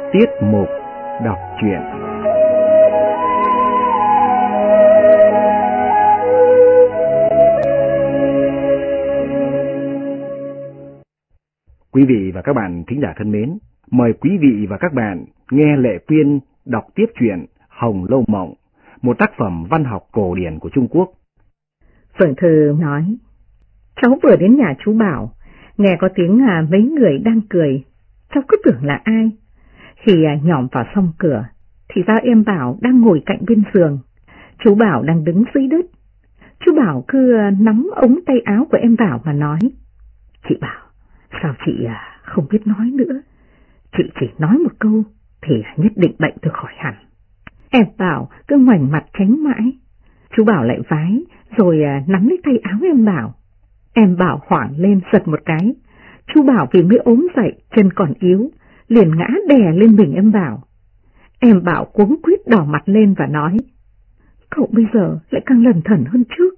Tiết mục đọc truyện. Quý vị và các bạn thính giả thân mến, mời quý vị và các bạn nghe Lệ Quyên đọc tiếp truyện Hồng Lâu Mộng, một tác phẩm văn học cổ điển của Trung Quốc. Phượng Thư nói, cháu vừa đến nhà chú Bảo, nghe có tiếng mấy người đang cười, cháu cứ tưởng là ai. Khi nhỏm vào xong cửa, thì ra em Bảo đang ngồi cạnh bên giường, chú Bảo đang đứng dưới đất. Chú Bảo cứ nắm ống tay áo của em Bảo mà nói, chị Bảo, sao chị không biết nói nữa, chị chỉ nói một câu thì nhất định bệnh tôi khỏi hẳn. Em Bảo cứ ngoảnh mặt tránh mãi, chú Bảo lại vái rồi nắm lấy tay áo em Bảo. Em Bảo hoảng lên giật một cái, chú Bảo vì mới ốm dậy, chân còn yếu, liền ngã đè lên mình em Bảo. Em Bảo cuống quýt đỏ mặt lên và nói, cậu bây giờ lại càng lẩn thẩn hơn trước.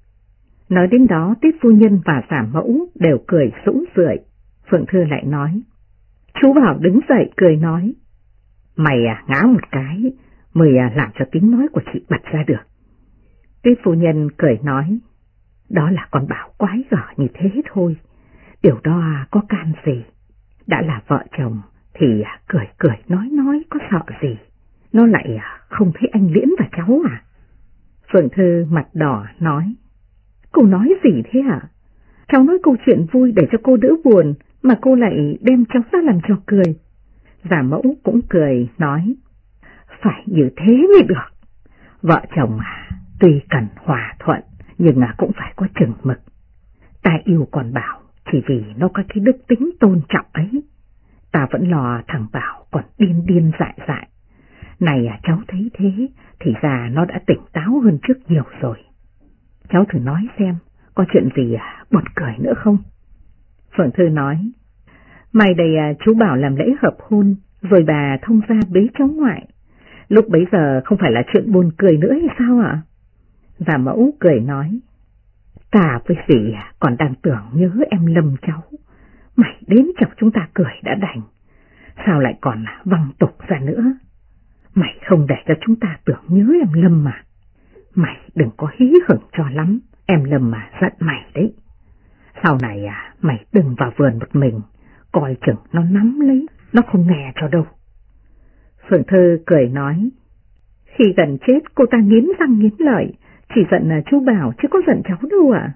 Nói đến đó, Tiết phu nhân và giả mẫu đều cười sũng rượi. Phượng Thư lại nói, chú Bảo đứng dậy cười nói, mày ngã một cái mới làm cho tiếng nói của chị bật ra được. Tiết phu nhân cười nói, đó là con Bảo quái gở như thế thôi, điều đó có can gì, đã là vợ chồng thì cười nói có sợ gì, nó lại không thấy anh Liễn và cháu à? Phượng Thư mặt đỏ nói, cô nói gì thế hả? Cháu nói câu chuyện vui để cho cô đỡ buồn, mà cô lại đem cháu ra làm trò cười. Giả mẫu cũng cười nói, phải như thế mới được, vợ chồng tuy cần hòa thuận nhưng cũng phải có chừng mực. Ta yêu con Bảo chỉ vì nó có cái đức tính tôn trọng ấy, ta vẫn lo thằng Bảo còn điên dại. Này cháu thấy thế thì ra nó đã tỉnh táo hơn trước nhiều rồi. Cháu thử nói xem, có chuyện gì buồn cười nữa không? Phượng Thư nói, mai đây chú Bảo làm lễ hợp hôn, rồi bà thông gia bế cháu ngoại. Lúc bấy giờ không phải là chuyện buồn cười nữa hay sao ạ? Giả mẫu cười nói, ta với dì còn đang tưởng nhớ em Lâm cháu, mày đến chọc chúng ta cười đã đành, sao lại còn văng tục ra nữa? Mày không để cho chúng ta tưởng nhớ em Lâm mà. Mày đừng có hí hửng cho lắm, em Lâm mà giận mày đấy. Sau này mày đừng vào vườn một mình, coi chừng nó nắm lấy, nó không nghe cho đâu. Phượng Thư cười nói, khi gần chết cô ta nghiến răng nghiến lợi, chỉ giận chú Bảo chứ có giận cháu đâu ạ.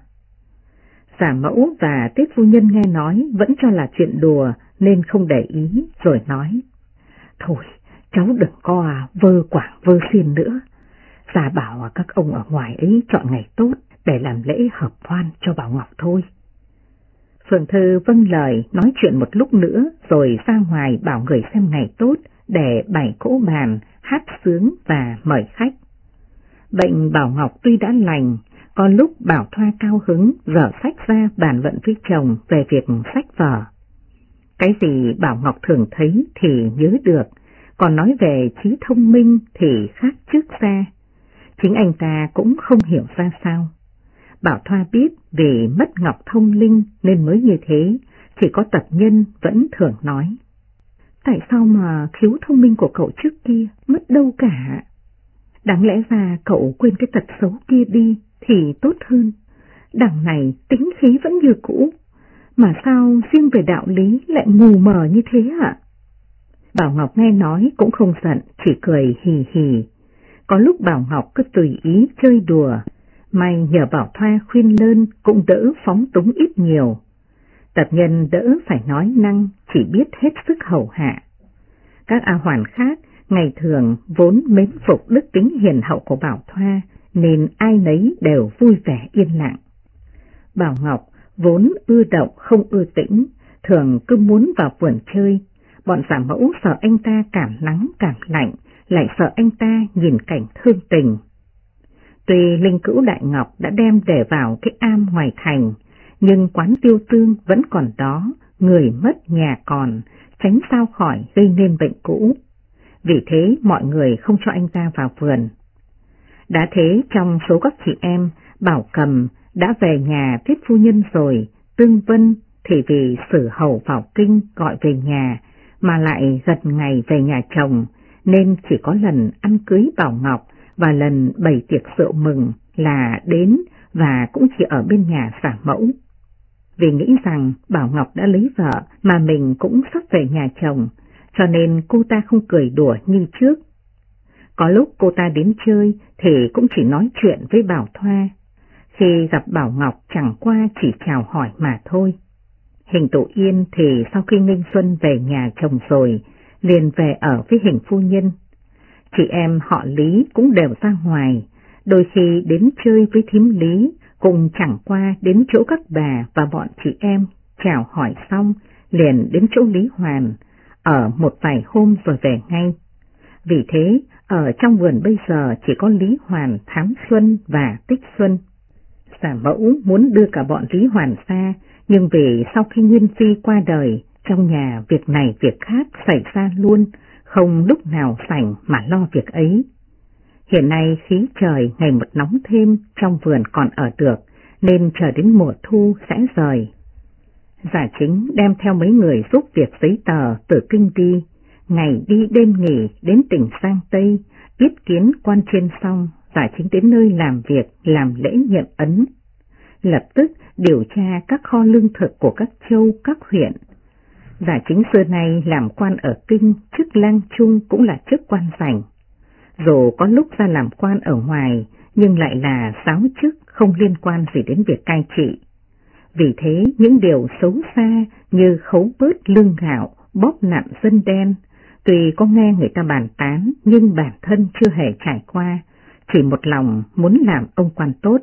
Giả mẫu và Tiết phu nhân nghe nói vẫn cho là chuyện đùa nên không để ý, rồi nói, thôi cháu đừng có vơ quảng vơ xiên nữa, giả bảo các ông ở ngoài ấy chọn ngày tốt để làm lễ hợp hoan cho Bảo Ngọc thôi. Phượng Thư vâng lời nói chuyện một lúc nữa rồi ra ngoài bảo người xem ngày tốt để bày cỗ bàn, hát sướng và mời khách. Bệnh Bảo Ngọc tuy đã lành, có lúc Bảo Thoa cao hứng dở sách ra bàn luận với chồng về việc sách vở. Cái gì Bảo Ngọc thường thấy thì nhớ được, còn nói về trí thông minh thì khác trước xa. Chính anh ta cũng không hiểu ra sao. Bảo Thoa biết vì mất ngọc thông linh nên mới như thế, chỉ có tật nhân vẫn thường nói, tại sao mà khiếu thông minh của cậu trước kia mất đâu cả? Đáng lẽ ra cậu quên cái tật xấu kia đi thì tốt hơn. Đằng này tính khí vẫn như cũ, mà sao riêng về đạo lý lại mù mờ như thế hả? Bảo Ngọc nghe nói cũng không giận, chỉ cười hì hì. Có lúc Bảo Ngọc cứ tùy ý chơi đùa, may nhờ Bảo Thoa khuyên lơn cũng đỡ phóng túng ít nhiều. Tật nhân đỡ phải nói năng, chỉ biết hết sức hầu hạ. Các A Hoàn khác ngày thường vốn mến phục đức tính hiền hậu của Bảo Thoa nên ai nấy đều vui vẻ yên lặng. Bảo Ngọc vốn ưa động không ưa tĩnh, thường cứ muốn vào vườn chơi. Bọn giả mẫu sợ anh ta cảm nắng cảm lạnh, lại sợ anh ta nhìn cảnh thương tình. Tuy Linh Cữu Đại Ngọc đã đem để vào cái am ngoài thành, nhưng quán Tiêu Tương vẫn còn đó, người mất nhà còn, tránh sao khỏi gây nên bệnh cũ. Vì thế mọi người không cho anh ta vào vườn. Đã thế trong số các chị em, Bảo Cầm đã về nhà Tiết phu nhân rồi, Tương Vân thì vì Sử Hầu vào kinh gọi về nhà, mà lại gần ngày về nhà chồng, nên chỉ có lần ăn cưới Bảo Ngọc và lần bày tiệc rượu mừng là đến và cũng chỉ ở bên nhà giả mẫu. Vì nghĩ rằng Bảo Ngọc đã lấy vợ mà mình cũng sắp về nhà chồng, cho nên cô ta không cười đùa như trước. Có lúc cô ta đến chơi thì cũng chỉ nói chuyện với Bảo Thoa. Khi gặp Bảo Ngọc chẳng qua chỉ chào hỏi mà thôi. Hình Tụ Yên thì sau khi Nghinh Xuân về nhà chồng rồi, liền về ở với Hình phu nhân. Chị em họ Lý cũng đều ra ngoài, đôi khi đến chơi với thím Lý, cùng chẳng qua đến chỗ các bà và bọn chị em, chào hỏi xong, liền đến chỗ Lý Hoàn, ở một vài hôm rồi về ngay. Vì thế, ở trong vườn bây giờ chỉ có Lý Hoàn, Thám Xuân và Tích Xuân. Giả mẫu muốn đưa cả bọn Lý Hoàn ra, nhưng vì sau khi Nguyên Phi qua đời, trong nhà việc này việc khác xảy ra luôn, không lúc nào rảnh mà lo việc ấy. Hiện nay khí trời ngày một nóng thêm, trong vườn còn ở được, nên chờ đến mùa thu sẽ rời. Giả Chính đem theo mấy người giúp việc giấy tờ từ kinh đi, ngày đi đêm nghỉ đến tỉnh Giang Tây, yết kiến quan trên xong, Giả Chính đến nơi làm việc, làm lễ nhận ấn. Lập tức điều tra các kho lương thực của các châu, các huyện. Giả Chính xưa nay làm quan ở kinh, chức lang trung cũng là chức quan rảnh. Dù có lúc ra làm quan ở ngoài, nhưng lại là giáo chức không liên quan gì đến việc cai trị. Vì thế những điều xấu xa như khấu bớt lương gạo, bóp nặn dân đen, tuy có nghe người ta bàn tán nhưng bản thân chưa hề trải qua, chỉ một lòng muốn làm ông quan tốt.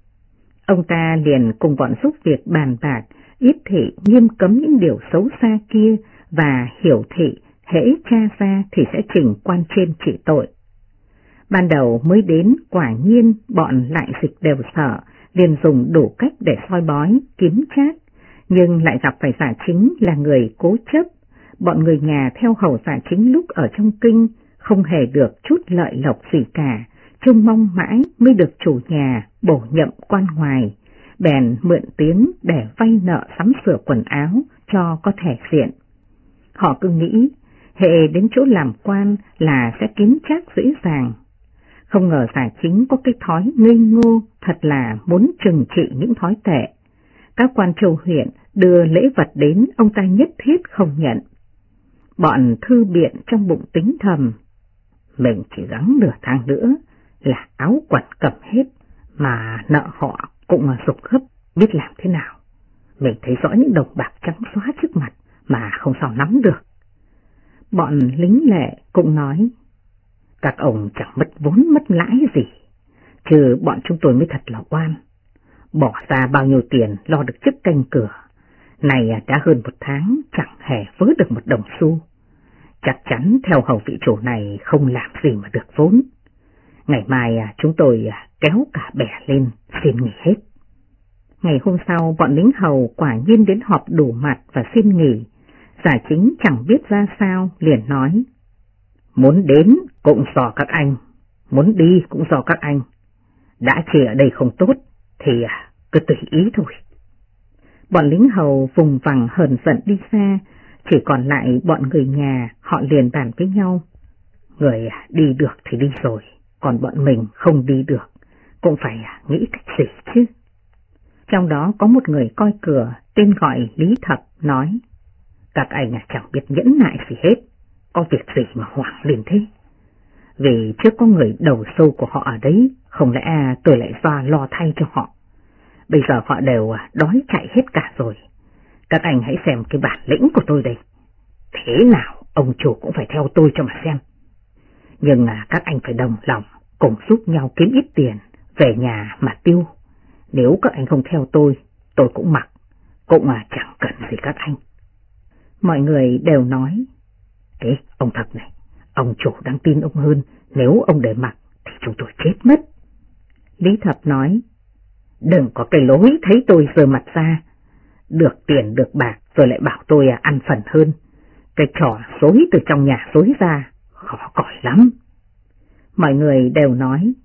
Ông ta liền cùng bọn giúp việc bàn bạc, yết thị nghiêm cấm những điều xấu xa kia và hiểu thị hễ tra ra thì sẽ trình quan trên trị tội. Ban đầu mới đến quả nhiên bọn lại dịch đều sợ, liền dùng đủ cách để soi bói, kiếm trác, nhưng lại gặp phải Giả Chính là người cố chấp. Bọn người nhà theo hầu Giả Chính lúc ở trong kinh không hề được chút lợi lộc gì cả, trông mong mãi mới được chủ nhà bổ nhậm quan ngoài, bèn mượn tiếng để vay nợ sắm sửa quần áo cho có thể diện. Họ cứ nghĩ hệ đến chỗ làm quan là sẽ kiếm trác dễ dàng. Không ngờ Giả Chính có cái thói ngây ngô, thật là muốn trừng trị những thói tệ. Các quan châu huyện đưa lễ vật đến, ông ta nhất thiết không nhận. Bọn thư biện trong bụng tính thầm, mình chỉ gắng nửa tháng nữa là áo quần cầm hết, mà nợ họ cũng rục gấp, biết làm thế nào. Mình thấy rõ những đồng bạc trắng xóa trước mặt mà không sao nắm được. Bọn lính lệ cũng nói, các ông chẳng mất vốn mất lãi gì, chứ bọn chúng tôi mới thật là oan. Bỏ ra bao nhiêu tiền lo được chức canh cửa, này đã hơn 1 tháng chẳng hề vớ được một đồng xu. Chắc chắn theo hầu vị chủ này không làm gì mà được vốn. Ngày mai chúng tôi kéo cả bè lên xin nghỉ hết. Ngày hôm sau bọn lính hầu quả nhiên đến họp đủ mặt và xin nghỉ. Giả Chính chẳng biết ra sao liền nói, muốn đến cũng do các anh, muốn đi cũng do các anh. Đã chỉ ở đây không tốt thì cứ tùy ý thôi. Bọn lính hầu vùng vằng hờn giận đi xa, chỉ còn lại bọn người nhà. Họ liền bàn với nhau, người đi được thì đi rồi, còn bọn mình không đi được cũng phải nghĩ cách gì chứ. Trong đó có một người coi cửa tên gọi Lý Thập nói, các anh chẳng biết nhẫn nại gì hết, có việc gì mà hoảng lên thế. Vì trước có người đầu sâu của họ ở đấy, không lẽ tôi lại ra lo thay cho họ. Bây giờ họ đều đói chạy hết cả rồi. Các anh hãy xem cái bản lĩnh của tôi đây. Thế nào ông chủ cũng phải theo tôi cho mà xem. Nhưng các anh phải đồng lòng, cùng giúp nhau kiếm ít tiền, về nhà mà tiêu. Nếu các anh không theo tôi cũng mặc, cũng chẳng cần gì các anh. Mọi người đều nói, ê, ông Thập này, ông chủ đang tin ông hơn, nếu ông để mặc thì chúng tôi chết mất. Lý Thập nói, đừng có cái lối thấy tôi giơ mặt ra, được tiền được bạc rồi lại bảo tôi ăn phần hơn. Cái trò xối từ trong nhà xối ra, khó cỏi lắm. Mọi người đều nói,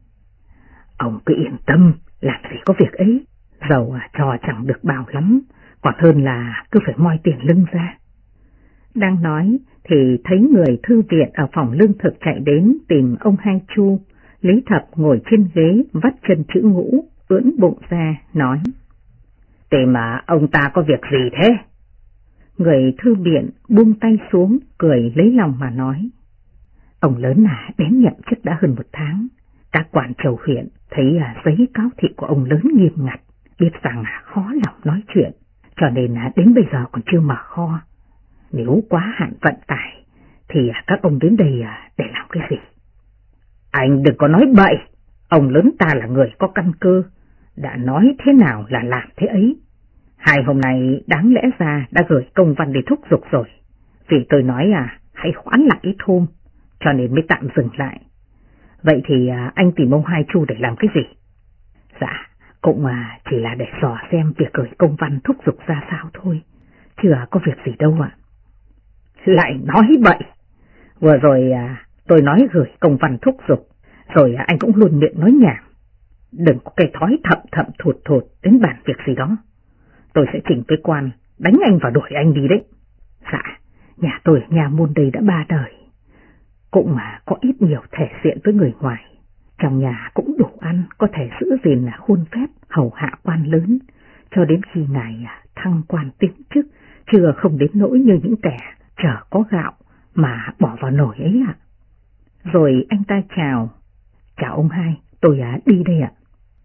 ông cứ yên tâm, làm gì có việc ấy, dầu trò chẳng được bao lắm, còn hơn là cứ phải moi tiền lưng ra. Đang nói thì thấy người thư viện ở phòng lương thực chạy đến tìm ông Hai Chu. Lý Thập ngồi trên ghế vắt chân chữ ngũ, ưỡn bụng ra, nói: "Tìm mà ông ta có việc gì thế?" Người thư viện buông tay xuống, cười lấy lòng mà nói: "Ông lớn đến nhậm chức đã hơn 1 tháng. Các quan châu huyện thấy giấy cáo thị của ông lớn nghiêm ngặt, biết rằng khó lòng nói chuyện, cho nên đến bây giờ còn chưa mở kho. Nếu quá hạn vận tải thì các ông đến đây để làm cái gì?" "Anh đừng có nói bậy, ông lớn ta là người có căn cơ, đã nói thế nào là làm thế ấy. 2 hôm nay đáng lẽ ra đã gửi công văn để thúc giục rồi, vì tôi nói hãy hoãn lại ít hôm, cho nên mới tạm dừng lại. Vậy thì anh tìm ông Hai Chu để làm cái gì?" "Dạ, cũng chỉ là để dò xem việc gửi công văn thúc giục ra sao thôi, chưa có việc gì đâu ạ." "Lại nói bậy, vừa rồi tôi nói gửi công văn thúc giục, rồi anh cũng luôn miệng nói nhảm. Đừng có cái thói thậm thụt đến bàn việc gì đó. Tôi sẽ chỉnh với quan, đánh anh và đuổi anh đi đấy." "Dạ, nhà tôi nhà môn đây đã 3 đời, cũng có ít nhiều thể diện với người ngoài. Trong nhà cũng đủ ăn, có thể giữ gìn khuôn phép hầu hạ quan lớn, cho đến khi ngài thăng quan tiến chức, chưa không đến nỗi như những kẻ chờ có gạo mà bỏ vào nồi ấy ạ." Rồi anh ta chào: "Chào ông Hai, tôi đi đây ạ."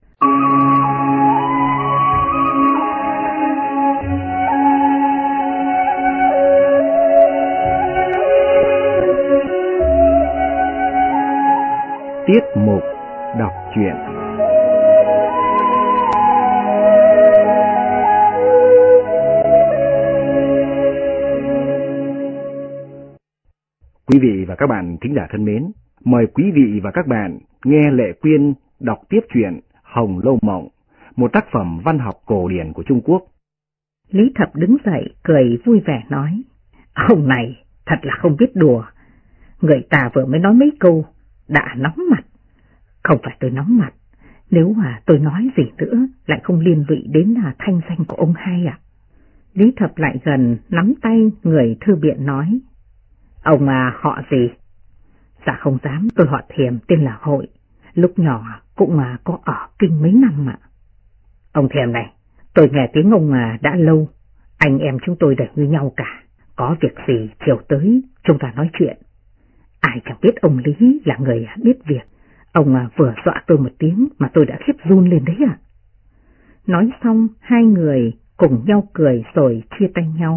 Tiết mục đọc truyện. Quý vị và các bạn thính giả thân mến, mời quý vị và các bạn nghe Lệ Quyên đọc tiếp truyện Hồng Lâu Mộng, một tác phẩm văn học cổ điển của Trung Quốc. Lý Thập đứng dậy cười vui vẻ nói: "Ông này thật là không biết đùa, người ta vừa mới nói mấy câu đã nóng mặt." "Không phải tôi nóng mặt, nếu tôi nói gì nữa lại không liên lụy đến thanh danh của ông Hai ạ." Lý Thập lại gần nắm tay người thư biện nói: "Ông họ gì?" "Dạ không dám, tôi họ Thiềm, tên là Hội, lúc nhỏ cũng có ở kinh mấy năm ạ." "Ông Thiềm này, tôi nghe tiếng ông đã lâu, anh em chúng tôi đều như nhau cả, có việc gì chiều tới chúng ta nói chuyện." Ai chẳng biết ông Lý là người biết việc, ông vừa dọa tôi một tiếng mà tôi đã khiếp run lên đấy ạ. Nói xong hai người cùng nhau cười rồi chia tay nhau.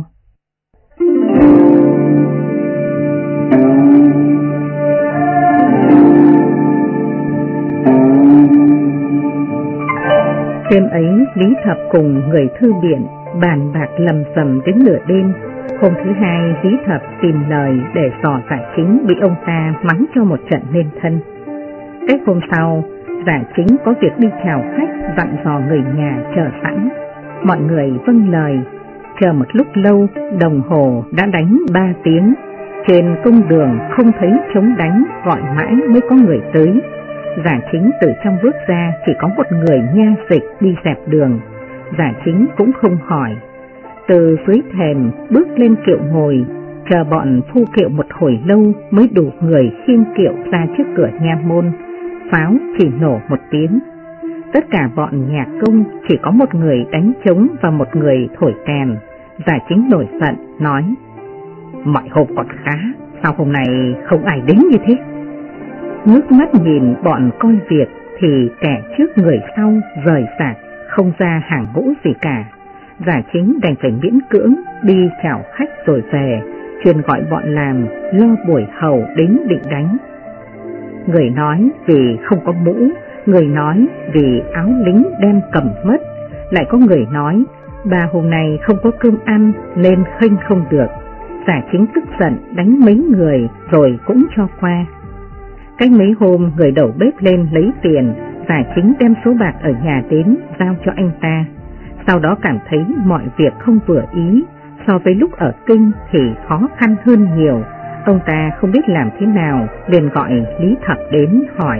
Đêm ấy Lý Thập cùng người thư biện bàn bạc lầm xầm đến nửa đêm. Hôm thứ hai Lý Thập tìm lời để dò Giả Chính bị ông ta mắng cho một trận nên thân. Cách hôm sau, Giả Chính có việc đi chào khách, dặn dò người nhà chờ sẵn. Mọi người vâng lời. Chờ một lúc lâu, đồng hồ đã đánh 3 tiếng. Trên công đường không thấy trống đánh, gọi mãi mới có người tới. Giả Chính từ trong bước ra, chỉ có một người nha dịch đi dẹp đường. Giả Chính cũng không hỏi. Từ dưới thềm bước lên kiệu ngồi, chờ bọn phu kiệu một hồi lâu mới đủ người khiêng kiệu ra trước cửa nha môn. Pháo chỉ nổ một tiếng. Tất cả bọn nhạc công chỉ có một người đánh trống và một người thổi kèn. Giả Chính nổi giận nói: mọi hôm còn khá, sao hôm nay không ai đến như thế? Ngước mắt nhìn bọn coi việc thì kẻ trước người sau rời rạc, không ra hàng ngũ gì cả. Giả Chính đành phải miễn cưỡng đi chào khách rồi về, truyền gọi bọn làm lo buổi hầu đến định đánh. Người nói vì không có mũ, người nói vì áo lính đem cầm mất, lại có người nói 3 hôm nay không có cơm ăn nên khênh không được. Giả Chính tức giận đánh mấy người rồi cũng cho qua. Cách mấy hôm người đầu bếp lên lấy tiền, Giả Chính đem số bạc ở nhà đến giao cho anh ta. Sau đó cảm thấy mọi việc không vừa ý, so với lúc ở kinh thì khó khăn hơn nhiều. Ông ta không biết làm thế nào, liền gọi Lý Thập đến hỏi: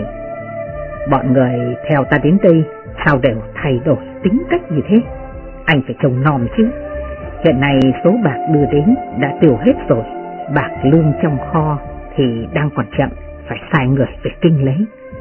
bọn người theo ta đến đây sao đều thay đổi tính cách như thế? Anh phải trông nom chứ. Hiện nay số bạc đưa đến đã tiêu hết rồi, bạc lương trong kho thì đang còn chậm, phải sai người về kinh lấy.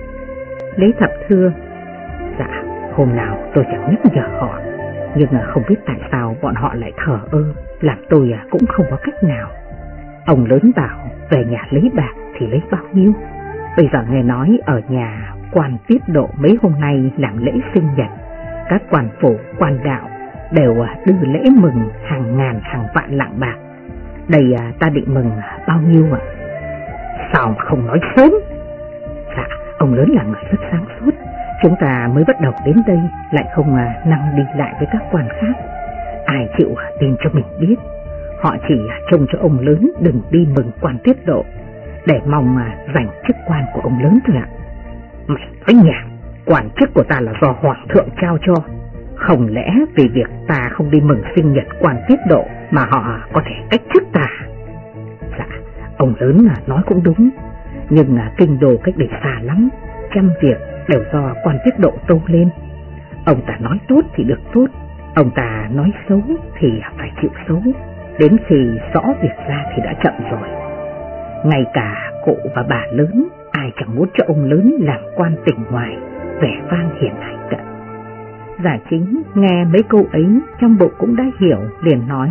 Lý Thập thưa: Dạ, hôm nào tôi chẳng nhắc nhở họ, nhưng không biết tại sao bọn họ lại thờ ơ, làm tôi cũng không có cách nào. Ông lớn bảo về nhà lấy bạc thì lấy bao nhiêu? Bây giờ nghe nói ở nhà quan tiết độ mấy hôm nay làm lễ sinh nhật, các quan phủ, quan đạo đều đưa lễ mừng hàng ngàn hàng vạn lạng bạc. Đây ta định mừng bao nhiêu ạ? Sao mà không nói sớm? Dạ, ông lớn là người rất sáng suốt, chúng ta mới bắt đầu đến đây lại không năng đi lại với các quan khác. Ai chịu tin cho mình biết. Họ chỉ trông cho ông lớn đừng đi mừng quan tiết độ, để mong giành chức quan của ông lớn thôi ạ. Mày nói nhảm, quan chức của ta là do hoàng thượng trao cho. Không lẽ vì việc ta không đi mừng sinh nhật quan tiết độ mà họ có thể cách chức ta? Dạ, ông lớn nói cũng đúng, nhưng kinh đô cách đây xa lắm, trăm việc đều do quan tiết độ tâu lên. Ông ta nói tốt thì được tốt, ông ta nói xấu thì phải chịu xấu. Đến khi rõ việc ra thì đã chậm rồi. Ngay cả cụ và bà lớn ai chẳng muốn cho ông lớn làm quan tỉnh ngoài, vẻ vang hiển hách cả. Giả Chính nghe mấy câu ấy trong bụng cũng đã hiểu, liền nói: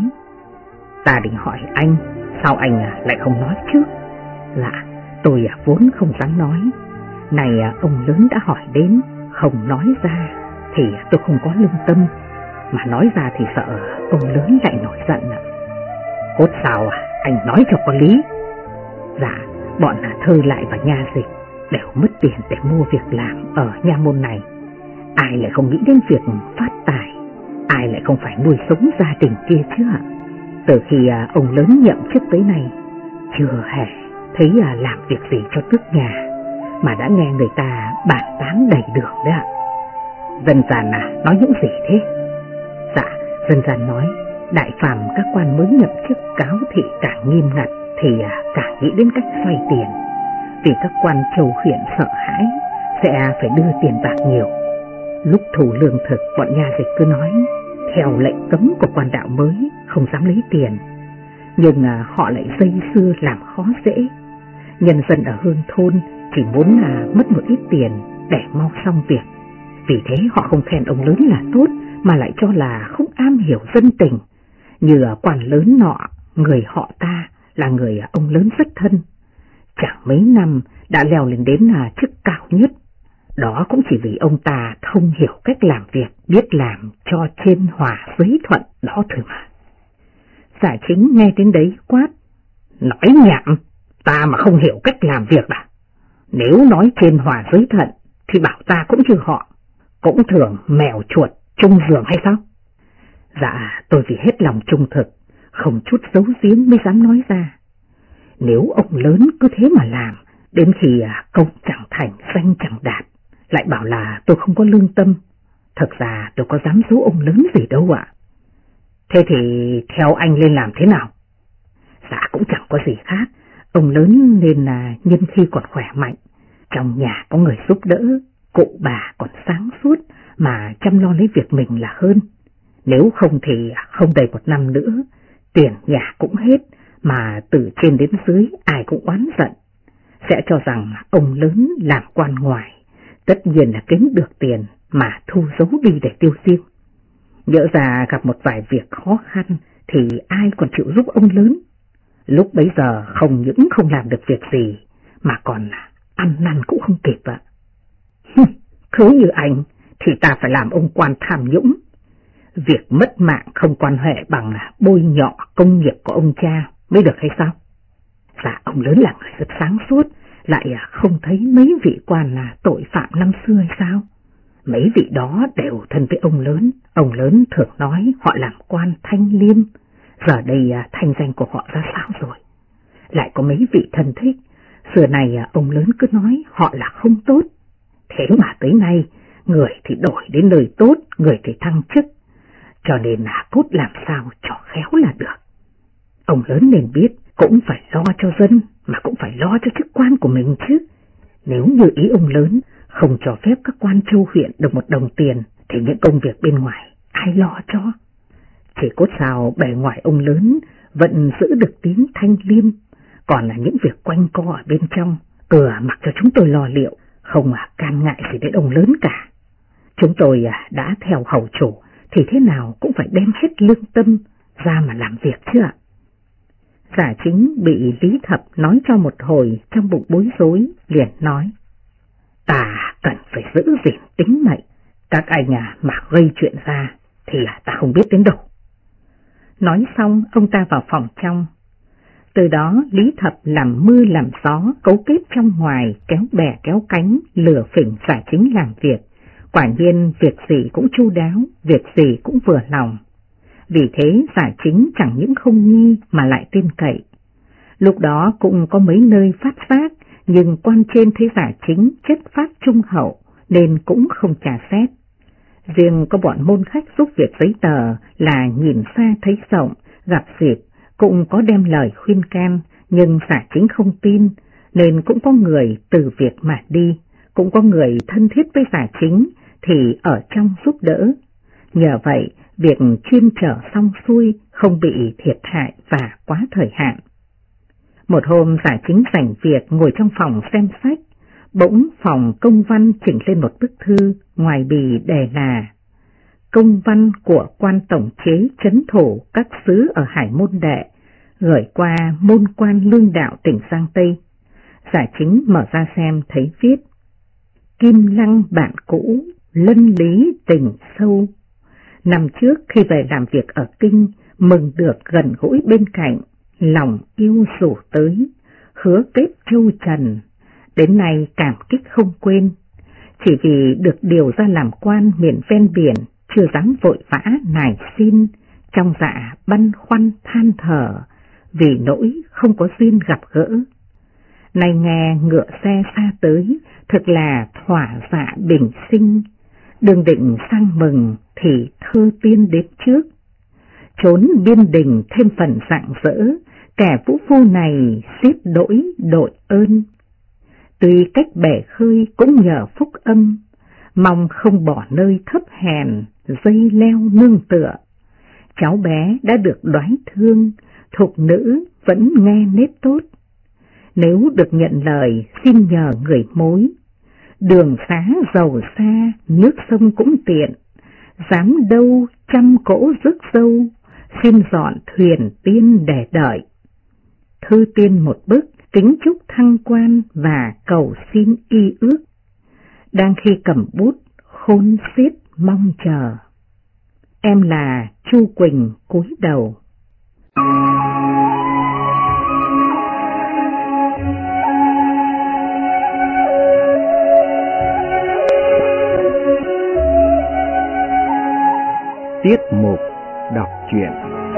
Ta định hỏi anh, sao anh lại không nói trước? Dạ, tôi vốn không dám nói. Này ông lớn đã hỏi đến, không nói ra thì tôi không có lương tâm, mà nói ra thì sợ ông lớn lại nổi giận ạ. Cốt sao anh nói cho có lý. Dạ, bọn Thơ Lại và Nha Dịch đều mất tiền để mua việc làm ở nha môn này. Ai lại không nghĩ đến việc phát tài, ai lại không phải nuôi sống gia đình kia chứ ạ. Từ khi ông lớn nhậm chức tới nay, chưa hề thấy làm việc gì cho tước nhà, mà đã nghe người ta bàn tán đầy đường đấy ạ. Dân gian nói những gì thế? Dạ, dân gian nói đại phàm các quan mới nhậm chức cáo thị càng nghiêm ngặt thì càng nghĩ đến cách xoay tiền, vì các quan châu huyện sợ hãi sẽ phải đưa tiền bạc nhiều. Lúc thu lương thực, bọn nha dịch cứ nói theo lệnh cấm của quan đạo mới không dám lấy tiền, nhưng họ lại dây dưa làm khó dễ. Nhân dân ở hương thôn chỉ muốn mất một ít tiền để mau xong việc, vì thế họ không khen ông lớn là tốt, mà lại cho là không am hiểu dân tình. Như quan lớn nọ, người họ ta là người ông lớn rất thân, chẳng mấy năm đã leo lên đến chức cao nhất. Đó cũng chỉ vì ông ta thông hiểu cách làm việc, biết làm cho trên hòa dưới thuận đó thôi mà. Giả Chính nghe đến đấy quát: Nói nhảm, ta mà không hiểu cách làm việc à? Nếu nói trên hòa dưới thuận thì bảo ta cũng như họ, cũng thường mèo chuột chung giường hay sao? Dạ, tôi vì hết lòng trung thực, không chút giấu giếm mới dám nói ra. Nếu ông lớn cứ thế mà làm, đến khi công chẳng thành, danh chẳng đạt, lại bảo là tôi không có lương tâm. Thật ra tôi có dám giấu ông lớn gì đâu ạ. Thế thì theo anh lên làm thế nào? Dạ, cũng chẳng có gì khác. Ông lớn nên nhân khi còn khỏe mạnh, trong nhà có người giúp đỡ, cụ bà còn sáng suốt mà chăm lo lấy việc mình là hơn. Nếu không thì không đầy một năm nữa, tiền nhà cũng hết, mà từ trên đến dưới ai cũng oán giận, sẽ cho rằng ông lớn làm quan ngoài, tất nhiên là kiếm được tiền mà thu giấu đi để tiêu xài. Nhỡ ra gặp một vài việc khó khăn thì ai còn chịu giúp ông lớn. Lúc bấy giờ không những không làm được việc gì mà còn ăn năn cũng không kịp ạ. Cứ như anh thì ta phải làm ông quan tham nhũng. Việc mất mạng không quan hệ bằng bôi nhọ công nghiệp của ông cha mới được hay sao? Dạ, ông lớn là người rất sáng suốt, lại không thấy mấy vị quan là tội phạm năm xưa hay sao? Mấy vị đó đều thân với ông lớn thường nói họ làm quan thanh liêm, giờ đây thanh danh của họ ra sao rồi? Lại có mấy vị thân thích, xưa này ông lớn cứ nói họ là không tốt, thế mà tới nay người thì đổi đến nơi tốt, người thì thăng chức, cho nên cốt làm sao cho khéo là được. Ông lớn nên biết cũng phải lo cho dân, mà cũng phải lo cho chức quan của mình chứ. Nếu như ý ông lớn không cho phép các quan châu huyện được một đồng tiền, thì những công việc bên ngoài ai lo cho? Chỉ cốt sao bề ngoài ông lớn vẫn giữ được tiếng thanh liêm, còn là những việc quanh co ở bên trong, cửa mặc cho chúng tôi lo liệu, không can ngại gì đến ông lớn cả. Chúng tôi đã theo hầu chủ thì thế nào cũng phải đem hết lương tâm ra mà làm việc chứ ạ. Giả Chính bị Lý Thập nói cho một hồi trong bụng bối rối, liền nói: ta cần phải giữ gìn tính mệnh, các anh mà gây chuyện ra thì ta không biết đến đâu. Nói xong ông ta vào phòng trong. Từ đó Lý Thập làm mưa làm gió, cấu kết trong ngoài, kéo bè kéo cánh, lừa phỉnh Giả Chính làm việc. Quả nhiên việc gì cũng chu đáo, việc gì cũng vừa lòng. Vì thế Giả Chính chẳng những không nghi mà lại tin cậy. Lúc đó cũng có mấy nơi phát giác, nhưng quan trên thấy Giả Chính chất phác trung hậu nên cũng không trả xét. Riêng có bọn môn khách giúp việc giấy tờ là nhìn xa thấy rộng, gặp dịp cũng có đem lời khuyên can, nhưng Giả Chính không tin, nên cũng có người từ việc mà đi, cũng có người thân thiết với Giả Chính thì ở trong giúp đỡ. Nhờ vậy, việc chuyên trở xong xuôi, không bị thiệt hại và quá thời hạn. Một hôm Giả Chính rảnh việc ngồi trong phòng xem sách, bỗng phòng công văn chỉnh lên một bức thư, ngoài bì đề là: công văn của quan tổng chế trấn thủ các xứ ở Hải Môn Đệ, gửi qua môn quan lương đạo tỉnh Giang Tây. Giả Chính mở ra xem thấy viết: Kim Lăng bạn cũ, lân lý tình sâu. Năm trước khi về làm việc ở Kinh, mừng được gần gũi bên cạnh, lòng yêu rủ tới, hứa kết châu trần, đến nay cảm kích không quên. Chỉ vì được điều ra làm quan miền ven biển, chưa dám vội vã nài xin, trong dạ băn khoăn than thở, vì nỗi không có duyên gặp gỡ. Nay nghe ngựa xe xa tới, thật là thỏa dạ bình sinh, đường định sang mừng thì thơ tiên đến trước. Trốn biên đình thêm phần rạng rỡ, kẻ vũ phu này xiết đổi đội ơn. Tuy cách bể khơi cũng nhờ phúc âm, mong không bỏ nơi thấp hèn, dây leo nương tựa. Cháu bé đã được đoái thương, thục nữ vẫn nghe nết tốt. Nếu được nhận lời xin nhờ người mối, đường xá giàu xa, nước sông cũng tiện, dám đâu trăm cỗ rước dâu, xin dọn thuyền tiên để đợi. Thư tiên một bức, kính chúc thăng quan và cầu xin y ước. Đang khi cầm bút, khôn xiết mong chờ. Em là Chu Quỳnh cúi đầu. Tiết mục đọc truyện.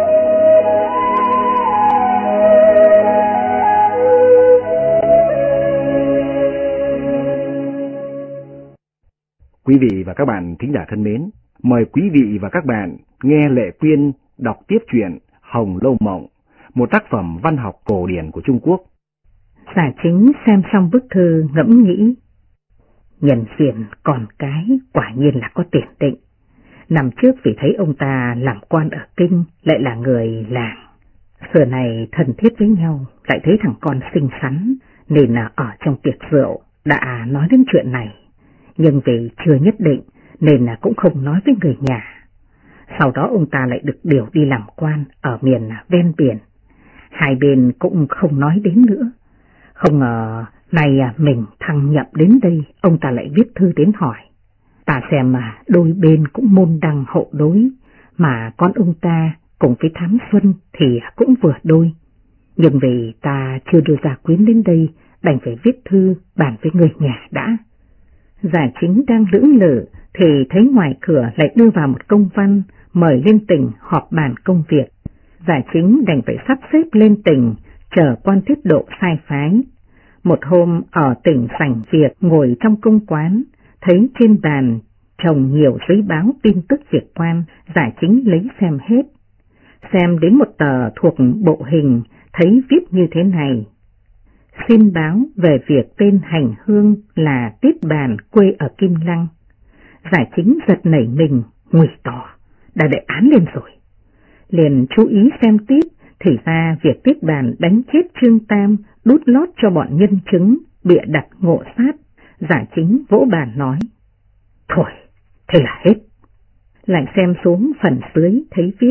Quý vị và các bạn thính giả thân mến, mời quý vị và các bạn nghe Lệ Quyên đọc tiếp truyện Hồng Lâu Mộng, một tác phẩm văn học cổ điển của Trung Quốc. Giả Chính xem xong bức thư ngẫm nghĩ, nhân duyên con cái quả nhiên là có tiền định. Năm trước vì thấy ông ta làm quan ở Kinh lại là người làng, xưa này thân thiết với nhau, lại thấy thằng con xinh xắn nên là ở trong tiệc rượu đã nói đến chuyện này. Nhưng vì chưa nhất định nên là cũng không nói với người nhà. Sau đó ông ta lại được điều đi làm quan ở miền ven biển, hai bên cũng không nói đến nữa. Không ngờ này mình thăng nhậm đến đây, ông ta lại viết thư đến hỏi. Ta xem mà đôi bên cũng môn đăng hộ đối, mà con ông ta cùng với Thám Xuân thì cũng vừa đôi. Nhưng vì ta chưa đưa gia quyến đến đây, đành phải viết thư bàn với người nhà đã. Giả Chính đang lưỡng lự thì thấy ngoài cửa lại đưa vào một công văn mời lên tỉnh họp bàn công việc. Giả Chính đành phải sắp xếp lên tỉnh chờ quan tiết độ sai phái. Một hôm ở tỉnh sảnh việc ngồi trong công quán, thấy trên bàn chồng nhiều giấy báo tin tức việc quan, Giả Chính lấy xem hết. Xem đến một tờ thuộc bộ hình, thấy viết như thế này: xin báo về việc tên hành hương là Tiết Bàn quê ở Kim Lăng. Giả Chính giật nảy mình, nguy tỏ, đã đệ án lên rồi. Liền chú ý xem tiếp Thì ra việc Tiết Bàn đánh chết Trương Tam đút lót cho bọn nhân chứng bịa đặt ngộ sát. Giả Chính vỗ bàn nói: Thôi, thế là hết. Lại xem xuống phần dưới thấy viết: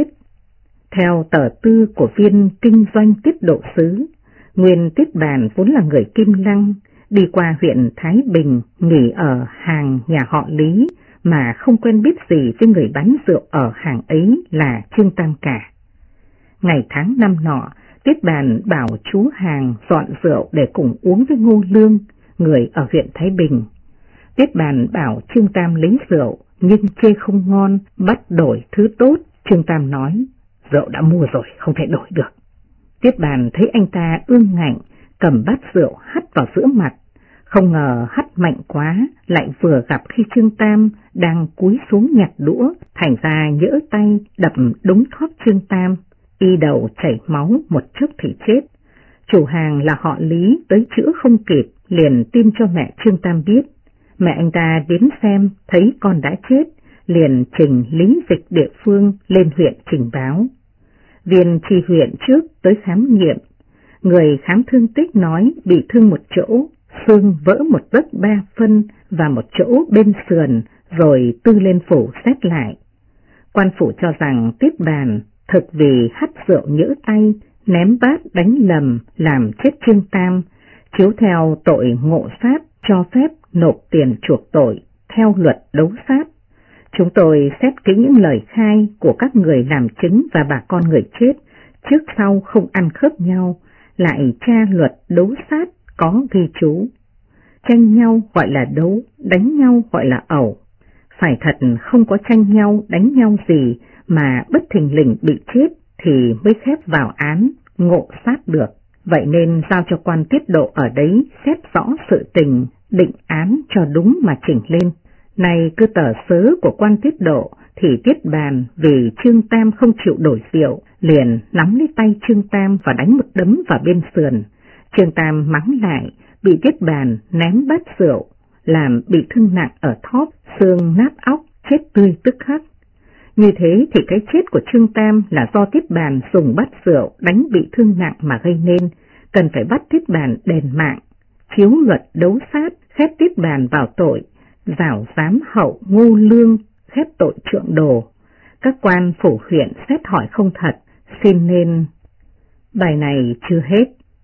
Theo tờ tư của viên kinh doanh tiết độ sứ, nguyên Tiết Bàn vốn là người Kim Lăng, đi qua huyện Thái Bình nghỉ ở hàng nhà họ Lý mà không quen biết gì với người bán rượu ở hàng ấy là Trương Tam cả. Ngày tháng năm nọ, Tiết Bàn bảo chú hàng dọn rượu để cùng uống với Ngô Lương, người ở huyện Thái Bình. Tiết Bàn bảo Trương Tam lấy rượu nhưng chê không ngon, bắt đổi thứ tốt. Trương Tam nói: Rượu đã mua rồi, không thể đổi được. Tiết Bàn thấy anh ta ương ngạnh, cầm bát rượu hắt vào giữa mặt. Không ngờ hắt mạnh quá, lại vừa gặp khi Trương Tam đang cúi xuống nhặt đũa, thành ra nhỡ tay đập đúng thóp Trương Tam, y đầu chảy máu, một chốc thì chết. Chủ hàng là họ Lý tới chữa không kịp, liền tin cho mẹ Trương Tam biết. Mẹ anh ta đến xem, thấy con đã chết, liền trình lý dịch địa phương lên huyện trình báo. Viên tri huyện trước tới khám nghiệm, người khám thương tích nói bị thương một chỗ, xương vỡ một tấc 3 phân và một chỗ bên sườn, rồi tư lên phủ xét lại. Quan phủ cho rằng Tiết Bàn thực vì hắt rượu nhỡ tay, ném bát đánh lầm làm chết Trương Tam, chiếu theo tội ngộ sát, cho phép nộp tiền chuộc tội theo luật đấu sát. Chúng tôi xét kỹ những lời khai của các người làm chứng và bà con người chết, trước sau không ăn khớp nhau, lại tra luật đấu sát có ghi chú: tranh nhau gọi là đấu, đánh nhau gọi là ẩu. Phải thật không có tranh nhau, đánh nhau gì mà bất thình lình bị chết thì mới khép vào án, ngộ sát được. Vậy nên giao cho quan tiết độ ở đấy xét rõ sự tình, định án cho đúng mà chỉnh lên. Này cứ tờ sớ của quan tiết độ thì Tiết Bàn vì Trương Tam không chịu đổi rượu, liền nắm lấy tay Trương Tam và đánh một đấm vào bên sườn. Trương Tam mắng lại, bị Tiết Bàn ném bát rượu, làm bị thương nặng ở thóp, xương nát óc, chết tươi tức khắc. Như thế thì cái chết của Trương Tam là do Tiết Bàn dùng bát rượu đánh bị thương nặng mà gây nên, cần phải bắt Tiết Bàn đền mạng. Chiếu luật đấu sát khép Tiết Bàn vào tội giảo giám hậu Ngô Lương, khép tội trượng đồ. Các quan phủ huyện xét hỏi không thật, xin nên. Bài này chưa hết.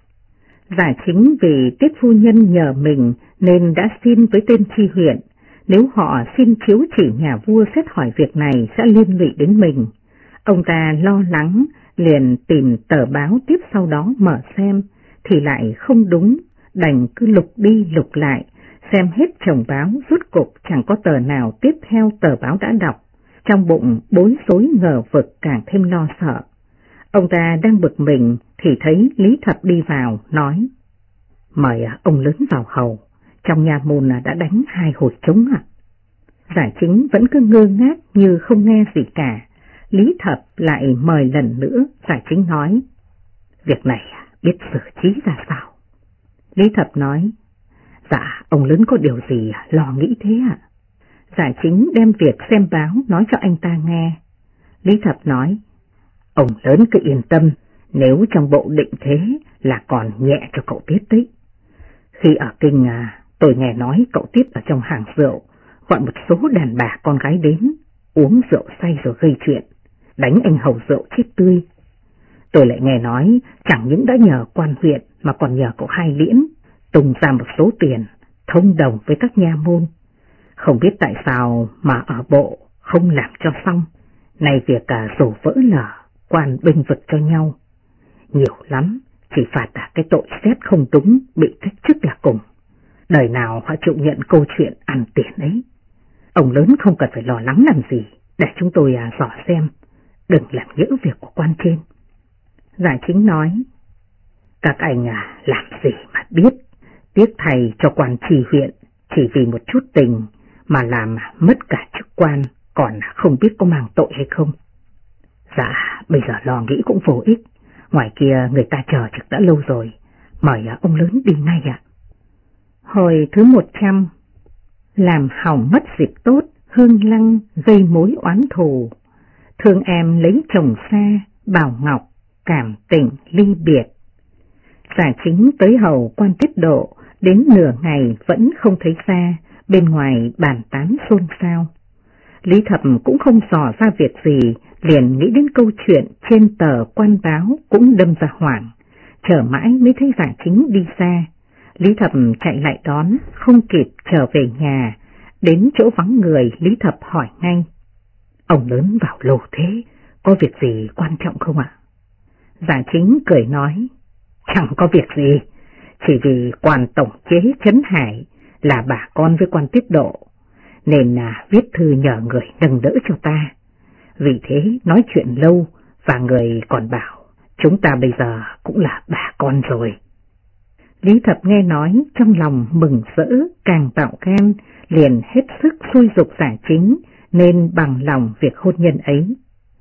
Giả Chính vì Tiết phu nhân nhờ mình nên đã xin với tên tri huyện, nếu họ xin chiếu chỉ nhà vua xét hỏi việc này sẽ liên lụy đến mình. Ông ta lo lắng, liền tìm tờ báo tiếp sau đó mở xem, thì lại không đúng, đành cứ lục đi lục lại, xem hết chồng báo, rốt cục chẳng có tờ nào tiếp theo tờ báo đã đọc. Trong bụng bối rối ngờ vực, càng thêm lo sợ. Ông ta đang bực mình thì thấy Lý Thập đi vào, nói: Mời ông lớn vào hầu, trong nhà môn đã đánh 2 hồi trống ạ. Giả Chính vẫn cứ ngơ ngác như không nghe gì cả. Lý Thập lại mời lần nữa. Giả Chính nói: Việc này biết xử trí ra sao? Lý Thập nói: Dạ, ông lớn có điều gì lo nghĩ thế ạ? Giả Chính đem việc xem báo nói cho anh ta nghe. Lý Thập nói: Ông lớn cứ yên tâm, nếu trong bộ định thế là còn nhẹ cho cậu Tiết đấy. Khi ở kinh tôi nghe nói cậu Tiết ở trong hàng rượu gọi một số đàn bà con gái đến, uống rượu say rồi gây chuyện, đánh anh hầu rượu chết tươi. Tôi lại nghe nói chẳng những đã nhờ quan huyện mà còn nhờ cậu Hai Liễn tung ra một số tiền thông đồng với các nha môn. Không biết tại sao mà ở bộ không làm cho xong, này việc dù vỡ lở, quan binh vực cho nhau. Nhiều lắm, chỉ phạt cái tội xét không đúng, bị cách chức là cùng. Đời nào họ chịu nhận câu chuyện ăn tiền ấy. Ông lớn không cần phải lo lắng làm gì, để chúng tôi dò xem, đừng làm nhỡ việc của quan trên. Giả Chính nói: Các anh làm gì mà biết, tiếc thầy cho quan tri huyện chỉ vì một chút tình mà làm mất cả chức quan, còn không biết có mang tội hay không. Dạ, bây giờ lo nghĩ cũng vô ích, ngoài kia người ta chờ trực đã lâu rồi, mời ông lớn đi ngay ạ. Hồi thứ 100. Làm hỏng mất dịp tốt, Hương Lăng gây mối oán thù. Thương em lấy chồng xa, Bảo Ngọc cảm tình ly biệt. Giả Chính tới hầu quan Tiết Độ, đến nửa ngày vẫn không thấy ra, bên ngoài bàn tán xôn xao. Lý Thập cũng không dò ra việc gì, liền nghĩ đến câu chuyện trên tờ quan báo cũng đâm ra hoảng, chờ mãi mới thấy Giả Chính đi xa. Lý Thập chạy lại đón, không kịp trở về nhà, đến chỗ vắng người Lý Thập hỏi ngay. Ông lớn vào lâu thế, có việc gì quan trọng không ạ? Giả Chính cười nói, chẳng có việc gì, chỉ vì quan tổng chế Trấn Hải là bà con với quan Tiết Độ, nên viết thư nhờ người nâng đỡ cho ta. Vì thế nói chuyện lâu và người còn bảo chúng ta bây giờ cũng là bà con rồi. Lý Thập nghe nói trong lòng mừng rỡ càng bạo gan, liền hết sức xui giục Giả Chính nên bằng lòng việc hôn nhân ấy.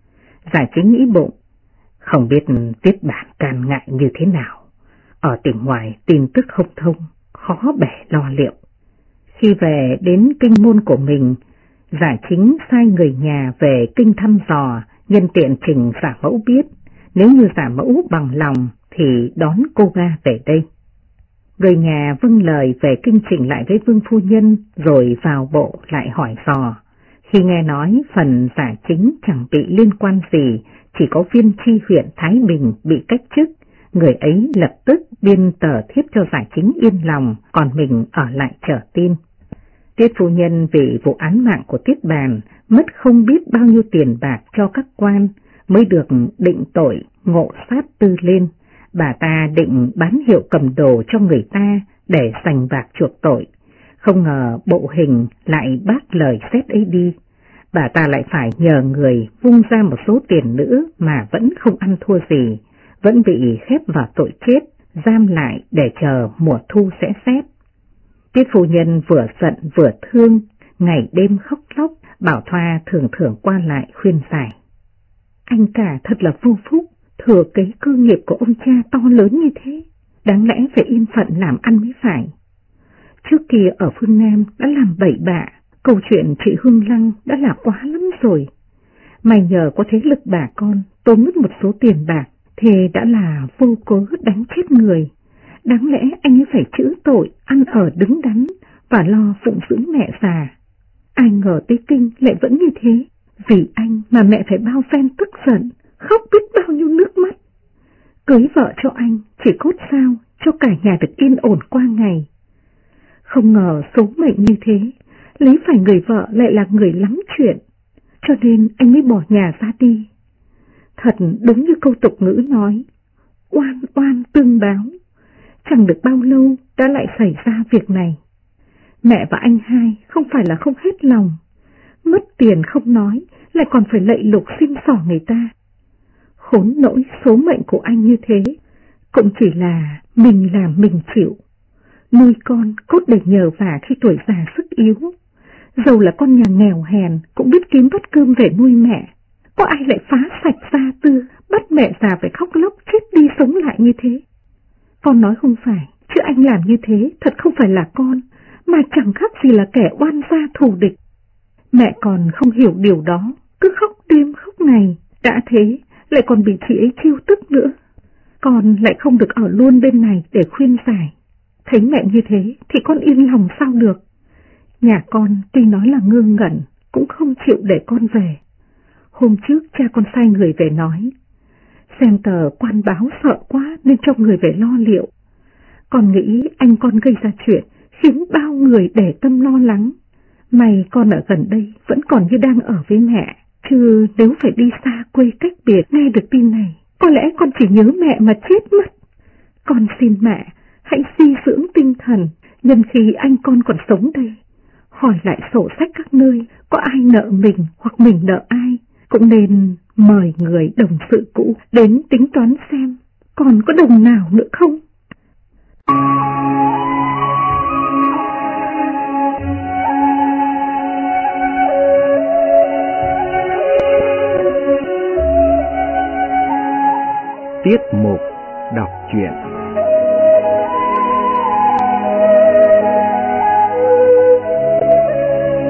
Giả Chính nghĩ bụng, không biết Tiết Bản can ngại như thế nào, ở tỉnh ngoài tin tức không thông, khó bẻ lo liệu. Khi về đến kinh môn của mình, Giả Chính sai người nhà về kinh thăm dò, nhân tiện trình Giả Mẫu biết, nếu như Giả Mẫu bằng lòng thì đón cô ga về đây. Người nhà vâng lời về kinh trình lại với Vương phu nhân, rồi vào bộ lại hỏi dò. Khi nghe nói phần Giả Chính chẳng bị liên quan gì, chỉ có viên tri huyện Thái Bình bị cách chức, người ấy lập tức biên tờ thiếp cho Giả Chính yên lòng, còn mình ở lại chờ tin. Tiết phu nhân vì vụ án mạng của Tiết Bàn mất không biết bao nhiêu tiền bạc cho các quan, mới được định tội ngộ sát tư lên. Bà ta định bán hiệu cầm đồ cho người ta để giành bạc chuộc tội, không ngờ bộ hình lại bác lời xét ấy đi. Bà ta lại phải nhờ người vung ra một số tiền nữa mà vẫn không ăn thua gì, vẫn bị khép vào tội chết, giam lại để chờ mùa thu sẽ xét. Tiết phu nhân vừa giận vừa thương, ngày đêm khóc lóc, bảo Thoa thường thường qua lại khuyên giải. Anh cả thật là vô phúc, thừa kế cơ nghiệp của ông cha to lớn như thế, đáng lẽ phải yên phận làm ăn mới phải. Trước kia ở phương Nam đã làm bậy bạ, câu chuyện chị Hương Lăng đã là quá lắm rồi. May nhờ có thế lực bà con tốn mất một số tiền bạc thì đã là vô cớ đánh chết người. Đáng lẽ anh ấy phải chữ tội, ăn ở đứng đắn và lo phụng dưỡng mẹ già. Ai ngờ tới kinh lại vẫn như thế, vì anh mà mẹ phải bao phen tức giận, khóc biết bao nhiêu nước mắt. Cưới vợ cho anh chỉ cốt sao cho cả nhà được yên ổn qua ngày. Không ngờ số mệnh như thế, lấy phải người vợ lại là người lắm chuyện, cho nên anh mới bỏ nhà ra đi. Thật đúng như câu tục ngữ nói, oan oan tương báo. Chẳng được bao lâu đã lại xảy ra việc này. Mẹ và anh hai không phải là không hết lòng, mất tiền không nói, lại còn phải lạy lục xin xỏ người ta. Khốn nỗi số mệnh của anh như thế, cũng chỉ là mình làm mình chịu. Nuôi con cốt để nhờ vả khi tuổi già sức yếu. Dầu là con nhà nghèo hèn cũng biết kiếm bát cơm về nuôi mẹ. Có ai lại phá sạch gia tư, bắt mẹ già phải khóc lóc chết đi sống lại như thế? Con nói không phải, chứ anh làm như thế thật không phải là con, mà chẳng khác gì là kẻ oan gia thù địch. Mẹ còn không hiểu điều đó, cứ khóc đêm khóc ngày, đã thế lại còn bị chị ấy chiêu tức nữa. Con lại không được ở luôn bên này để khuyên giải. Thấy mẹ như thế thì con yên lòng sao được. Nhà con tuy nói là ngơ ngẩn, cũng không chịu để con về. Hôm trước cha con sai người về nói, xem tờ quan báo sợ quá nên cho người về lo liệu. Con nghĩ anh con gây ra chuyện khiến bao người để tâm lo lắng. May con ở gần đây vẫn còn như đang ở với mẹ, chứ nếu phải đi xa quê cách biệt nghe được tin này, có lẽ con chỉ nhớ mẹ mà chết mất. Con xin mẹ hãy suy dưỡng tinh thần, nhân khi anh con còn sống đây. Hỏi lại sổ sách các nơi, có ai nợ mình hoặc mình nợ ai, cũng nên mời người đồng sự cũ đến tính toán xem còn có đồng nào nữa không. Tiết mục đọc truyện.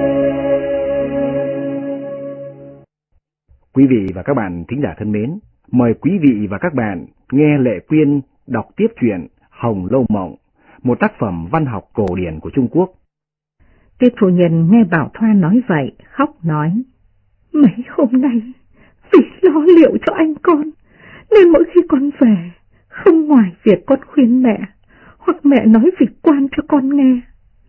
Quý vị và các bạn thính giả thân mến, Mời quý vị và các bạn nghe Lệ Quyên đọc tiếp truyện Hồng Lâu Mộng, một tác phẩm văn học cổ điển của Trung Quốc. Tiết phu nhân nghe Bảo Thoa nói vậy, khóc nói: Mấy hôm nay, vì lo liệu cho anh con, nên mỗi khi con về, không ngoài việc con khuyên mẹ, hoặc mẹ nói việc quan cho con nghe.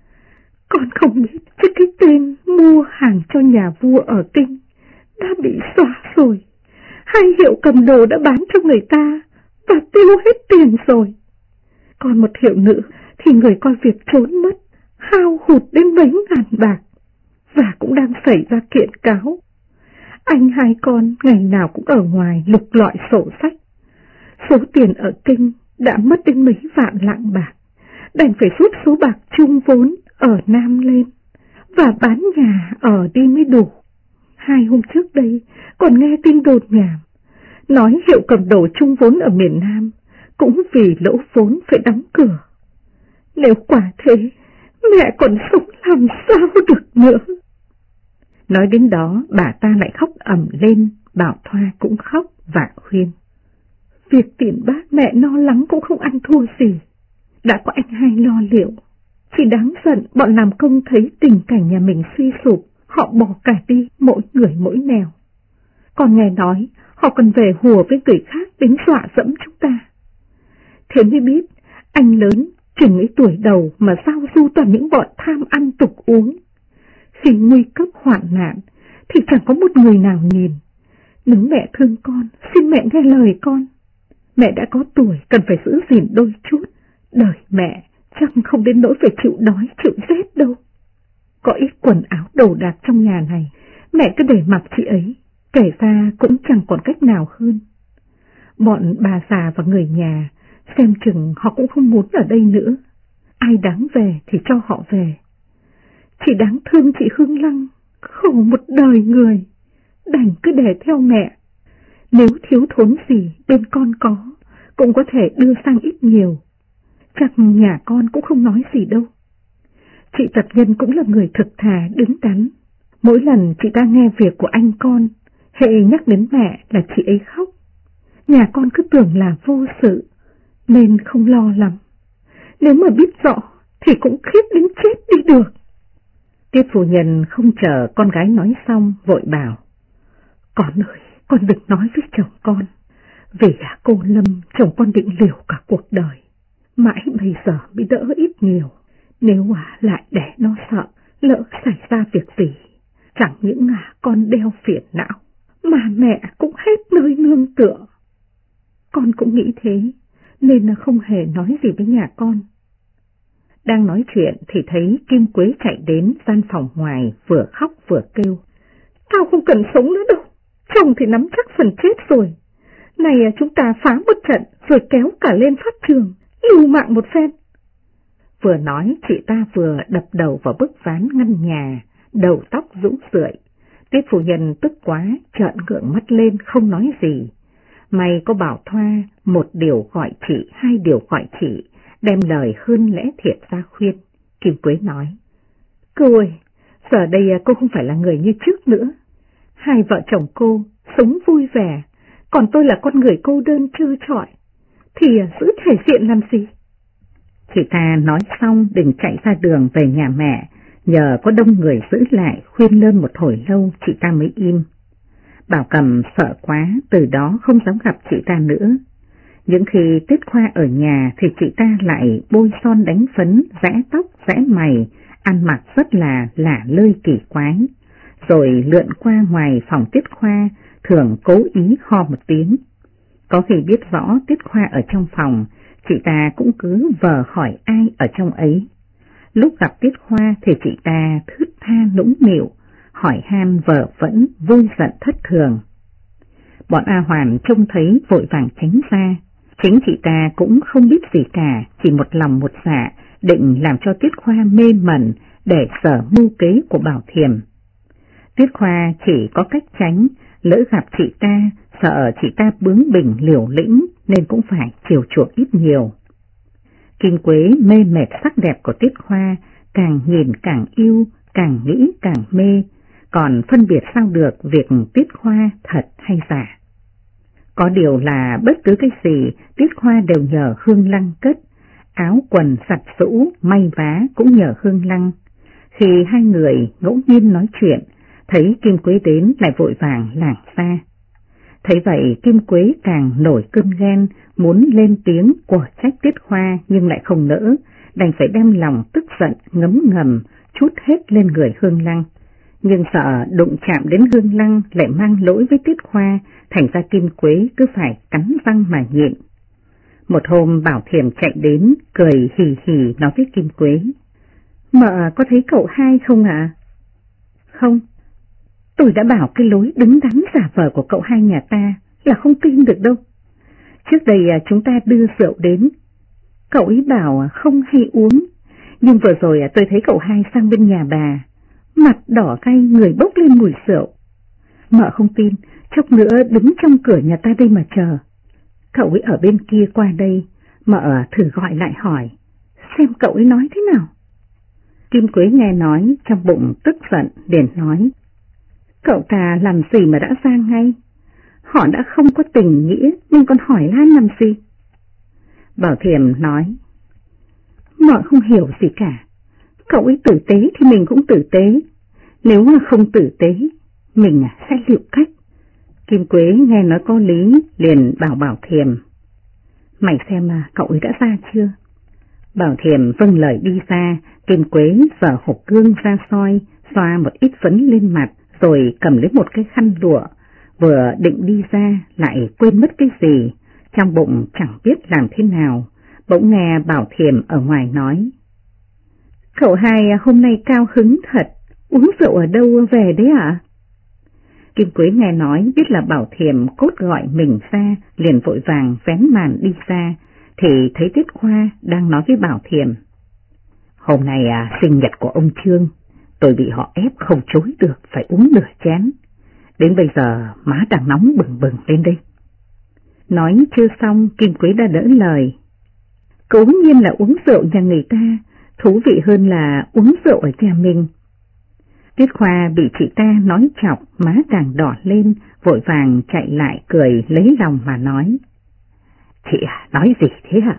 Con không biết cái tên mua hàng cho nhà vua ở Kinh đã bị xóa rồi. 2 hiệu cầm đồ đã bán cho người ta và tiêu hết tiền rồi. Còn 1 hiệu nữa thì người coi việc trốn mất, hao hụt đến mấy ngàn bạc, và cũng đang xảy ra kiện cáo. Anh 2 con ngày nào cũng ở ngoài lục lọi sổ sách. Số tiền ở Kinh đã mất đến mấy vạn lạng bạc, đành phải rút số bạc chung vốn ở Nam lên và bán nhà ở đi mới đủ. 2 hôm trước đây còn nghe tin đồn nhảm, nói hiệu cầm đồ chung vốn ở miền Nam cũng vì lỗ vốn phải đóng cửa. Nếu quả thế, mẹ còn sống làm sao được nữa. Nói đến đó, bà ta lại khóc ầm lên, Bảo Thoa cũng khóc và khuyên: Việc tiền bác mẹ lo lắng cũng không ăn thua gì. Đã có anh 2 lo liệu. Chỉ đáng giận bọn làm công thấy tình cảnh nhà mình suy sụp, họ bỏ cả đi, mỗi người mỗi nẻo. Còn nghe nói, họ còn về hùa với người khác đến dọa dẫm chúng ta. Thế mới biết, anh lớn, chừng ấy tuổi đầu mà giao du toàn những bọn tham ăn tục uống. Khi nguy cấp hoạn nạn, thì chẳng có một người nào nhìn. Nếu mẹ thương con, xin mẹ nghe lời con. Mẹ đã có tuổi, cần phải giữ gìn đôi chút. Đời mẹ chắc không đến nỗi phải chịu đói, chịu rét đâu. Có ít quần áo đồ đạc trong nhà này, mẹ cứ để mặc chị ấy, kể ra cũng chẳng còn cách nào hơn. Bọn bà già và người nhà, xem chừng họ cũng không muốn ở đây nữa. Ai đáng về thì cho họ về. Chỉ đáng thương chị Hương Lăng, khổ một đời người, đành cứ để theo mẹ. Nếu thiếu thốn gì bên con có, cũng có thể đưa sang ít nhiều. Chắc nhà con cũng không nói gì đâu. Chị Tập Nhân cũng là người thực thà, đứng đắn. Mỗi lần chị ta nghe việc của anh con, hệ nhắc đến mẹ là chị ấy khóc. Nhà con cứ tưởng là vô sự, nên không lo lắm. Nếu mà biết rõ, thì cũng khiếp đến chết đi được. Tiết phu nhân không chờ con gái nói xong, vội bảo: Con ơi, con đừng nói với chồng con. Vì cô Lâm, chồng con định liều cả cuộc đời. Mãi bây giờ mới đỡ ít nhiều. Nếu lại để nó sợ, lỡ xảy ra việc gì, chẳng những con đeo phiền não, mà mẹ cũng hết nơi nương tựa. Con cũng nghĩ thế, nên là không hề nói gì với nhà con. Đang nói chuyện thì thấy Kim Quế chạy đến gian phòng ngoài, vừa khóc vừa kêu: Tao không cần sống nữa đâu, chồng thì nắm chắc phần chết rồi. Này chúng ta phá một trận rồi kéo cả lên pháp trường, lưu mạng một phen. Vừa nói chị ta vừa đập đầu vào bức ván ngăn nhà, đầu tóc rũ rượi. Tiết phu nhân tức quá, trợn ngượng mắt lên không nói gì. May có Bảo Thoa, 1 điều gọi chị, 2 điều gọi chị, đem lời hơn lẽ thiệt ra khuyên. Kim Quế nói: Cô ơi, giờ đây cô không phải là người như trước nữa. 2 vợ chồng cô sống vui vẻ, còn tôi là con người cô đơn trơ trọi, thì giữ thể diện làm gì? Chị ta nói xong định chạy ra đường về nhà mẹ, nhờ có đông người giữ lại khuyên lơn một hồi lâu chị ta mới im. Bảo Cầm sợ quá, từ đó không dám gặp chị ta nữa. Những khi Tiết Khoa ở nhà thì chị ta lại bôi son đánh phấn, vẽ tóc, vẽ mày, ăn mặc rất là lả lơi kỳ quái. Rồi lượn qua ngoài phòng Tiết Khoa, thường cố ý ho một tiếng. Có khi biết rõ Tiết Khoa ở trong phòng, chị ta cũng cứ vờ hỏi ai ở trong ấy. Lúc gặp Tiết Khoa thì chị ta thướt tha nũng nịu, hỏi han vờ vẫn vui giận thất thường. Bọn A Hoàn trông thấy vội vàng tránh ra. Chính chị ta cũng không biết gì cả, chỉ một lòng một dạ định làm cho Tiết Khoa mê mẩn để sở mưu kế của Bảo Thiềm. Tiết Khoa chỉ có cách tránh, lỡ gặp chị ta, sợ chị ta bướng bỉnh liều lĩnh nên cũng phải chiều chuộng ít nhiều. Kim Quế mê mệt sắc đẹp của Tiết Khoa, càng nhìn càng yêu, càng nghĩ càng mê, còn phân biệt sao được việc Tiết Khoa thật hay giả. Có điều là bất cứ cái gì Tiết Hoa đều nhờ Hương Lăng cất, áo quần sạch sũ, may vá cũng nhờ Hương Lăng. Khi hai người ngẫu nhiên nói chuyện, thấy Kim Quế đến lại vội vàng lảng xa. Thấy vậy Kim Quế càng nổi cơn ghen, muốn lên tiếng của trách Tiết Hoa nhưng lại không nỡ, đành phải đem lòng tức giận ngấm ngầm trút hết lên người Hương Lăng. Nhưng sợ đụng chạm đến Hương Lăng lại mang lỗi với Tiết Hoa, thành ra Kim Quế cứ phải cắn răng mà nhịn. Một hôm Bảo Thiềm chạy đến, cười hì hì nói với Kim Quế: "Mợ có thấy cậu hai không ạ?" "Không, tôi đã bảo cái lối đứng đắn giả vờ của cậu hai nhà ta là không tin được đâu. Trước đây chúng ta đưa rượu đến, cậu ấy bảo không hay uống, nhưng vừa rồi tôi thấy cậu hai sang bên nhà bà, mặt đỏ gay, người bốc lên mùi rượu. Mợ không tin, chốc nữa đứng trong cửa nhà ta đây mà chờ. Cậu ấy ở bên kia qua đây, mợ thử gọi lại hỏi, xem cậu ấy nói thế nào." Kim Quế nghe nói, trong bụng tức giận, liền nói: "Cậu ta làm gì mà đã ra ngay? Họ đã không có tình nghĩa, nhưng còn hỏi lan làm gì?" Bảo Thiềm nói: "Mợ không hiểu gì cả. Cậu ấy tử tế thì mình cũng tử tế. Nếu mà không tử tế, mình sẽ liệu cách." Kim Quế nghe nói có lý, liền bảo Bảo Thiềm: "Mày xem cậu ấy đã ra chưa?" Bảo Thiềm vâng lời đi ra. Kim Quế giở hộp gương ra soi, xoa một ít phấn lên mặt, rồi cầm lấy một cái khăn lụa, vừa định đi ra lại quên mất cái gì, trong bụng chẳng biết làm thế nào. Bỗng nghe Bảo Thiềm ở ngoài nói: "Cậu hai hôm nay cao hứng thật, uống rượu ở đâu về đấy ạ?" Kim Quế nghe nói biết là Bảo Thiềm cốt gọi mình ra, liền vội vàng vén màn đi ra, thì thấy Tiết Hoa đang nói với Bảo Thiềm: "Hôm nay sinh nhật của ông Trương, tôi bị họ ép không chối được, phải uống nửa chén. Đến bây giờ má đang nóng bừng bừng lên đây." Nói chưa xong, Kim Quế đã đỡ lời: "Cố nhiên là uống rượu nhà người ta, thú vị hơn là uống rượu ở nhà mình." Tiết Khoa bị chị ta nói chọc, má càng đỏ lên, vội vàng chạy lại cười lấy lòng mà nói: "Chị nói gì thế hả?"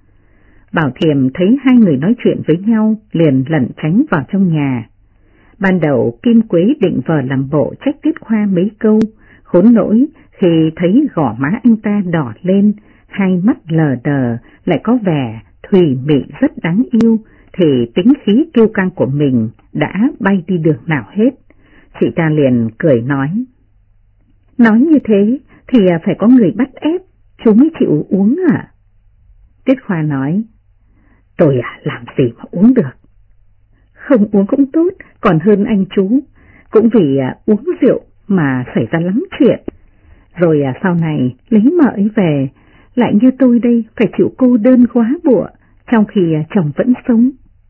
Bảo Thiềm thấy hai người nói chuyện với nhau, liền lẩn tránh vào trong nhà. Ban đầu Kim Quế định vờ làm bộ trách Tiết Khoa mấy câu, khốn nỗi khi thấy gò má anh ta đỏ lên, hai mắt lờ đờ, lại có vẻ thùy mị rất đáng yêu, thì tính khí kiêu căng của mình đã bay đi đường nào hết. Chị ta liền cười nói: "Nói như thế thì phải có người bắt ép, chú mới chịu uống à?" Tiết Khoa nói: "Tôi làm gì mà uống được? Không uống cũng tốt, còn hơn anh chú, cũng vì uống rượu mà xảy ra lắm chuyện. Rồi sau này lấy mợ ấy về, lại như tôi đây phải chịu cô đơn quá bụa, trong khi chồng vẫn sống."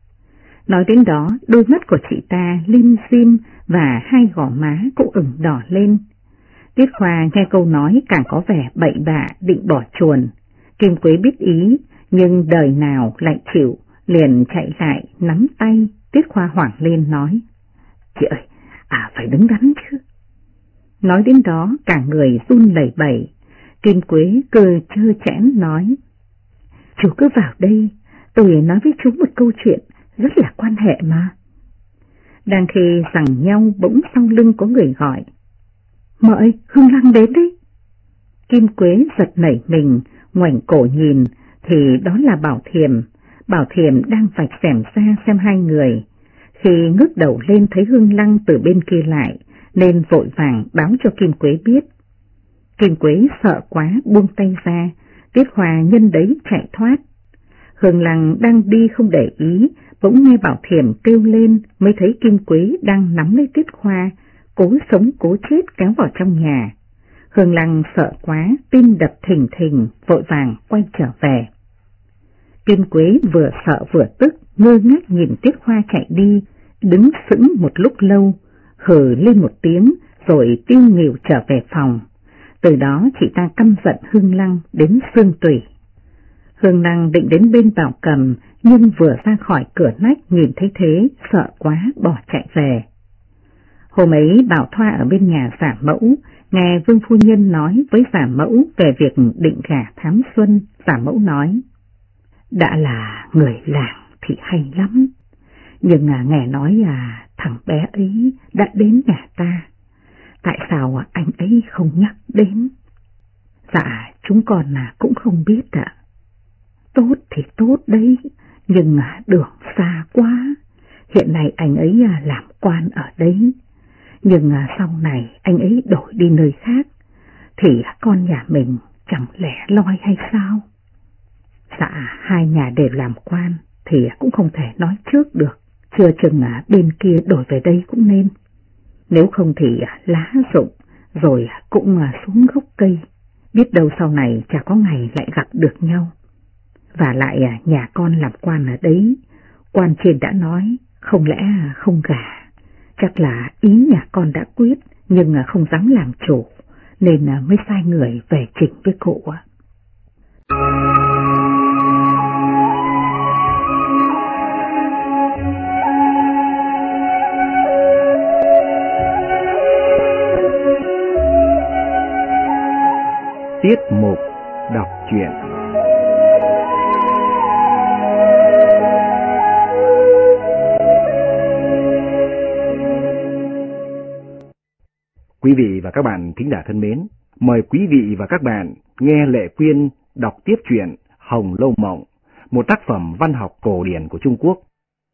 Nói đến đó, đôi mắt của chị ta lim dim và hai gò má cũng ửng đỏ lên. Tiết Khoa nghe câu nói càng có vẻ bậy bạ, định bỏ chuồn. Kim Quế biết ý, nhưng đời nào lại chịu, liền chạy lại nắm tay. Tiết Khoa hoảng lên nói: "Chị ơi, phải đứng đắn chứ." Nói đến đó cả người run lẩy bẩy. Kim Quế cười trơ trẽn nói: "Chú cứ vào đây, tôi nói với chú một câu chuyện rất là quan hệ mà." Đang khi giằng nhau, bỗng sau lưng có người gọi: "Mợ ơi, Hương Lăng đến đấy." Kim Quế giật nảy mình, ngoảnh cổ nhìn, thì đó là Bảo Thiềm. Bảo Thiềm đang vạch xẻm ra xem hai người. Khi ngước đầu lên thấy Hương Lăng từ bên kia lại, nên vội vàng báo cho Kim Quế biết. Kim Quế sợ quá buông tay ra, Tiết Hoa nhân đấy chạy thoát. Hương Lăng đang đi không để ý, bỗng nghe Bảo Thiềm kêu lên, mới thấy Kim Quế đang nắm lấy Tiết Hoa, cố sống cố chết kéo vào trong nhà. Hương Lăng sợ quá, tim đập thình thình, vội vàng quay trở về. Kim Quế vừa sợ vừa tức, ngơ ngác nhìn Tiết Hoa chạy đi, đứng sững một lúc lâu, hừ lên một tiếng, rồi tiêu nghỉu trở về phòng. Từ đó chị ta căm giận Hương Lăng đến xương tủy. Hương Lăng định đến bên Bảo Cầm, nhưng vừa ra khỏi cửa nách nhìn thấy thế, sợ quá bỏ chạy về. Hôm ấy Bảo Thoa ở bên nhà giả mẫu, Nghe Vương phu nhân nói với giả mẫu về việc định gả Thám Xuân, giả mẫu nói, đã là người làng thì hay lắm, nhưng nghe nói thằng bé ấy đã đến nhà ta, tại sao anh ấy không nhắc đến? Dạ chúng con cũng không biết ạ. Tốt thì tốt đấy, nhưng đường xa quá, hiện nay anh ấy làm quan ở đấy, nhưng sau này anh ấy đổi đi nơi khác, thì con nhà mình chẳng lẽ loi hay sao? Dạ hai nhà đều làm quan thì cũng không thể nói trước được, chưa chừng bên kia đổi về đây cũng nên, nếu không thì lá rụng rồi cũng xuống gốc cây, biết đâu sau này chả có ngày lại gặp được nhau. Và lại nhà con làm quan ở đấy, quan trên đã nói không lẽ không gả, chắc là ý nhà con đã quyết nhưng không dám làm chủ, nên mới sai người về chỉnh với cụ ạ. Tiết mục đọc truyện. Quý vị và các bạn thính giả thân mến, mời quý vị và các bạn nghe Lệ Quyên đọc tiếp truyện Hồng Lâu Mộng, một tác phẩm văn học cổ điển của Trung Quốc.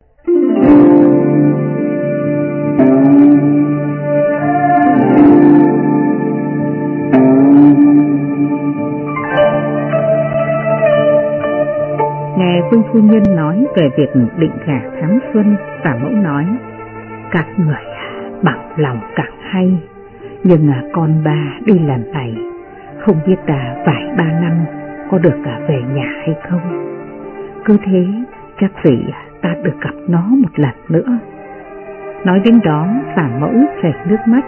Nghe Vương phu nhân nói về việc định gả Thám Xuân, giả mẫu nói, các người bằng lòng càng hay, nhưng con ba đi lần này không biết vài ba năm có được về nhà hay không. Cứ thế chắc gì ta được gặp nó một lần nữa. Nói đến đó giả mẫu chảy nước mắt.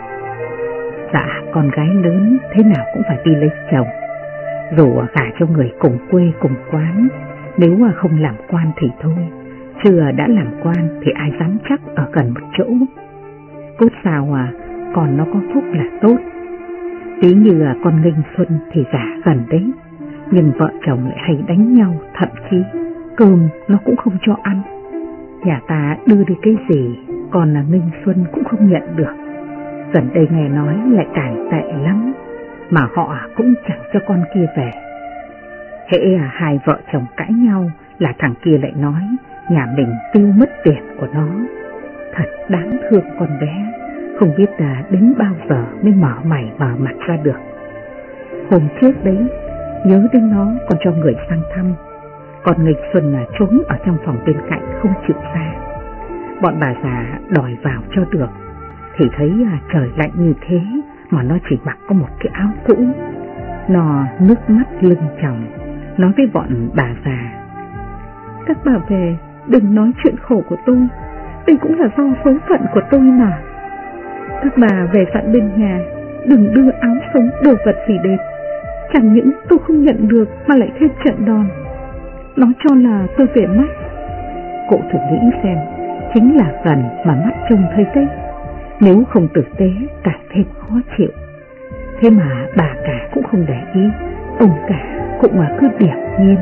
Dạ con gái lớn thế nào cũng phải đi lấy chồng, dù gả cho người cùng quê cùng quán, nếu không làm quan thì thôi, chứ đã làm quan thì ai dám chắc ở gần một chỗ. Cốt sao còn nó có phúc là tốt. Tí như con Nghinh Xuân thì gả gần đấy, nhưng vợ chồng lại hay đánh nhau, thậm chí cơm nó cũng không cho ăn. Nhà ta đưa đi cái gì còn Nghinh Xuân cũng không nhận được. Gần đây nghe nói lại càng tệ lắm, mà họ cũng chẳng cho con kia về. Hễ hai vợ chồng cãi nhau là thằng kia lại nói nhà mình tiêu mất tiền của nó. Thật đáng thương con bé, không biết đến bao giờ mới mở mày mở mặt ra được. Hôm trước đấy, nhớ đến nó còn cho người sang thăm, còn Nghịch Xuân trốn ở trong phòng bên cạnh không chịu ra. Bọn bà già đòi vào cho được, thì thấy trời lạnh như thế mà nó chỉ mặc có một cái áo cũ. Nó nước mắt lưng tròng, nói với bọn bà già, các bà về đừng nói chuyện khổ của tôi, đây cũng là do số phận của tôi mà. Các bà về dặn bên nhà đừng đưa áo sống đồ vật gì đến, chẳng những tôi không nhận được mà lại thêm trận đòn. Nó cho là tôi về mắt. Cậu thử nghĩ xem, chính là gần mà mắt trông thấy đấy, nếu không tử tế càng thêm khó chịu. Thế mà bà cả cũng không để ý, ông cả cũng cứ điềm nhiên.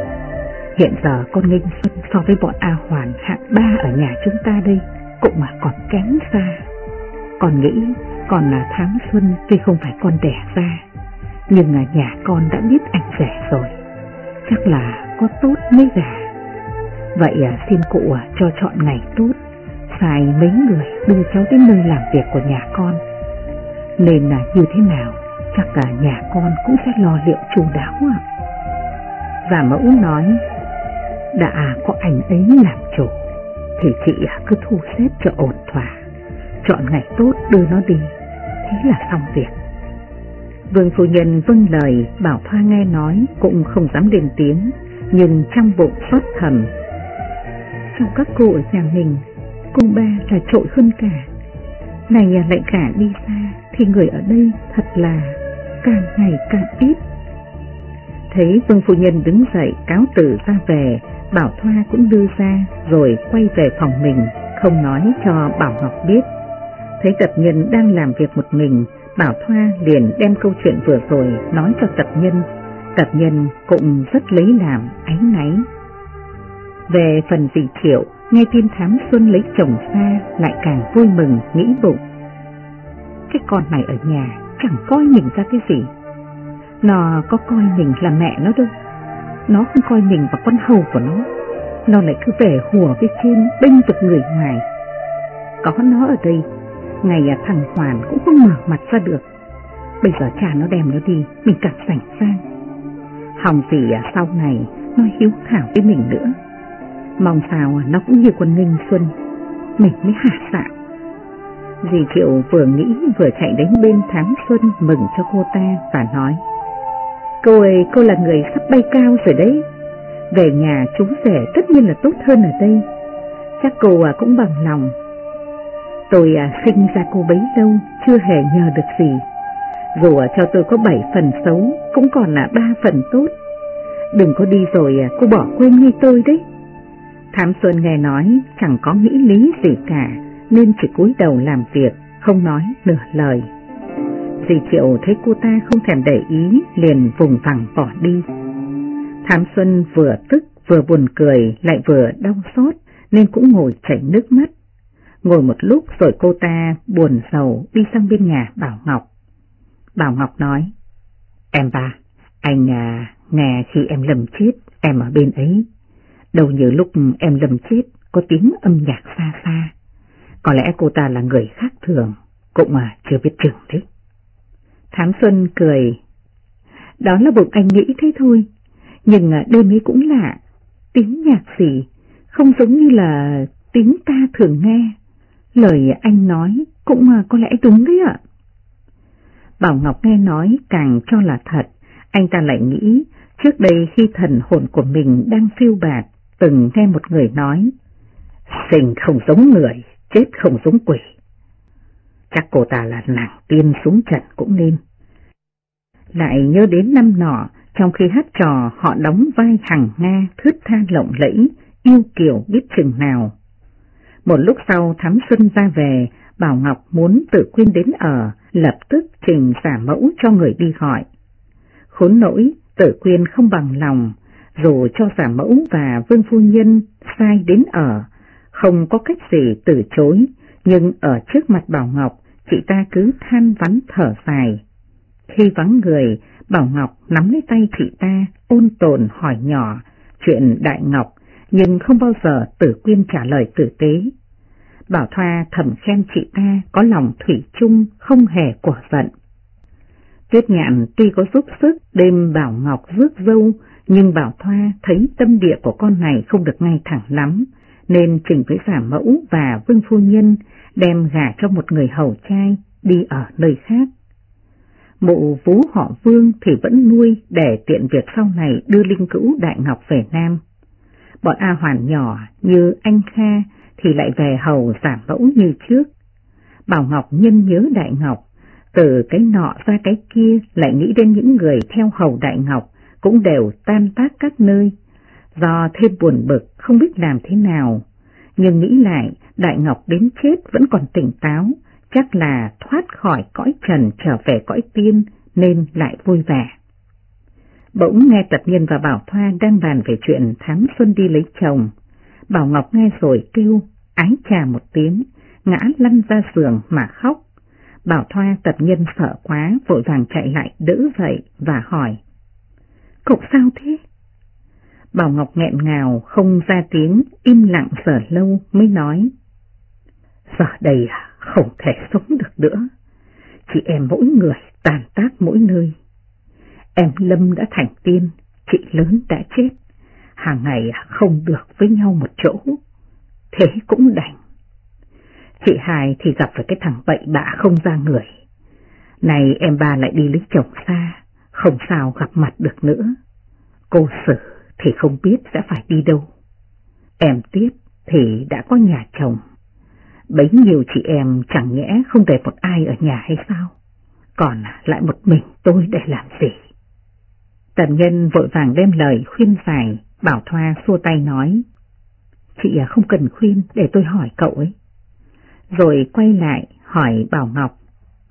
Hiện giờ con Nghinh Xuân so với bọn A Hoàn hạng 3 ở nhà chúng ta đây cũng còn kém xa. Con nghĩ còn là Thám Xuân tuy không phải con đẻ ra, nhưng nhà con đã biết anh rể rồi, chắc là có tốt mới gả. Vậy xin cụ cho chọn ngày tốt, sai mấy người đưa cháu đến nơi làm việc của nhà con. Nên như thế nào chắc cả nhà con cũng sẽ lo liệu chu đáo ạ. Giả mẫu nói, đã có anh ấy làm chủ thì chị cứ thu xếp cho ổn thỏa, chọn ngày tốt đưa nó đi, thế là xong việc. Vương phu nhân vâng lời, Bảo Thoa nghe nói cũng không dám lên tiếng, nhưng trong bụng xót thầm, trong các cô ở nhà mình, cô ba là trội hơn cả, này lại cả đi xa thì người ở đây thật là càng ngày càng ít. Thấy Vương phu nhân đứng dậy cáo từ ra về, Bảo Thoa cũng đưa ra rồi quay về phòng mình, không nói cho Bảo Ngọc biết. Thấy tập nhân đang làm việc một mình, Bảo Thoa liền đem câu chuyện vừa rồi nói cho Tập Nhân. Tập Nhân cũng rất lấy làm áy náy. Về phần Dì Thiệu, nghe tin Thám Xuân lấy chồng xa lại càng vui mừng, nghĩ bụng: cái con này ở nhà chẳng coi mình ra cái gì. Nó có coi mình là mẹ nó đâu. Nó không coi mình là con hầu của nó lại cứ về hùa với trên, bênh vực người ngoài. Có nó ở đây, ngày thằng Hoàn cũng không mở mặt ra được. Bây giờ cha nó đem nó đi, mình càng rảnh sang. Hòng gì sau này nó hiếu thảo với mình nữa. Mong sao nó cũng như con Nghinh Xuân, mình mới hả dạ. Dì Thiệu vừa nghĩ vừa chạy đến bên Thám Xuân mừng cho cô ta và nói: Cô là người sắp bay cao rồi đấy. Về nhà chú rể tất nhiên là tốt hơn ở đây. Chắc cô cũng bằng lòng. Tôi sinh ra cô bấy lâu chưa hề nhờ được gì. Dù cho tôi có 7 phần xấu cũng còn là 3 phần tốt. Đừng có đi rồi cô bỏ quên như tôi đấy. Thám Xuân nghe nói chẳng có nghĩ lý gì cả, nên chỉ cúi đầu làm việc, không nói nửa lời. Dì Thiệu thấy cô ta không thèm để ý, liền vùng vằng bỏ đi. Thám Xuân vừa tức vừa buồn cười lại vừa đau xót, nên cũng ngồi chảy nước mắt. Ngồi một lúc rồi cô ta buồn rầu đi sang bên nhà Bảo Ngọc. Bảo Ngọc nói: Em ba, anh nghe khi em Lâm chết, em ở bên ấy. Đâu như lúc em Lâm chết có tiếng âm nhạc xa xa. Có lẽ cô ta là người khác thường, cũng chưa biết chừng đấy. Thám Xuân cười: Đó là bụng anh nghĩ thế thôi. Nhưng đêm ấy cũng lạ, tiếng nhạc gì, không giống như là tiếng ta thường nghe. Lời anh nói cũng có lẽ đúng đấy ạ. Bảo Ngọc nghe nói càng cho là thật. Anh ta lại nghĩ trước đây khi thần hồn của mình đang phiêu bạt, từng nghe một người nói: Sinh không giống người, chết không giống quỷ. Chắc cô ta là nàng tiên xuống trận cũng nên. Lại nhớ đến năm nọ, trong khi hát trò họ đóng vai Hằng Nga thướt tha lộng lẫy, yêu kiều biết chừng nào. Một lúc sau Thám Xuân ra về, Bảo Ngọc muốn Tử Quyên đến ở, lập tức trình giả mẫu cho người đi gọi. Khốn nỗi Tử Quyên không bằng lòng, dù cho giả mẫu và Vương phu nhân sai đến ở, không có cách gì từ chối, nhưng ở trước mặt Bảo Ngọc, chị ta cứ than vãn thở dài. Khi vắng người, Bảo Ngọc nắm lấy tay chị ta, ôn tồn hỏi nhỏ chuyện Đại Ngọc, nhưng không bao giờ Tử Quyên trả lời tử tế. Bảo Thoa thầm khen chị ta có lòng thủy chung, không hề của giận. Tuyết Nhạn tuy có giúp sức đêm Bảo Ngọc rước dâu, nhưng Bảo Thoa thấy tâm địa của con này không được ngay thẳng lắm, nên trình với giả mẫu và Vương phu nhân đem gả cho một người hầu trai đi ở nơi khác. Mụ vú họ Vương thì vẫn nuôi để tiện việc sau này đưa linh cữu Đại Ngọc về Nam. Bọn A Hoàn nhỏ như anh Kha thì lại về hầu giả mẫu như trước. Bảo Ngọc nhân nhớ Đại Ngọc, từ cái nọ ra cái kia lại nghĩ đến những người theo hầu Đại Ngọc cũng đều tan tác các nơi. Do thêm buồn bực không biết làm thế nào, nhưng nghĩ lại Đại Ngọc đến chết vẫn còn tỉnh táo, chắc là thoát khỏi cõi trần trở về cõi tiên nên lại vui vẻ. Bỗng nghe Tập Nhân và Bảo Thoa đang bàn về chuyện Thám Xuân đi lấy chồng. Bảo Ngọc nghe rồi kêu ái chà một tiếng, ngã lăn ra giường mà khóc. Bảo Thoa Tập Nhân sợ quá, vội vàng chạy lại đỡ dậy và hỏi: Cậu sao thế? Bảo Ngọc nghẹn ngào không ra tiếng, im lặng giờ lâu mới nói: Giờ đây không thể sống được nữa. Chị em mỗi người tàn tác mỗi nơi. Em Lâm đã thành tiên, chị lớn đã chết, hàng ngày không được với nhau một chỗ, thế cũng đành. Chị Hài thì gặp phải cái thằng bậy bạ không ra người. Này em ba lại đi lấy chồng xa, không sao gặp mặt được nữa. Cô Sử thì không biết sẽ phải đi đâu. Em Tiếp thì đã có nhà chồng. Bấy nhiêu chị em chẳng nhẽ không để một ai ở nhà hay sao? Còn lại một mình tôi để làm gì? Tần Nhân vội vàng đem lời khuyên giải. Bảo Thoa xua tay nói: Chị không cần khuyên, để tôi hỏi cậu ấy. Rồi quay lại hỏi Bảo Ngọc: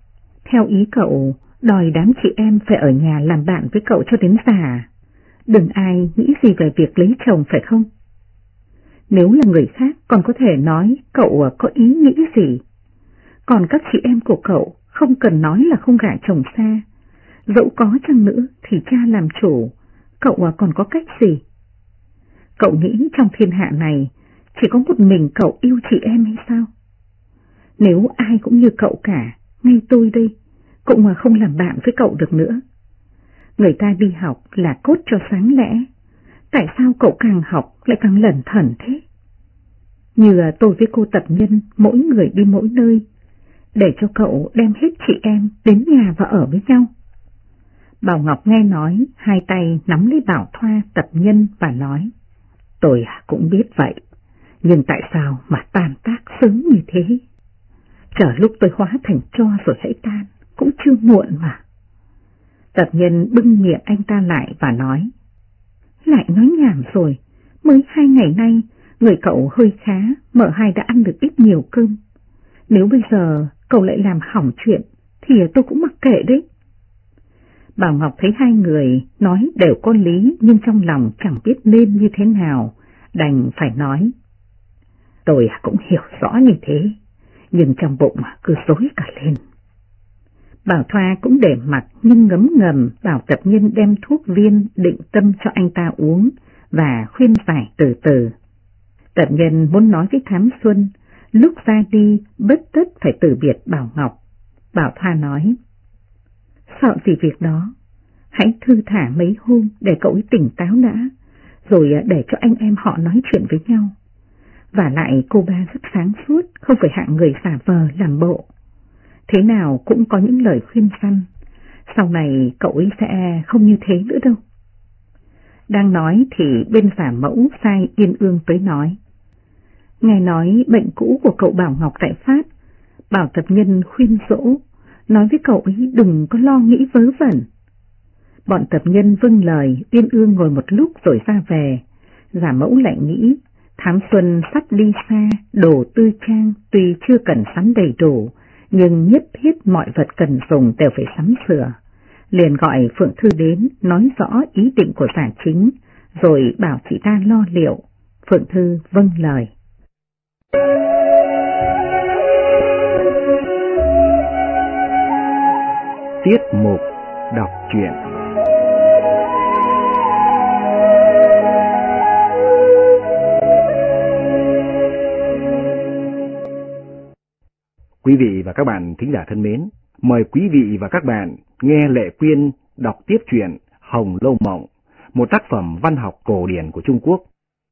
Theo ý cậu, đòi đám chị em phải ở nhà làm bạn với cậu cho đến già. Đừng ai nghĩ gì về việc lấy chồng phải không? Nếu là người khác còn có thể nói cậu có ý nghĩ gì. Còn các chị em của cậu không cần nói là không gả chồng xa. Dẫu có chăng nữa thì cha làm chủ, cậu còn có cách gì? Cậu nghĩ trong thiên hạ này chỉ có một mình cậu yêu chị em hay sao? Nếu ai cũng như cậu cả, ngay tôi đây, cũng mà không làm bạn với cậu được nữa. Người ta đi học là cốt cho sáng lẽ, tại sao cậu càng học lại càng lẩn thẩn thế? Như tôi với cô tập nhân, mỗi người đi mỗi nơi, để cho cậu đem hết chị em đến nhà và ở với nhau. Bảo Ngọc nghe nói, hai tay nắm lấy Bảo Thoa tập nhân và nói, tôi cũng biết vậy, nhưng tại sao mà tan tác sớm như thế? Chờ lúc tôi hóa thành tro rồi hãy tan, cũng chưa muộn mà. Tập nhân bưng miệng anh ta lại và nói, lại nói nhảm rồi, mới 2 ngày nay, người cậu hơi khá, mợ hai đã ăn được ít nhiều cơm. Nếu bây giờ cậu lại làm hỏng chuyện, thì tôi cũng mặc kệ đấy. Bảo Ngọc thấy hai người nói đều có lý, nhưng trong lòng chẳng biết nên như thế nào, đành phải nói. Tôi cũng hiểu rõ như thế, nhưng trong bụng cứ rối cả lên. Bảo Thoa cũng để mặc nhưng ngấm ngầm bảo tập nhân đem thuốc viên định tâm cho anh ta uống và khuyên giải từ từ. Tập nhân muốn nói với Thám Xuân, lúc ra đi bất tất phải từ biệt Bảo Ngọc. Bảo Thoa nói, sợ gì việc đó, hãy thư thả mấy hôm để cậu ấy tỉnh táo đã, rồi để cho anh em họ nói chuyện với nhau. Và lại cô ba rất sáng suốt, không phải hạng người giả vờ làm bộ. Thế nào cũng có những lời khuyên răn, sau này cậu ấy sẽ không như thế nữa đâu. Đang nói thì bên giả mẫu sai Yên Ương tới nói. Nghe nói bệnh cũ của cậu Bảo Ngọc tại Phát, Bảo tập nhân khuyên dỗ, nói với cậu ấy đừng có lo nghĩ vớ vẩn. Bọn tập nhân vâng lời, Yên Ương ngồi một lúc rồi ra về. Giả mẫu lại nghĩ, Thám Xuân sắp đi xa, đồ tư trang tuy chưa cần sắm đầy đủ, nhưng nhất thiết mọi vật cần dùng đều phải sắm sửa. Liền gọi Phượng Thư đến, nói rõ ý định của giả chính, rồi bảo chị ta lo liệu. Phượng Thư vâng lời. Tiết mục đọc truyện. Quý vị và các bạn thính giả thân mến, mời quý vị và các bạn nghe Lệ Quyên đọc tiếp truyện Hồng Lâu Mộng, một tác phẩm văn học cổ điển của Trung Quốc.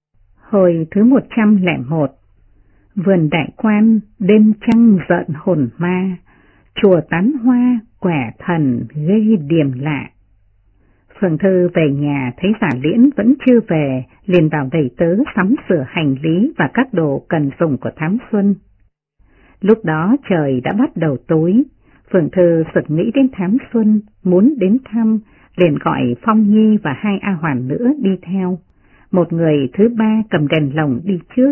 Hồi thứ 101. Vườn đại quan, đêm trăng rợn hồn ma, chùa tán hoa, quẻ thần gây điềm lạ. Phượng Thư về nhà thấy Giả Liễn vẫn chưa về, liền bảo đầy tớ sắm sửa hành lý và các đồ cần dùng của Thám Xuân. Lúc đó trời đã bắt đầu tối, Phượng Thư sực nghĩ đến Thám Xuân, muốn đến thăm, liền gọi Phong Nhi và 2 A Hoàn nữa đi theo. Một người thứ ba cầm đèn lồng đi trước.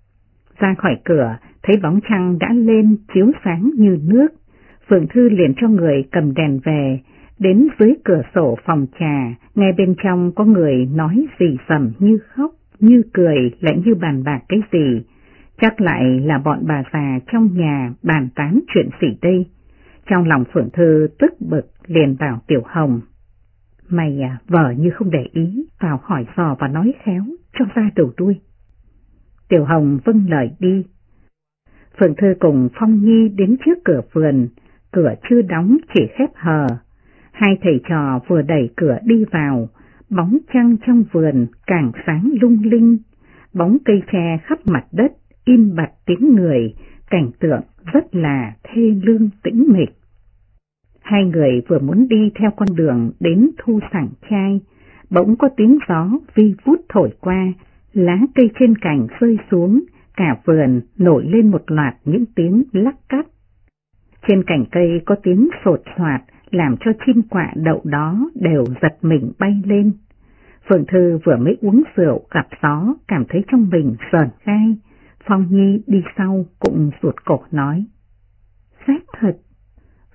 Ra khỏi cửa, thấy bóng trăng đã lên chiếu sáng như nước. Phượng Thư liền cho người cầm đèn về, đến dưới cửa sổ phòng trà, nghe bên trong có người nói rì rầm như khóc, như cười, lại như bàn bạc cái gì. Chắc lại là bọn bà già trong nhà bàn tán chuyện gì đây. Trong lòng Phượng Thư tức bực liền bảo Tiểu Hồng, mày vờ như không để ý, vào hỏi dò và nói khéo, cho ra đầu đuôi. Tiểu Hồng vâng lời đi. Phượng Thư cùng Phong Nhi đến trước cửa vườn, cửa chưa đóng chỉ khép hờ. 2 thầy trò vừa đẩy cửa đi vào, bóng trăng trong vườn càng sáng lung linh, bóng cây tre khắp mặt đất, im bặt tiếng người, cảnh tượng rất là thê lương tĩnh mịch. 2 người vừa muốn đi theo con đường đến thu sảng trai, bỗng có tiếng gió vi vút thổi qua, lá cây trên cành rơi xuống, cả vườn nổi lên một loạt những tiếng lắc cắt. Trên cành cây có tiếng sột soạt, làm cho chim quạ đậu đó đều giật mình bay lên. Phượng Thư vừa mới uống rượu gặp gió, cảm thấy trong mình sờn gai. Phong Nhi đi sau cũng ruột cổ nói, rét thật.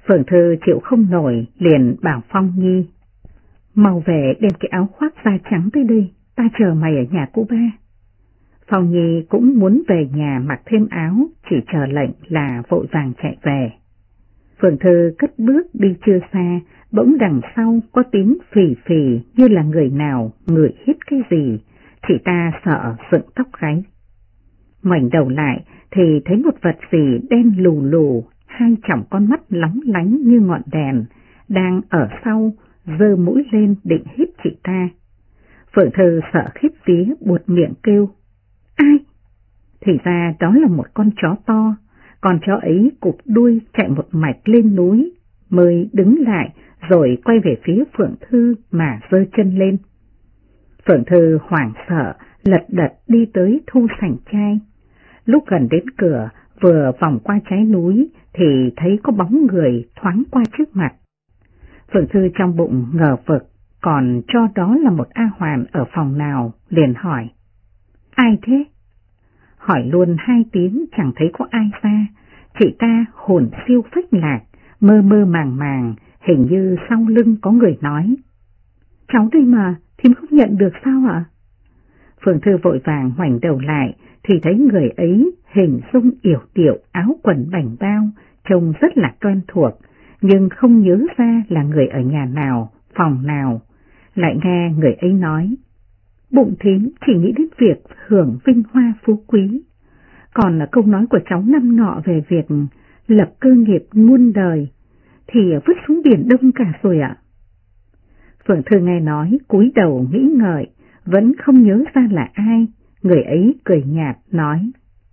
Phượng Thư chịu không nổi liền bảo Phong Nhi: mau về đem cái áo khoác da trắng tới đây, ta chờ mày ở nhà cô ba. Phong Nhi cũng muốn về nhà mặc thêm áo, chỉ chờ lệnh là vội vàng chạy về. Phượng Thư cất bước đi chưa xa, bỗng đằng sau có tiếng phì phì như là người nào ngửi hít cái gì, chị ta sợ dựng tóc gáy. Ngoảnh đầu lại thì thấy một vật gì đen lù lù, hai tròng con mắt lóng lánh như ngọn đèn, đang ở sau, giơ mũi lên định hít chị ta. Phượng Thư sợ khiếp vía buột miệng kêu: ai? Thì ra đó là một con chó to, con chó ấy cụp đuôi chạy một mạch lên núi, mới đứng lại rồi quay về phía Phượng Thư mà giơ chân lên. Phượng Thư hoảng sợ, lật đật đi tới thu sảnh trai. Lúc gần đến cửa, vừa vòng qua trái núi thì thấy có bóng người thoáng qua trước mặt. Phượng Thư trong bụng ngờ vực, còn cho đó là một A Hoàn ở phòng nào, liền hỏi: ai thế? Hỏi luôn 2 tiếng chẳng thấy có ai ra, chị ta hồn siêu phách lạc, mơ mơ màng màng, hình như sau lưng có người nói: cháu đây mà, thím không nhận được sao ạ? Phượng Thư vội vàng ngoảnh đầu lại thì thấy người ấy hình dung yểu điệu, áo quần bảnh bao, trông rất là quen thuộc, nhưng không nhớ ra là người ở nhà nào, phòng nào. Lại nghe người ấy nói: bụng thím chỉ nghĩ đến việc hưởng vinh hoa phú quý, còn là câu nói của cháu năm nọ về việc lập cơ nghiệp muôn đời thì vứt xuống biển Đông cả rồi ạ. Phượng Thư nghe nói cúi đầu nghĩ ngợi, vẫn không nhớ ra là ai. Người ấy cười nhạt nói: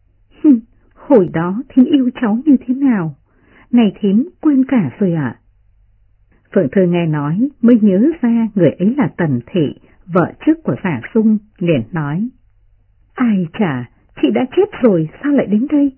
hồi đó thím yêu cháu như thế nào, này thím quên cả rồi ạ. Phượng Thư nghe nói mới nhớ ra người ấy là Tần Thị, vợ trước của Giả Sung, liền nói: ai chà, chị đã chết rồi sao lại đến đây?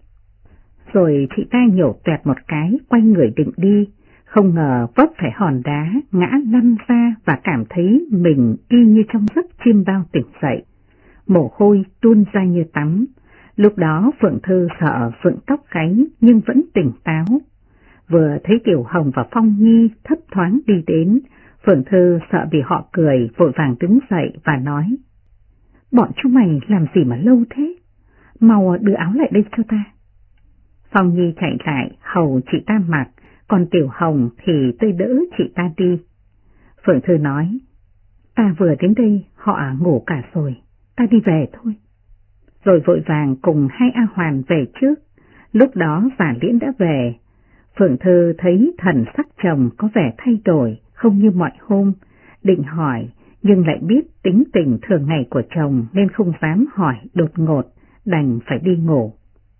Rồi chị ta nhổ toẹt một cái, quay người định đi, không ngờ vấp phải hòn đá, ngã lăn ra và cảm thấy mình y như trong giấc chiêm bao tỉnh dậy, mồ hôi tuôn ra như tắm. Lúc đó Phượng Thư sợ dựng tóc gáy nhưng vẫn tỉnh táo. Vừa thấy Tiểu Hồng và Phong Nhi thấp thoáng đi đến, Phượng Thư sợ bị họ cười, vội vàng đứng dậy và nói: bọn chúng mày làm gì mà lâu thế? Mau đưa áo lại đây cho ta. Phong Nhi chạy lại hầu chị ta mặc, còn Tiểu Hồng thì tôi đỡ chị ta đi. Phượng Thư nói: ta vừa đến đây họ ngủ cả rồi, ta đi về thôi. Rồi vội vàng cùng 2 A Hoàn về trước. Lúc đó Giả Liễn đã về. Phượng Thư thấy thần sắc chồng có vẻ thay đổi, không như mọi hôm, định hỏi nhưng lại biết tính tình thường ngày của chồng nên không dám hỏi đột ngột, đành phải đi ngủ.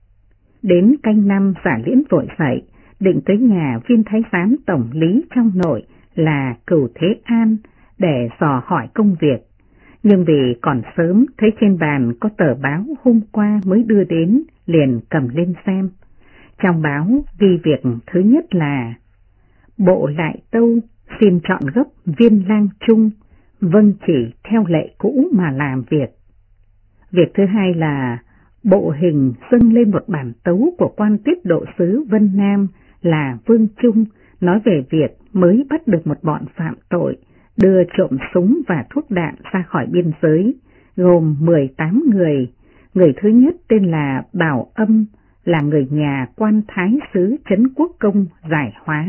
Đến canh 5 Giả Liễn vội dậy, định tới nhà viên thái giám tổng lý trong nội là Cửu Thế An để dò hỏi công việc. Nhưng vì còn sớm thấy trên bàn có tờ báo hôm qua mới đưa đến, liền cầm lên xem. Trong báo ghi việc thứ nhất là: Bộ Lại Tâu xin chọn gấp viên lang trung, vâng chỉ theo lệ cũ mà làm việc. Việc thứ hai là Bộ Hình dâng lên một bản tấu của quan tiết độ sứ Vân Nam là Vương Trung, nói về việc mới bắt được một bọn phạm tội đưa trộm súng và thuốc đạn ra khỏi biên giới, gồm 18 người. Người thứ nhất tên là Bảo Âm, là người nhà quan thái sứ Trấn Quốc Công Giải Hóa.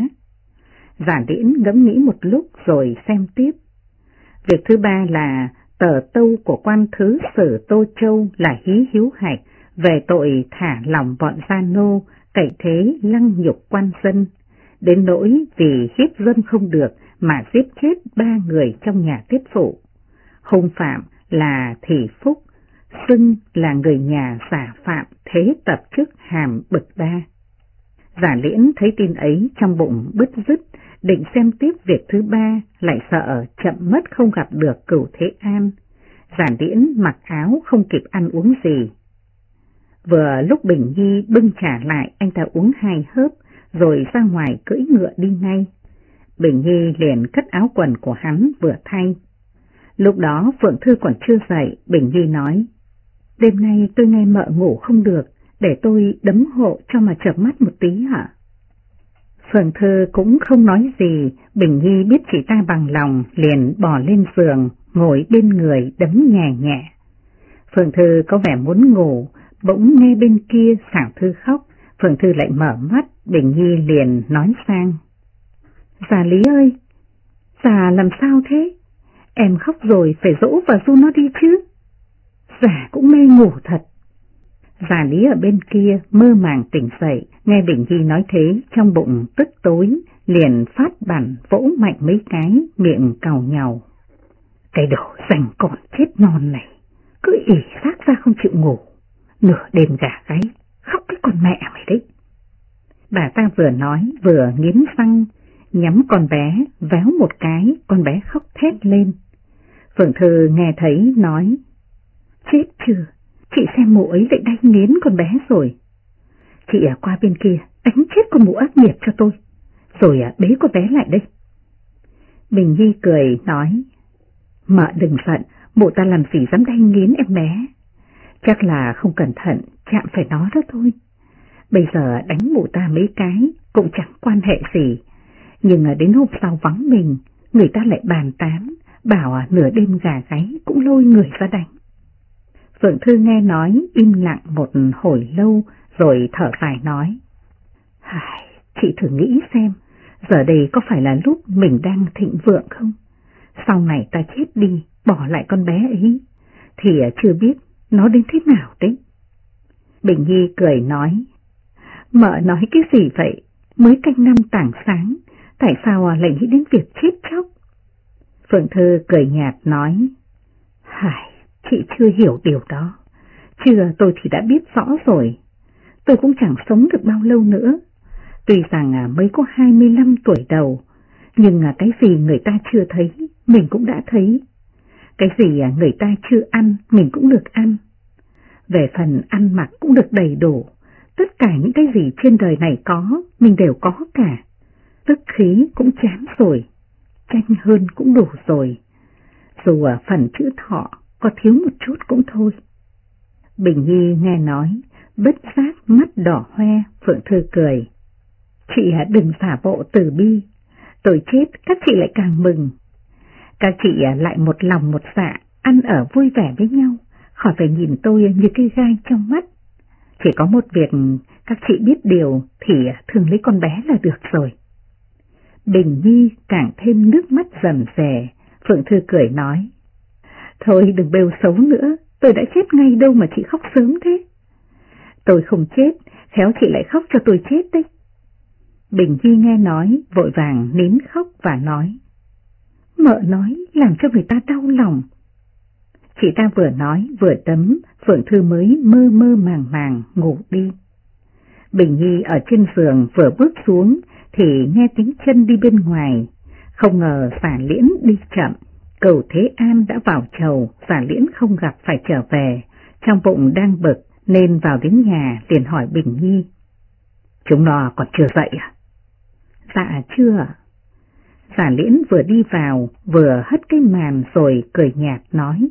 Giả Liễn ngẫm nghĩ một lúc rồi xem tiếp. Việc thứ ba là tờ tâu của quan thứ sử Tô Châu là Hí Hiếu Hạch về tội thả lỏng bọn gia nô, cậy thế lăng nhục quan dân, đến nỗi vì hiếp dân không được mà giết chết 3 người trong nhà tiết phụ. Hung phạm là Thị Phúc, xưng là người nhà giả phạm thế tập chức hàm bực 3. Giả Liễn thấy tin ấy trong bụng bứt rứt, định xem tiếp việc thứ 3, lại sợ chậm mất không gặp được Cửu Thế An. Giả Liễn mặc áo không kịp ăn uống gì. Vừa lúc Bình Nhi bưng trà lại, anh ta uống 2 hớp rồi ra ngoài cưỡi ngựa đi ngay. Bình Nhi liền cất áo quần của hắn vừa thay. Lúc đó Phượng Thư còn chưa dậy, Bình Nhi nói: đêm nay tôi nghe mợ ngủ không được, để tôi đấm hộ cho mà chợp mắt một tí hả? Phượng Thư cũng không nói gì, Bình Nhi biết chị ta bằng lòng liền bò lên giường, ngồi bên người đấm nhẹ nhẹ. Phượng Thư có vẻ muốn ngủ, bỗng nghe bên kia Xảo Thư khóc, Phượng Thư lại mở mắt, Bình Nhi liền nói sang. Già Lý ơi, già làm sao thế? Em khóc rồi phải dỗ và ru nó đi chứ. Già cũng mê ngủ thật. Già Lý ở bên kia mơ màng tỉnh dậy, nghe Bình Nhi nói thế trong bụng tức tối, liền phát bản vỗ mạnh mấy cái, miệng càu nhàu. Cái đồ rành còn chết non này, cứ ỉ xác ra không chịu ngủ, nửa đêm gà gáy, khóc cái con mẹ mày đấy. Bà ta vừa nói vừa nghiến răng, nhắm con bé, véo một cái, con bé khóc thét lên. Phượng Thư nghe thấy nói, chết chưa, chị xem mụ ấy lại đay nghiến con bé rồi. Chị qua bên kia đánh chết con mụ ác nghiệt cho tôi, rồi bế con bé lại đây. Bình Nhi cười nói, mợ đừng giận, mụ ta làm gì dám đay nghiến em bé. Chắc là không cẩn thận chạm phải nó đó thôi. Bây giờ đánh mụ ta mấy cái cũng chẳng quan hệ gì, nhưng đến hôm sau vắng mình, người ta lại bàn tán, bảo nửa đêm gà gáy cũng lôi người ra đánh. Phượng Thư nghe nói im lặng một hồi lâu rồi thở dài nói, chị thử nghĩ xem, giờ đây có phải là lúc mình đang thịnh vượng không? Sau này ta chết đi, bỏ lại con bé ấy, thì chưa biết nó đến thế nào đấy. Bình Nhi cười nói, mợ nói cái gì vậy? Mới canh năm tảng sáng, tại sao lại nghĩ đến việc chết chóc? Phượng Thư cười nhạt nói, chị chưa hiểu điều đó. Chưa, tôi thì đã biết rõ rồi. Tôi cũng chẳng sống được bao lâu nữa. Tuy rằng mới có 25 tuổi đầu, nhưng cái gì người ta chưa thấy, mình cũng đã thấy. Cái gì người ta chưa ăn, mình cũng được ăn. Về phần ăn mặc cũng được đầy đủ. Tất cả những cái gì trên đời này có, mình đều có cả. Tức khí cũng chán rồi, tranh hơn cũng đủ rồi. Dù phần chữ thọ có thiếu một chút cũng thôi. Bình Nhi nghe nói, bất giác mắt đỏ hoe. Phượng Thư cười, chị đừng giả bộ từ bi, tôi chết các chị lại càng mừng. Các chị lại một lòng một dạ, ăn ở vui vẻ với nhau, khỏi phải nhìn tôi như cái gai trong mắt. Chỉ có một việc các chị biết điều thì thường lấy con bé là được rồi. Bình Nhi càng thêm nước mắt rầm rè. Phượng Thư cười nói, thôi đừng bêu xấu nữa, tôi đã chết ngay đâu mà chị khóc sớm thế. Tôi không chết, khéo chị lại khóc cho tôi chết đấy. Bình Nhi nghe nói, vội vàng nín khóc và nói, mợ nói làm cho người ta đau lòng. Chị ta vừa nói vừa đấm, Phượng Thư mới mơ mơ màng màng ngủ đi. Bình Nhi ở trên giường vừa bước xuống thì nghe tiếng chân đi bên ngoài, không ngờ Giả Liễn đi chậm. Cầu Thế An đã vào chầu, Giả Liễn không gặp phải trở về, trong bụng đang bực nên vào đến nhà liền hỏi Bình Nhi, chúng nó còn chưa dậy à? Dạ chưa. Giả Liễn vừa đi vào vừa hất cái màn rồi cười nhạt nói,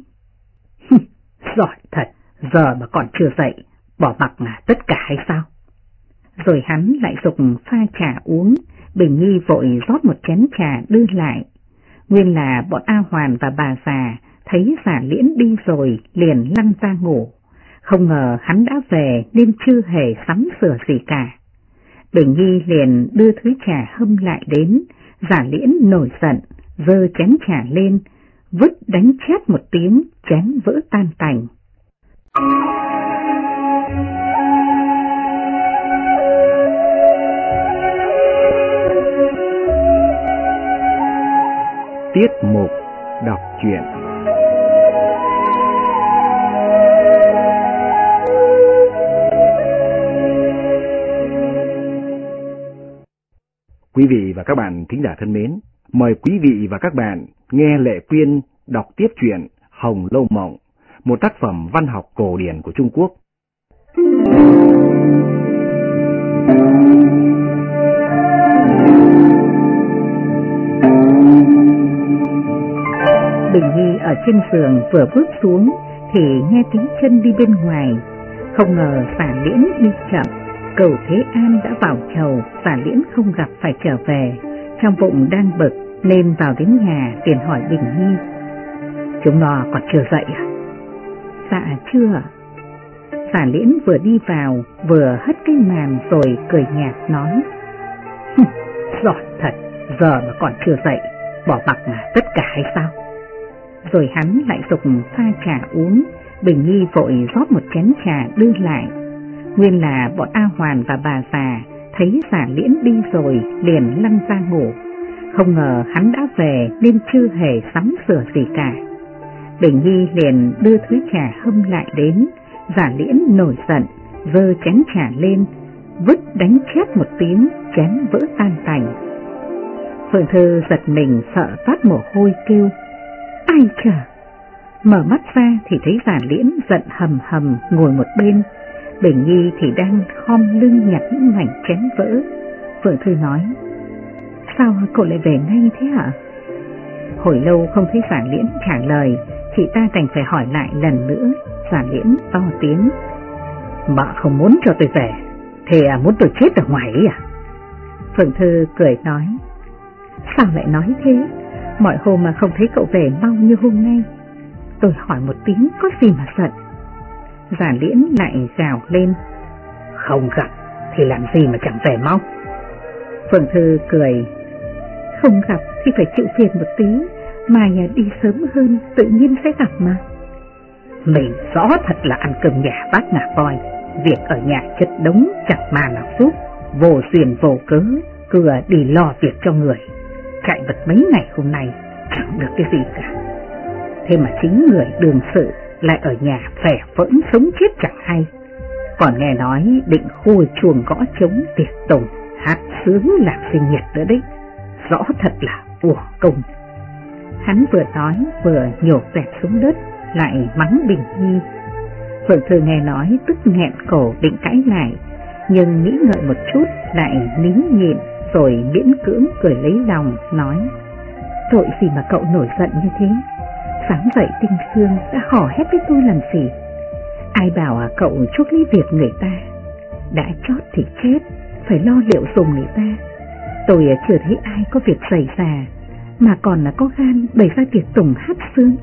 giỏi thật, giờ mà còn chưa dậy, bỏ mặc tất cả hay sao? Rồi hắn lại giục pha trà uống. Bình Nhi vội rót một chén trà đưa lại. Nguyên là bọn A Hoàn và bà già thấy Giả Liễn đi rồi liền lăn ra ngủ. Không ngờ hắn đã về nên chưa hề sắm sửa gì cả. Bình Nhi liền đưa thứ trà hâm lại đến. Giả Liễn nổi giận, giơ chén trà lên, vứt đánh chát một tiếng, chén vỡ tan tành. Tiết mục đọc truyện. Quý vị và các bạn thính giả thân mến, mời quý vị và các bạn nghe Lệ Quyên đọc tiếp truyện Hồng Lâu Mộng, một tác phẩm văn học cổ điển của Trung Quốc. Bình Nhi ở trên giường vừa bước xuống thì nghe tiếng chân đi bên ngoài, không ngờ Giả Liễn đi chậm. Cửu Thế An đã vào chầu, Giả Liễn không gặp phải trở về, trong bụng đang bực nên vào đến nhà liền hỏi Bình Nhi: chúng nó còn chưa dậy à? Dạ chưa. Giả Liễn vừa đi vào vừa hất cái màn rồi cười nhạt nói: giỏi thật, giờ mà còn chưa dậy, bỏ mặc mà tất cả hay sao? Rồi hắn lại dục pha trà uống. Bình Nhi vội rót một chén trà đưa lại. Nguyên là bọn A Hoàn và bà già thấy Giả Liễn đi rồi liền lăn ra ngủ. Không ngờ hắn đã về nên chưa hề sắm sửa gì cả. Bình Nhi liền đưa thứ trà hâm lại đến. Giả Liễn nổi giận, giơ chén trà lên, vứt đánh chét một tiếng, chén vỡ tan tành. Phượng Thư giật mình sợ toát mồ hôi kêu: ai chà! Mở mắt ra thì thấy Giả Liễn giận hầm hầm ngồi một bên. Bình Nhi thì đang khom lưng nhặt những mảnh chén vỡ. Phượng Thư nói: sao cậu lại về ngay thế hả? Hồi lâu không thấy Giả Liễn trả lời, chị ta đành phải hỏi lại lần nữa. Giả Liễn to tiếng: mợ không muốn cho tôi về, thì muốn tôi chết ở ngoài ấy à? Phượng Thư cười nói: sao lại nói thế? Mọi hôm mà không thấy cậu về mau như hôm nay. Tôi hỏi một tiếng có gì mà giận? Giả Liễn lại gào lên: không gặp thì làm gì mà chẳng về mau? Phượng Thư cười: không gặp thì phải chịu phiền một tí, mai đi sớm hơn tự nhiên sẽ gặp mà. Mình rõ thật là ăn cơm nhà bát ngà voi, việc ở nhà chất đống chẳng mà nào giúp, vô duyên vô cớ cứ đi lo việc cho người. Chạy bật mấy ngày hôm nay chẳng được cái gì cả. Thế mà chính người đương sự lại ở nhà phè phỡn sống chết chẳng hay. Còn nghe nói định khua chuồng gõ trống tiệc tùng, hát sướng làm sinh nhật nữa đấy. Rõ thật là uổng công. Hắn vừa nói vừa nhổ dẹp xuống đất, lại mắng Bình Nhi. Phượng Thư nghe nói tức nghẹn cổ định cãi lại, nhưng nghĩ ngợi một chút lại nín nhịn rồi miễn cưỡng cười lấy lòng nói: tội gì mà cậu nổi giận như thế? Sáng dậy tinh sương đã hò hét với tôi làm gì? Ai bảo cậu chuốc lấy việc người ta? Đã chót thì chết, phải lo liệu dùng người ta. Tôi chưa thấy ai có việc xảy ra mà còn có gan bày ra tiệc tùng hát sương.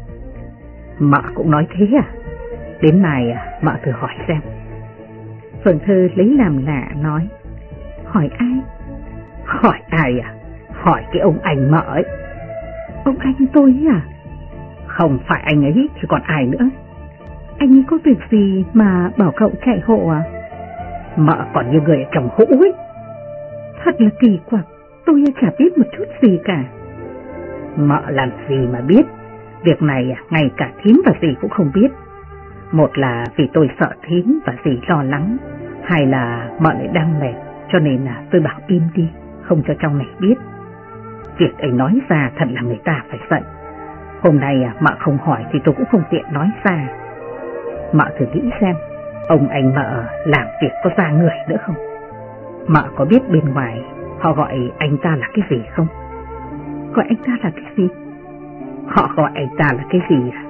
Mợ cũng nói thế à? Đến mai mợ thử hỏi xem. Phượng Thư lấy làm lạ nói: hỏi ai? Hỏi ai à? Hỏi cái ông anh mợ ấy. Ông anh tôi ấy à? Không phải anh ấy thì còn ai nữa? Anh ấy có việc gì mà bảo cậu chạy hộ à? Mợ còn như người ở trong hũ ấy. Thật là kỳ quặc, tôi chả biết một chút gì cả. Mợ làm gì mà biết? Việc này ngay cả thím và dì cũng không biết. Một là vì tôi sợ thím và dì lo lắng, hai là mợ lại đang mệt, cho nên là tôi bảo im đi, không cho trong này biết. Việc ấy nói ra thật là người ta phải giận. Hôm nay mợ không hỏi thì tôi cũng không tiện nói ra. Mợ thử nghĩ xem, ông anh mợ làm việc có ra người nữa không? Mợ có biết bên ngoài họ gọi anh ta là cái gì không? Gọi anh ta là cái gì? Họ gọi anh ta là cái gì à?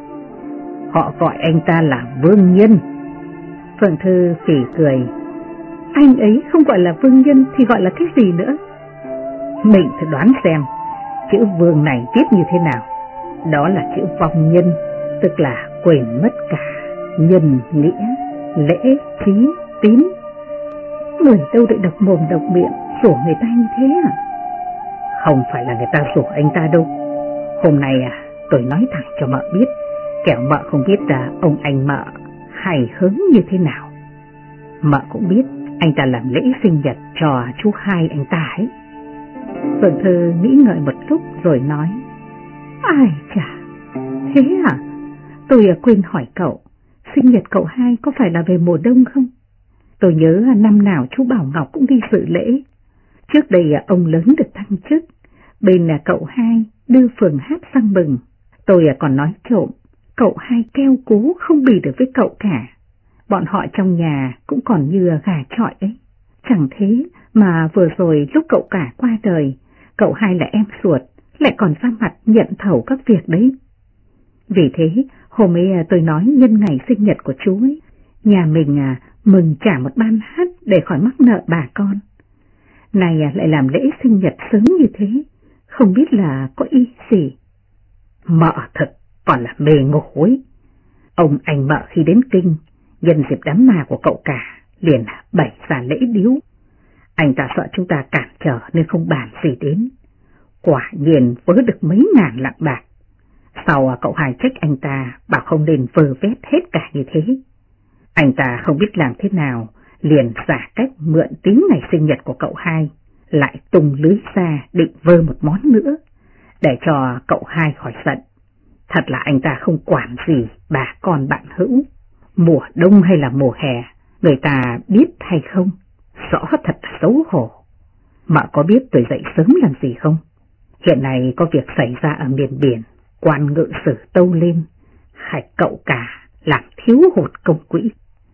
Họ gọi anh ta là Vương Nhân. Phượng Thư phỉ cười: anh ấy không gọi là Vương Nhân thì gọi là cái gì nữa? Mình thử đoán xem, chữ Vương này viết như thế nào? Đó là chữ vong nhân, tức là quên mất cả nhân nghĩa, lễ, trí, tín. Người đâu lại độc mồm độc miệng rủa người ta như thế à? Không phải là người ta rủa anh ta đâu. Hôm nay tôi nói thẳng cho mợ biết, kẻo mợ không biết là ông anh mợ hài hứng như thế nào. Mợ cũng biết anh ta làm lễ sinh nhật cho chú hai anh ta ấy. Phượng Thư nghĩ ngợi một lúc rồi nói: ai chà, thế à? Tôi quên hỏi cậu, sinh nhật cậu hai có phải là về mùa đông không? Tôi nhớ năm nào chú Bảo Ngọc cũng đi dự lễ. Trước đây ông lớn được thăng chức, bên cậu hai đưa phường hát sang mừng. Tôi còn nói trộm, cậu hai keo cố không bì được với cậu cả. Bọn họ trong nhà cũng còn như gà chọi ấy. Chẳng thế mà vừa rồi lúc cậu cả qua đời, cậu hai là em ruột, lại còn ra mặt nhận thầu các việc đấy. Vì thế hôm ấy tôi nói nhân ngày sinh nhật của chú ấy, nhà mình mừng trả một ban hát để khỏi mắc nợ bà con. Này lại làm lễ sinh nhật sớm như thế, không biết là có ý gì. Mợ thật còn là mê ngủ ấy. Ông anh mợ khi đến kinh, nhân dịp đám ma của cậu cả, liền bày ra lễ điếu. Anh ta sợ chúng ta cản trở nên không bàn gì đến. Quả nhiên vớ được mấy ngàn lạng bạc. Sau cậu hai trách anh ta bảo không nên vơ vét hết cả như thế. Anh ta không biết làm thế nào, liền giả cách mượn tín ngày sinh nhật của cậu hai, lại tung lưới ra định vơ một món nữa, để cho cậu hai khỏi giận. Thật là anh ta không quản gì bà con bạn hữu, mùa đông hay là mùa hè, người ta biết hay không, rõ thật là xấu hổ. Mợ có biết tôi dậy sớm làm gì không? Hiện nay có việc xảy ra ở miền biển, quan ngự sử tâu lên, hại cậu cả làm thiếu hụt công quỹ.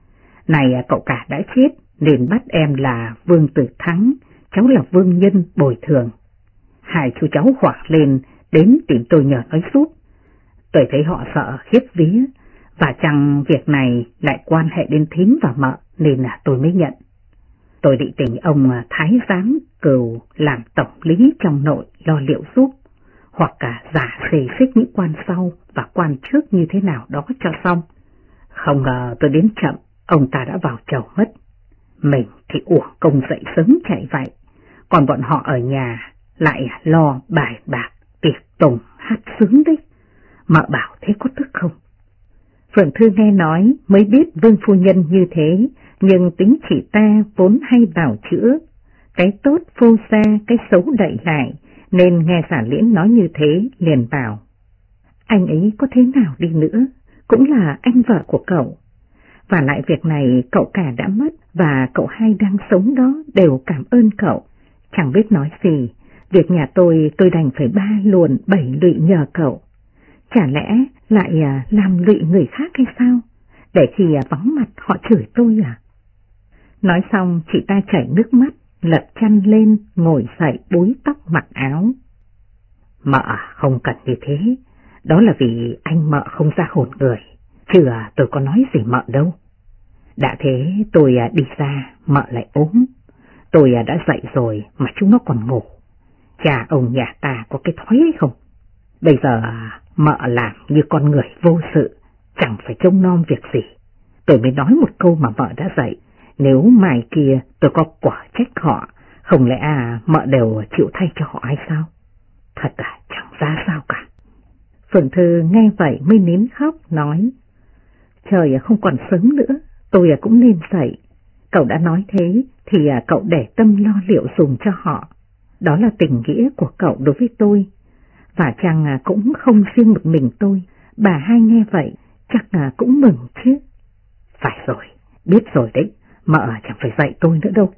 Này cậu cả đã chết nên bắt em là Vương Tử Thắng, cháu là Vương Nhân bồi thường. Hai chú cháu hoảng lên đến tìm tôi nhờ nói giúp. Tôi thấy họ sợ khiếp vía, và chăng việc này lại quan hệ đến thím và mợ nên là tôi mới nhận. Tôi định tình ông Thái Giám Cừu làm tổng lý trong nội lo liệu giúp, hoặc cả giả xề xích những quan sau và quan trước như thế nào đó cho xong. Không ngờ tôi đến chậm, ông ta đã vào chầu mất. Mình thì uổng công dậy sớm chạy vậy, còn bọn họ ở nhà lại lo bài bạc, tiệc tùng, hát sướng đấy. Mợ bảo thế có tức không? Phượng Thư nghe nói mới biết Vương phu nhân như thế, nhưng tính chị ta vốn hay bào chữa, cái tốt phô ra, cái xấu đậy lại, nên nghe Giả Liễn nói như thế liền bảo. Anh ấy có thế nào đi nữa, cũng là anh vợ của cậu. Và lại việc này cậu cả đã mất và cậu hai đang sống đó đều cảm ơn cậu. Chẳng biết nói gì, việc nhà tôi đành phải ba luồn bảy lụy nhờ cậu. Chả lẽ lại làm lụy người khác hay sao? Để khi vắng mặt họ chửi tôi à? Nói xong chị ta chảy nước mắt, lật chăn lên, ngồi dậy búi tóc mặc áo. Mợ không cần như thế, đó là vì anh mợ không ra hồn người, chứ tôi có nói gì mợ đâu. Đã thế tôi đi ra, mợ lại ốm. Tôi đã dậy rồi mà chúng nó còn ngủ. Cha ông nhà ta có cái thói ấy không? Bây giờ mợ làm như con người vô sự, chẳng phải trông nom việc gì. Tôi mới nói một câu mà mợ đã dậy. Nếu mai kia tôi có quả trách họ, không lẽ mợ đều chịu thay cho họ hay sao? Thật chẳng ra sao cả. Phượng Thư nghe vậy mới nín khóc, nói. Trời không còn sớm nữa, tôi cũng nên dậy. Cậu đã nói thế thì cậu để tâm lo liệu dùng cho họ. Đó là tình nghĩa của cậu đối với tôi. Và chăng cũng không riêng một mình tôi, bà hai nghe vậy chắc cũng mừng chứ. Phải rồi, biết rồi đấy, mợ chẳng phải dạy tôi nữa đâu.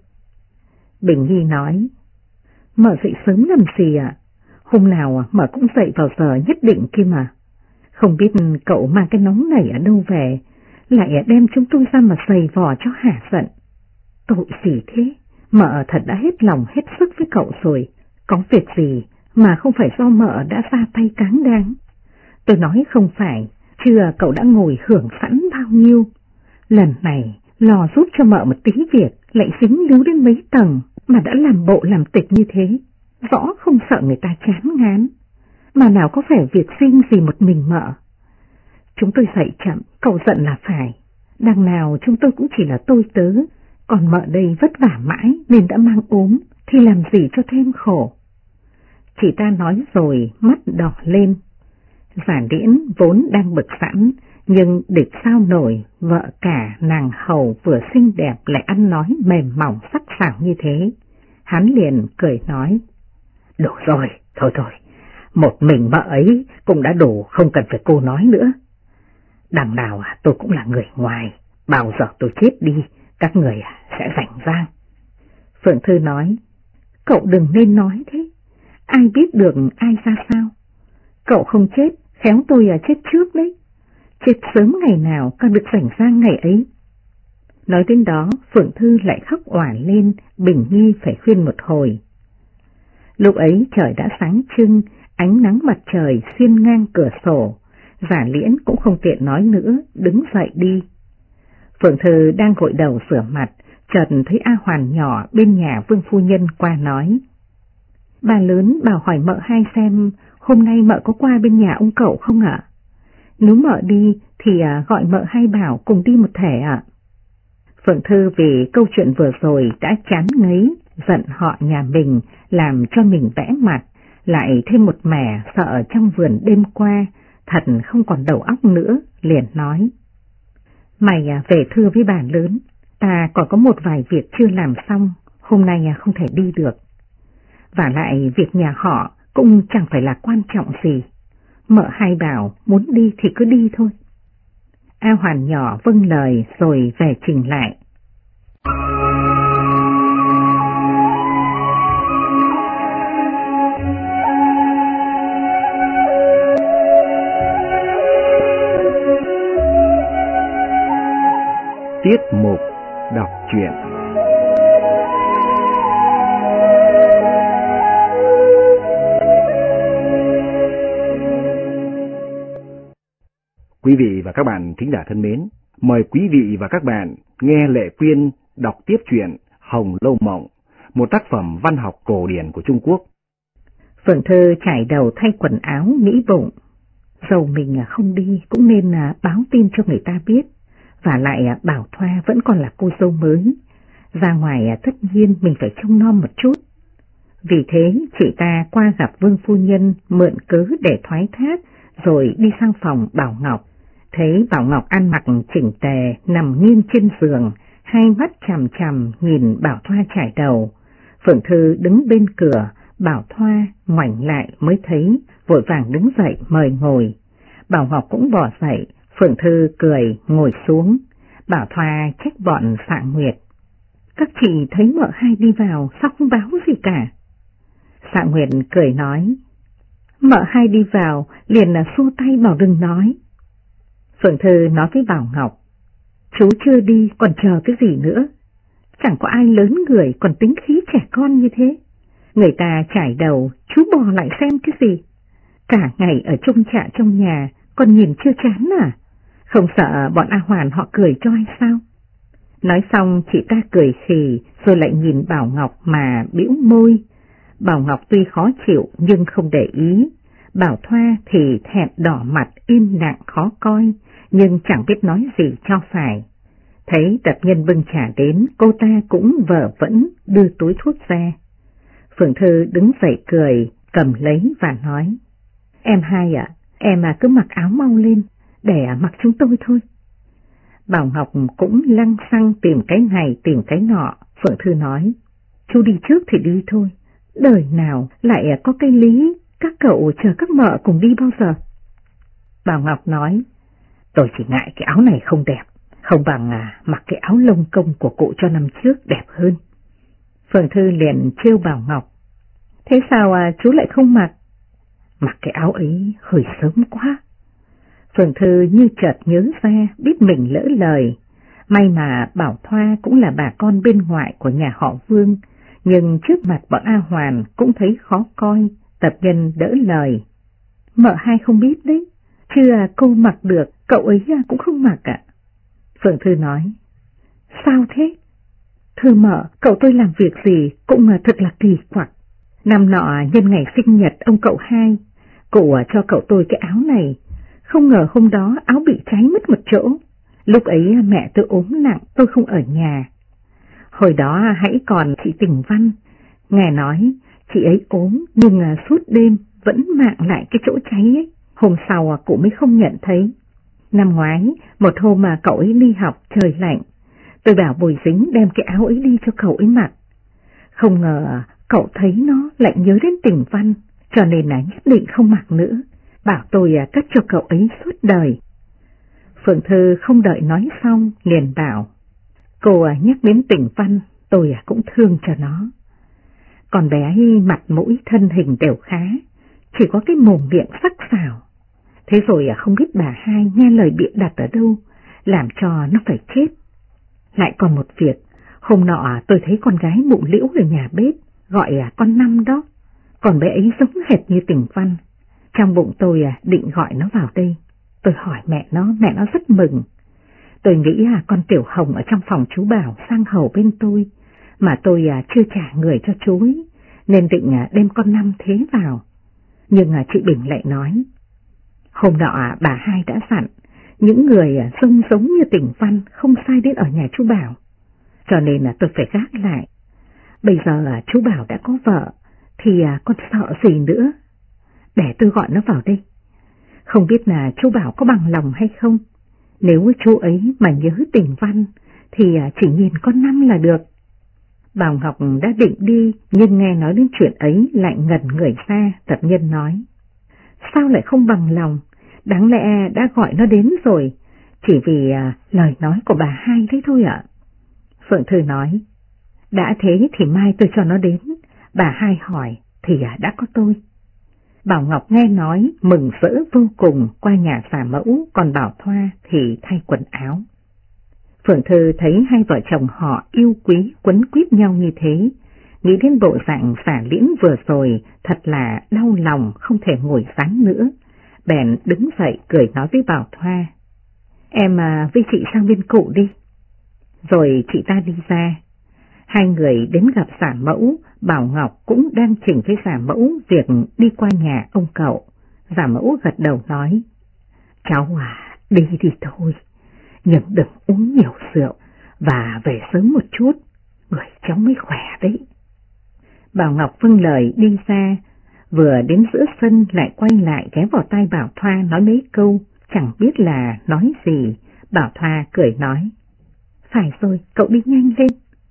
Bình Nhi nói, mợ dậy sớm làm gì ạ? Hôm nào mợ cũng dậy vào giờ nhất định kia mà. Không biết cậu mang cái nóng này ở đâu về, lại đem chúng tôi ra mà giày vò cho hả giận. Tội gì thế, mợ thật đã hết lòng hết sức với cậu rồi, có việc gì mà không phải do mợ đã ra tay cáng đáng. Tôi nói không phải, chưa cậu đã ngồi hưởng sẵn bao nhiêu. Lần này lò giúp cho mợ một tí việc lại dính líu đến mấy tầng mà đã làm bộ làm tịch như thế, rõ không sợ người ta chán ngán. Mà nào có phải việc riêng gì một mình mợ. Chúng tôi dậy chậm, cậu giận là phải. Đằng nào chúng tôi cũng chỉ là tôi tớ, còn mợ đây vất vả mãi nên đã mang ốm, thì làm gì cho thêm khổ. Chị ta nói rồi mắt đỏ lên. Giả Liễn vốn đang bực sẵn, nhưng địch sao nổi vợ cả nàng hầu vừa xinh đẹp lại ăn nói mềm mỏng sắc sảo như thế. Hắn liền cười nói, đủ rồi, thôi, một mình mợ ấy cũng đã đủ, không cần phải cô nói nữa. Đằng nào tôi cũng là người ngoài, bao giờ tôi chết đi, các người sẽ rảnh rang. Phượng Thư nói, cậu đừng nên nói thế, ai biết được ai ra sao. Cậu không chết, khéo tôi chết trước đấy. Chết sớm ngày nào càng được rảnh rang ngày ấy. Nói đến đó, Phượng Thư lại khóc òa lên, Bình Nhi phải khuyên một hồi. Lúc ấy trời đã sáng trưng, ánh nắng mặt trời xuyên ngang cửa sổ. Giả Liễn cũng không tiện nói nữa, đứng dậy đi. Phượng Thư đang gội đầu rửa mặt, chợt thấy A Hoàn nhỏ bên nhà Vương phu nhân qua nói. Bà lớn bảo hỏi mợ hai xem hôm nay mợ có qua bên nhà ông cậu không ạ? Nếu mợ đi thì gọi mợ hai bảo cùng đi một thể ạ. Phượng Thư vì câu chuyện vừa rồi đã chán ngấy, giận họ nhà mình làm cho mình vẽ mặt, lại thêm một mẻ sợ trong vườn đêm qua, thật không còn đầu óc nữa, liền nói. Mày về thưa với bà lớn, ta còn có một vài việc chưa làm xong, hôm nay không thể đi được. Và lại việc nhà họ cũng chẳng phải là quan trọng gì, mợ hai bảo muốn đi thì cứ đi thôi. A Hoàn nhỏ vâng lời rồi về trình lại. Tiết mục đọc truyện. Quý vị và các bạn thính giả thân mến, mời quý vị và các bạn nghe Lệ Quyên đọc tiếp truyện Hồng Lâu Mộng, một tác phẩm văn học cổ điển của Trung Quốc. Phượng Thư chải đầu thay quần áo nghĩ bụng, dầu mình không đi cũng nên báo tin cho người ta biết, và lại Bảo Thoa vẫn còn là cô dâu mới, ra ngoài tất nhiên mình phải trông nom một chút. Vì thế chị ta qua gặp Vương phu nhân mượn cớ để thoái thác, rồi đi sang phòng Bảo Ngọc. Thấy Bảo Ngọc ăn mặc chỉnh tề nằm nghiêng trên giường, hai mắt chằm chằm nhìn Bảo Thoa chải đầu. Phượng Thư đứng bên cửa, Bảo Thoa ngoảnh lại mới thấy, vội vàng đứng dậy mời ngồi. Bảo Ngọc cũng bỏ dậy, Phượng Thư cười ngồi xuống. Bảo Thoa trách bọn Phạ Nguyệt. Các chị thấy mợ hai đi vào sao không báo gì cả? Phạ Nguyệt cười nói. Mợ hai đi vào liền xua tay bảo đừng nói. Phượng Thư nói với Bảo Ngọc. Chú chưa đi còn chờ cái gì nữa? Chẳng có ai lớn người còn tính khí trẻ con như thế. Người ta trải đầu, chú bò lại xem cái gì? Cả ngày ở chung trạ trong nhà, còn nhìn chưa chán à? Không sợ bọn A Hoàn họ cười cho hay sao? Nói xong chị ta cười khì rồi lại nhìn Bảo Ngọc mà bĩu môi. Bảo Ngọc tuy khó chịu nhưng không để ý. Bảo Thoa thì thẹn đỏ mặt im lặng khó coi, nhưng chẳng biết nói gì cho phải. Thấy tập nhân bưng trà đến, cô ta cũng vờ vẫn đưa túi thuốc ra. Phượng Thư đứng dậy cười, cầm lấy và nói. Em hai ạ, em cứ mặc áo mau lên, để mặc chúng tôi thôi. Bảo Ngọc cũng lăng xăng tìm cái này tìm cái nọ. Phượng Thư nói, chú đi trước thì đi thôi, đời nào lại có cái lý các cậu chờ các mợ cùng đi bao giờ. Bảo Ngọc nói, tôi chỉ ngại cái áo này không đẹp, không bằng mặc cái áo lông công của cụ cho năm trước đẹp hơn. Phượng Thư liền trêu Bảo Ngọc, thế sao chú lại không mặc? Mặc cái áo ấy hơi sớm quá. Phượng Thư như chợt nhớ ra biết mình lỡ lời. May mà Bảo Thoa cũng là bà con bên ngoại của nhà họ Vương, nhưng trước mặt bọn A Hoàn cũng thấy khó coi. Tập nhân đỡ lời. Mợ hai không biết đấy, chứ cô mặc được, cậu ấy cũng không mặc ạ. Phượng Thư nói, sao thế? Thưa mợ, cậu tôi làm việc gì cũng thật là kỳ quặc. Năm nọ nhân ngày sinh nhật ông cậu hai, cụ cho cậu tôi cái áo này. Không ngờ hôm đó áo bị cháy mất một chỗ. Lúc ấy mẹ tôi ốm nặng, tôi không ở nhà. Hồi đó hãy còn chị Tình Văn, nghe nói chị ấy ốm nhưng suốt đêm vẫn mạng lại cái chỗ cháy ấy. Hôm sau cụ mới không nhận thấy. Năm ngoái, một hôm mà cậu ấy đi học trời lạnh, tôi bảo Bùi Dính đem cái áo ấy đi cho cậu ấy mặc. Không ngờ cậu thấy nó lại nhớ đến Tình Văn, cho nên nhất định không mặc nữa. Bảo tôi cất cho cậu ấy suốt đời. Phượng Thư không đợi nói xong liền bảo, cô nhắc đến Tình Văn, tôi cũng thương cho nó. Còn bé ấy mặt mũi thân hình đều khá, chỉ có cái mồm miệng sắc sảo. Thế rồi không biết bà hai nghe lời bịa đặt ở đâu, làm cho nó phải chết. Lại còn một việc, hôm nọ tôi thấy con gái mụ Liễu ở nhà bếp, gọi con Năm đó. Còn bé ấy giống hệt như Tình Văn. Trong bụng tôi định gọi nó vào đây. Tôi hỏi mẹ nó rất mừng. Tôi nghĩ con Tiểu Hồng ở trong phòng chú Bảo sang hầu bên tôi, mà tôi chưa trả người cho chú ấy, nên định đem con Năm Thế vào. Nhưng chị Bình lại nói, hôm nọ bà Hai đã dặn, những người trông giống như Tỉnh Văn không sai đến ở nhà chú Bảo, cho nên tôi phải gác lại. Bây giờ chú Bảo đã có vợ, thì con sợ gì nữa. Để tôi gọi nó vào đây. Không biết là chú Bảo có bằng lòng hay không. Nếu chú ấy mà nhớ Tỉnh Văn, thì chỉ nhìn con Năm là được. Bảo Ngọc đã định đi, nhưng nghe nói đến chuyện ấy lại ngẩn người ra. Tập Nhân nói, sao lại không bằng lòng? Đáng lẽ đã gọi nó đến rồi, chỉ vì lời nói của bà Hai đấy thôi ạ. Phượng Thư nói, đã thế thì mai tôi cho nó đến. Bà Hai hỏi thì đã có tôi. Bảo Ngọc nghe nói mừng rỡ vô cùng, qua nhà xả mẫu, còn Bảo Thoa thì thay quần áo. Phượng Thư thấy hai vợ chồng họ yêu quý quấn quýt nhau như thế, nghĩ đến bộ dạng xả liễn vừa rồi thật là đau lòng không thể ngồi sáng nữa. Bèn đứng dậy cười nói với Bảo Thoa, em với chị sang bên cụ đi. Rồi chị ta đi ra. Hai người đến gặp xả mẫu, Bảo Ngọc cũng đang chỉnh với xả mẫu việc đi qua nhà ông cậu. Xả mẫu gật đầu nói, cháu đi thôi, nhưng đừng uống nhiều rượu và về sớm một chút, người cháu mới khỏe đấy. Bảo Ngọc vâng lời đi ra, vừa đến giữa sân lại quay lại ghé vào tai Bảo Thoa nói mấy câu, chẳng biết là nói gì. Bảo Thoa cười nói, phải rồi, cậu đi nhanh lên.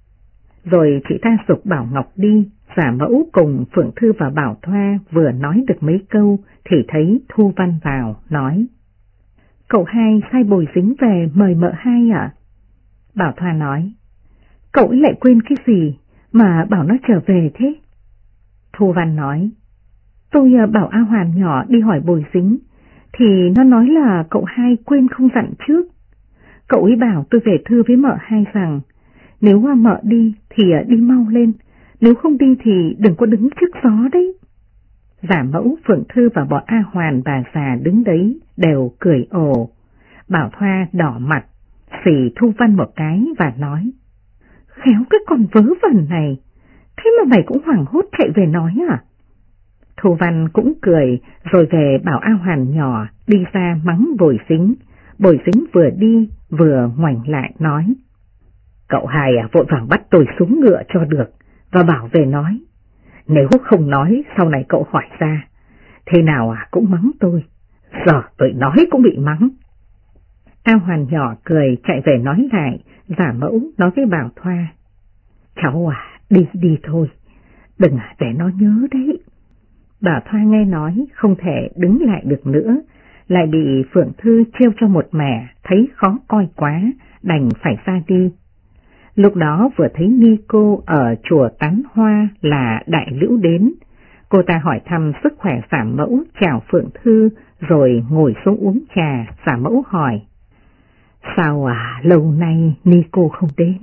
Rồi chị ta giục Bảo Ngọc đi. Xả mẫu cùng Phượng Thư và Bảo Thoa vừa nói được mấy câu thì thấy Thu Văn vào, nói, cậu Hai sai Bồi Dính về mời mợ Hai ạ. Bảo Thoa nói, cậu ấy lại quên cái gì mà bảo nó trở về thế? Thu Văn nói, tôi bảo A Hoàn nhỏ đi hỏi Bồi Dính, thì nó nói là cậu Hai quên không dặn trước. Cậu ấy bảo tôi về thưa với mợ Hai rằng, nếu mợ đi thì đi mau lên, nếu không đi thì đừng có đứng trước gió đấy. Giả mẫu, Phượng Thư và bọn A Hoàn bà già đứng đấy đều cười ồ. Bảo Thoa đỏ mặt, xì Thu Văn một cái và nói, khéo cái con vớ vẩn này, thế mà mày cũng hoảng hốt chạy về nói à? Thu Văn cũng cười rồi về bảo A Hoàn nhỏ đi ra mắng Bồi Dính. Bồi Dính vừa đi vừa ngoảnh lại nói, cậu Hai vội vàng bắt tôi xuống ngựa cho được và bảo về nói, nếu không nói sau này cậu hỏi ra, thế nào cũng mắng tôi, giờ tôi nói cũng bị mắng. A Hoàn nhỏ cười chạy về nói lại. Giả mẫu nói với Bảo Thoa, cháu đi thôi, đừng để nó nhớ đấy. Bảo Thoa nghe nói không thể đứng lại được nữa, lại bị Phượng Thư trêu cho một mẻ, thấy khó coi quá, đành phải ra đi. Lúc đó vừa thấy Ni cô ở chùa Tán Hoa là Đại Lữu đến, cô ta hỏi thăm sức khỏe Xả mẫu, chào Phượng Thư rồi ngồi xuống uống trà. Xả mẫu hỏi, sao lâu nay Ni cô không đến?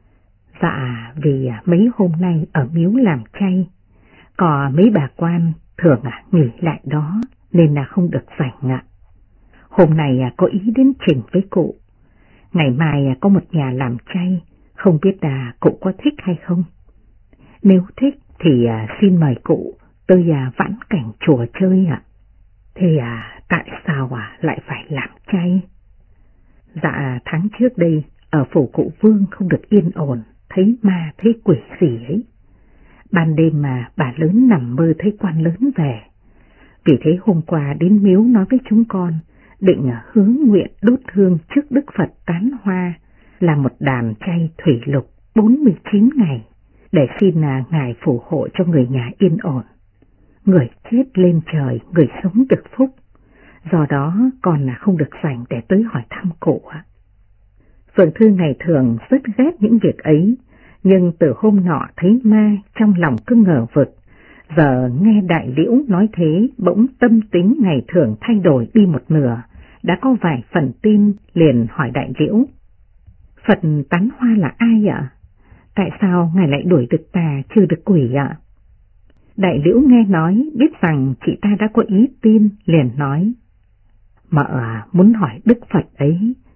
Dạ vì mấy hôm nay ở miếu làm chay, có mấy bà quan thường nghỉ lại đó nên là không được rảnh ạ. Hôm nay có ý đến trình với cụ, ngày mai có một nhà làm chay, không biết cụ có thích hay không? Nếu thích thì xin mời cụ tới vãn cảnh chùa chơi ạ. Thế tại sao lại phải làm chay? Dạ tháng trước đây ở phủ cụ Vương không được yên ổn, thấy ma thấy quỷ gì ấy. Ban đêm mà bà lớn nằm mơ thấy quan lớn về. Vì thế hôm qua đến miếu nói với chúng con, định hướng nguyện đốt hương trước Đức Phật Tán Hoa, là một đàn chay thủy lục 49 ngày, để xin Ngài phù hộ cho người nhà yên ổn. Người chết lên trời, người sống được phúc. Do đó con không được rảnh để tới hỏi thăm cụ ạ. Phượng Thư ngày thường rất ghét những việc ấy, nhưng từ hôm nọ thấy ma trong lòng cứ ngờ vực. Giờ nghe Đại Liễu nói thế, bỗng tâm tính ngày thường thay đổi đi một nửa, đã có vài phần tin, liền hỏi Đại Liễu, Phật Tán Hoa là ai ạ? Tại sao ngài lại đuổi được tà trừ được quỷ ạ? Đại Liễu nghe nói biết rằng chị ta đã có ý tin, liền nói, mợ muốn hỏi Đức Phật ấy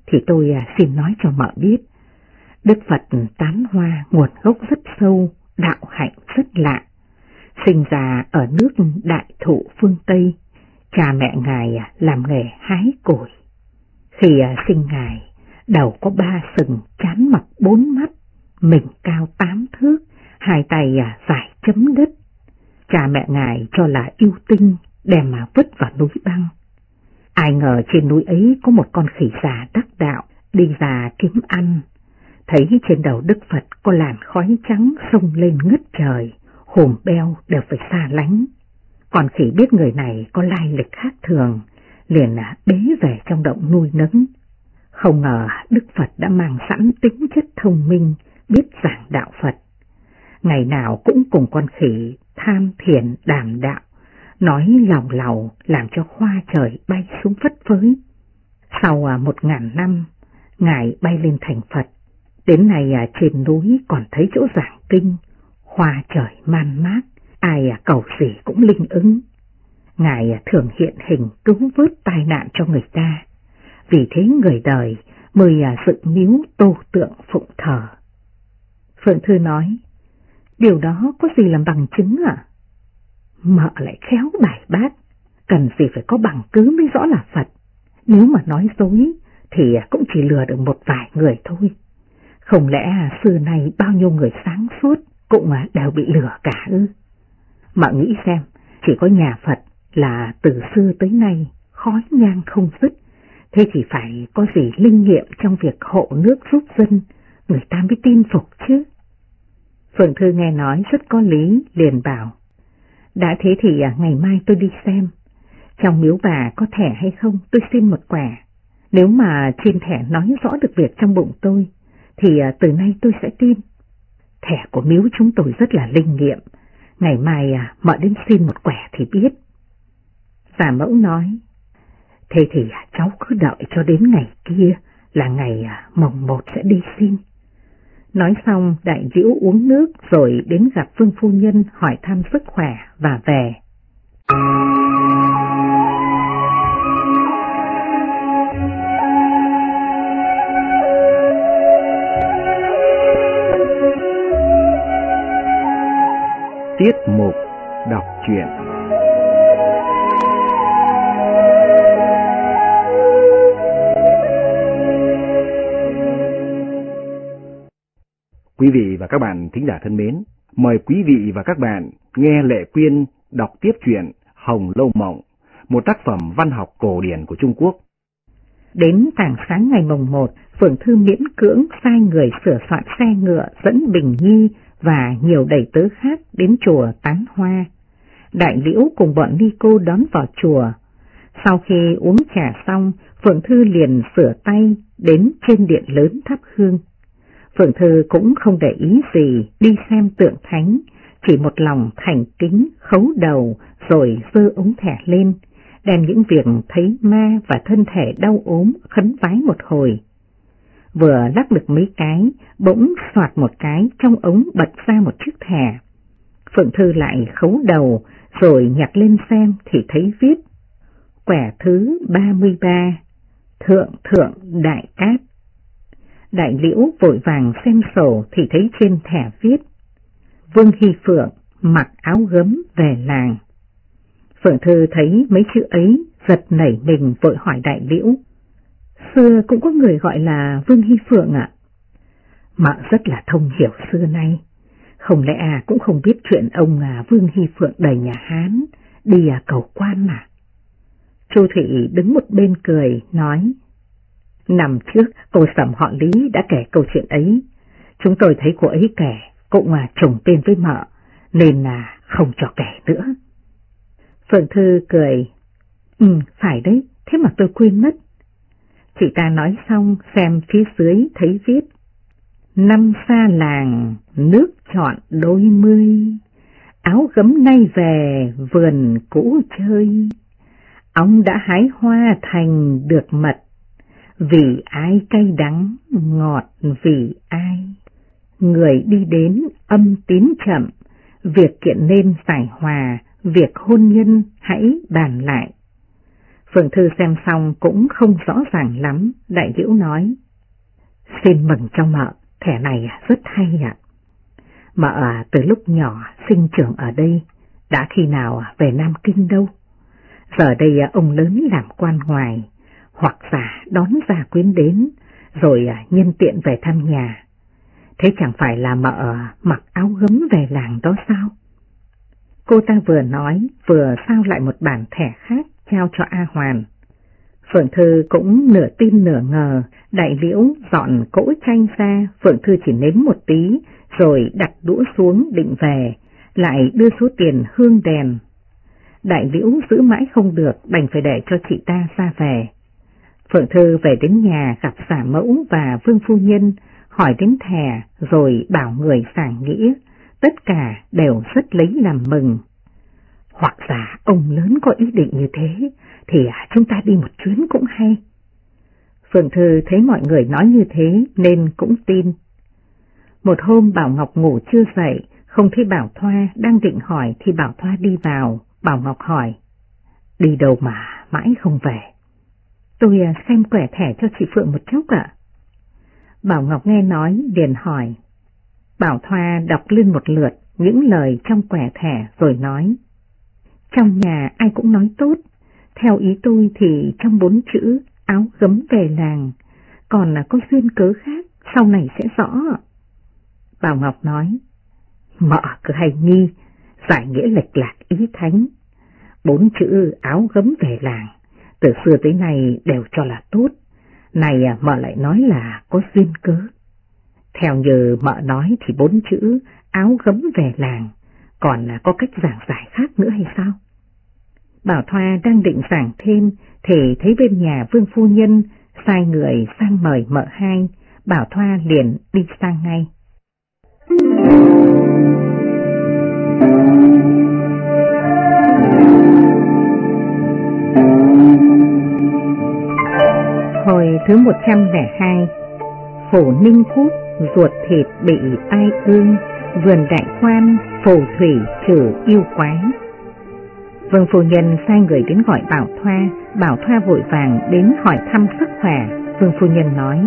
thì tôi xin nói cho mợ biết. Đức Phật tán hoa nguồn gốc rất sâu, đạo hạnh rất lạ. Sinh ra ở nước Đại Thụ phương Tây, cha mẹ Ngài làm nghề hái củi. Khi sinh Ngài, đầu có 3 sừng, trán mọc 4 mắt, mình cao 8 thước, 2 tay dài chấm đất. Cha mẹ Ngài cho là yêu tinh, đem mà vứt vào núi băng. Ai ngờ trên núi ấy có một con khỉ già đắc đạo, đi ra kiếm ăn. Thấy trên đầu Đức Phật có làn khói trắng xông lên ngất trời, hồn beo đều phải xa lánh. Còn khỉ biết người này có lai lịch khác thường, liền bế về trong động nuôi nấng. Không ngờ Đức Phật đã mang sẵn tính chất thông minh, biết giảng đạo Phật. Ngày nào cũng cùng con khỉ tham thiền đàm đạo, nói lòng lầu làm cho hoa trời bay xuống phất phới. Sau 1000 năm, Ngài bay lên thành Phật. Đến nay trên núi còn thấy chỗ giảng kinh, hoa trời man mát, ai cầu gì cũng linh ứng. Ngài thường hiện hình cứu vớt tai nạn cho người ta, vì thế người đời mới dựng miếu tô tượng phụng thờ. Phượng Thư nói, điều đó có gì làm bằng chứng à? Mợ lại khéo bài bát, cần gì phải có bằng cứ mới rõ là Phật. Nếu mà nói dối thì cũng chỉ lừa được một vài người thôi. Không lẽ xưa nay bao nhiêu người sáng suốt cũng đều bị lừa cả ư? Mợ nghĩ xem, chỉ có nhà Phật là từ xưa tới nay khói nhang không dứt, thế thì phải có gì linh nghiệm trong việc hộ nước giúp dân, người ta mới tin phục chứ. Phượng Thư nghe nói rất có lý, liền bảo, đã thế thì ngày mai tôi đi xem, trong miếu bà có thẻ hay không tôi xin một quẻ. Nếu mà trên thẻ nói rõ được việc trong bụng tôi, thì từ nay tôi sẽ tin. Thẻ của miếu chúng tôi rất là linh nghiệm, ngày mai mợ đến xin một quẻ thì biết. Giả Mẫu nói, thế thì cháu cứ đợi cho đến ngày kia là ngày mồng 1 sẽ đi xin. Nói xong Đại Liễu uống nước rồi đến gặp Vương phu nhân hỏi thăm sức khỏe và về. Tiết mục đọc truyện. Quý vị và các bạn thính giả thân mến, mời quý vị và các bạn nghe Lệ Quyên đọc tiếp truyện Hồng Lâu Mộng, một tác phẩm văn học cổ điển của Trung Quốc. Đến tảng sáng ngày mồng 1, Phượng Thư miễn cưỡng sai người sửa soạn xe ngựa dẫn Bình Nhi và nhiều đầy tớ khác đến chùa tán hoa. Đại Liễu cùng bọn ni cô đón vào chùa. Sau khi uống trà xong, Phượng Thư liền sửa tay đến trên điện lớn thắp hương. Phượng Thư cũng không để ý gì đi xem tượng thánh, chỉ một lòng thành kính khấu đầu rồi giơ ống thẻ lên, đem những việc thấy ma và thân thể đau ốm khấn vái một hồi. Vừa lắc được mấy cái, bỗng xoạt một cái trong ống bật ra một chiếc thẻ. Phượng Thư lại khấu đầu rồi nhặt lên xem thì thấy viết quẻ thứ 33, Thượng Thượng Đại Cát. Đại Liễu vội vàng xem sổ thì thấy trên thẻ viết Vương Hy Phượng mặc áo gấm về làng. Phượng Thư thấy mấy chữ ấy giật nảy mình vội hỏi Đại Liễu, xưa cũng có người gọi là Vương Hy Phượng ạ? Mợ rất là thông hiểu xưa nay, không lẽ cũng không biết chuyện ông Vương Hy Phượng đầy nhà Hán đi cầu quan mà. Chu Thị đứng một bên cười nói, năm trước cô Sầm họ Lý đã kể câu chuyện ấy, chúng tôi thấy cô ấy kể cũng trùng tên với mợ nên là không cho kể nữa. Phượng Thư cười, phải đấy, thế mà tôi quên mất. Chị ta nói xong xem phía dưới thấy viết năm xa làng nước trọn đôi mươi, áo gấm nay về vườn cũ chơi, ông đã hái hoa thành được mật, vì ai cay đắng ngọt vì ai, người đi đến âm tín chậm, việc kiện nên giải hòa, việc hôn nhân hãy bàn lại. Phượng Thư xem xong cũng không rõ ràng lắm, Đại Liễu nói: Xin mừng cho mợ, thẻ này rất hay ạ. Mợ từ lúc nhỏ sinh trưởng ở đây, đã khi nào về Nam Kinh đâu. Giờ đây ông lớn làm quan ngoài, hoặc giả đón gia quyến đến, rồi nhân tiện về thăm nhà. Thế chẳng phải là mợ mặc áo gấm về làng đó sao? Cô ta vừa nói vừa sao lại một bản thẻ khác trao cho A Hoàn. Phượng Thư cũng nửa tin nửa ngờ. Đại Liễu dọn cỗ chanh ra, Phượng Thư chỉ nếm một tí rồi đặt đũa xuống định về, lại đưa số tiền hương đèn. Đại Liễu giữ mãi không được, đành phải để cho chị ta ra về. Phượng Thư về đến nhà gặp giả mẫu và Vương phu nhân, hỏi đến thẻ rồi bảo người giảng nghĩa, tất cả đều rất lấy làm mừng. Hoặc giả ông lớn có ý định như thế, thì chúng ta đi một chuyến cũng hay. Phượng Thư thấy mọi người nói như thế nên cũng tin. Một hôm Bảo Ngọc ngủ chưa dậy, không thấy Bảo Thoa, đang định hỏi thì Bảo Thoa đi vào. Bảo Ngọc hỏi: Đi đâu mà mãi không về? Tôi xem quẻ thẻ cho chị Phượng một chút ạ. Bảo Ngọc nghe nói liền hỏi. Bảo Thoa đọc lên một lượt những lời trong quẻ thẻ rồi nói: Trong nhà ai cũng nói tốt, theo ý tôi thì trong 4 chữ áo gấm về làng, còn có duyên cớ khác, sau này sẽ rõ. Bảo Ngọc nói: Mợ cứ hay nghi, giải nghĩa lệch lạc ý thánh. 4 chữ áo gấm về làng, từ xưa tới nay đều cho là tốt, này mợ lại nói là có duyên cớ. Theo như mợ nói thì 4 chữ áo gấm về làng, còn có cách giảng giải khác nữa hay sao? Bảo Thoa đang định giảng thêm thì thấy bên nhà Vương phu nhân sai người sang mời mợ hai. Bảo Thoa liền đi sang ngay. Hồi thứ 102, Phổ Ninh Quốc ruột thịt bị tai ương, vườn đại quan phù thủy trừ yêu quái. Vương phu nhân sai người đến gọi Bảo Thoa. Bảo Thoa vội vàng đến hỏi thăm sức khỏe. Vương phu nhân nói: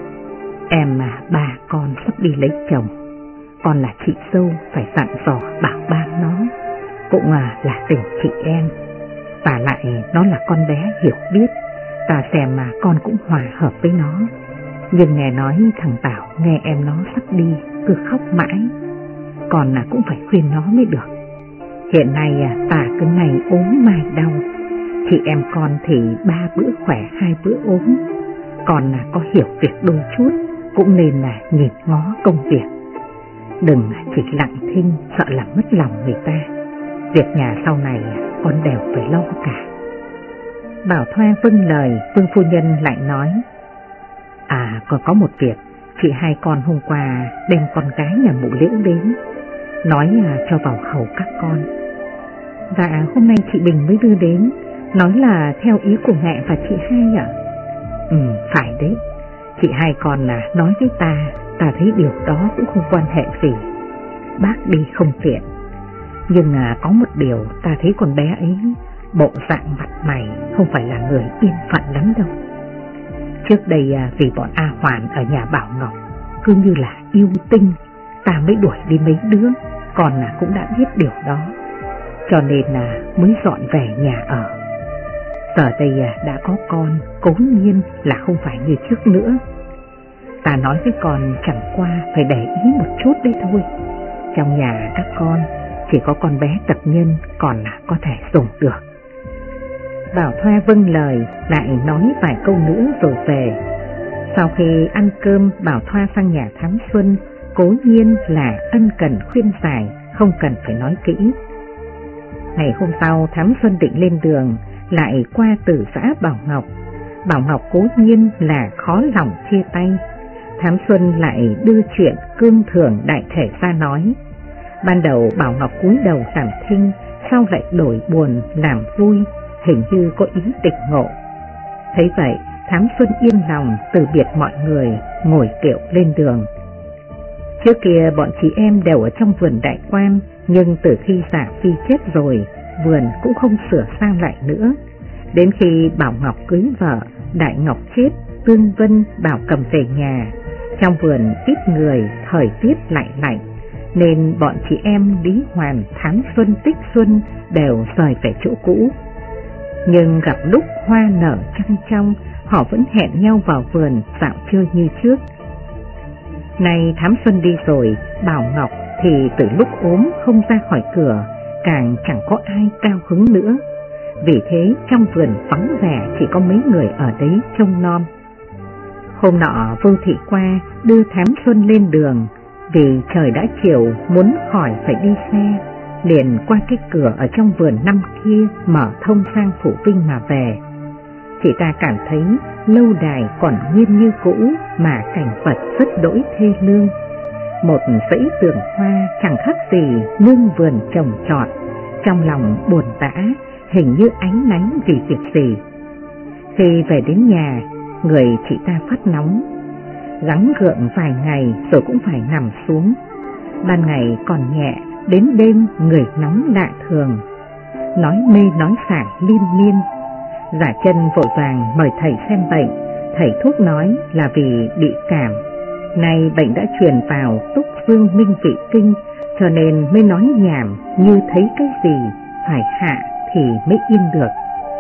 Em bà con sắp đi lấy chồng, con là chị dâu phải dặn dò bảo ban nó, cũng là tình chị em. Và lại nó là con bé hiểu biết, ta xem mà con cũng hòa hợp với nó. Nhưng nghe nói thằng Bảo nghe em nó sắp đi cứ khóc mãi, còn cũng phải khuyên nó mới được. Hiện nay ta cứ ngày ốm mai đau, chị em con thì 3 bữa khỏe 2 bữa ốm, còn có hiểu việc đôi chút cũng nên là nhìn ngó công việc. Đừng chỉ lặng thinh sợ làm mất lòng người ta, việc nhà sau này con đều phải lo cả. Bảo Thoa vâng lời. Vương phu nhân lại nói: Còn có một việc, chị hai con hôm qua đem con gái nhà mụ Liễu đến, nói cho vào hầu các con. Dạ hôm nay chị Bình mới đưa đến, nói là theo ý của mẹ và chị hai ạ. Phải đấy, chị hai con nói với ta thấy điều đó cũng không quan hệ gì, bác đi không tiện. Nhưng có một điều ta thấy con bé ấy bộ dạng mặt mày không phải là người yên phận lắm đâu. Trước đây vì bọn A Hoàn ở nhà Bảo Ngọc cứ như là yêu tinh, ta mới đuổi đi mấy đứa, còn cũng đã biết điều đó, cho nên mới dọn về nhà ở. Giờ đây đã có con, cố nhiên là không phải như trước nữa. Ta nói với con chẳng qua phải để ý một chút đấy thôi. Trong nhà các con chỉ có con bé tập nhân còn có thể dùng được. Bảo Thoa vâng lời, lại nói vài câu nữa rồi về. Sau khi ăn cơm, Bảo Thoa sang nhà Thám Xuân, cố nhiên là ân cần khuyên giải, không cần phải nói kỹ. Ngày hôm sau Thám Xuân định lên đường, lại qua Tử Giã Bảo Ngọc. Bảo Ngọc cố nhiên là khó lòng chia tay. Thám Xuân lại đưa chuyện cương thưởng đại thể ra nói. Ban đầu Bảo Ngọc cúi đầu làm thinh, sau lại đổi buồn làm vui, hình như có ý tịch ngộ. Thấy vậy, Thám Xuân yên lòng từ biệt mọi người, ngồi kiệu lên đường. Trước kia bọn chị em đều ở trong vườn đại quan, nhưng từ khi Giả Phi chết rồi, vườn cũng không sửa sang lại nữa. Đến khi Bảo Ngọc cưới vợ, Đại Ngọc chết, Tương Vân bảo cầm về nhà. Trong vườn ít người, thời tiết lạnh, nên bọn chị em Lý Hoàn, Thám Xuân, Tích Xuân đều rời về chỗ cũ. Nhưng gặp lúc hoa nở trăng trong, họ vẫn hẹn nhau vào vườn dạo chơi như trước. Nay Thám Xuân đi rồi, Bảo Ngọc thì từ lúc ốm không ra khỏi cửa, càng chẳng có ai cao hứng nữa. Vì thế trong vườn vắng vẻ, chỉ có mấy người ở đấy trông nom. Hôm nọ Vô Thị qua đưa Thám Xuân lên đường, vì trời đã chiều muốn khỏi phải đi xe, liền qua cái cửa ở trong vườn năm kia mở thông sang Phủ Vinh mà về. Chị ta cảm thấy lâu đài còn nguyên như cũ mà cảnh vật rất đỗi thê lương. Một dãy tường hoa chẳng khác gì nương vườn trồng trọt, trong lòng buồn bã, hình như áy náy vì việc gì. Khi về đến nhà, người chị ta phát nóng, gắng gượng vài ngày rồi cũng phải nằm xuống. Ban ngày còn nhẹ, đến đêm người nóng lạ thường, nói mê nói xả liên miên. Giả Chân vội vàng mời thầy xem bệnh. Thầy thuốc nói là vì bị cảm, nay bệnh đã truyền vào túc dương minh vị kinh, cho nên mới nói nhảm như thấy cái gì phải hạ thì mới yên được.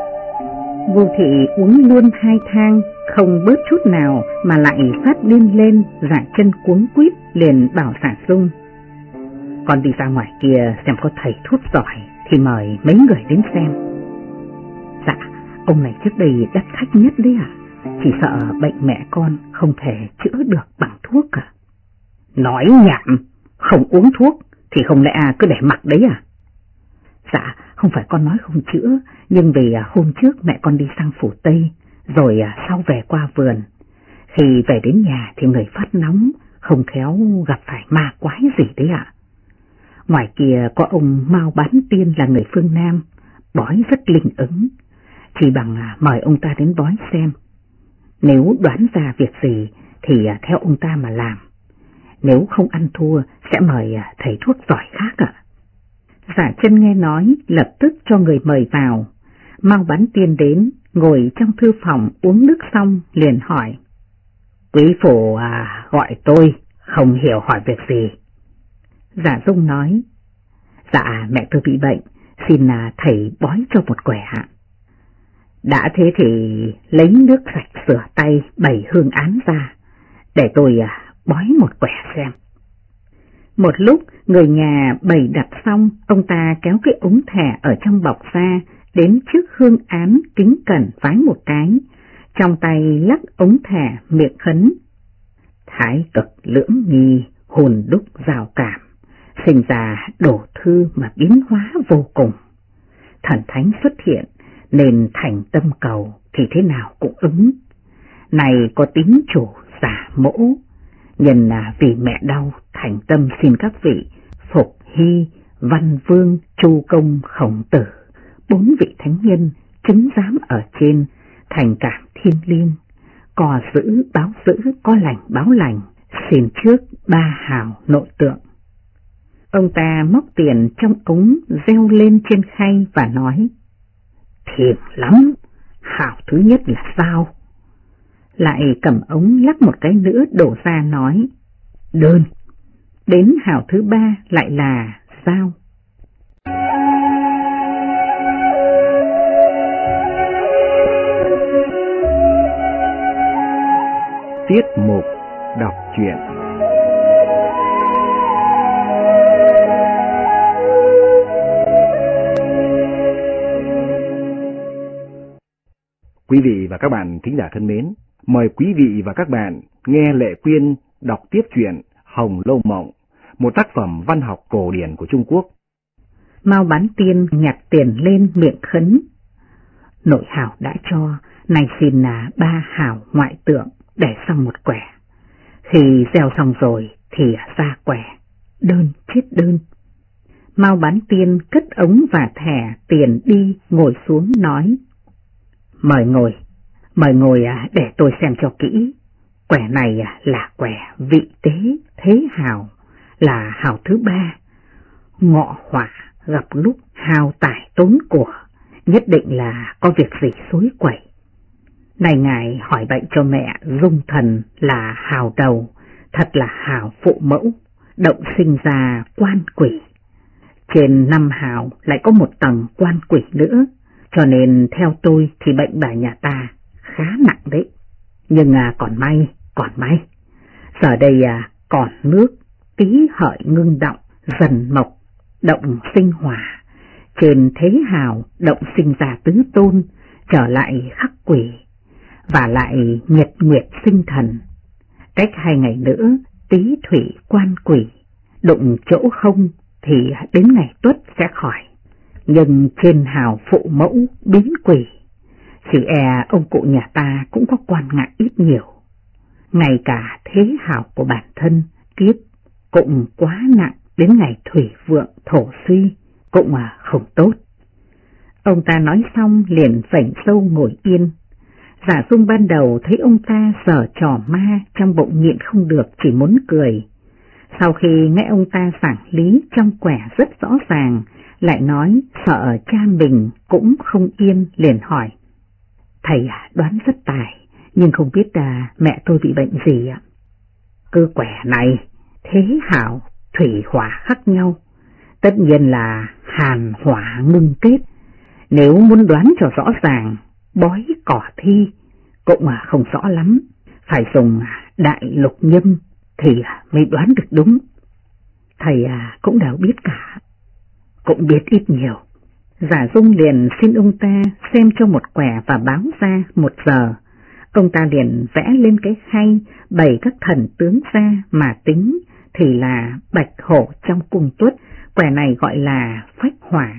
Vô Thị uống luôn 2 thang, không bớt chút nào mà lại phát điên lên. Giả Chân cuống quýt liền bảo Giả Dung: con đi ra ngoài kia xem có thầy thuốc giỏi thì mời mấy người đến xem. Dạ, ông này trước đây đắt khách nhất đấy à? Chỉ sợ bệnh mẹ con không thể chữa được bằng thuốc à? Nói nhảm, không uống thuốc thì không lẽ cứ để mặc đấy à? Dạ, không phải con nói không chữa, nhưng vì hôm trước mẹ con đi sang Phủ Tây, rồi sau về qua vườn. Khi về đến nhà thì người phát nóng, không khéo gặp phải ma quái gì đấy ạ. Ngoài kia có ông Mao Bán Tiên là người phương Nam, bói rất linh ứng, chỉ bằng mời ông ta đến bói xem. Nếu đoán ra việc gì thì theo ông ta mà làm, nếu không ăn thua sẽ mời thầy thuốc giỏi khác ạ. Giả Chân nghe nói lập tức cho người mời vào. Mao Bán Tiên đến, ngồi trong thư phòng uống nước xong liền hỏi: quý phủ gọi tôi, không hiểu hỏi việc gì? Giả Dung nói: dạ mẹ tôi bị bệnh, xin thầy bói cho một quẻ ạ. Đã thế thì lấy nước sạch rửa tay, bày hương án ra, để tôi bói một quẻ xem. Một lúc người nhà bày đặt xong, ông ta kéo cái ống thẻ ở trong bọc ra, đến trước hương án kính cẩn vái một cái, trong tay lắc ống thẻ miệng khấn: thái cực lưỡng nghi, hồn đúc rào cảm, sinh ra đổ thư mà biến hóa vô cùng. Thần thánh xuất hiện nên thành tâm cầu thì thế nào cũng ứng. Này có tín chủ giả mẫu, nhân vì mẹ đau thành tâm xin các vị Phục Hy, Văn Vương, Chu Công, Khổng Tử, 4 vị thánh nhân chứng giám ở trên, thành cảm thiên liêng, có giữ báo giữ, có lành báo lành, xin trước 3 hào nội tượng. Ông ta móc tiền trong ống reo lên trên khay và nói: thiền lắm, hào thứ nhất là sao? Lại cầm ống lắc một cái nữa đổ ra nói: đơn. Đến hào thứ 3 lại là dao. Tiết mục đọc truyện. Quý vị và các bạn thính giả thân mến, mời quý vị và các bạn nghe Lệ Quyên đọc tiếp truyện Hồng Lâu Mộng, một tác phẩm văn học cổ điển của Trung Quốc. Mao Bán Tiên nhặt tiền lên miệng khấn: nội hào đã cho, này xin 3 hào ngoại tượng, để xong một quẻ. Khi gieo xong rồi thì ra quẻ, đơn chết đơn. Mao Bán Tiên cất ống và thẻ tiền đi, ngồi xuống nói: mời ngồi để tôi xem cho kỹ. Quẻ này là quẻ vị tế thế hào, là hào thứ 3. Ngọ hỏa gặp lúc hào tài tốn của, nhất định là có việc gì xối quẩy. Này ngài hỏi bệnh cho mẹ Dung Thần là hào đầu, thật là hào phụ mẫu, động sinh ra quan quỷ. Trên 5 hào lại có một tầng quan quỷ nữa, cho nên theo tôi thì bệnh bà nhà ta khá nặng đấy. Nhưng còn may, giờ đây còn nước, tí hợi ngưng động, dần mộc, động sinh hỏa. Trên thế hào động sinh ra tứ tôn, trở lại khắc quỷ, và lại nhật nguyệt sinh thần. Cách 2 ngày nữa, tí thủy quan quỷ, đụng chỗ không thì đến ngày tuất sẽ khỏi. Nhưng trên hào phụ mẫu biến quỷ, chỉ ông cụ nhà ta cũng có quan ngại ít nhiều. Ngay cả thế hào của bản thân, kiếp cũng quá nặng, đến ngày thủy vượng thổ suy cũng không tốt. Ông ta nói xong liền phẩy sâu ngồi yên. Giả Dung ban đầu thấy ông ta giở trò ma, trong bụng nhịn không được chỉ muốn cười. Sau khi nghe ông ta giảng lý trong quẻ rất rõ ràng, lại nói sợ cha mình cũng không yên, liền hỏi. Thầy đoán rất tài, nhưng không biết mẹ tôi bị bệnh gì ạ? Cứ quẻ này, thế hảo, thủy hỏa khắc nhau, tất nhiên là hàn hỏa ngưng kết. Nếu muốn đoán cho rõ ràng, bói cỏ thi cũng không rõ lắm, phải dùng đại lục nhâm thì mới đoán được đúng. Thầy cũng đều biết cả, cũng biết ít nhiều. Giả Dung liền xin ông ta xem cho một quẻ và báo ra 1 giờ. Ông ta liền vẽ lên cái khay, bày các thần tướng ra mà tính thì là bạch hổ trong cung tuất, quẻ này gọi là phách hỏa.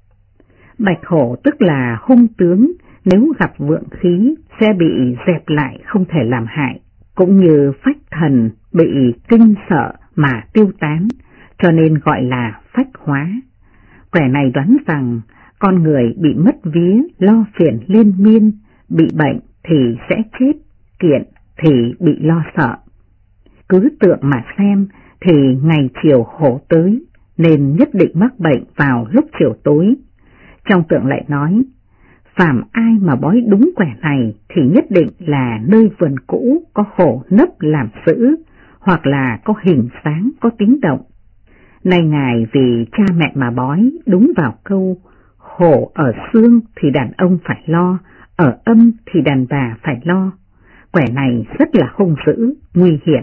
Bạch hổ tức là hung tướng, nếu gặp vượng khí sẽ bị dẹp lại không thể làm hại, cũng như phách thần bị kinh sợ mà tiêu tán, cho nên gọi là phách hóa. Quẻ này đoán rằng con người bị mất vía, lo phiền liên miên, bị bệnh thì sẽ chết, kiện thì bị lo sợ. Cứ tượng mà xem thì ngày chiều hổ tới, nên nhất định mắc bệnh vào lúc chiều tối. Trong tượng lại nói, phàm ai mà bói đúng quẻ này thì nhất định là nơi vườn cũ có hổ nấp làm giữ, hoặc là có hình sáng, có tiếng động. Nay ngài vì cha mẹ mà bói đúng vào câu hổ ở xương thì đàn ông phải lo, ở âm thì đàn bà phải lo. Quẻ này rất là hung dữ, nguy hiểm.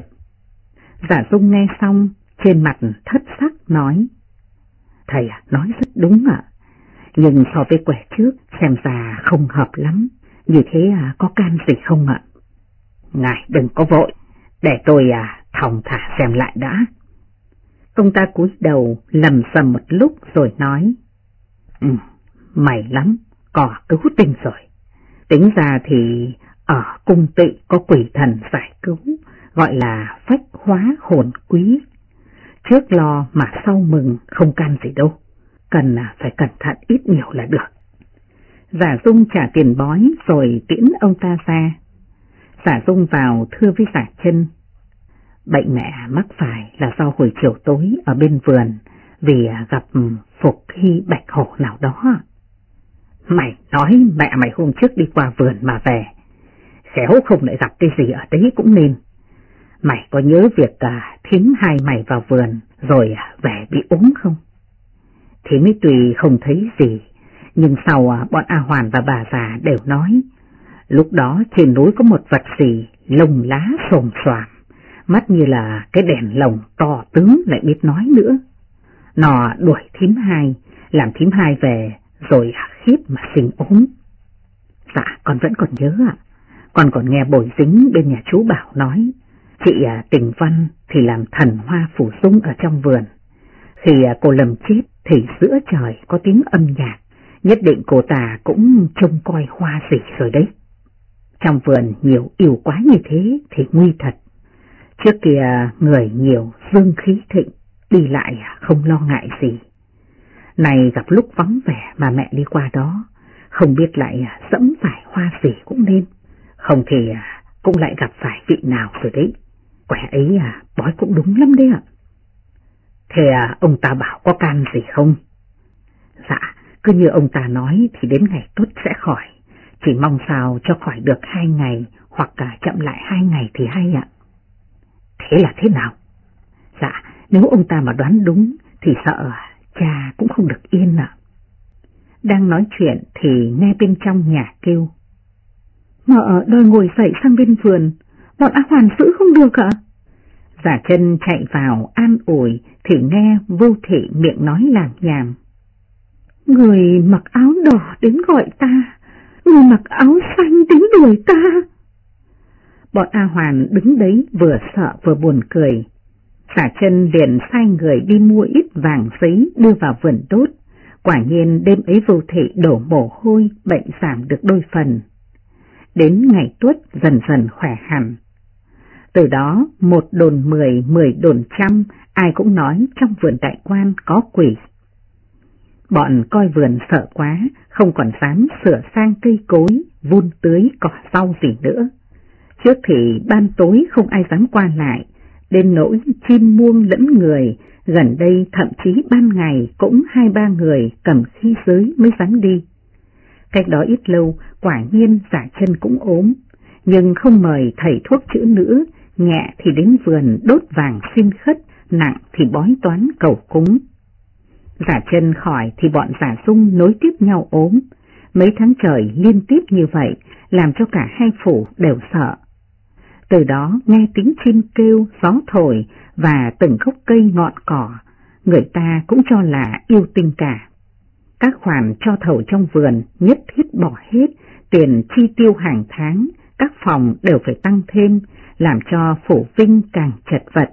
Giả Dung nghe xong, trên mặt thất sắc nói, thầy nói rất đúng ạ, nhưng so với quẻ trước xem ra không hợp lắm, như thế có can gì không ạ? Ngài đừng có vội, để tôi thong thả xem lại đã. Ông ta cúi đầu lầm sầm một lúc rồi nói, may lắm, có cứu tinh rồi. Tính ra thì ở cung Tỵ có quỷ thần giải cứu, gọi là phách hóa hồn quý. Trước lo mà sau mừng, không can gì đâu, cần phải cẩn thận ít nhiều là được. Giả Dung trả tiền bói rồi tiễn ông ta ra. Giả Dung vào thưa với Giả Chân, bệnh mẹ mắc phải là do hồi chiều tối ở bên vườn vì gặp phục hy bạch hổ nào đó. Mày nói mẹ mày hôm trước đi qua vườn mà về, khéo không lại gặp cái gì ở đấy cũng nên. Mày có nhớ việc thím hai mày vào vườn rồi về bị ốm không? Thím ấy tuy không thấy gì, nhưng sau bọn A Hoàn và bà già đều nói, lúc đó trên núi có một vật gì lông lá xồm xoàm, mắt như là cái đèn lồng to tướng lại biết nói nữa. Nó đuổi thím hai, làm thím hai về rồi khiếp mà sinh ốm. Dạ con vẫn còn nhớ ạ. Con còn nghe Bồi Dính bên nhà chú Bảo nói, chị Tình Văn thì làm thần hoa phủ dung ở trong vườn. Khi cô Lâm chết thì giữa trời có tiếng âm nhạc, nhất định cô ta cũng trông coi hoa gì rồi đấy. Trong vườn nhiều yêu quá như thế thì nguy thật. Trước kia người nhiều dương khí thịnh, đi lại không lo ngại gì. Này gặp lúc vắng vẻ mà mẹ đi qua đó, không biết lại dẫm phải hoa gì cũng nên, không thì cũng lại gặp phải vị nào rồi đấy. Quẻ ấy bói cũng đúng lắm đấy ạ. Thế ông ta bảo có can gì không? Dạ, Cứ như ông ta nói thì đến ngày Tuất sẽ khỏi, chỉ mong sao cho khỏi được 2 ngày hoặc cả chậm lại 2 ngày thì hay ạ. Thế là thế nào? Dạ, nếu ông ta mà đoán đúng thì sợ cha cũng không được yên ạ. Đang nói chuyện thì nghe bên trong nhà kêu: Mợ đòi ngồi dậy sang bên vườn, bọn A Hoàn giữ không được ạ. Giả Chân chạy vào an ủi thì nghe Vô Thị miệng nói lảm nhảm: Người mặc áo đỏ đến gọi ta, người mặc áo xanh đến đuổi ta. Bọn A Hoàn đứng đấy vừa sợ vừa buồn cười. Giả Chân liền sai người đi mua ít vàng giấy đưa vào vườn đốt. Quả nhiên đêm ấy Vô Thị đổ mồ hôi, bệnh giảm được đôi phần. Đến ngày Tuất dần dần khỏe hẳn. Từ đó 1 đồn 10, 10 đồn 100, ai cũng nói trong vườn đại quan có quỷ. Bọn coi vườn sợ quá, không còn dám sửa sang cây cối, vun tưới cỏ rau gì nữa. Trước thì ban tối không ai dám qua lại, đến nỗi chim muông lẫn người, gần đây thậm chí ban ngày cũng 2-3 người cầm khí giới mới dám đi. Cách đó ít lâu, quả nhiên Giả Chân cũng ốm, nhưng không mời thầy thuốc chữa nữa, nhẹ thì đến vườn đốt vàng xin khất, nặng thì bói toán cầu cúng. Giả Chân khỏi thì bọn Giả Dung nối tiếp nhau ốm, mấy tháng trời liên tiếp như vậy làm cho cả hai phủ đều sợ. Từ đó nghe tiếng chim kêu, gió thổi và từng gốc cây ngọn cỏ, người ta cũng cho là yêu tinh cả. Các khoản cho thầu trong vườn nhất thiết bỏ hết, tiền chi tiêu hàng tháng, các phòng đều phải tăng thêm, làm cho phủ Vinh càng chật vật.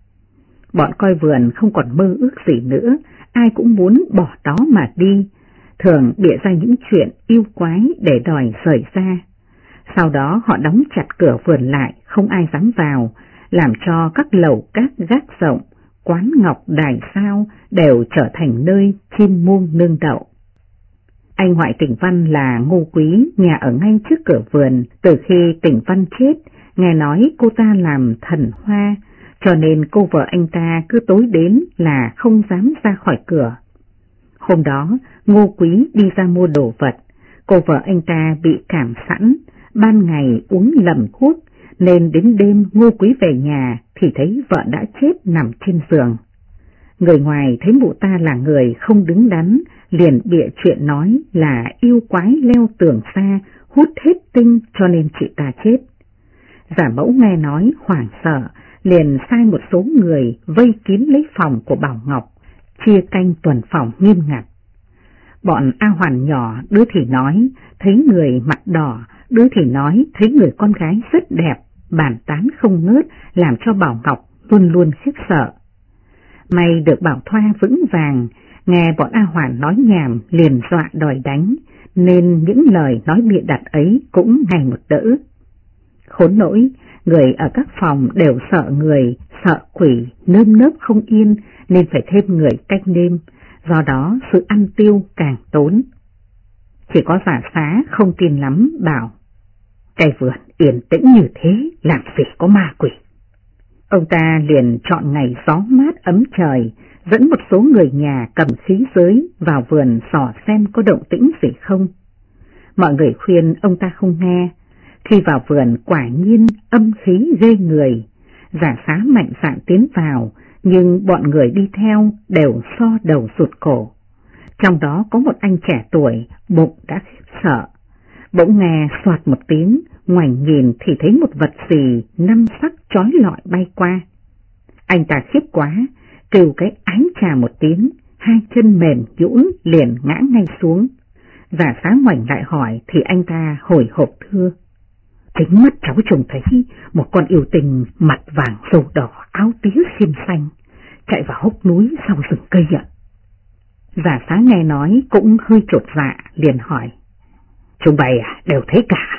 Bọn coi vườn không còn mơ ước gì nữa, ai cũng muốn bỏ đó mà đi, thường bịa ra những chuyện yêu quái để đòi rời ra. Sau đó họ đóng chặt cửa vườn lại, không ai dám vào, làm cho các lầu các gác rộng, quán ngọc đài sao đều trở thành nơi chim muông nương đậu. Anh ngoại Tỉnh Văn là Ngô Quý, nhà ở ngay trước cửa vườn. Từ khi Tỉnh Văn chết, nghe nói cô ta làm thần hoa, cho nên cô vợ anh ta cứ tối đến là không dám ra khỏi cửa. Hôm đó, Ngô Quý đi ra mua đồ vật, cô vợ anh ta bị cảm sẵn, ban ngày uống lầm thuốc, nên đến đêm Ngô Quý về nhà thì thấy vợ đã chết nằm trên giường. Người ngoài thấy mụ ta là người không đứng đắn, liền bịa chuyện nói là yêu quái leo tường xa, hút hết tinh cho nên chị ta chết. Giả Mẫu nghe nói hoảng sợ, liền sai một số người vây kín lấy phòng của Bảo Ngọc, chia canh tuần phòng nghiêm ngặt. Bọn A Hoàn nhỏ, đứa thì nói thấy người mặt đỏ, đứa thì nói thấy người con gái rất đẹp, bàn tán không ngớt, làm cho Bảo Ngọc luôn luôn khiếp sợ. May được Bảo Thoa vững vàng, nghe bọn A Hoàn nói nhảm liền dọa đòi đánh, nên những lời nói bịa đặt ấy cũng ngày một đỡ. Khốn nỗi, người ở các phòng đều sợ người, sợ quỷ, nơm nớp không yên nên phải thêm người canh đêm, do đó sự ăn tiêu càng tốn. Chỉ có Giả Xá không tin lắm, bảo: Cây vườn yên tĩnh như thế làm gì có ma quỷ. Ông ta liền chọn ngày gió mát ấm trời, dẫn một số người nhà cầm khí giới vào vườn dò xem có động tĩnh gì không. Mọi người khuyên ông ta không nghe. Khi vào vườn quả nhiên âm khí ghê người. Giả Xá mạnh dạn tiến vào, nhưng bọn người đi theo đều so đầu rụt cổ. Trong đó có một anh trẻ tuổi, bụng đã khiếp sợ. Bỗng nghe xoạt một tiếng, ngoảnh nhìn thì thấy một vật gì 5 sắc chói lọi bay qua. Anh ta khiếp quá, kêu cái ánh trà một tiếng, 2 chân mềm nhũn liền ngã ngay xuống. Giả Xá ngoảnh lại hỏi thì anh ta hồi hộp thưa: Chính mắt cháu trông thấy một con yêu tình mặt vàng râu đỏ, áo tía xiêm xanh, chạy vào hốc núi sau rừng cây ạ. Giả Xá nghe nói cũng hơi chột dạ, liền hỏi: Chúng bay đều thấy cả?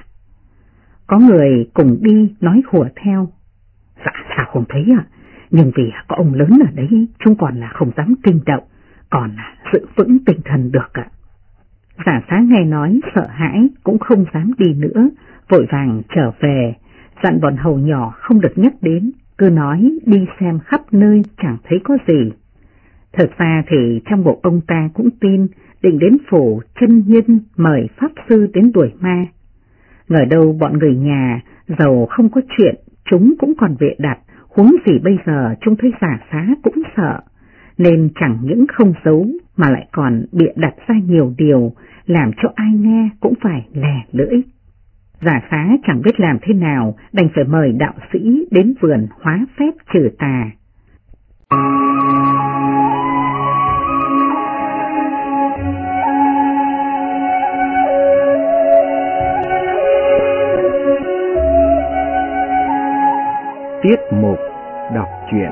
Có người cùng đi nói hùa theo: Dạ sao không thấy ạ, nhưng vì có ông lớn ở đấy chúng còn là không dám kinh động, còn giữ vững tinh thần được ạ. Giả Xá nghe nói sợ hãi cũng không dám đi nữa, vội vàng trở về, dặn bọn hầu nhỏ không được nhắc đến, cứ nói đi xem khắp nơi chẳng thấy có gì. Thực ra thì trong bộ ông ta cũng tin, định đến phủ chân nhân mời pháp sư đến đuổi ma. Ngờ đâu bọn người nhà, dầu không có chuyện, chúng cũng còn bịa đặt, huống gì bây giờ chúng thấy Giả Xá cũng sợ, nên chẳng những không giấu mà lại còn bịa đặt ra nhiều điều, làm cho ai nghe cũng phải lè lưỡi. Giả Xá chẳng biết làm thế nào, đành phải mời đạo sĩ đến vườn hóa phép trừ tà. Tiết mục đọc truyện.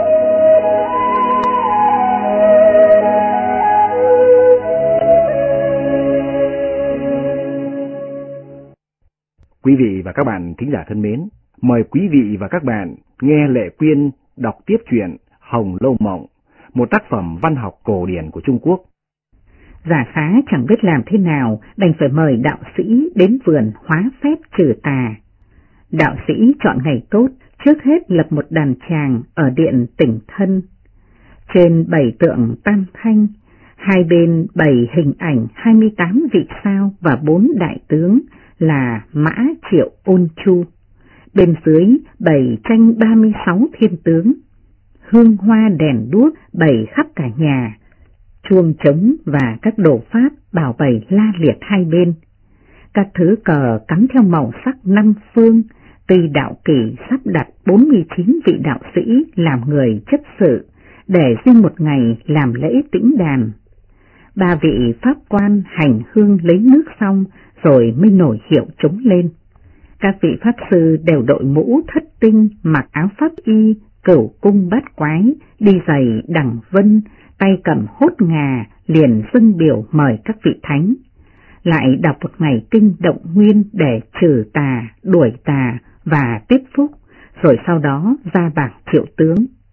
Quý vị và các bạn thính giả thân mến, mời quý vị và các bạn nghe Lệ Quyên đọc tiếp truyện Hồng Lâu Mộng, một tác phẩm văn học cổ điển của Trung Quốc. Giả Xá chẳng biết làm thế nào, đành phải mời đạo sĩ đến vườn hóa phép trừ tà. Đạo sĩ chọn ngày tốt, trước hết lập một đàn tràng ở điện Tỉnh Thân. Trên 7 tượng tam thanh, hai bên 7 hình ảnh 28 vị sao và 4 đại tướng là Mã Triệu Ôn Chu. Bên dưới 7 tranh 36 thiên tướng, hương hoa đèn đuốc bày khắp cả nhà, chuông trống và các đồ pháp bảo bày la liệt hai bên. Các thứ cờ cắm theo màu sắc 5 phương, Tây Đạo Kỳ sắp đặt 49 vị đạo sĩ làm người chấp sự, để riêng một ngày làm lễ tĩnh đàn. 3 vị pháp quan hành hương lấy nước xong rồi mới nổi hiệu trống lên. Các vị pháp sư đều đội mũ thất tinh, mặc áo pháp y, cửu cung bát quái, đi giày đằng vân, tay cầm hốt ngà, liền dâng biểu mời các vị thánh. Lại đọc một ngày kinh động nguyên để trừ tà, đuổi tà và tiếp phúc, rồi sau đó ra bảng triệu tướng.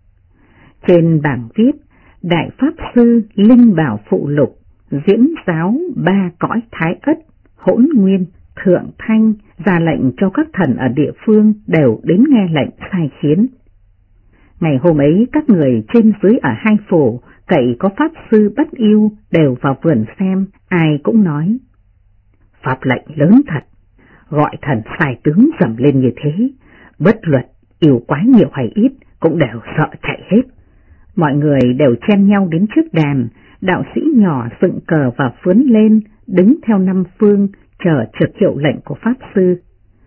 Trên bảng viết, Đại Pháp Sư Linh Bảo Phụ Lục, diễn giáo 3 cõi Thái Ất, Hỗn Nguyên, Thượng Thanh, ra lệnh cho các thần ở địa phương đều đến nghe lệnh sai khiến. Ngày hôm ấy các người trên dưới ở hai phủ, cậy có Pháp Sư Bất Yêu đều vào vườn xem, ai cũng nói: Pháp lệnh lớn thật, gọi thần sai tướng dầm lên như thế, bất luận yêu quái nhiều hay ít cũng đều sợ chạy hết. Mọi người đều chen nhau đến trước đàn, đạo sĩ nhỏ dựng cờ và phướn lên, đứng theo 5 phương, chờ trực hiệu lệnh của Pháp Sư.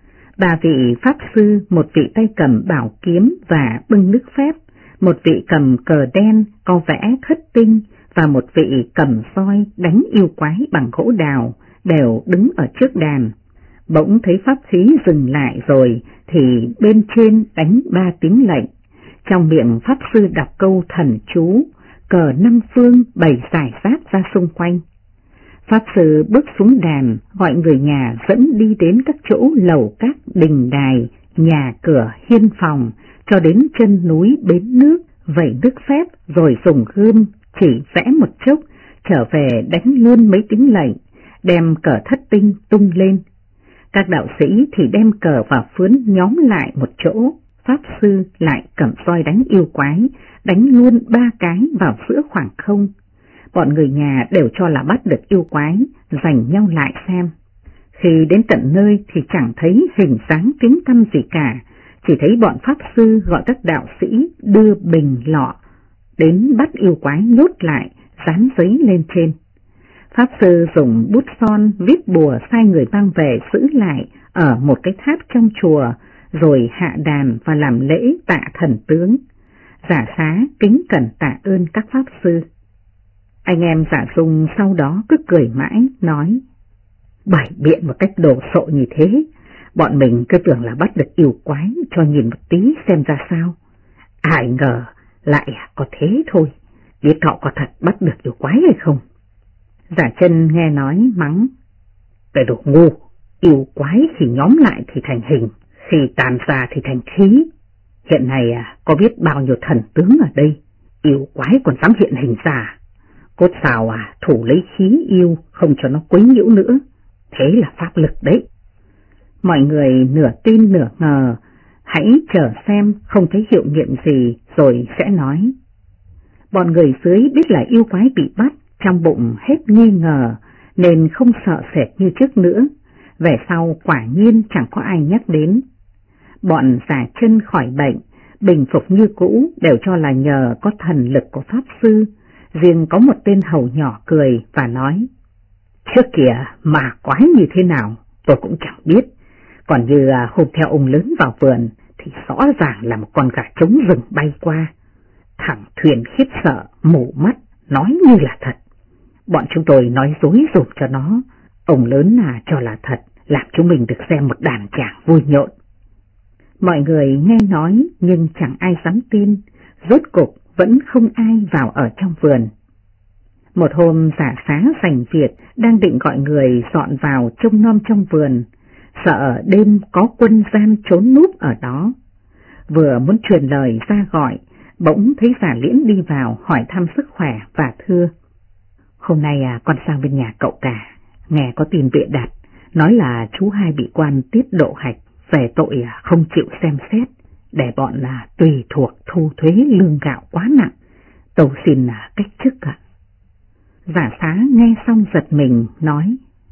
3 vị Pháp Sư, một vị tay cầm bảo kiếm và bưng nước phép, một vị cầm cờ đen có vẽ thất tinh và một vị cầm roi đánh yêu quái bằng gỗ đào, đều đứng ở trước đàn. Bỗng thấy pháp khí dừng lại rồi thì bên trên đánh 3 tiếng lệnh. Trong miệng Pháp Sư đọc câu thần chú, cờ 5 phương bày rải rác ra xung quanh. Pháp Sư bước xuống đàn, gọi người nhà dẫn đi đến các chỗ lầu các đình đài, nhà cửa, hiên phòng, cho đến chân núi bến nước, vẩy nước phép rồi dùng gươm chỉ vẽ một chốc, trở về đánh luôn mấy tiếng lệnh, đem cờ thất tinh tung lên. Các đạo sĩ thì đem cờ và phướn nhóm lại một chỗ, Pháp Sư lại cầm roi đánh yêu quái, đánh luôn 3 cái vào giữa khoảng không. Bọn người nhà đều cho là bắt được yêu quái, giành nhau lại xem. Khi đến tận nơi thì chẳng thấy hình dáng tiếng tăm gì cả, chỉ thấy bọn Pháp Sư gọi các đạo sĩ đưa bình lọ đến bắt yêu quái nhốt lại, dán giấy lên trên. Pháp Sư dùng bút son viết bùa sai người mang về giữ lại ở một cái tháp trong chùa, rồi hạ đàn và làm lễ tạ thần tướng. Giả Xá kính cẩn tạ ơn các Pháp Sư. Anh em Giả Dung sau đó cứ cười mãi, nói: Bày biện một cách đồ sộ như thế, bọn mình cứ tưởng là bắt được yêu quái, cho nhìn một tí xem ra sao. Ai ngờ lại có thế thôi, biết họ có thật bắt được yêu quái hay không. Giả Chân nghe nói mắng: Cái đồ ngu, yêu quái khi nhóm lại thì thành hình, khi tàn ra thì thành khí. Hiện nay có biết bao nhiêu thần tướng ở đây, yêu quái còn dám hiện hình ra. Cốt sao thủ lấy khí yêu, không cho nó quấy nhiễu nữa, thế là pháp lực đấy. Mọi người nửa tin nửa ngờ, hãy chờ xem không thấy hiệu nghiệm gì rồi sẽ nói. Bọn người dưới biết là yêu quái bị bắt, trong bụng hết nghi ngờ nên không sợ sệt như trước nữa, về sau quả nhiên chẳng có ai nhắc đến. Bọn giả chân khỏi bệnh, bình phục như cũ đều cho là nhờ có thần lực của Pháp Sư, riêng có một tên hầu nhỏ cười và nói, trước kia mà quái như thế nào tôi cũng chẳng biết, còn như hôm theo ông lớn vào vườn thì rõ ràng là một con gà trống rừng bay qua. Thằng Thuyền khiếp sợ, mù mắt, nói như là thật. Bọn chúng tôi nói dối dùm cho nó, ông lớn cho là thật, làm chúng mình được xem một đàn tràng vui nhộn. Mọi người nghe nói nhưng chẳng ai dám tin, rốt cục vẫn không ai vào ở trong vườn. Một hôm giả xá sành Việt đang định gọi người dọn vào trông nom trong vườn, sợ đêm có quân gian trốn núp ở đó. Vừa muốn truyền lời ra gọi, bỗng thấy giả Liễn đi vào hỏi thăm sức khỏe và thưa, hôm nay con sang bên nhà cậu cả, nghe có tin bịa đặt, nói là chú hai bị quan tiết độ hạch về tội không chịu xem xét, để bọn tùy thuộc thu thuế lương gạo quá nặng, tâu xin cách chức ạ. Giả xá nghe xong giật mình, nói,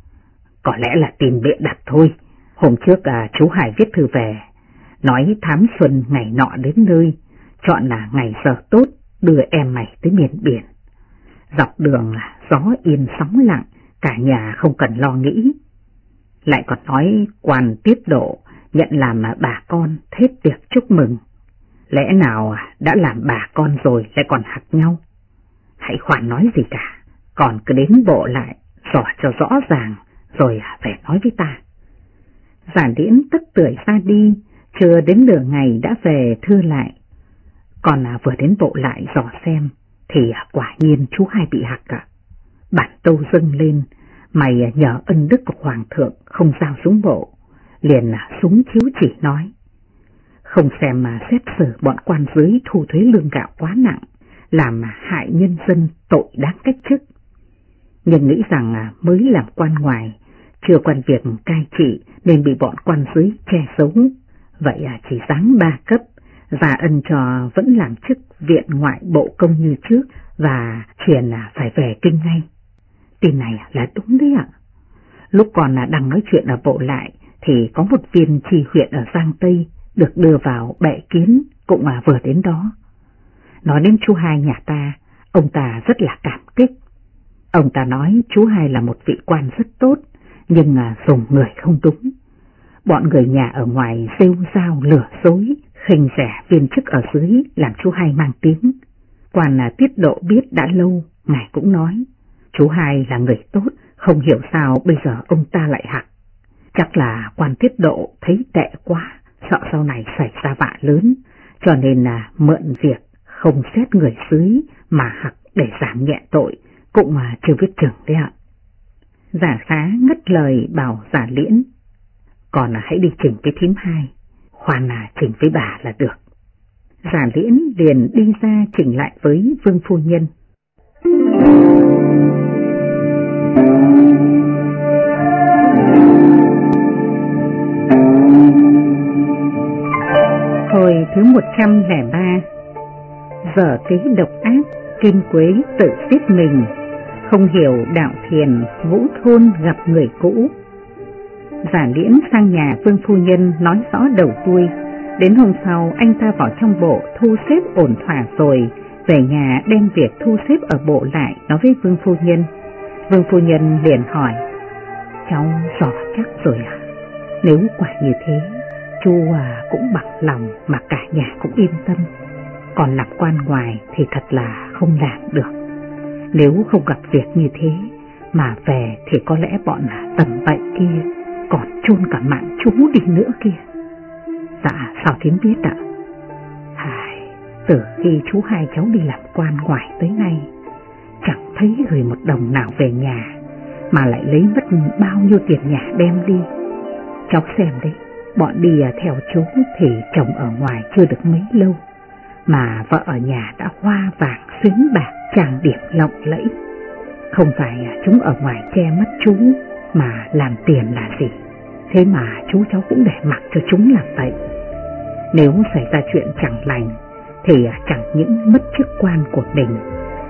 có lẽ là tin bịa đặt thôi. Hôm trước chú Hải viết thư về, nói thám xuân ngày nọ đến nơi, chọn là ngày giờ tốt đưa em mày tới miền biển. Dọc đường gió yên sóng lặng, cả nhà không cần lo nghĩ. Lại còn nói quan tiết độ nhận làm bà con thết tiệc chúc mừng. Lẽ nào đã làm bà con rồi lại còn hặc nhau? Hãy khoan nói gì cả, còn cứ đến bộ lại, dò cho rõ ràng, rồi về nói với ta. Giả Liễn tất tưởi ra đi, chưa đến nửa ngày đã về thưa lại. Còn vừa đến bộ lại dò xem, thì quả nhiên chú hai bị hặc ạ. Bản tâu dâng lên, mày nhờ ân đức của Hoàng thượng không giao xuống bộ, liền súng chiếu chỉ nói, không xem mà xét xử bọn quan dưới thu thuế lương gạo quá nặng, làm hại nhân dân tội đáng cách chức. Nhưng nghĩ rằng mới làm quan ngoài, chưa quen việc cai trị nên bị bọn quan dưới che giấu, vậy chỉ giáng 3 cấp, và ân cho vẫn làm chức viện ngoại bộ công như trước và truyền phải về kinh ngay. Tin này là đúng đấy ạ. Lúc còn đang nói chuyện ở bộ lại thì có một viên tri huyện ở Giang Tây được đưa vào bệ kiến cũng vừa đến đó. Nói đến chú hai nhà ta, ông ta rất là cảm kích. Ông ta nói chú hai là một vị quan rất tốt, nhưng dùng người không đúng. Bọn người nhà ở ngoài rêu rao lừa dối, khinh rẻ viên chức ở dưới làm chú hai mang tiếng. Quan tiết độ biết đã lâu, ngài cũng nói, chú hai là người tốt, không hiểu sao bây giờ ông ta lại hặc. Chắc là quan tiết độ thấy tệ quá, sợ sau này xảy ra vạ lớn, cho nên mượn việc không xét người dưới mà hặc để giảm nhẹ tội, cũng chưa biết chừng đấy ạ. Giả xá ngắt lời bảo Giả Liễn, còn hãy đi chỉnh với thím hai, khoan chỉnh với bà là được. Giả Liễn liền đi ra chỉnh lại với Vương phu nhân. Hồi thứ 103. Giờ ký độc ác, Kim Quế tự giết mình, không hiểu đạo thiền, Vũ Thôn gặp người cũ. Giả Liễn sang nhà Vương phu nhân nói rõ đầu đuôi. Đến hôm sau anh ta vào trong bộ thu xếp ổn thỏa rồi, về nhà đem việc thu xếp ở bộ lại nói với Vương phu nhân. Vương phu nhân liền hỏi, cháu rõ chắc rồi à? Nếu quả như thế, chú cũng bằng lòng mà cả nhà cũng yên tâm. Còn làm quan ngoài thì thật là không làm được. Nếu không gặp việc như thế mà về thì có lẽ bọn tầm bậy kia còn chôn cả mạng chú đi nữa kia. Dạ sao thím biết ạ? Từ khi chú hai cháu đi làm quan ngoài tới nay, chẳng thấy gửi một đồng nào về nhà, mà lại lấy mất bao nhiêu tiền nhà đem đi. Cháu xem đấy, bọn đi theo chú thì chồng ở ngoài chưa được mấy lâu, mà vợ ở nhà đã hoa vàng xuyến bạc trang điểm lộng lẫy. Không phải chúng ở ngoài che mắt chú mà làm tiền là gì, thế mà chú cháu cũng để mặc cho chúng làm vậy. Nếu xảy ra chuyện chẳng lành thì chẳng những mất chức quan của mình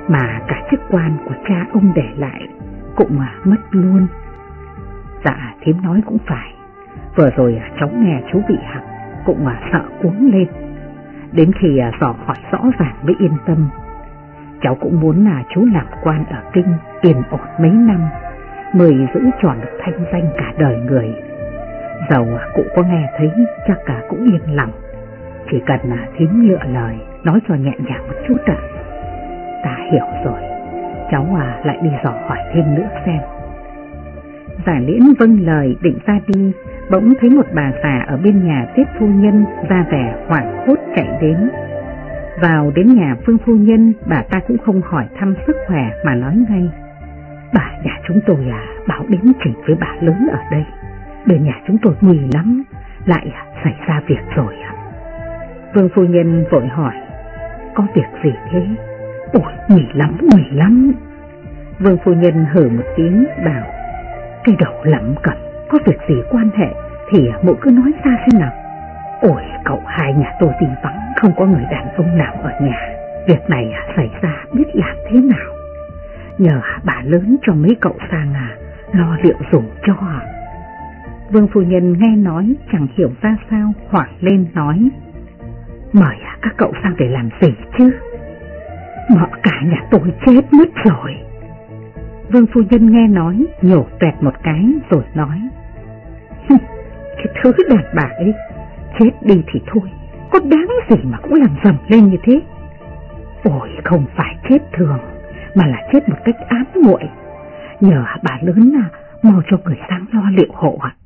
mà cả chức quan của cha ông để lại cũng mất luôn. Dạ thím nói cũng phải. Vừa rồi cháu nghe chú bị Hằng cũng sợ cuống lên. Đến khi dò hỏi rõ ràng mới yên tâm. Cháu cũng muốn là chú làm quan ở kinh yên ổn mấy năm mới giữ tròn được thanh danh cả đời người. Dầu cụ có nghe thấy chắc cả cũng yên lòng. Chỉ cần thím lựa lời nói cho nhẹ nhàng một chút ạ. Ta hiểu rồi. Cháu lại đi dò hỏi thêm nữa xem. Giả Liễn vâng lời định ra đi, bỗng thấy một bà già ở bên nhà Tiết phu nhân ra vẻ hoảng hốt chạy đến. Vào đến nhà Phương phu nhân, bà ta cũng không hỏi thăm sức khỏe mà nói ngay: bà nhà chúng tôi bảo đến trình với bà lớn ở đây. Bên nhà chúng tôi nguy lắm, lại xảy ra việc rồi ạ. Vương phu nhân vội hỏi: có việc gì thế? Ôi nguy lắm. Vương phu nhân hừ một tiếng bảo: cái đầu lẩm cẩm, có việc gì quan hệ thì mụ cứ nói ra xem nào. Ôi cậu hai nhà tôi thì vắng, không có người đàn ông nào ở nhà. Việc này xảy ra biết làm thế nào. Nhờ bà lớn cho mấy cậu sang lo rượu dùng cho. Vương phu nhân nghe nói chẳng hiểu ra sao, hoảng lên nói: mời các cậu sang để làm gì chứ? Mợ cả nhà tôi chết mất rồi. Vương phu nhân nghe nói nhổ toẹt một cái rồi nói: cái thứ đàn bà ấy, chết đi thì thôi, có đáng gì mà cũng làm rầm lên như thế. Ôi không phải chết thường, mà là chết một cách ám muội. Nhờ bà lớn mau cho người sang lo liệu hộ ạ.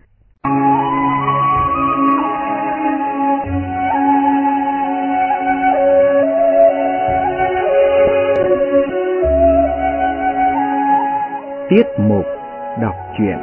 Tiết mục đọc truyện.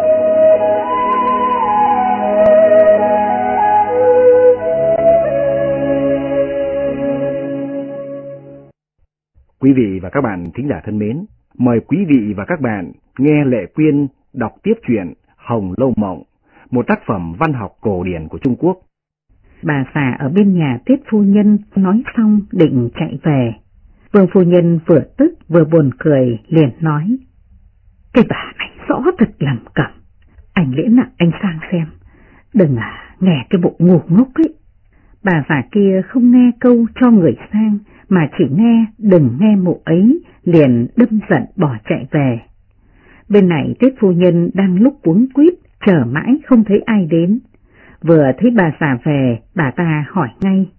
Quý vị và các bạn thính giả thân mến, mời quý vị và các bạn nghe Lệ Quyên đọc tiếp truyện Hồng Lâu Mộng, một tác phẩm văn học cổ điển của Trung Quốc. Bà già ở bên nhà Tiết phu nhân nói xong định chạy về. Vương phu nhân vừa tức vừa buồn cười liền nói: cái bà này rõ thật lầm cẩm. Anh Liễn anh sang xem, đừng nghe cái bộ ngu ngốc ấy. Bà già kia không nghe câu cho người sang, mà chỉ nghe đừng nghe mụ ấy, liền đâm giận bỏ chạy về. Bên này Tiết phu nhân đang lúc cuống quýt, chờ mãi không thấy ai đến. Vừa thấy bà già về, bà ta hỏi ngay: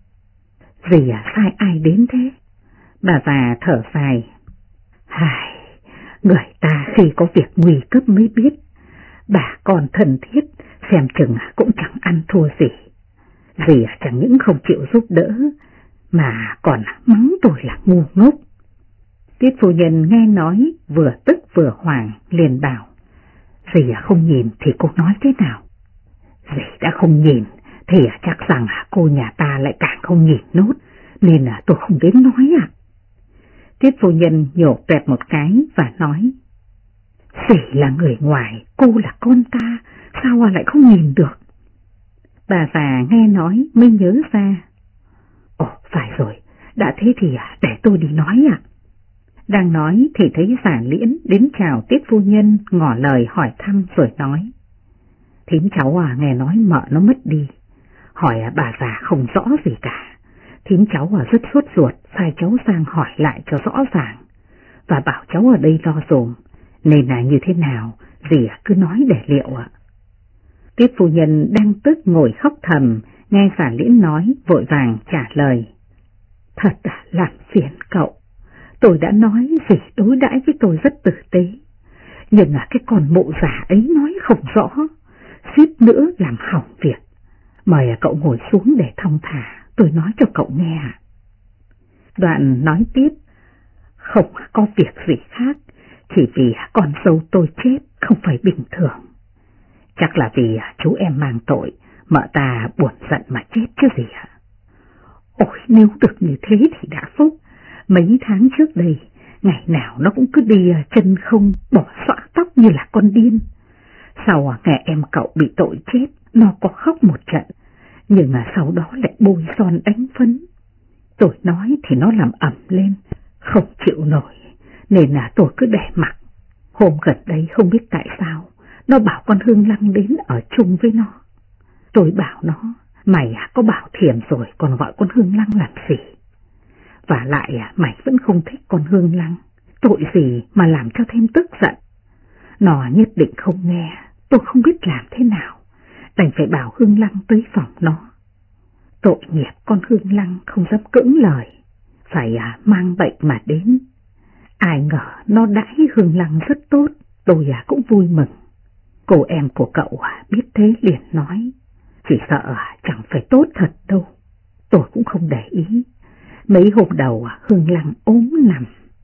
gì sai ai đến thế? Bà già thở dài: hài, người ta khi có việc nguy cấp mới biết. Bà còn thân thiết, xem chừng cũng chẳng ăn thua gì. Dì chẳng những không chịu giúp đỡ, mà còn mắng tôi là ngu ngốc. Tiết phu nhân nghe nói vừa tức vừa hoảng liền bảo: dì không nhìn thì cô nói thế nào? Dì đã không nhìn thì chắc rằng cô nhà ta lại càng không nhìn nốt, nên tôi không đến nói ạ. Tiết phu nhân nhổ toẹt một cái và nói: dì là người ngoài, cô là con ta, sao lại không nhìn được? Bà già nghe nói mới nhớ ra: ồ phải rồi, đã thế thì để tôi đi nói ạ. Đang nói thì thấy Giả Liễn đến chào Tiết phu nhân, ngỏ lời hỏi thăm rồi nói: thím cháu nghe nói mợ nó mất đi. Hỏi bà già không rõ gì cả. Thím cháu rất sốt ruột, sai cháu sang hỏi lại cho rõ ràng, và bảo cháu ở đây lo dùm, nên là như thế nào dì cứ nói để liệu ạ. Tiết phu nhân đang tức ngồi khóc thầm, nghe Giả Liễn nói vội vàng trả lời: thật làm phiền cậu, tôi đã nói dì đối đãi với tôi rất tử tế, nhưng cái con mụ già ấy nói không rõ, suýt nữa làm hỏng việc. Mời cậu ngồi xuống để thong thả, tôi nói cho cậu nghe. Đoạn nói tiếp: không có việc gì khác, chỉ vì con dâu tôi chết không phải bình thường. Chắc là vì chú em mang tội, mợ ta buồn giận mà chết chứ gì ạ. Ôi nếu được như thế thì đã phúc. Mấy tháng trước đây, ngày nào nó cũng cứ đi chân không, bỏ xõa tóc như là con điên. Sau nghe em cậu bị tội chết, nó có khóc một trận, nhưng sau đó lại bôi son đánh phấn. Tôi nói thì nó làm ẩm lên, không chịu nổi, nên là tôi cứ để mặc. Hôm gần đây không biết tại sao, nó bảo con Hương Lăng đến ở chung với nó. Tôi bảo nó, mày có Bảo Thiềm rồi còn gọi con Hương Lăng làm gì? Và lại mày vẫn không thích con Hương Lăng, tội gì mà làm cho thêm tức giận. Nó nhất định không nghe, tôi không biết làm thế nào, đành phải bảo Hương Lăng tới phòng nó. Tội nghiệp con Hương Lăng không dám cưỡng lời, phải mang bệnh mà đến. Ai ngờ nó đãi Hương Lăng rất tốt, tôi cũng vui mừng. Cô em của cậu biết thế liền nói, chỉ sợ chẳng phải tốt thật đâu. Tôi cũng không để ý. Mấy hôm đầu Hương Lăng ốm nằm,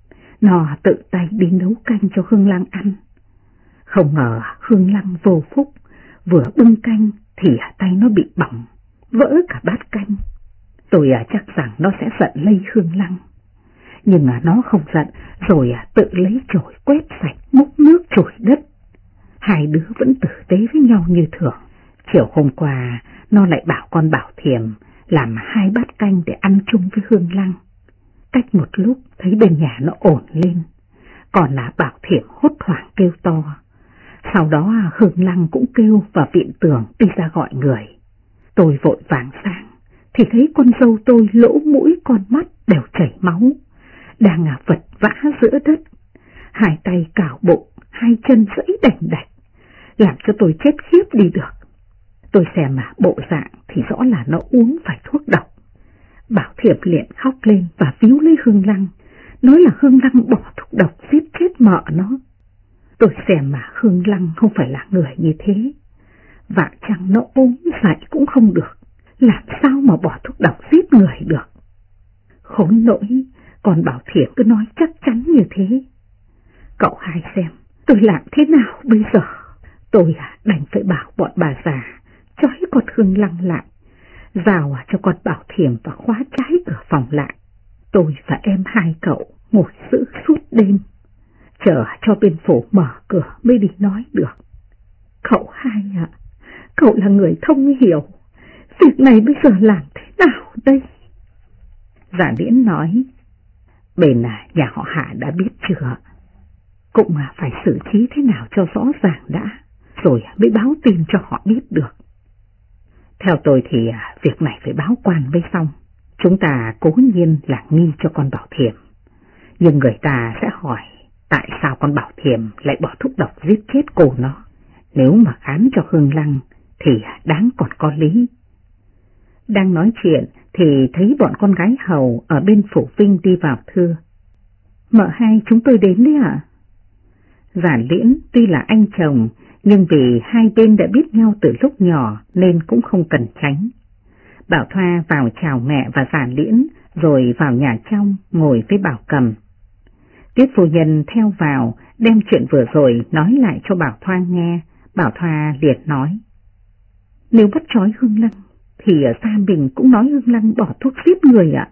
nó tự tay đi nấu canh cho Hương Lăng ăn. Không ngờ Hương Lăng vô phúc, vừa bưng canh thì tay nó bị bỏng, vỡ cả bát canh. Tôi chắc rằng nó sẽ giận lây Hương Lăng. Nhưng nó không giận, rồi tự lấy chổi quét sạch, múc nước chổi đất. Hai đứa vẫn tử tế với nhau như thường. Chiều hôm qua, nó lại bảo con Bảo Thiềm làm 2 bát canh để ăn chung với Hương Lăng. Cách một lúc thấy bên nhà nó ổn lên, còn là Bảo Thiềm hốt hoảng kêu to. Sau đó Hương Lăng cũng kêu và viện tường đi ra gọi người. Tôi vội vàng sang, thì thấy con dâu tôi lỗ mũi con mắt đều chảy máu, đang vật vã giữa đất, 2 tay cào bụng, 2 chân giãy đành đạch, làm cho tôi chết khiếp đi được. Tôi xem bộ dạng thì rõ là nó uống phải thuốc độc. Bảo Thiềm liền khóc lên và víu lấy Hương Lăng, nói là Hương Lăng bỏ thuốc độc giết chết mợ nó. Tôi xem mà Hương Lăng không phải là người như thế, và chẳng nó ốm dậy cũng không được, làm sao mà bỏ thuốc độc giết người được. Khốn nỗi, còn Bảo Thiềm cứ nói chắc chắn như thế. Cậu hai xem, tôi làm thế nào bây giờ? Tôi đành phải bảo bọn bà già trói con Hương Lăng lại, rào cho con Bảo Thiềm và khóa trái cửa phòng lại. Tôi và em hai cậu ngồi giữ suốt đêm, chờ cho bên phủ mở cửa mới đi nói được. Cậu hai ạ, cậu là người thông hiểu, việc này bây giờ làm thế nào đây? Giả Liễn nói, bên nhà họ Hạ đã biết chưa? Cũng phải xử trí thế nào cho rõ ràng đã, rồi mới báo tin cho họ biết được. Theo tôi thì việc này phải báo quan mới xong. Chúng ta cố nhiên là nghi cho con Bảo Thiềm, nhưng người ta sẽ hỏi tại sao con Bảo Thiềm lại bỏ thuốc độc giết chết cô nó. Nếu mà án cho Hương Lăng thì đáng còn có lý. Đang nói chuyện thì thấy bọn con gái hầu ở bên phủ Vinh đi vào thưa. Mợ hai, chúng tôi đến đấy ạ. Giả Liễn tuy là anh chồng, nhưng vì hai bên đã biết nhau từ lúc nhỏ nên cũng không cần tránh. Bảo Thoa vào chào mẹ và Giả Liễn, rồi vào nhà trong ngồi với Bảo Cầm. Tiết phu nhân theo vào, đem chuyện vừa rồi nói lại cho Bảo Thoa nghe. Bảo Thoa liền nói, nếu bắt trói Hương Lăng thì ở xa mình cũng nói Hương Lăng bỏ thuốc giết người ạ.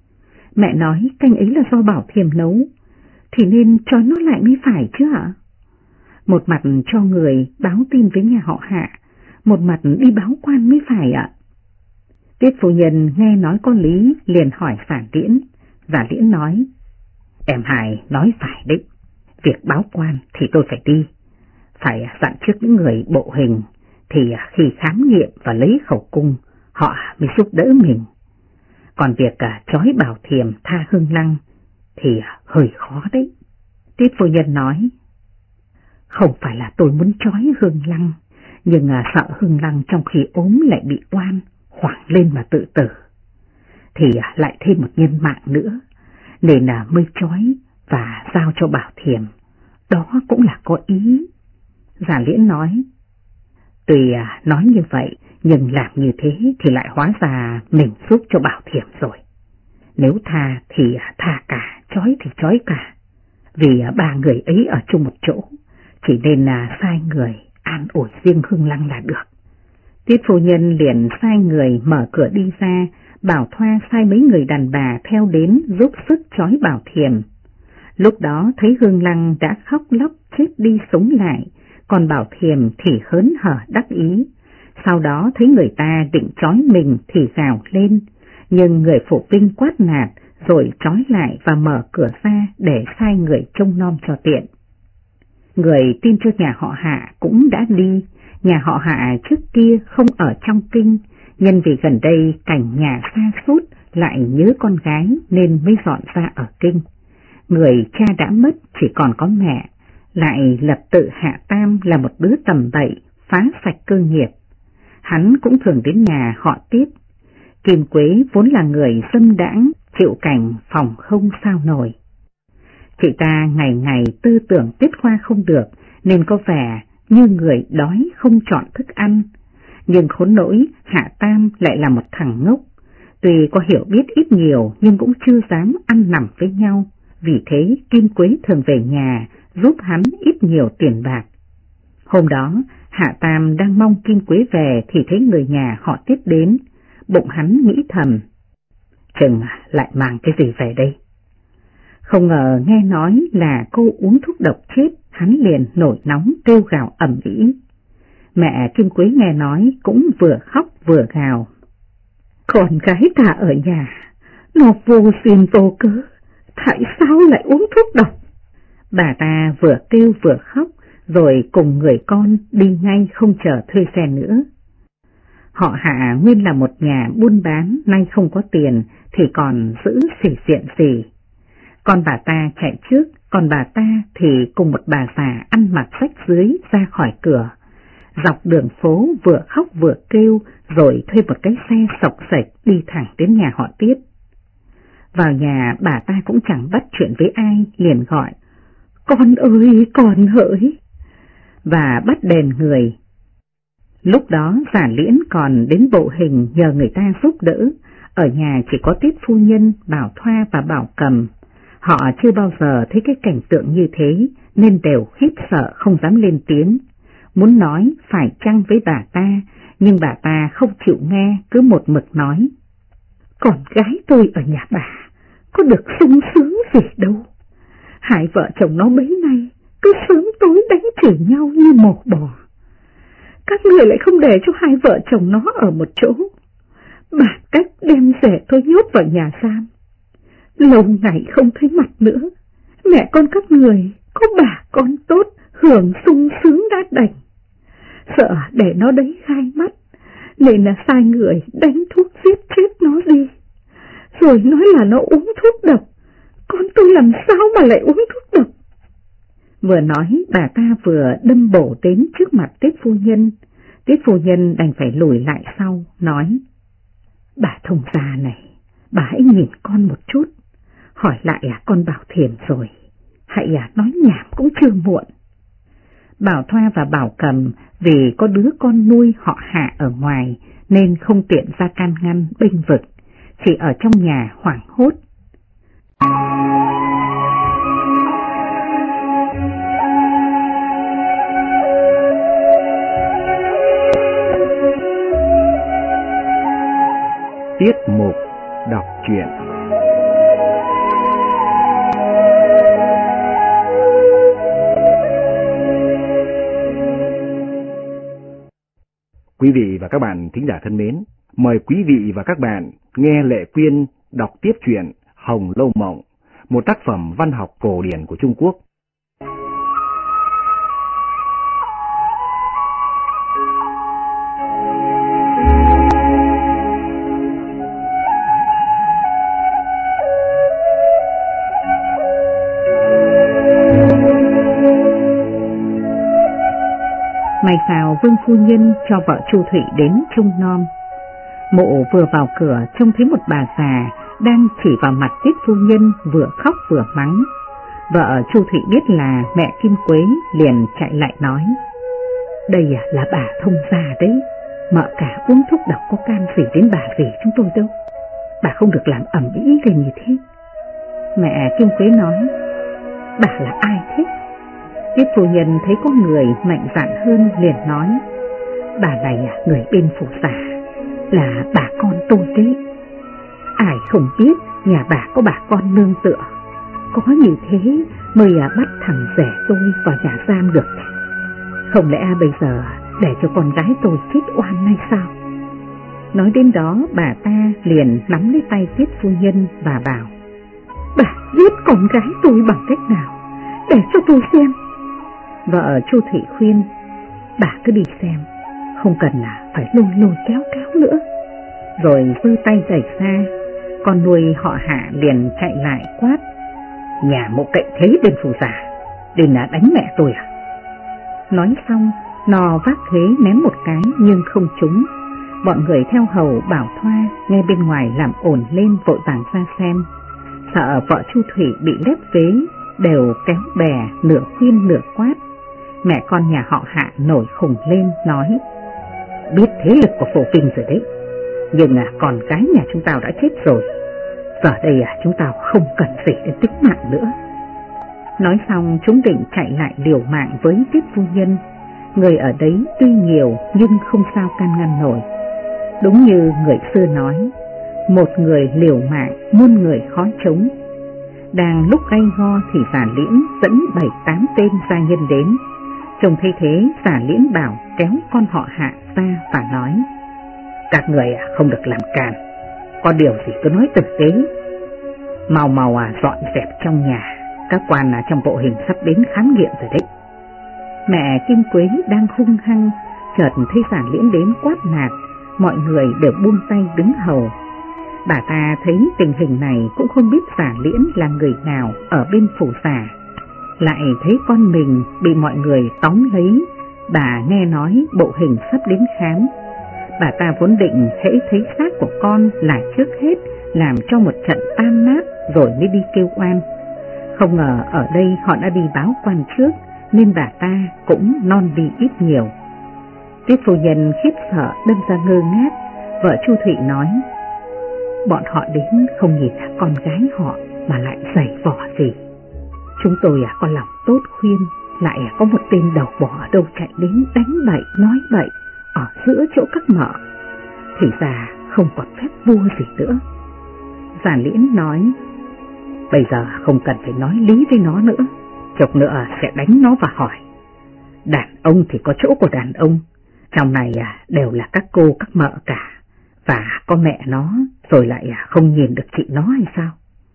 Mẹ nói canh ấy là do Bảo Thiềm nấu, thì nên trói nó lại mới phải chứ ạ. Một mặt cho người báo tin với nhà họ Hạ, một mặt đi báo quan mới phải ạ. Tiết phu nhân nghe nói có lý liền hỏi Giả Liễn. Giả Liễn nói, em hai nói phải đấy, việc báo quan thì tôi phải đi, phải dặn trước những người bộ hình, thì khi khám nghiệm và lấy khẩu cung họ mới giúp đỡ mình. Còn việc trói Bảo Thiềm tha Hương Lăng thì hơi khó đấy. Tiết phu nhân nói, không phải là tôi muốn trói Hương Lăng, nhưng sợ Hương Lăng trong khi ốm lại bị oan, hoảng lên mà tự tử, thì lại thêm một nhân mạng nữa, nên mới trói và giao cho Bảo Thiềm, đó cũng là có ý. Giả Liễn nói, tuy nói như vậy, nhưng làm như thế thì lại hóa ra mình giúp cho Bảo Thiềm rồi. Nếu tha thì tha cả, trói thì trói cả, vì 3 người ấy ở chung một chỗ, chỉ nên sai người an ủi riêng Hương Lăng là được. Tiết phu nhân liền sai người mở cửa đi ra, Bảo Thoa sai mấy người đàn bà theo đến giúp sức trói Bảo Thiềm. Lúc đó thấy Hương Lăng đã khóc lóc chết đi sống lại, còn Bảo Thiềm thì hớn hở đắc ý. Sau đó thấy người ta định trói mình thì gào lên, nhưng người phụ Vinh quát nạt rồi trói lại và mở cửa ra để sai người trông nom cho tiện. Người tin cho nhà họ Hạ cũng đã đi. Nhà họ Hạ trước kia không ở trong kinh, nhân vì gần đây cảnh nhà xa sút lại nhớ con gái nên mới dọn ra ở kinh. Người cha đã mất, chỉ còn có mẹ, lại lập tự Hạ Tam là một đứa tầm bậy, phá sạch cơ nghiệp. Hắn cũng thường đến nhà họ Tiết. Kim Quế vốn là người dâm đãng, chịu cảnh phòng không sao nổi. Chị ta ngày ngày tư tưởng tiết khoa không được, nên có vẻ như người đói không chọn thức ăn. Nhưng khốn nỗi Hạ Tam lại là một thằng ngốc, tuy có hiểu biết ít nhiều nhưng cũng chưa dám ăn nằm với nhau. Vì thế Kim Quế thường về nhà giúp hắn ít nhiều tiền bạc. Hôm đó Hạ Tam đang mong Kim Quế về thì thấy người nhà họ Tiết đến. Bụng hắn nghĩ thầm, chừng lại mang cái gì về đây. Không ngờ nghe nói là cô uống thuốc độc chết, hắn liền nổi nóng kêu gào ầm ĩ. Mẹ Kim Quế nghe nói cũng vừa khóc vừa gào. Con gái ta ở nhà, nó vô duyên vô cớ, tại sao lại uống thuốc độc? Bà ta vừa kêu vừa khóc, rồi cùng người con đi ngay không chờ thuê xe nữa. Họ Hạ nguyên là một nhà buôn bán, nay không có tiền thì còn giữ sĩ diện gì. Con bà ta chạy trước, còn bà ta thì cùng một bà già ăn mặc rách rưới ra khỏi cửa. Dọc đường phố vừa khóc vừa kêu, rồi thuê một cái xe xộc xệch đi thẳng đến nhà họ Tiết. Vào nhà bà ta cũng chẳng bắt chuyện với ai, liền gọi, con ơi con hỡi, và bắt đền người. Lúc đó Giả Liễn còn đến bộ hình nhờ người ta giúp đỡ, ở nhà chỉ có Tiết phu nhân, Bảo Thoa và Bảo Cầm. Họ chưa bao giờ thấy cái cảnh tượng như thế nên đều khiếp sợ không dám lên tiếng. Muốn nói phải chăng với bà ta, nhưng bà ta không chịu nghe, cứ một mực nói. Con gái tôi ở nhà bà, có được sung sướng gì đâu. Hai vợ chồng nó mấy nay cứ sớm tối đánh chửi nhau như một bò. Các người lại không để cho hai vợ chồng nó ở một chỗ, bà cách đem rẻ tôi nhốt vào nhà giam. Lâu ngày không thấy mặt nữa, mẹ con các người có bà con tốt, hưởng sung sướng đã đành. Sợ để nó đấy gai mắt, nên là sai người đánh thuốc giết chết nó đi. Rồi nói là nó uống thuốc độc, con tôi làm sao mà lại uống thuốc độc? Vừa nói bà ta vừa đâm bổ đến trước mặt Tiết phu nhân. Tiết phu nhân đành phải lùi lại sau, nói, bà thông gia này, bà hãy nhìn con một chút, hỏi lại con Bảo Thiềm rồi, hãy nói nhảm cũng chưa muộn. Bảo Thoa và Bảo Cầm vì có đứa con nuôi họ Hạ ở ngoài nên không tiện ra can ngăn bênh vực, chỉ ở trong nhà hoảng hốt. Tiết mục đọc truyện. Quý vị và các bạn thính giả thân mến, mời quý vị và các bạn nghe Lệ Quyên đọc tiếp truyện Hồng Lâu Mộng, một tác phẩm văn học cổ điển của Trung Quốc. May sao Vương phu nhân cho vợ Chu Thụy đến trông nom. Mộ vừa vào cửa trông thấy một bà già đang chỉ vào mặt Tiết phu nhân vừa khóc vừa mắng. Vợ Chu Thụy biết là mẹ Kim Quế liền chạy lại nói, đây là bà thông gia đấy, mợ cả uống thuốc độc có can gì đến bà dì chúng tôi đâu, bà không được làm ầm ĩ lên như thế. Mẹ Kim Quế nói, bà là ai thế? Tiết phu nhân thấy có người mạnh dạn hơn liền nói, bà này người bên phủ giả, là bà con tôi đấy. Ai không biết nhà bà có bà con nương tựa, có như thế mới bắt thằng rể tôi vào nhà giam được. Không lẽ bây giờ để cho con gái tôi chết oan hay sao? Nói đến đó bà ta liền nắm lấy tay Tiết phu nhân và bảo, giết con gái tôi bằng cách nào, để cho tôi xem. Vợ Chu Thị khuyên, bà cứ đi xem, không cần là phải lôi kéo nữa. Rồi giơ tay đẩy ra, con nuôi họ Hạ liền chạy lại quát, nhà mộ cậy thế bên phù giả, đến là đánh mẹ tôi à? Nói xong, nó vác thế ném một cái nhưng không trúng. Bọn người theo hầu Bảo Thoa nghe bên ngoài làm ồn lên vội vàng ra xem. Sợ vợ Chu Thủy bị lép vế, đều kéo bè nửa khuyên nửa quát. Mẹ con nhà họ Hạ nổi khùng lên nói, biết thế lực của Phổ Vinh rồi đấy, nhưng con gái nhà chúng tao đã chết rồi, giờ đây chúng tao không cần gì đến tính mạng nữa. Nói xong chúng định chạy lại liều mạng với Tiết phu nhân. Người ở đấy tuy nhiều nhưng không sao can ngăn nổi. Đúng như người xưa nói, một người liều mạng muôn người khó chống. Đang lúc gay go thì Giả Liễn dẫn 7-8 tên gia nhân đến. Trông thấy thế, Giả Liễn bảo kéo con họ Hạ ra và nói, các người không được làm càn, có điều gì cứ nói tử tế. Mau dọn dẹp trong nhà, các quan trong bộ hình sắp đến khám nghiệm rồi đấy. Mẹ Kim Quế đang hung hăng, chợt thấy Giả Liễn đến quát nạt, mọi người đều buông tay đứng hầu. Bà ta thấy tình hình này cũng không biết Giả Liễn là người nào ở bên phủ giả, lại thấy con mình bị mọi người tóm lấy. Bà nghe nói bộ hình sắp đến khám, bà ta vốn định hễ thấy xác của con là trước hết làm cho một trận tan nát rồi mới đi kêu oan. Không ngờ ở đây họ đã đi báo quan trước, nên bà ta cũng non đi ít nhiều. Tiết phu nhân khiếp sợ đâm ra ngơ ngác. Vợ Chu Thụy nói, bọn họ đến không nhìn con gái họ mà lại giày vò gì. Chúng tôi có lòng tốt khuyên, lại có một tên đầu bò đâu chạy đến đánh bậy nói bậy ở giữa chỗ các mợ, thì ra không còn phép vua gì nữa. Giả Liễn nói, bây giờ không cần phải nói lý với nó nữa, chốc nữa sẽ đánh nó và hỏi. Đàn ông thì có chỗ của đàn ông, trong này đều là các cô các mợ cả, và có mẹ nó rồi lại không nhìn được chị nó hay sao?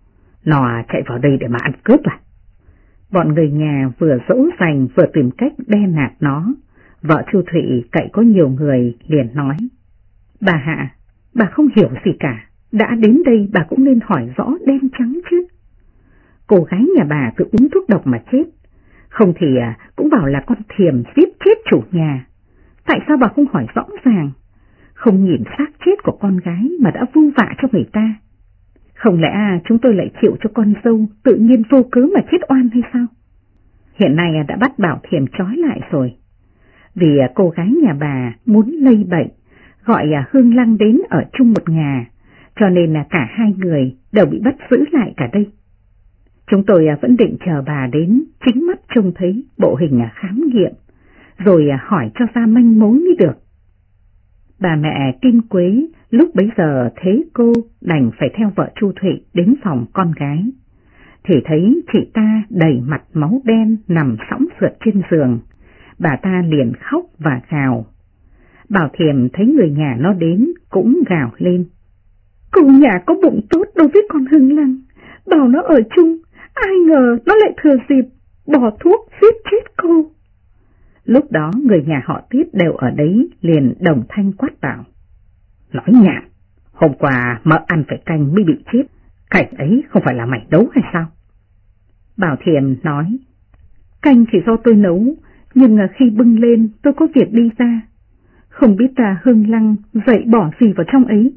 Nó chạy vào đây để mà ăn cướp à? Bọn người nhà vừa dỗ dành vừa tìm cách đe nạt nó. Vợ Chu Thụy cậy có nhiều người liền nói, bà Hạ, bà không hiểu gì cả, đã đến đây bà cũng nên hỏi rõ đen trắng chứ. Cô gái nhà bà cứ uống thuốc độc mà chết, không thì cũng bảo là con Thiềm giết chết chủ nhà. Tại sao bà không hỏi rõ ràng, không nhìn xác chết của con gái mà đã vu vạ cho người ta? Không lẽ chúng tôi lại chịu cho con dâu tự nhiên vô cớ mà chết oan hay sao? Hiện nay đã bắt Bảo Thiềm trói lại rồi, vì cô gái nhà bà muốn lây bệnh, gọi Hương Lăng đến ở chung một nhà, cho nên cả hai người đều bị bắt giữ lại cả đây. Chúng tôi vẫn định chờ bà đến chính mắt trông thấy bộ hình khám nghiệm, rồi hỏi cho ra manh mối mới được. Bà mẹ Kim Quế lúc bấy giờ thấy cô đành phải theo vợ Chu Thụy đến phòng con gái, thì thấy chị ta đầy mặt máu đen nằm sõng sượt trên giường. Bà ta liền khóc và gào. Bảo Thiềm thấy người nhà nó đến cũng gào lên, cô nhà có bụng tốt đối với con Hương Lăng, bảo nó ở chung, ai ngờ nó lại thừa dịp bỏ thuốc giết chết cô. Lúc đó người nhà họ Tiết đều ở đấy liền đồng thanh quát bảo, nói nhảm, hôm qua mợ ăn phải canh mới bị chết, cảnh ấy không phải là mày nấu hay sao? Bảo Thiềm nói, canh chỉ do tôi nấu, nhưng khi bưng lên tôi có việc đi ra, không biết Hương Lăng dậy bỏ gì vào trong ấy.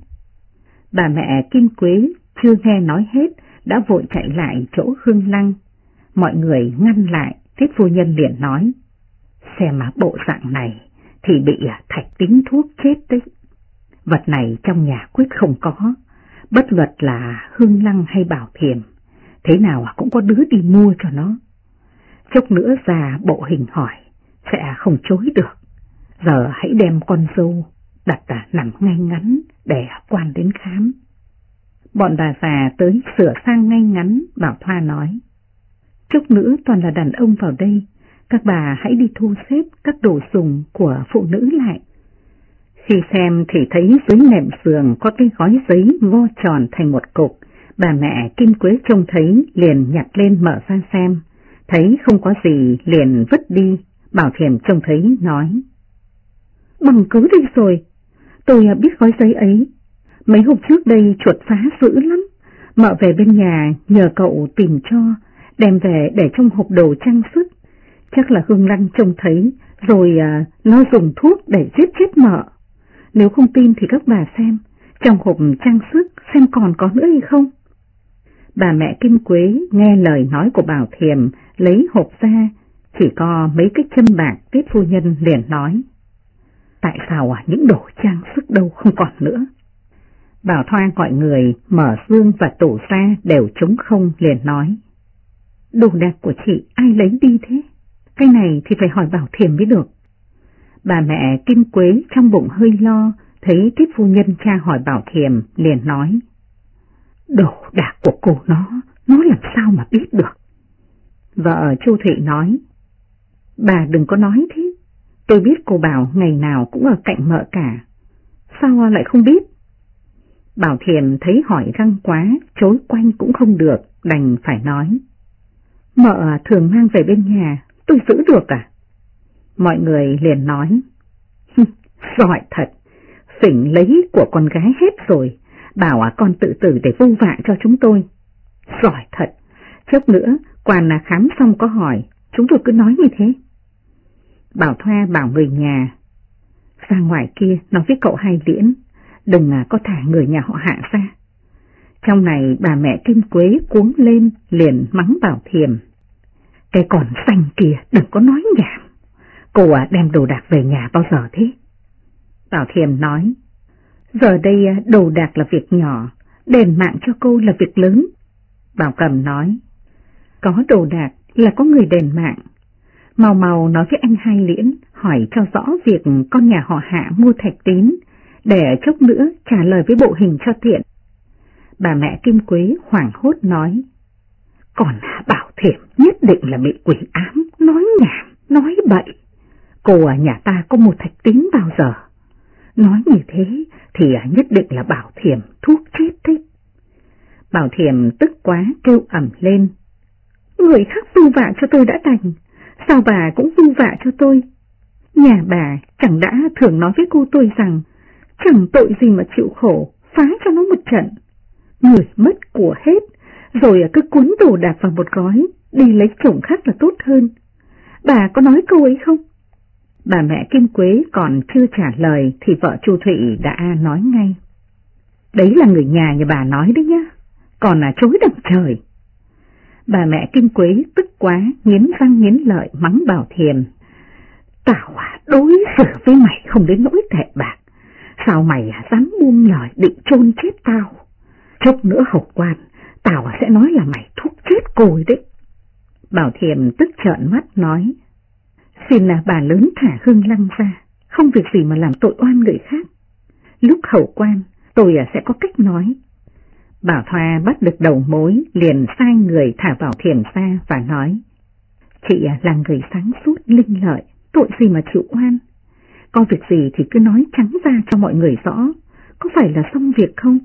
Bà mẹ Kim Quế chưa nghe nói hết đã vội chạy lại chỗ Hương Lăng. Mọi người ngăn lại, Tiết phu nhân liền nói, xem bộ dạng này thì bị thạch tính thuốc chết đấy. Vật này trong nhà quyết không có, bất luận là Hương Lăng hay Bảo Thiềm, thế nào cũng có đứa đi mua cho nó. Chốc nữa ra bộ hình hỏi, sẽ không chối được. Giờ hãy đem con dâu đặt nằm ngay ngắn để quan đến khám. Bọn bà già tới sửa sang ngay ngắn. Bảo Thoa nói, chốc nữa toàn là đàn ông vào đây, các bà hãy đi thu xếp các đồ dùng của phụ nữ lại. Khi xem thì thấy dưới nệm giường có cái gói giấy vo tròn thành một cục, Bà mẹ Kim Quế trông thấy liền nhặt lên mở ra xem, thấy không có gì liền vứt đi. Bảo Thiềm trông thấy nói: Bằng cớ đi rồi, tôi biết gói giấy ấy. Mấy hôm trước đây chuột phá dữ lắm, mợ về bên nhà nhờ cậu tìm cho, đem về để trong hộp đồ trang sức. Chắc là Hương Lăng trông thấy rồi nó dùng thuốc để giết chết mợ. Nếu không tin thì các bà xem, trong hộp trang sức xem còn có nữa hay không. Bà mẹ Kim Quế nghe lời nói của Bảo Thiềm, lấy hộp ra, chỉ có mấy cái châm bạc. Tiết phu nhân liền nói: Tại sao những đồ trang sức đâu không còn nữa? Bảo Thoa gọi người mở dương và tủ ra đều trống không, liền nói: Đồ đạc của chị ai lấy đi thế? Cái này thì phải hỏi Bảo Thiềm mới được. Bà mẹ Kim Quế trong bụng hơi lo, thấy Tiết phu nhân tra hỏi Bảo Thiềm, liền nói: Đồ đạc của cô nó làm sao mà biết được? Vợ Chu Thị nói: Bà đừng có nói thế, tôi biết cô Bảo ngày nào cũng ở cạnh mợ cả, sao lại không biết? Bảo Thiềm thấy hỏi găng quá, chối quanh cũng không được, đành phải nói: Mợ thường mang về bên nhà, tôi giữ được à? Mọi người liền nói: Giỏi thật, phỉnh lấy của con gái hết rồi, bảo con tự tử để vu vạ cho chúng tôi. Giỏi thật, chốc nữa quan khám xong có hỏi, chúng tôi cứ nói như thế. Bảo Thoa bảo người nhà: Ra ngoài kia nói với cậu Hai Liễn, đừng có thả người nhà họ Hạ ra. Trong này bà mẹ Kim Quế cuống lên liền mắng Bảo Thiềm: Cái con xanh kia đừng có nói nhảm, cô đem đồ đạc về nhà bao giờ thế? Bảo Thiềm nói: Giờ đây đồ đạc là việc nhỏ, đền mạng cho cô là việc lớn. Bảo Cầm nói: Có đồ đạc là có người đền mạng. Mau mau nói với anh Hai Liễn, hỏi cho rõ việc con nhà họ Hạ mua thạch tín, để chốc nữa trả lời với bộ hình cho tiện. Bà mẹ Kim Quế hoảng hốt nói: Còn Bảo Thiềm nhất định là bị quỷ ám, nói nhảm, nói bậy. Cô ở nhà ta có mua thạch tín bao giờ? Nói như thế thì nhất định là Bảo Thiềm thuốc chết đấy. Bảo Thiềm tức quá kêu ầm lên: Người khác vu vạ cho tôi đã đành, sao bà cũng vu vạ cho tôi? Nhà bà chẳng đã thường nói với cô tôi rằng chẳng tội gì mà chịu khổ, phá cho nó một trận. Người mất của hết, rồi cứ cuốn đồ đạc vào một gói, đi lấy chồng khác là tốt hơn. Bà có nói câu ấy không? Bà mẹ Kim Quế còn chưa trả lời thì vợ Chu Thụy đã nói ngay: Đấy là người nhà bà nói đấy nhá, còn chối đằng trời. Bà mẹ Kim Quế tức quá, nghiến răng nghiến lợi mắng Bảo Thiềm: Tao đối xử với mày không đến nỗi tệ bạc, sao mày dám buông lời định chôn chết tao? Chốc nữa hầu quan, tao sẽ nói là mày thuốc chết cô đấy. Bảo Thiềm tức trợn mắt nói: Xin là bà lớn thả Hương Lăng ra, không việc gì mà làm tội oan người khác. Lúc hầu quan, tôi sẽ có cách nói. Bảo Thoa bắt được đầu mối, liền sai người thả Bảo Thiềm ra và nói: Chị là người sáng suốt linh lợi, tội gì mà chịu oan. Có việc gì thì cứ nói trắng ra cho mọi người rõ, có phải là xong việc không?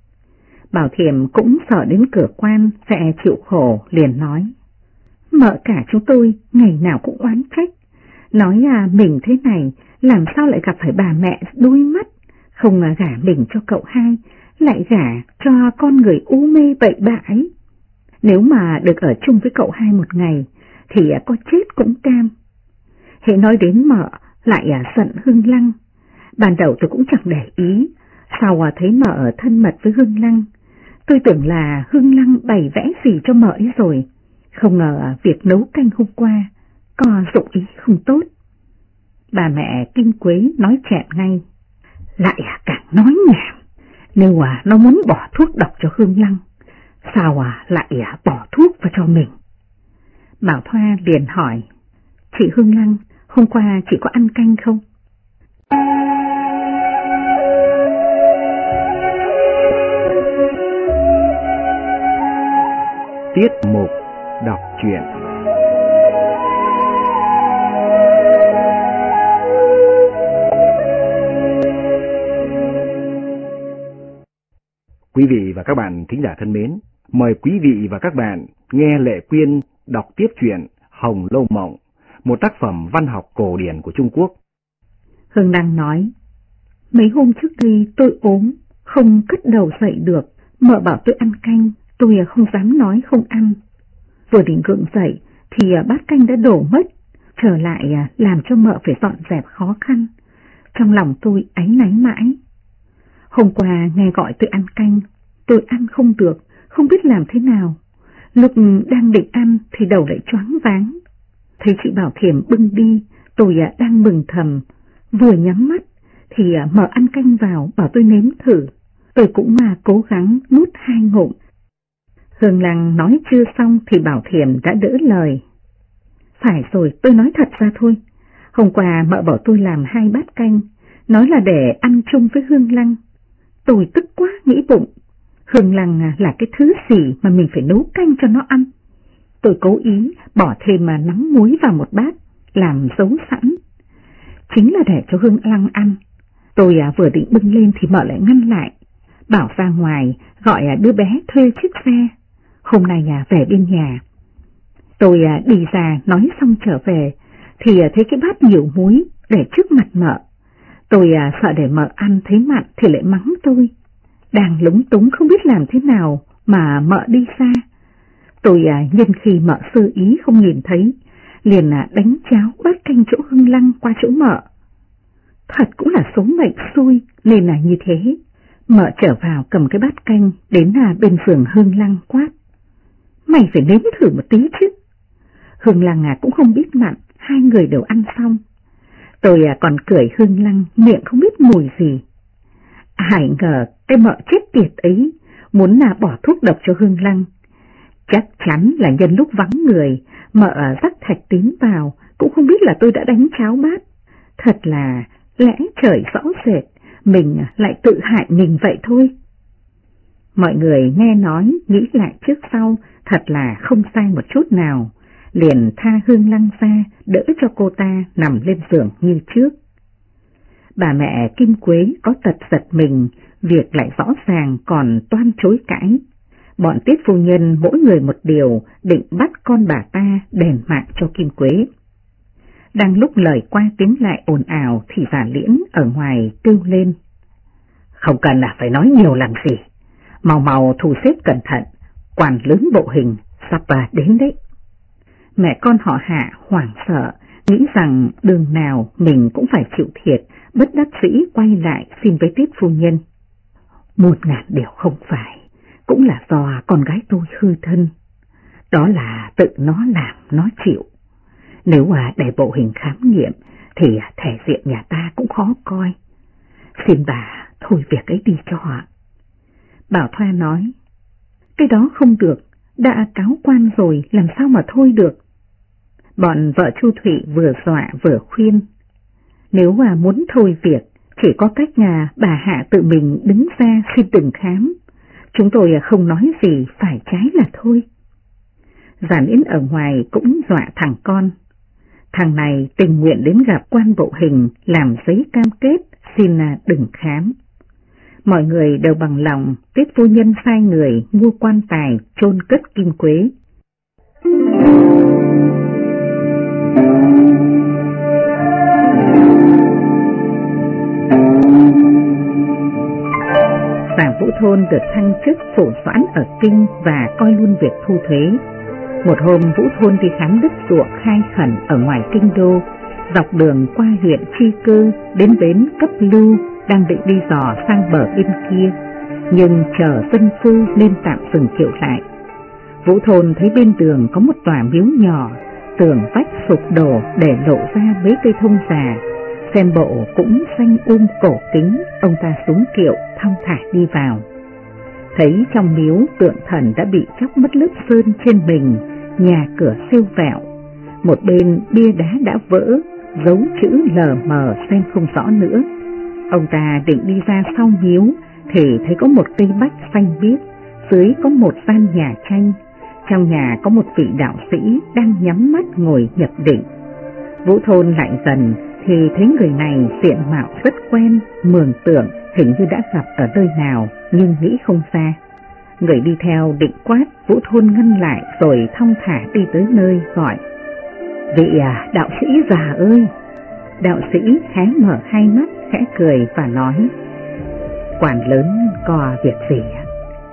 Bảo Thiềm cũng sợ đến cửa quan sẽ chịu khổ, liền nói: Mợ cả chúng tôi ngày nào cũng oán trách, nói mình thế này làm sao lại gặp phải bà mẹ đuôi mắt, không gả mình cho cậu Hai, lại gả cho con người u mê bậy bạ ấy. Nếu mà được ở chung với cậu Hai một ngày thì có chết cũng cam. Hễ nói đến mợ lại giận Hương Lăng. Ban đầu tôi cũng chẳng để ý, sao thấy mợ thân mật với Hương Lăng. Tôi tưởng là Hương Lăng bày vẽ gì cho mợ ấy rồi, không ngờ việc nấu canh hôm qua có dụng ý không tốt. Bà mẹ Kim Quế nói chẹn ngay: Lại càng nói nhảm, nếu nó muốn bỏ thuốc độc cho Hương Lăng, sao lại bỏ thuốc vào cho mình? Bảo Thoa liền hỏi: Chị Hương Lăng, hôm qua chị có ăn canh không? Tiết mục đọc truyện. Quý vị và các bạn thính giả thân mến, mời quý vị và các bạn nghe Lệ Quyên đọc tiếp truyện Hồng Lâu Mộng, một tác phẩm văn học cổ điển của Trung Quốc. Hương Đăng nói, mấy hôm trước đây tôi ốm, không cất đầu dậy được, mợ bảo tôi ăn canh, tôi không dám nói không ăn. Vừa định gượng dậy thì bát canh đã đổ mất, trở lại làm cho mợ phải dọn dẹp khó khăn. Trong lòng tôi áy náy mãi. Hôm qua nghe gọi tôi ăn canh, tôi ăn không được, không biết làm thế nào. Lúc đang định ăn thì đầu lại choáng váng. Thấy chị Bảo Thiểm bưng đi, tôi đang mừng thầm, vừa nhắm mắt thì mở ăn canh vào bảo tôi nếm thử. Tôi cũng cố gắng nuốt 2 ngụm. Hương Lăng nói chưa xong thì Bảo Thiểm đã đỡ lời. Phải rồi, tôi nói thật ra thôi. Hôm qua mợ bảo tôi làm 2 bát canh, nói là để ăn chung với Hương Lăng. Tôi tức quá nghĩ bụng, Hương Lăng là cái thứ gì mà mình phải nấu canh cho nó ăn. Tôi cố ý bỏ thêm nắm muối vào một bát, làm giấu sẵn. Chính là để cho Hương Lăng ăn. Tôi vừa định bưng lên thì mợ lại ngăn lại, bảo ra ngoài gọi đứa bé thuê chiếc xe. Hôm nay về bên nhà. Tôi đi ra nói xong trở về thì thấy cái bát nhiều muối để trước mặt mợ. Tôi sợ để mợ ăn thấy mặn thì lại mắng tôi. Đang lúng túng không biết làm thế nào mà mợ đi xa. Tôi nhân khi mợ sơ ý không nhìn thấy, liền đánh cháo bát canh chỗ Hương Lăng qua chỗ mợ. Thật cũng là số mệnh xui nên là như thế. Mợ trở vào cầm cái bát canh đến bên giường Hương Lăng quát. Mày phải nếm thử một tí chứ. Hương Lăng cũng không biết mặn, 2 người đều ăn xong. Tôi còn cười Hương Lăng miệng không biết mùi gì. Ai ngờ cái mợ chết tiệt ấy muốn bỏ thuốc độc cho Hương Lăng. Chắc chắn là nhân lúc vắng người, mợ rắc thạch tín vào, cũng không biết là tôi đã đánh cháo bát. Thật là lẽ trời rõ rệt, mình lại tự hại mình vậy thôi. Mọi người nghe nói, nghĩ lại trước sau, thật là không sai một chút nào, liền tha Hương Lăng ra, đỡ cho cô ta nằm lên giường như trước. Bà mẹ Kim Quế có tật giật mình, việc lại rõ ràng còn toan chối cãi. Bọn Tiết phu nhân mỗi người một điều, định bắt con bà ta đền mạng cho Kim Quế. Đang lúc lời qua tiếng lại ồn ào thì Giả Liễn ở ngoài kêu lên. Không cần phải nói nhiều làm gì, mau thu xếp cẩn thận, quản lớn bộ hình sắp đến đấy. Mẹ con họ Hạ hoảng sợ, nghĩ rằng đường nào mình cũng phải chịu thiệt, bất đắc dĩ quay lại xin với Tiết phu nhân. 1000 điều không phải, cũng là do con gái tôi hư thân. Đó là tự nó làm, nó chịu. Nếu để bộ hình khám nghiệm thì thể diện nhà ta cũng khó coi. Xin bà thôi việc ấy đi cho họ. Bảo Thoa nói, cái đó không được, đã cáo quan rồi làm sao mà thôi được. Bọn vợ Chu Thụy vừa dọa vừa khuyên. Nếu muốn thôi việc, chỉ có cách bà Hạ tự mình đứng ra xin đừng khám. Chúng tôi không nói gì, phải trái là thôi. Giả Liễn ở ngoài cũng dọa thằng con. Thằng này tình nguyện đến gặp quan bộ hình làm giấy cam kết xin đừng khám. Mọi người đều bằng lòng, Tiết phu nhân sai người mua quan tài chôn cất Kim Quế. Giả Vũ Thôn được thăng chức phủ soãn ở Kinh và coi luôn việc thu thuế. Một hôm Vũ Thôn đi khám đất ruộng khai khẩn ở ngoài kinh đô, dọc đường qua huyện Chi Cư đến bến Cấp Lưu, đang định đi dò sang bờ bên kia, nhưng chờ dân phu nên tạm dừng kiệu lại. Vũ Thôn thấy bên đường có một tòa miếu nhỏ, tường vách sụp đổ để lộ ra mấy cây thông già, xem bộ cũng xanh cổ kính. Ông ta xuống kiệu thong thả đi vào. Thấy trong miếu tượng thần đã bị chóc mất lớp sơn trên mình, nhà cửa siêu vẹo, một bên bia đá đã vỡ, dấu chữ lờ mờ xem không rõ nữa. Ông ta định đi ra sau miếu thì thấy có một cây bách xanh biếc, dưới có một gian nhà tranh, trong nhà có một vị đạo sĩ đang nhắm mắt ngồi nhập định. Vũ Thôn lại dần thì thấy người này diện mạo rất quen, mường tượng hình như đã gặp ở nơi nào nhưng nghĩ không ra. Người đi theo định quát, Vũ Thôn ngăn lại rồi thong thả đi tới nơi gọi: "Vị đạo sĩ già ơi!" Đạo sĩ hé mở hai mắt khẽ cười và nói: "Quan lớn có việc gì ạ?"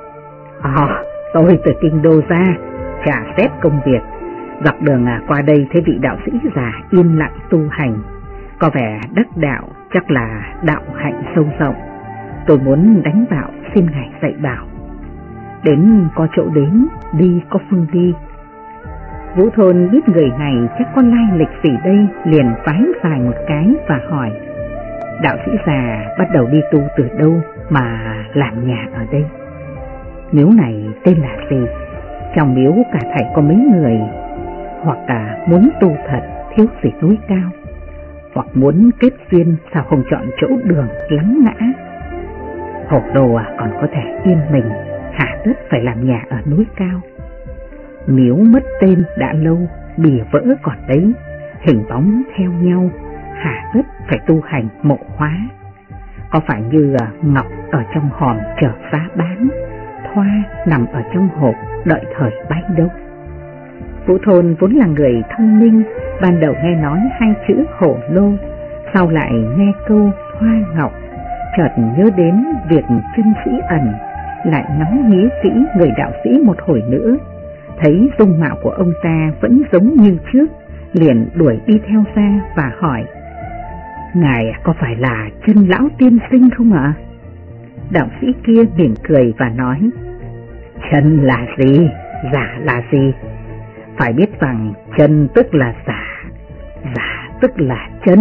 Tôi từ kinh đô ra trả xét công việc, dọc đường qua đây thấy vị đạo sĩ già yên lặng tu hành, có vẻ đắc đạo, chắc là đạo hạnh sâu rộng. Tôi muốn đánh vào xin ngài dạy bảo. Đến có chỗ đến, đi có phương đi." Vũ Thôn biết người này chắc có lai lịch gì đây, liền vái dài một cái và hỏi: "Đạo sĩ già bắt đầu đi tu từ đâu mà làm nhà ở đây? Miếu này tên là gì? Trong miếu cả thảy có mấy người? Hoặc muốn tu thật thiếu gì núi cao? Hoặc muốn kết duyên sao không chọn chỗ đường lắng ngã? Hồ đồ còn có thể yên mình, hà tất phải làm nhà ở núi cao? Miếu mất tên đã lâu, bìa vỡ còn đấy, hình bóng theo nhau, hà tất phải tu hành mộ hóa? Có phải như ngọc ở trong hòm chờ giá bán, thoa nằm ở trong hộp đợi thời bái đâu?" Vũ Thôn vốn là người thông minh, ban đầu nghe nói hai chữ hổ lô, sau lại nghe câu thoa ngọc, chợt nhớ đến việc chân sĩ ẩn, lại ngắm nghía kỹ người đạo sĩ một hồi nữa, thấy dung mạo của ông ta vẫn giống như trước, liền đuổi đi theo ra và hỏi: "Ngài có phải là Chân lão tiên sinh không ạ?" Đạo sĩ kia mỉm cười và nói: "Chân là gì, giả là gì? Phải biết rằng chân tức là giả, giả tức là chân."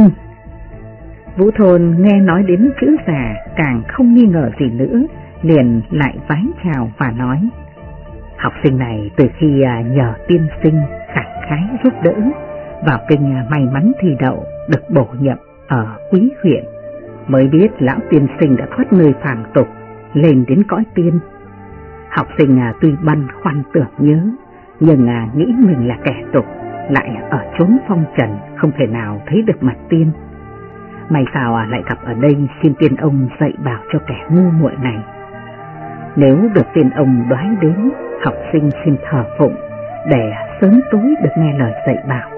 Vũ Thôn nghe nói đến chữ giả càng không nghi ngờ gì nữa, liền lại vái chào và nói: "Học sinh này từ khi nhờ tiên sinh khẳng khái giúp đỡ, vào kinh may mắn thi đậu, được bổ nhiệm ở Quý huyện, mới biết lão tiên sinh đã thoát nơi phàm tục lên đến cõi tiên. Học sinh tuy băn khoăn tưởng nhớ, nhưng nghĩ mình là kẻ tục, lại ở chốn phong trần, không thể nào thấy được mặt tiên. May sao lại gặp ở đây, xin tiên ông dạy bảo cho kẻ ngu muội này. Nếu được tiên ông đoái đến, học sinh xin thờ phụng, để sớm tối được nghe lời dạy bảo."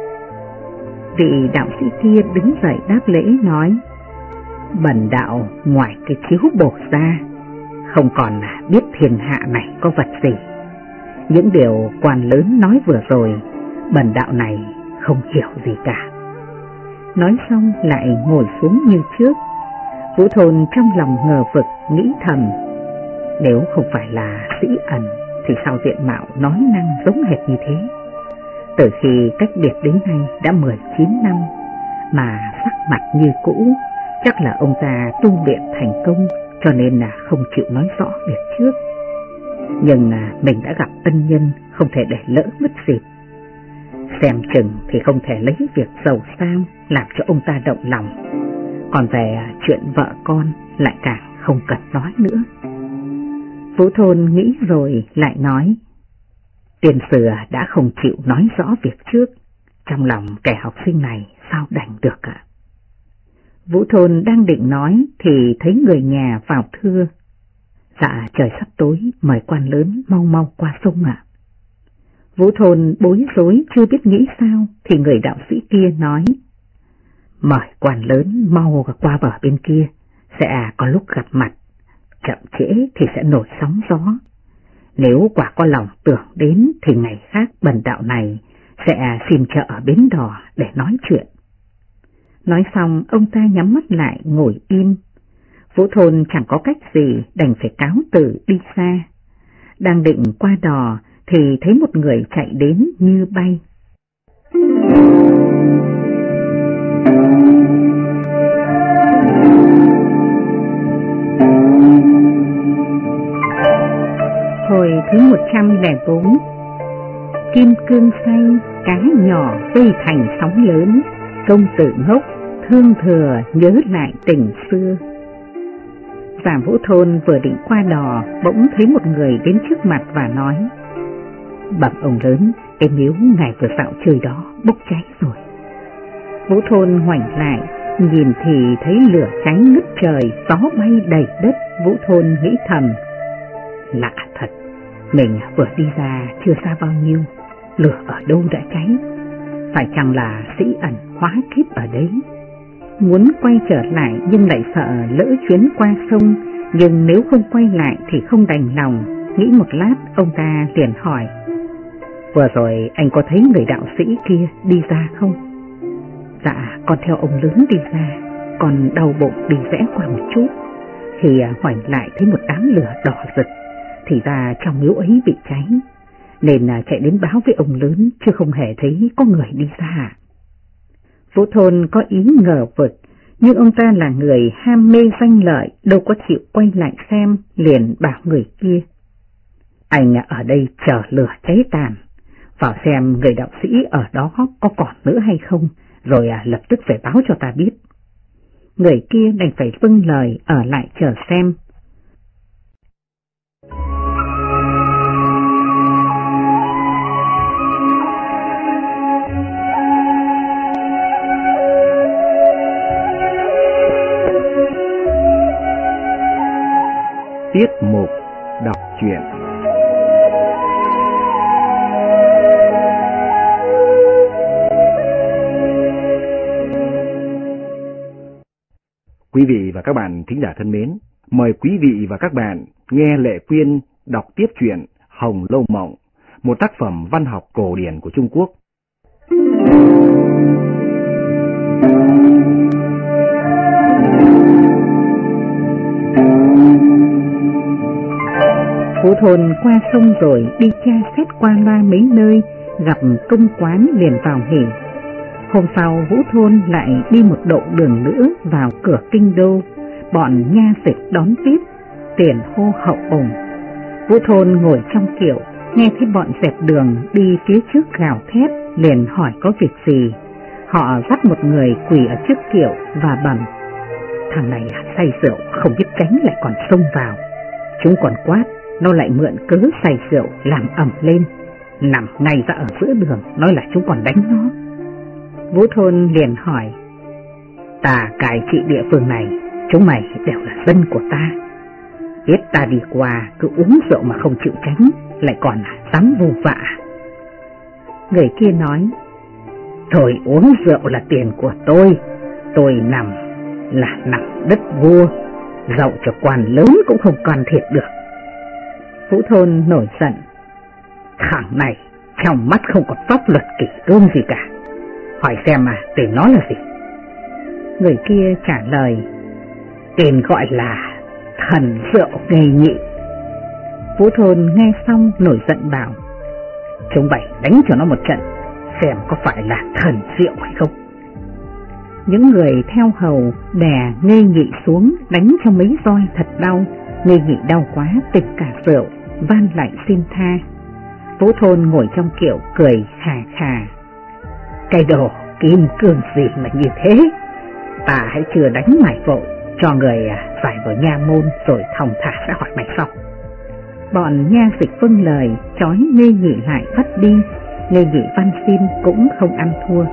Vị đạo sĩ kia đứng dậy đáp lễ nói: "Bần đạo ngoài cái chiếu bổ ra, không còn biết thiên hạ này có vật gì. Những điều quan lớn nói vừa rồi, bần đạo này không hiểu gì cả." Nói xong lại ngồi xuống như trước. Vũ Thôn trong lòng ngờ vực nghĩ thầm: nếu không phải là sĩ ẩn thì sao diện mạo nói năng giống hệt như thế? Từ khi cách biệt đến nay đã 19 năm mà sắc mặt như cũ, chắc là ông ta tu luyện thành công, cho nên là không chịu nói rõ việc trước. Nhưng mình đã gặp ân nhân, không thể để lỡ mất dịp. Xem chừng thì không thể lấy việc giàu sang làm cho ông ta động lòng. Còn về chuyện vợ con lại càng không cần nói nữa. Vũ Thôn nghĩ rồi lại nói: "Tiền sử đã không chịu nói rõ việc trước, trong lòng kẻ học sinh này sao đành được ạ?" Vũ Thôn đang định nói thì thấy người nhà vào thưa: "Dạ trời sắp tối, mời quan lớn mau mau qua sông ạ." Vũ Thôn bối rối chưa biết nghĩ sao thì người đạo sĩ kia nói: "Mời quan lớn mau qua bờ bên kia, sẽ có lúc gặp mặt, chậm trễ thì sẽ nổi sóng gió. Nếu quả có lòng tưởng đến thì ngày khác bần đạo này sẽ xin chợ ở bến đò để nói chuyện." Nói xong ông ta nhắm mắt lại ngồi im. Vũ Thôn chẳng có cách gì, đành phải cáo từ đi xa. Đang định qua đò thì thấy một người chạy đến như bay. Hồi thứ 104. Kim cương xanh, cá nhỏ vây thành sóng lớn, công tử ngốc thương thừa nhớ lại tình xưa. Giả Vũ Thôn vừa định qua đò, bỗng thấy một người đến trước mặt và nói: "Bẩm ông lớn, cái miếu ngài vừa dạo chơi đó bốc cháy rồi." Vũ Thôn ngoảnh lại Nhìn thì thấy lửa cháy ngút trời, gió bay đầy đất. Vũ Thôn nghĩ thầm, lạ thật, mình vừa đi ra chưa xa bao nhiêu, lửa ở đâu đã cháy? Phải chăng là sĩ ẩn hóa kiếp ở đấy? Muốn quay trở lại nhưng lại sợ lỡ chuyến qua sông, nhưng nếu không quay lại thì không đành lòng. Nghĩ một lát, ông ta liền hỏi, vừa rồi anh có thấy người đạo sĩ kia đi ra không? Dạ, con theo ông lớn đi ra, còn đau bụng đi rẽ qua một chút, thì ngoảnh lại thấy một đám lửa đỏ rực, thì ra trong miếu ấy bị cháy, nên chạy đến báo với ông lớn, chứ không hề thấy có người đi ra. Vũ Thôn có ý ngờ vực, nhưng ông ta là người ham mê danh lợi, đâu có chịu quay lại xem, liền bảo người kia, anh ở đây chờ lửa cháy tàn, vào xem người đạo sĩ ở đó có còn nữa hay không, rồi lập tức phải báo cho ta biết. Người kia đành phải vâng lời ở lại chờ xem. Tiết mục đọc truyện. Quý vị và các bạn thính giả thân mến, mời quý vị và các bạn nghe Lệ Quyên đọc tiếp truyện Hồng Lâu Mộng, một tác phẩm văn học cổ điển của Trung Quốc. Vũ Thôn qua sông rồi đi tra xét qua loa mấy nơi, gặp công quán liền vào nghỉ. Hôm sau Vũ Thôn lại đi một độ đường nữa vào cửa kinh đô, bọn nha dịch đón tiếp, tiền hô hậu ủng. Vũ Thôn ngồi trong kiệu, nghe thấy bọn dẹp đường đi phía trước gào thét, liền hỏi có việc gì. Họ dắt một người quỳ ở trước kiệu và bẩm, thằng này say rượu không biết tránh lại còn xông vào. Chúng còn quát, nó lại mượn cớ say rượu làm ầm lên, nằm ngay ra ở giữa đường, nói là chúng còn đánh nó. Vũ Thôn liền hỏi, ta cai trị địa phương này, chúng mày đều là dân của ta, biết ta đi qua cứ uống rượu mà không chịu tránh, lại còn dám vô vạ. Người kia nói, thôi uống rượu là tiền của tôi nằm là nằm đất vua, dẫu cho quan lớn cũng không can thiệp được. Vũ Thôn nổi giận, thằng này trong mắt không có pháp luật kỷ cương gì cả, hỏi xem tên nó là gì. Người kia trả lời, tên gọi là thần rượu nghề nhị. Vũ Thôn nghe xong nổi giận bảo, chúng mày đánh cho nó một trận, xem có phải là thần rượu hay không. Những người theo hầu đè Nghê Nhị xuống, đánh cho mấy roi thật đau. Nghê Nhị đau quá tỉnh cả rượu, van lại xin tha. Vũ Thôn ngồi trong kiệu cười khà khà, cái đồ kim cương gì mà như thế, ta hãy chưa đánh mày vội, cho người phải vào nha môn rồi thong thả sẽ hỏi mày sau. Bọn nha dịch vâng lời, trói Nghê Nhị lại bắt đi. Nghê Nhị van xin cũng không ăn thua.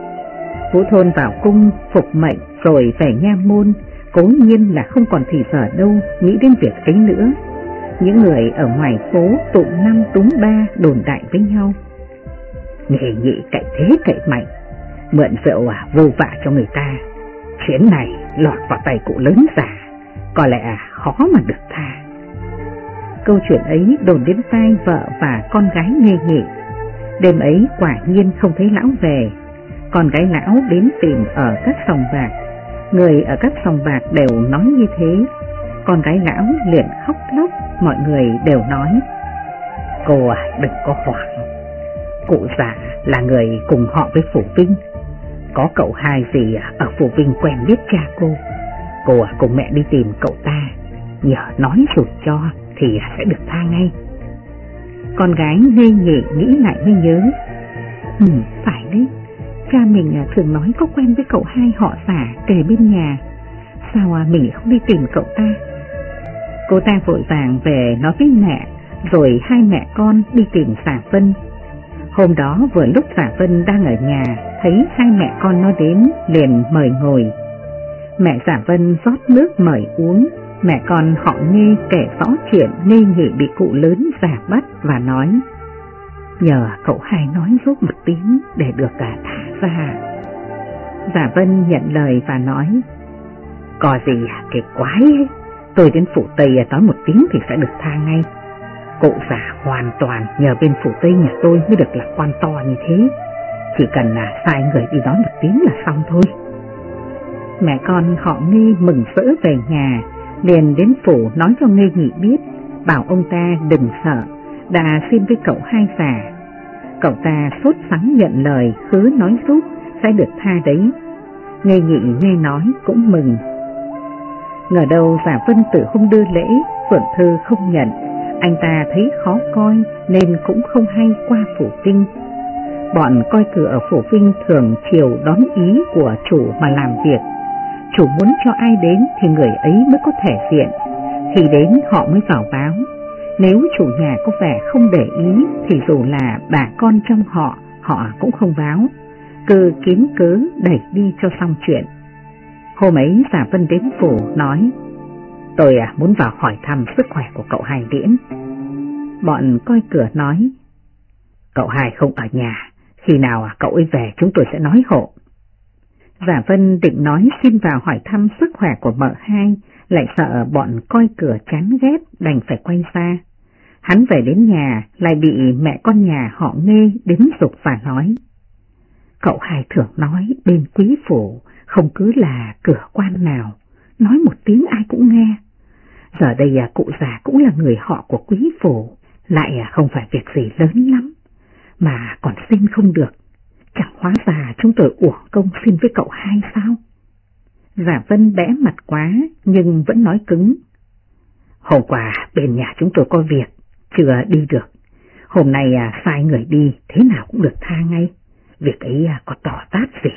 Vũ Thôn vào cung phục mệnh rồi về nha môn, cố nhiên là không còn thì giờ đâu nghĩ đến việc ấy nữa. Những người ở ngoài phố tụng năm túm ba đồn đại với nhau, Nghề Nhị cậy thế cậy mạnh, mượn rượu vô vạ cho người ta, chuyến này lọt vào tay cụ lớn già, có lẽ khó mà được tha. Câu chuyện ấy đồn đến tai vợ và con gái Nghê Nhị. Đêm ấy quả nhiên không thấy lão về. Con gái lão đến tìm ở các sòng bạc, người ở các sòng bạc đều nói như thế. Con gái lão liền khóc lóc, mọi người đều nói, cô đừng có hoảng, cụ già là người cùng họ với Phủ Vinh, có cậu hai gì ở Phủ Vinh quen biết cha cô cùng mẹ đi tìm cậu ta, nhờ nói rồi cho thì sẽ được tha ngay. Con gái Nghê Nhị nghĩ lại mới nhớ, phải đấy, cha mình thường nói có quen với cậu hai họ Giả kề bên nhà, sao mình không đi tìm cậu ta. Cô ta vội vàng về nói với mẹ, rồi hai mẹ con đi tìm Giả Vân. Hôm đó vừa lúc Giả Vân đang ở nhà, thấy hai mẹ con nó đến liền mời ngồi, Mẹ Giả Vân rót nước mời uống. Mẹ con họ Nghê kể rõ chuyện Nghê Nhị bị cụ lớn giả bắt và nói: nhờ cậu hai nói giúp một tiếng để được thả ra. Giả Vân nhận lời và nói: có gì cái quái ấy, tôi đến phủ Tây nói một tiếng thì sẽ được tha ngay. Cụ già hoàn toàn nhờ bên phủ Tây nhà tôi mới được là quan to như thế, chỉ cần là sai người đi nói một tiếng là xong thôi. Mẹ con họ Nghê mừng rỡ về nhà, liền đến phủ nói cho Nghê Nhị biết, bảo ông ta đừng sợ, đã xin với cậu hai già. Cậu ta sốt sắng nhận lời, hứa nói giúp sẽ được tha đấy. Nghê Nhị nghe nói cũng mừng. Ngờ đâu Giả Vân từ hôm đưa lễ, Phượng Thư không nhận, anh ta thấy khó coi nên cũng không hay qua phủ Vinh. Bọn coi cửa ở phủ Vinh thường chiều đón ý của chủ mà làm việc. Chủ muốn cho ai đến thì người ấy mới có thể diện, khi đến họ mới vào báo. Nếu chủ nhà có vẻ không để ý thì dù là bà con trong họ cũng không báo, cứ kiếm cớ đẩy đi cho xong chuyện. Hôm ấy Giả Vân đến phủ nói: tôi muốn vào hỏi thăm sức khỏe của cậu hai Điễn. Bọn coi cửa nói: cậu hai không ở nhà, khi nào cậu ấy về chúng tôi sẽ nói hộ. Giả Vân định nói xin vào hỏi thăm sức khỏe của mợ hai, lại sợ bọn coi cửa chán ghét đành phải quay ra. Hắn về đến nhà lại bị mẹ con nhà họ Nghê đến giục và nói: cậu hai thường nói bên quý phủ không cứ là cửa quan nào, nói một tiếng ai cũng nghe. Giờ đây cụ già cũng là người họ của quý phủ, lại không phải việc gì lớn lắm, mà còn xin không được. Chẳng hóa ra chúng tôi uổng công xin với cậu hai sao? Giả Vân bẽ mặt quá nhưng vẫn nói cứng: hôm qua bên nhà chúng tôi có việc, chưa đi được. Hôm nay sai người đi thế nào cũng được tha ngay, việc ấy có tỏ tát gì.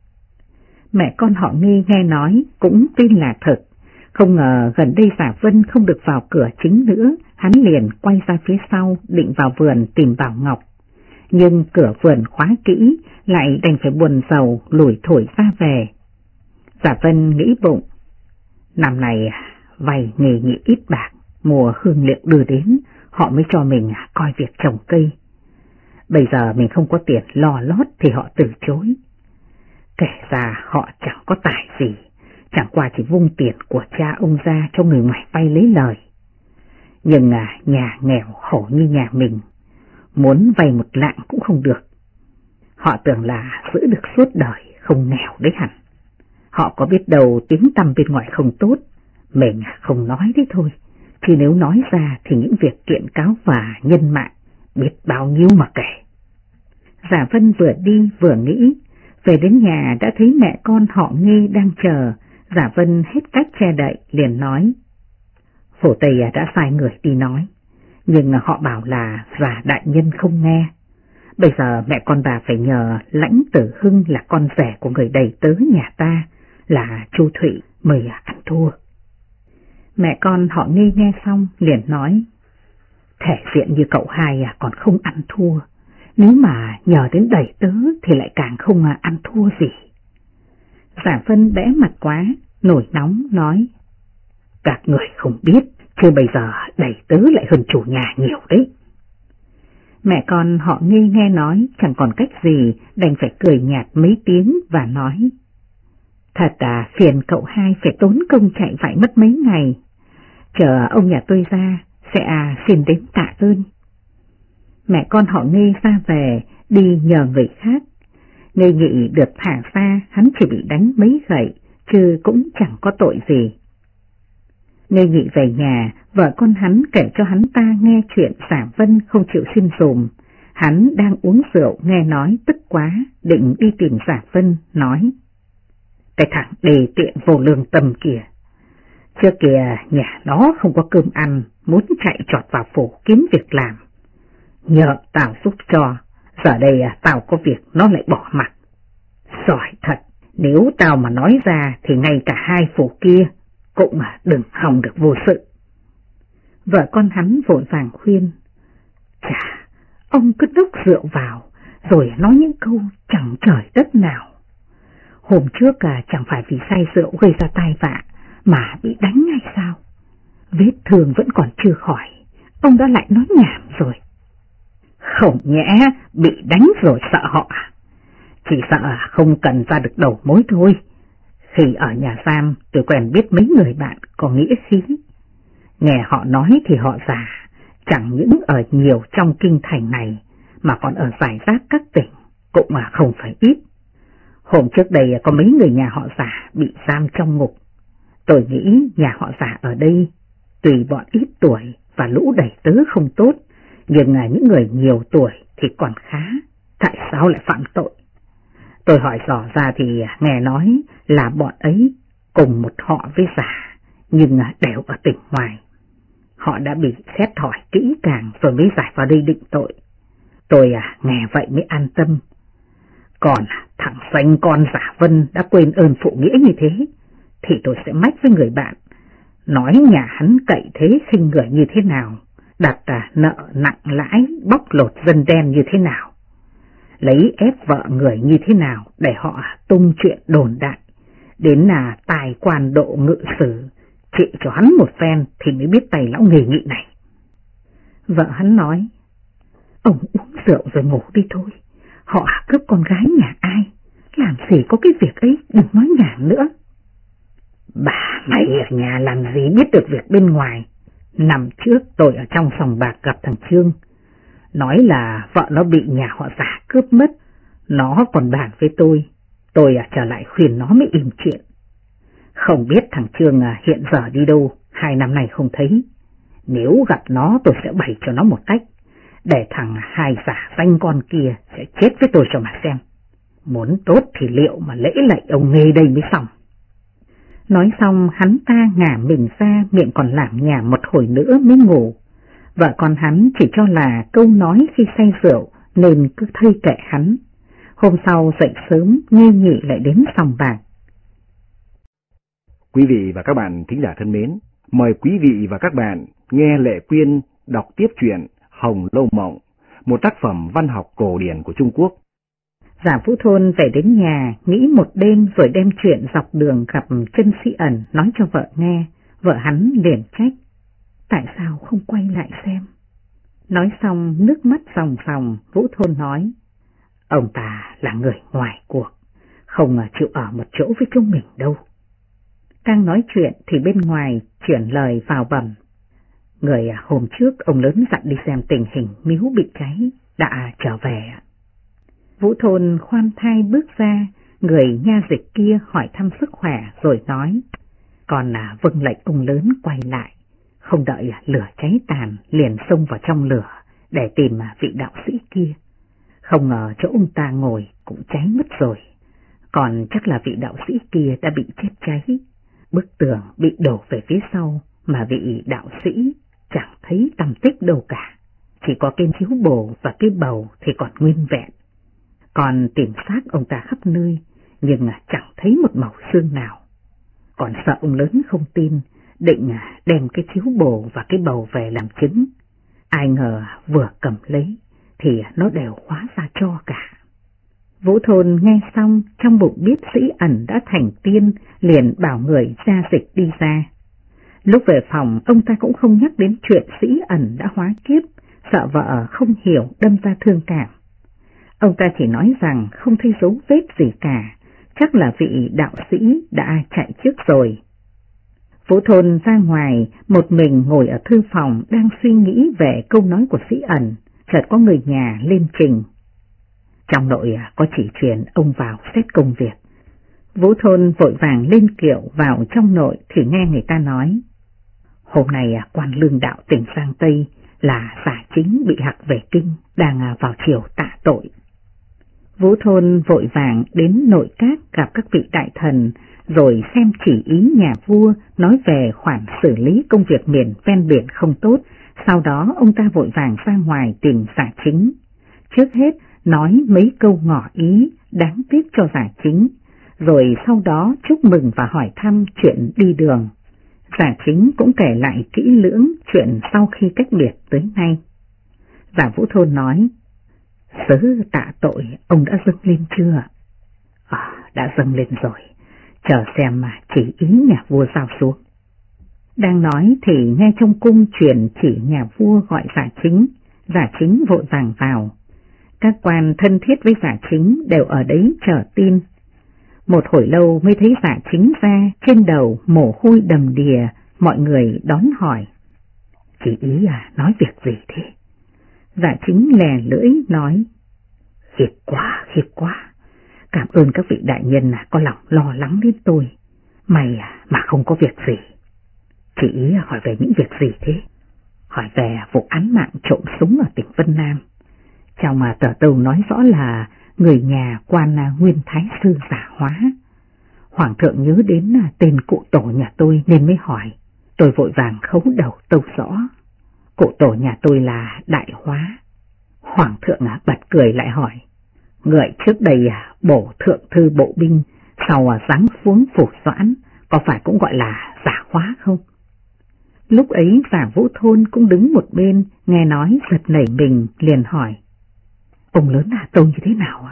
Mẹ con họ nghe nói cũng tin là thật. Không ngờ gần đây Giả Vân không được vào cửa chính nữa, hắn liền quay ra phía sau định vào vườn tìm Bảo Ngọc. Nhưng cửa vườn khóa kỹ, lại đành phải buồn rầu lủi thổi ra về. Giả Vân nghĩ bụng, năm này vay Nghề Nhị ít bạc, mùa hương liệu đưa đến, họ mới cho mình coi việc trồng cây. Bây giờ mình không có tiền lo lót thì họ từ chối. Kể ra họ chẳng có tài gì, chẳng qua chỉ vung tiền của cha ông ra cho người ngoài vay lấy lời. Nhưng nhà nghèo khổ như nhà mình, muốn vay một lạng cũng không được. Họ tưởng là giữ được suốt đời, không nghèo đấy hẳn. Họ có biết đâu tiếng tăm bên ngoài không tốt, mình không nói đấy thôi. Chứ nếu nói ra thì những việc kiện cáo và nhân mạng biết bao nhiêu mà kể. Giả Vân vừa đi vừa nghĩ, về đến nhà đã thấy mẹ con họ Nghê đang chờ. Giả Vân hết cách che đậy liền nói: phủ Tây đã sai người đi nói, nhưng họ bảo là Giả đại nhân không nghe. Bây giờ mẹ con bà phải nhờ Lãnh Tử Hưng là con rể của người đầy tớ nhà ta là Chu Thụy mới ăn thua. Mẹ con họ nghe xong liền nói: thể diện như cậu hai còn không ăn thua, nếu mà nhờ đến đầy tớ thì lại càng không ăn thua gì. Giả Vân bẽ mặt quá, nổi nóng nói: các người không biết, chứ bây giờ đầy tớ lại hơn chủ nhà nhiều đấy. Mẹ con họ nghe nói chẳng còn cách gì, đành phải cười nhạt mấy tiếng và nói: thật phiền cậu hai phải tốn công chạy vạy mất mấy ngày, chờ ông nhà tôi ra sẽ xin đến tạ ơn. Mẹ con họ Nghê ra về, đi nhờ người khác. Nghê Nhị được thả ra, hắn chỉ bị đánh mấy gậy, chứ cũng chẳng có tội gì. Nghê Nhị về nhà, vợ con hắn kể cho hắn ta nghe chuyện Giả Vân không chịu xin dùm. Hắn đang uống rượu nghe nói tức quá, định đi tìm Giả Vân, nói: cái thằng đề tiện vô lương tâm kìa, trước kìa nhà nó không có cơm ăn, muốn chạy trọt vào phủ kiếm việc làm. Nhờ tao giúp cho, giờ đây tao có việc nó lại bỏ mặt. Giỏi thật, nếu tao mà nói ra thì ngay cả hai phủ kia cũng đừng hòng được vô sự. Vợ con hắn vội vàng khuyên: chà, ông cứ đốc rượu vào, rồi nói những câu chẳng trời đất nào. Hôm trước chẳng phải vì say rượu gây ra tai vạ mà bị đánh ngay sao? Vết thương vẫn còn chưa khỏi, ông đã lại nói nhảm rồi. Không nhẽ bị đánh rồi sợ họ à? Chỉ sợ không cần ra được đầu mối thôi. Khi ở nhà giam tôi quen biết mấy người bạn có nghĩa khí. Nghe họ nói thì họ già chẳng những ở nhiều trong kinh thành này mà còn ở rải rác các tỉnh cũng mà không phải ít. Hôm trước đây có mấy người nhà họ già bị giam trong ngục. Tôi nghĩ nhà họ già ở đây tùy bọn ít tuổi và lũ đầy tớ không tốt, nhưng những người nhiều tuổi thì còn khá, tại sao lại phạm tội? Tôi hỏi dò ra thì nghe nói là bọn ấy cùng một họ với già, nhưng đều ở tỉnh ngoài. Họ đã bị xét hỏi kỹ càng rồi mới giải vào đây định tội. Tôi nghe vậy mới an tâm. Còn thằng xanh con giả Vân đã quên ơn phụ nghĩa như thế, thì tôi sẽ mách với người bạn, nói nhà hắn cậy thế khinh người như thế nào, đặt nợ nặng lãi bóc lột dân đen như thế nào, lấy ép vợ người như thế nào để họ tung chuyện đồn đại, đến là tài quan độ ngự sử, trị cho hắn một phen thì mới biết tay lão nghề nghị này. Vợ hắn nói, ông uống rượu rồi ngủ đi thôi, họ cướp con gái nhà ai, làm gì có cái việc ấy, đừng nói nhảm nữa. Bà mày ở nhà làm gì biết được việc bên ngoài. Năm trước tôi ở trong sòng bạc gặp thằng Trương, nói là vợ nó bị nhà họ già cướp mất, nó còn bàn với tôi trở lại khuyên nó mới im chuyện. Không biết thằng Trương hiện giờ đi đâu, 2 năm nay không thấy. Nếu gặp nó tôi sẽ bày cho nó một cách, để thằng hai giả danh con kia sẽ chết với tôi cho mà xem. Muốn tốt thì liệu mà lễ lạy ông nghe đây mới xong. Nói xong hắn ta ngả mình ra, miệng còn lảm nhảm một hồi nữa mới ngủ. Vợ con hắn chỉ cho là câu nói khi say rượu nên cứ thây kệ hắn. Hôm sau dậy sớm, Nghi Nhị lại đến sòng bạc. Quý vị và các bạn thính giả thân mến, mời quý vị và các bạn nghe Lệ Quyên đọc tiếp truyện Hồng Lâu Mộng, một tác phẩm văn học cổ điển của Trung Quốc. Giả Vũ Thôn về đến nhà, nghĩ một đêm rồi đem chuyện dọc đường gặp Chân Sĩ Ẩn nói cho vợ nghe. Vợ hắn liền trách, tại sao không quay lại xem? Nói xong nước mắt ròng ròng, Vũ Thôn nói, ông ta là người ngoài cuộc, không chịu ở một chỗ với chúng mình đâu. Đang nói chuyện thì bên ngoài chuyển lời vào bẩm, người hôm trước ông lớn dặn đi xem tình hình miếu bị cháy đã trở về. Vũ Thôn khoan thai bước ra, người nha dịch kia hỏi thăm sức khỏe rồi nói, còn vâng lệnh ông lớn quay lại, không đợi lửa cháy tàn liền xông vào trong lửa để tìm vị đạo sĩ kia. Không ngờ chỗ ông ta ngồi cũng cháy mất rồi, còn chắc là vị đạo sĩ kia đã bị chết cháy. Bức tường bị đổ về phía sau mà vị đạo sĩ chẳng thấy tăm tích đâu cả, chỉ có cái chiếu bồ và cái bầu thì còn nguyên vẹn. Còn tìm xác ông ta khắp nơi, nhưng chẳng thấy một mẩu xương nào. Còn sợ ông lớn không tin, định đem cái chiếu bồ và cái bầu về làm chứng. Ai ngờ vừa cầm lấy thì nó đều hóa ra tro cả. Vũ Thôn nghe xong, trong bụng biết Sĩ Ẩn đã thành tiên, liền bảo người ra dịch đi ra. Lúc về phòng, ông ta cũng không nhắc đến chuyện Sĩ Ẩn đã hóa kiếp, sợ vợ không hiểu đâm ra thương cảm. Ông ta chỉ nói rằng không thấy dấu vết gì cả, chắc là vị đạo sĩ đã chạy trước rồi. Vũ Thôn ra ngoài, một mình ngồi ở thư phòng đang suy nghĩ về câu nói của Sĩ Ẩn, chợt có người nhà lên trình. Trong nội có chỉ truyền ông vào xét công việc. Vũ Thôn vội vàng lên kiệu vào trong nội thì nghe người ta nói, hôm nay quan lương đạo tỉnh Giang Tây là Giả Chính bị hặc về kinh, đang vào triều tạ tội. Vũ Thôn vội vàng đến nội các gặp các vị đại thần, rồi xem chỉ ý nhà vua nói về khoản xử lý công việc miền ven biển không tốt. Sau đó ông ta vội vàng ra ngoài tìm Giả Chính. Trước hết nói mấy câu ngỏ ý đáng tiếc cho Giả Chính, rồi sau đó chúc mừng và hỏi thăm chuyện đi đường. Giả Chính cũng kể lại kỹ lưỡng chuyện sau khi cách biệt tới nay. Giả Vũ Thôn nói, sớ tạ tội ông đã dâng lên chưa? đã dâng lên rồi, chờ xem mà chỉ ý nhà vua giao xuống. Đang nói thì nghe trong cung truyền chỉ nhà vua gọi Giả Chính vội vàng vào. Các quan thân thiết với Giả Chính đều ở đấy chờ tin. Một hồi lâu mới thấy Giả Chính ra, trên đầu mồ hôi đầm đìa, mọi người đón hỏi. Chỉ ý nói việc gì thế? Giả Chính lè lưỡi nói, khiếp quá, cảm ơn các vị đại nhân có lòng lo lắng đến tôi, may mà không có việc gì. Chỉ ý hỏi về những việc gì thế? Hỏi về vụ án mạng trộm súng ở tỉnh Vân Nam. Trong tờ tâu nói rõ là người nhà quan nguyên thái sư giả hóa. Hoàng thượng nhớ đến tên cụ tổ nhà tôi nên mới hỏi. Tôi vội vàng khấu đầu tâu rõ. Cụ tổ nhà tôi là Đại Hóa. Hoàng thượng bật cười lại hỏi. Người trước đây bổ thượng thư bộ binh, sau giáng xuống Phủ Doãn, có phải cũng gọi là Giả Hóa không? Lúc ấy Giả Vũ Thôn cũng đứng một bên, nghe nói giật nảy mình, liền hỏi. Ông lớn tâu như thế nào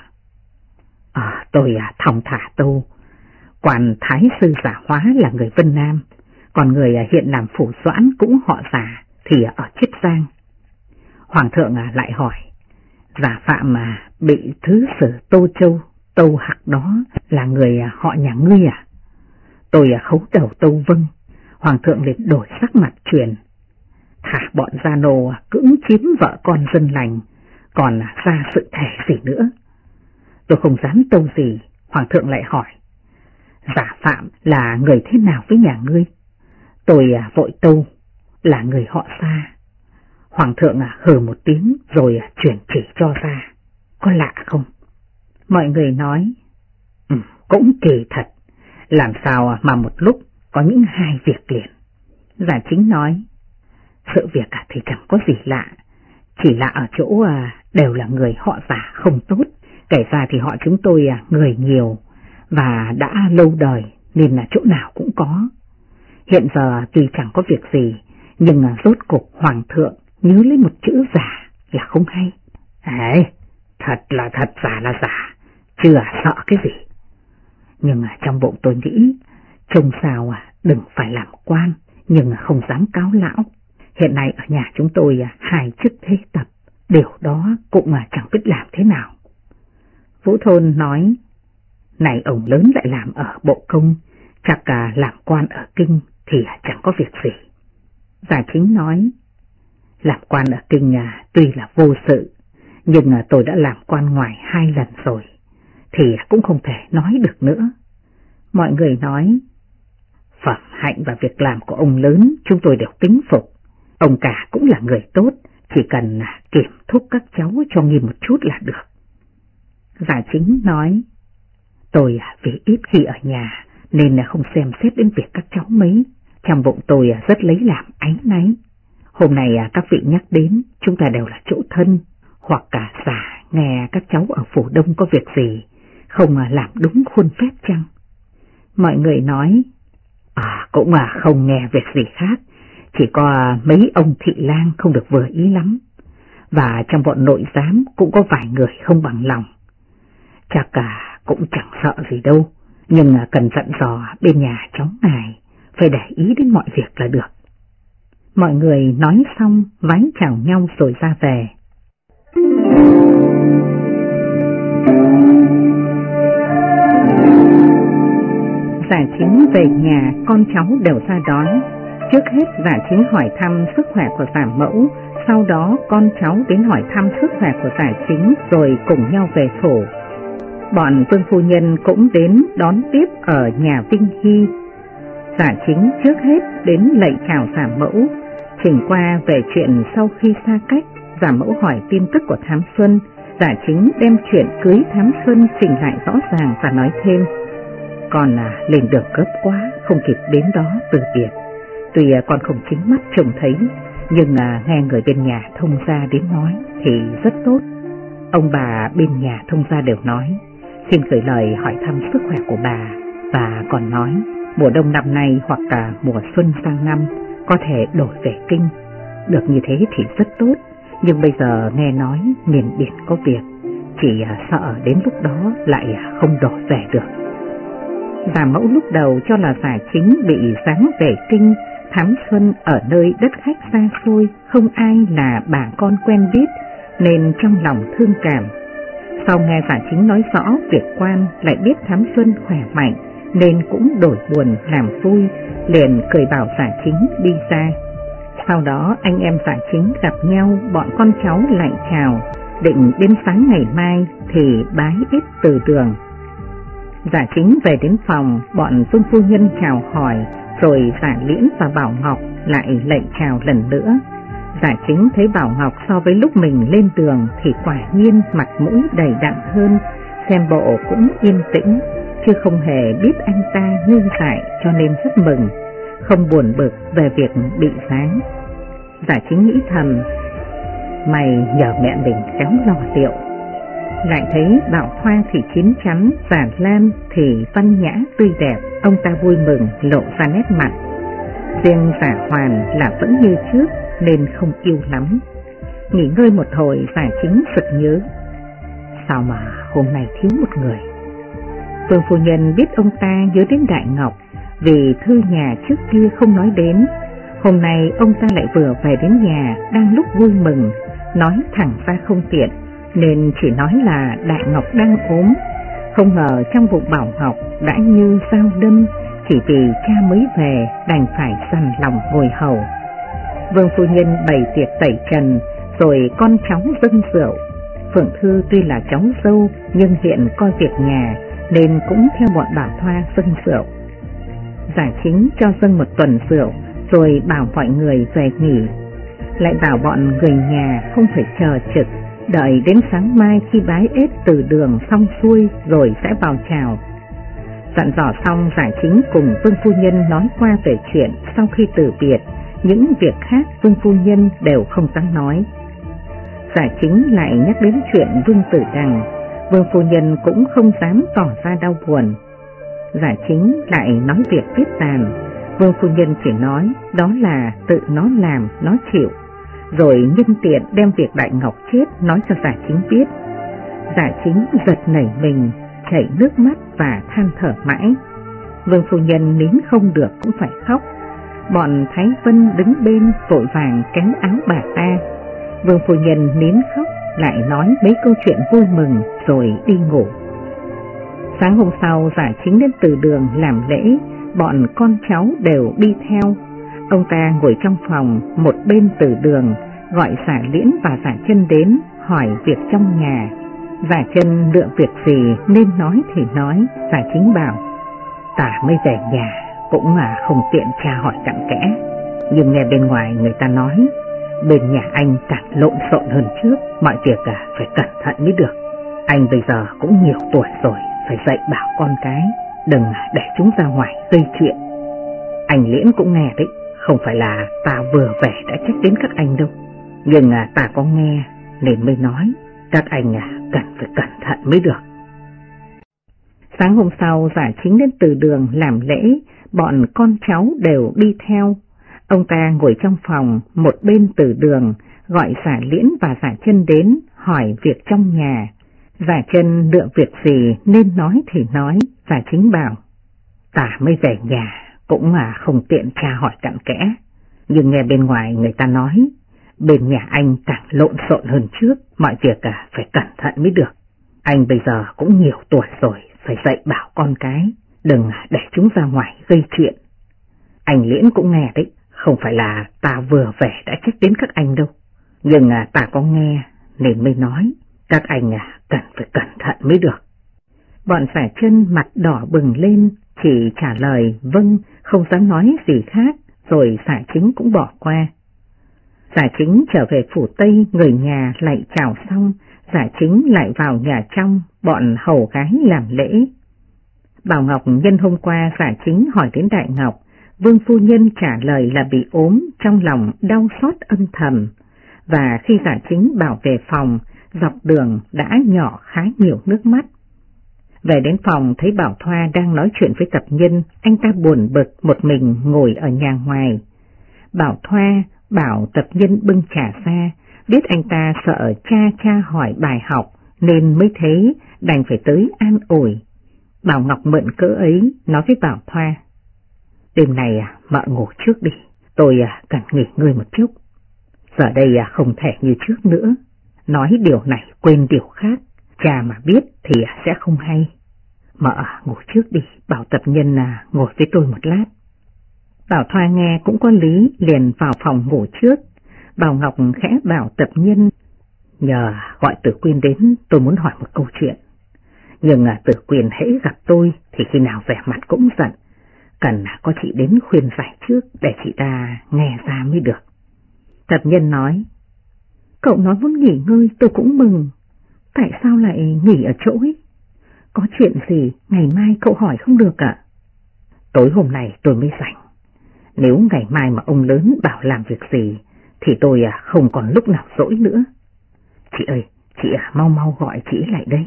ạ? Tôi thong thả tâu. Quan thái sư Giả Hóa là người Vân Nam, còn người hiện làm Phủ Doãn cũng họ Giả thì ở Chiết Giang. Hoàng thượng lại hỏi. Giả phạm bị thứ sử Tô Châu, Tâu Hạc đó là người họ nhà ngươi à? Tôi khấu đầu tâu vâng. Hoàng thượng liền đổi sắc mặt truyền. Thả bọn gia nô cưỡng chiếm vợ con dân lành, còn ra sự thể gì nữa? Tôi không dám tâu gì. Hoàng thượng lại hỏi. Giả phạm là người thế nào với nhà ngươi? Tôi vội tâu là người họ Sa. Hoàng thượng hừ một tiếng rồi chuyển chỉ cho ra. Có lạ không? Mọi người nói, cũng kỳ thật, làm sao mà một lúc có những hai việc liền. Giả Chính nói, sự việc thì chẳng có gì lạ, chỉ lạ ở chỗ đều là người họ Giả không tốt, kể ra thì họ chúng tôi người nhiều và đã lâu đời nên là chỗ nào cũng có. Hiện giờ tuy chẳng có việc gì, nhưng rốt cục Hoàng thượng nhớ lấy một chữ giả là không hay. Thật là thật, giả là giả, chưa sợ cái gì. Nhưng trong bụng tôi nghĩ, trông sao đừng phải làm quan, nhưng không dám cáo lão. Hiện nay ở nhà chúng tôi 2 chức thế tập, điều đó cũng chẳng biết làm thế nào. Vũ Thôn nói, này ông lớn lại làm ở bộ công, chắc làm quan ở kinh thì chẳng có việc gì. Giả Chính nói, làm quan ở kinh tuy là vô sự, nhưng tôi đã làm quan ngoài 2 lần rồi, thì cũng không thể nói được nữa. Mọi người nói, phẩm hạnh và việc làm của ông lớn chúng tôi đều kính phục. Ông cả cũng là người tốt, chỉ cần kiểm thúc các cháu cho nghiêm một chút là được. Giả Chính nói, tôi vì ít khi ở nhà nên không xem xét đến việc các cháu mấy. Trong bụng tôi rất lấy làm áy náy. Hôm nay các vị nhắc đến, chúng ta đều là chỗ thân, hoặc cả giả nghe các cháu ở Phủ Đông có việc gì, không làm đúng khuôn phép chăng? Mọi người nói, cũng không nghe việc gì khác, chỉ có mấy ông thị lang không được vừa ý lắm, và trong bọn nội giám cũng có vài người không bằng lòng. Chắc cũng chẳng sợ gì đâu, nhưng cần dặn dò bên nhà cháu ngài, phải để ý đến mọi việc là được. Mọi người nói xong vái chào nhau rồi ra về. Giả Chính về nhà, con cháu đều ra đón. Trước hết Giả Chính hỏi thăm sức khỏe của Giả Mẫu, sau đó con cháu đến hỏi thăm sức khỏe của Giả Chính rồi cùng nhau về phủ. Bọn Vương phu nhân cũng đến đón tiếp ở nhà Vinh Hy. Giả Chính trước hết đến lạy chào Giả Mẫu, trình qua về chuyện sau khi xa cách. Giả Mẫu hỏi tin tức của Thám Xuân, Giả Chính đem chuyện cưới Thám Xuân trình lại rõ ràng và nói thêm, con lên đường gấp quá, không kịp đến đó từ biệt. Tuy con không chính mắt trông thấy, nhưng nghe người bên nhà thông gia đến nói thì rất tốt. Ông bà bên nhà thông gia đều nói, xin gửi lời hỏi thăm sức khỏe của bà, và còn nói mùa đông năm nay hoặc cả mùa xuân sang năm có thể đổi về kinh. Được như thế thì rất tốt, nhưng bây giờ nghe nói miền biển có việc, chỉ sợ đến lúc đó lại không đổi về được. Giả Mẫu lúc đầu cho là Giả Chính bị giáng về kinh thám xuân ở nơi đất khách xa xôi, không ai là bà con quen biết, nên trong lòng thương cảm. Sau nghe Giả Chính nói rõ việc quan, lại biết thám xuân khỏe mạnh, nên cũng đổi buồn làm vui, liền cười bảo Giả Chính đi ra. Sau đó anh em Giả Chính gặp nhau, bọn con cháu lại chào, định đến sáng ngày mai thì bái ít từ đường. Giả Chính về đến phòng, bọn Vương phu nhân chào hỏi, rồi Giả Liễn và Bảo Ngọc lại lạy chào lần nữa. Giả Chính thấy Bảo Ngọc so với lúc mình lên đường thì quả nhiên mặt mũi đầy đặn hơn, xem bộ cũng yên tĩnh, chứ không hề biết anh ta ngư dại, cho nên rất mừng, không buồn bực về việc bị giáng. Giả Chính nghĩ thầm, mày nhờ mẹ mình khéo lo liệu. Lại thấy Bảo Thoa thì chín chắn, Giả Lan thì văn nhã tươi đẹp, ông ta vui mừng lộ ra nét mặt. Riêng Giả Hoàn là vẫn như trước nên không yêu lắm. Nghỉ ngơi một hồi, Giả Chính sực nhớ, sao mà hôm nay thiếu một người. Vương phu nhân biết ông ta nhớ đến Đại Ngọc, vì thư nhà trước kia không nói đến. Hôm nay ông ta lại vừa về đến nhà, đang lúc vui mừng, nói thẳng ra không tiện, nên chỉ nói là Đại Ngọc đang ốm. Không ngờ trong bụng Bảo Ngọc đã như dao đâm, chỉ vì cha mới về đành phải dằn lòng ngồi hầu. Vương phu nhân bày tiệc tẩy trần, rồi con cháu dâng rượu. Phượng Thư tuy là cháu dâu nhưng hiện coi việc nhà, nên cũng theo bọn Bảo Thoa dâng rượu. Giả Chính cho dâng một tuần rượu, rồi bảo mọi người về nghỉ. Lại bảo bọn người nhà không phải chờ trực, đợi đến sáng mai khi bái ết từ đường xong xuôi rồi sẽ vào chào. Dặn dò xong, Giả Chính cùng Vương phu nhân nói qua về chuyện sau khi từ biệt, những việc khác Vương phu nhân đều không dám nói. Giả Chính lại nhắc đến chuyện Vương Tử Đằng, Vương phu nhân cũng không dám tỏ ra đau buồn. Giả Chính lại nói việc tiếp tàn, Vương phu nhân chỉ nói đó là tự nó làm, nó chịu, rồi nhân tiện đem việc Đại Ngọc chết nói cho Giả Chính biết. Giả Chính giật nảy mình, chảy nước mắt và than thở mãi. Vương phu nhân nín không được cũng phải khóc. Bọn Thái Vân đứng bên vội vàng kéo áo bà ta. Vương phu nhân nín khóc, lại nói mấy câu chuyện vui mừng rồi đi ngủ. Sáng hôm sau, Giả Chính đến từ đường làm lễ, bọn con cháu đều đi theo. Ông ta ngồi trong phòng, một bên từ đường, gọi Giả Liễn và Giả Chân đến, hỏi việc trong nhà. Giả Chân lựa việc gì nên nói thì nói. Giả Chính bảo, ta mới về nhà, cũng không tiện tra hỏi cặn kẽ, nhưng nghe bên ngoài người ta nói, bên nhà anh càng lộn xộn hơn trước, mọi việc phải cẩn thận mới được. Anh bây giờ cũng nhiều tuổi rồi, phải dạy bảo con cái, đừng để chúng ra ngoài gây chuyện. Anh Liễn cũng nghe đấy, không phải là ta vừa về đã trách đến các anh đâu, nhưng ta có nghe nên mới nói, các anh cần phải cẩn thận mới được. Sáng hôm sau, Giả Chính đến từ đường làm lễ, bọn con cháu đều đi theo. Ông ta ngồi trong phòng, một bên từ đường, gọi Giả Liễn và Giả Chân đến, hỏi việc trong nhà. Giả Chân lựa việc gì nên nói thì nói. Giả Chính bảo, ta mới về nhà, cũng không tiện tra hỏi cặn kẽ, nhưng nghe bên ngoài người ta nói, bên nhà anh càng lộn xộn hơn trước, mọi việc phải cẩn thận mới được. Anh bây giờ cũng nhiều tuổi rồi, phải dạy bảo con cái, đừng để chúng ra ngoài gây chuyện. Anh Liễn cũng nghe đấy, không phải là ta vừa về đã trách đến các anh đâu, nhưng ta có nghe nên mới nói, các anh cần phải cẩn thận mới được. Bọn Giả Chân mặt đỏ bừng lên, chỉ trả lời vâng, không dám nói gì khác, rồi Giả Chính cũng bỏ qua. Giả Chính trở về phủ Tây, người nhà lại chào xong, Giả Chính lại vào nhà trong, bọn hầu gái làm lễ. Bảo Ngọc nhân hôm qua Giả Chính hỏi đến Đại Ngọc, Vương phu nhân trả lời là bị ốm, trong lòng đau xót âm thầm, và khi Giả Chính bảo về phòng, dọc đường đã nhỏ khá nhiều nước mắt. Về đến phòng thấy Bảo Thoa đang nói chuyện với Tập Nhân, anh ta buồn bực một mình ngồi ở nhà ngoài. Bảo Thoa bảo Tập Nhân bưng trà ra, biết anh ta sợ cha hỏi bài học nên mới thế, đành phải tới an ủi. Bảo Ngọc mượn cớ ấy nói với Bảo Thoa: đêm này mợ ngủ trước đi, tôi cần nghỉ ngơi một chút. Giờ đây không thể như trước nữa, nói điều này quên điều khác, cha mà biết thì sẽ không hay. Mợ ngủ trước đi, bảo tập nhân ngồi với tôi một lát. Bảo Thoa nghe cũng có lý, liền vào phòng ngủ trước. Bảo Ngọc khẽ bảo tập nhân: nhờ gọi Tử Quyên đến, tôi muốn hỏi một câu chuyện. Nhưng Tử Quyên hễ gặp tôi thì khi nào vẻ mặt cũng giận, cần có chị đến khuyên giải trước để chị ta nghe ra mới được. Tập nhân nói: cậu nói muốn nghỉ ngơi tôi cũng mừng, tại sao lại nghỉ ở chỗ ấy? Có chuyện gì ngày mai cậu hỏi không được ạ? Tối hôm nay tôi mới rảnh, nếu ngày mai mà ông lớn bảo làm việc gì thì tôi không còn lúc nào rỗi nữa. Chị ơi, chị mau mau gọi chị lại đây.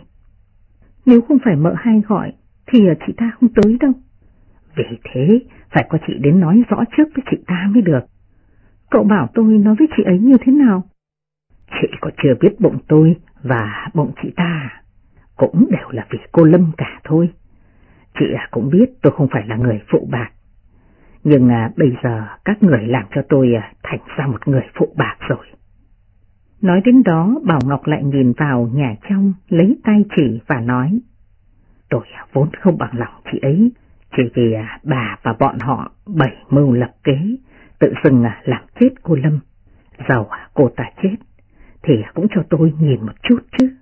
Nếu không phải mợ hai gọi thì chị ta không tới đâu. Vì thế phải có chị đến nói rõ trước với chị ta mới được. Cậu bảo tôi nói với chị ấy như thế nào? Chị có chưa biết bụng tôi và bụng chị ta cũng đều là vì cô Lâm cả thôi. Chị cũng biết tôi không phải là người phụ bạc, nhưng bây giờ các người làm cho tôi thành ra một người phụ bạc rồi. Nói đến đó, Bảo Ngọc lại nhìn vào nhà trong, lấy tay chỉ và nói: tôi vốn không bằng lòng chị ấy, chỉ vì bà và bọn họ bày mưu lập kế, tự xưng làm chết cô Lâm. Dầu cô ta chết thì cũng cho tôi nhìn một chút chứ.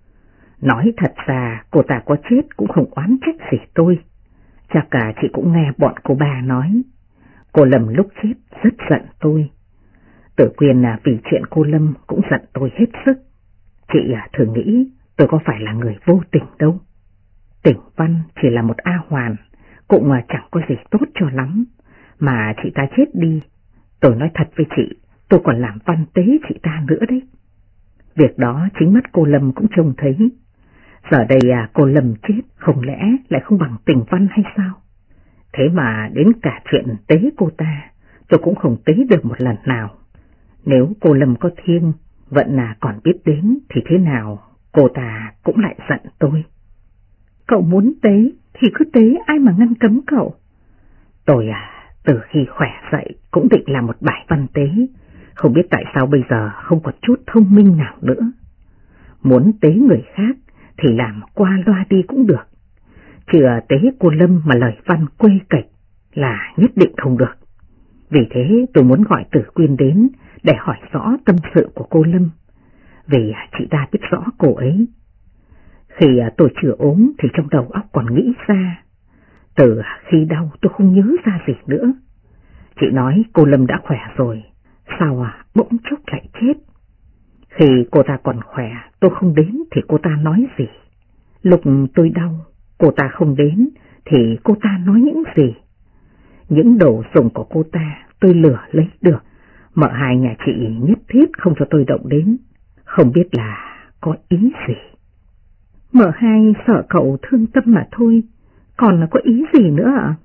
Nói thật ra cô ta có chết cũng không oán trách gì tôi. Chắc cả chị cũng nghe bọn cô bà nói, cô Lâm lúc chết rất giận tôi. Tử Quyên vì chuyện cô Lâm cũng giận tôi hết sức. Chị thử nghĩ tôi có phải là người vô tình đâu. Tỉnh Văn chỉ là một A hoàn, cũng chẳng có gì tốt cho lắm, mà chị ta chết đi, tôi nói thật với chị, tôi còn làm văn tế chị ta nữa đấy. Việc đó chính mắt cô Lâm cũng trông thấy. Giờ đây cô Lâm chết, không lẽ lại không bằng Tình Văn hay sao? Thế mà đến cả chuyện tế cô ta tôi cũng không tế được một lần nào. Nếu cô Lâm có thiêng, vẫn còn biết đến thì thế nào cô ta cũng lại giận tôi. Cậu muốn tế thì cứ tế, ai mà ngăn cấm cậu. Tôi từ khi khỏe dậy cũng định làm một bài văn tế, không biết tại sao bây giờ không có chút thông minh nào nữa. Muốn tế người khác thì làm qua loa đi cũng được, chừa tế cô Lâm mà lời văn quê kịch là nhất định không được. Vì thế tôi muốn gọi Tử Quyên đến để hỏi rõ tâm sự của cô Lâm, vì chị ta biết rõ cô ấy. Khi tôi chưa ốm thì trong đầu óc còn nghĩ ra, từ khi đau tôi không nhớ ra gì nữa. Chị nói cô Lâm đã khỏe rồi, sao bỗng chốc lại chết? Khi cô ta còn khỏe tôi không đến thì cô ta nói gì? Lúc tôi đau cô ta không đến thì cô ta nói những gì? Những đồ dùng của cô ta tôi lừa lấy được, mợ hai nhà chị nhất thiết không cho tôi động đến, không biết là có ý gì. Mợ hai sợ cậu thương tâm mà thôi, còn là có ý gì nữa ạ?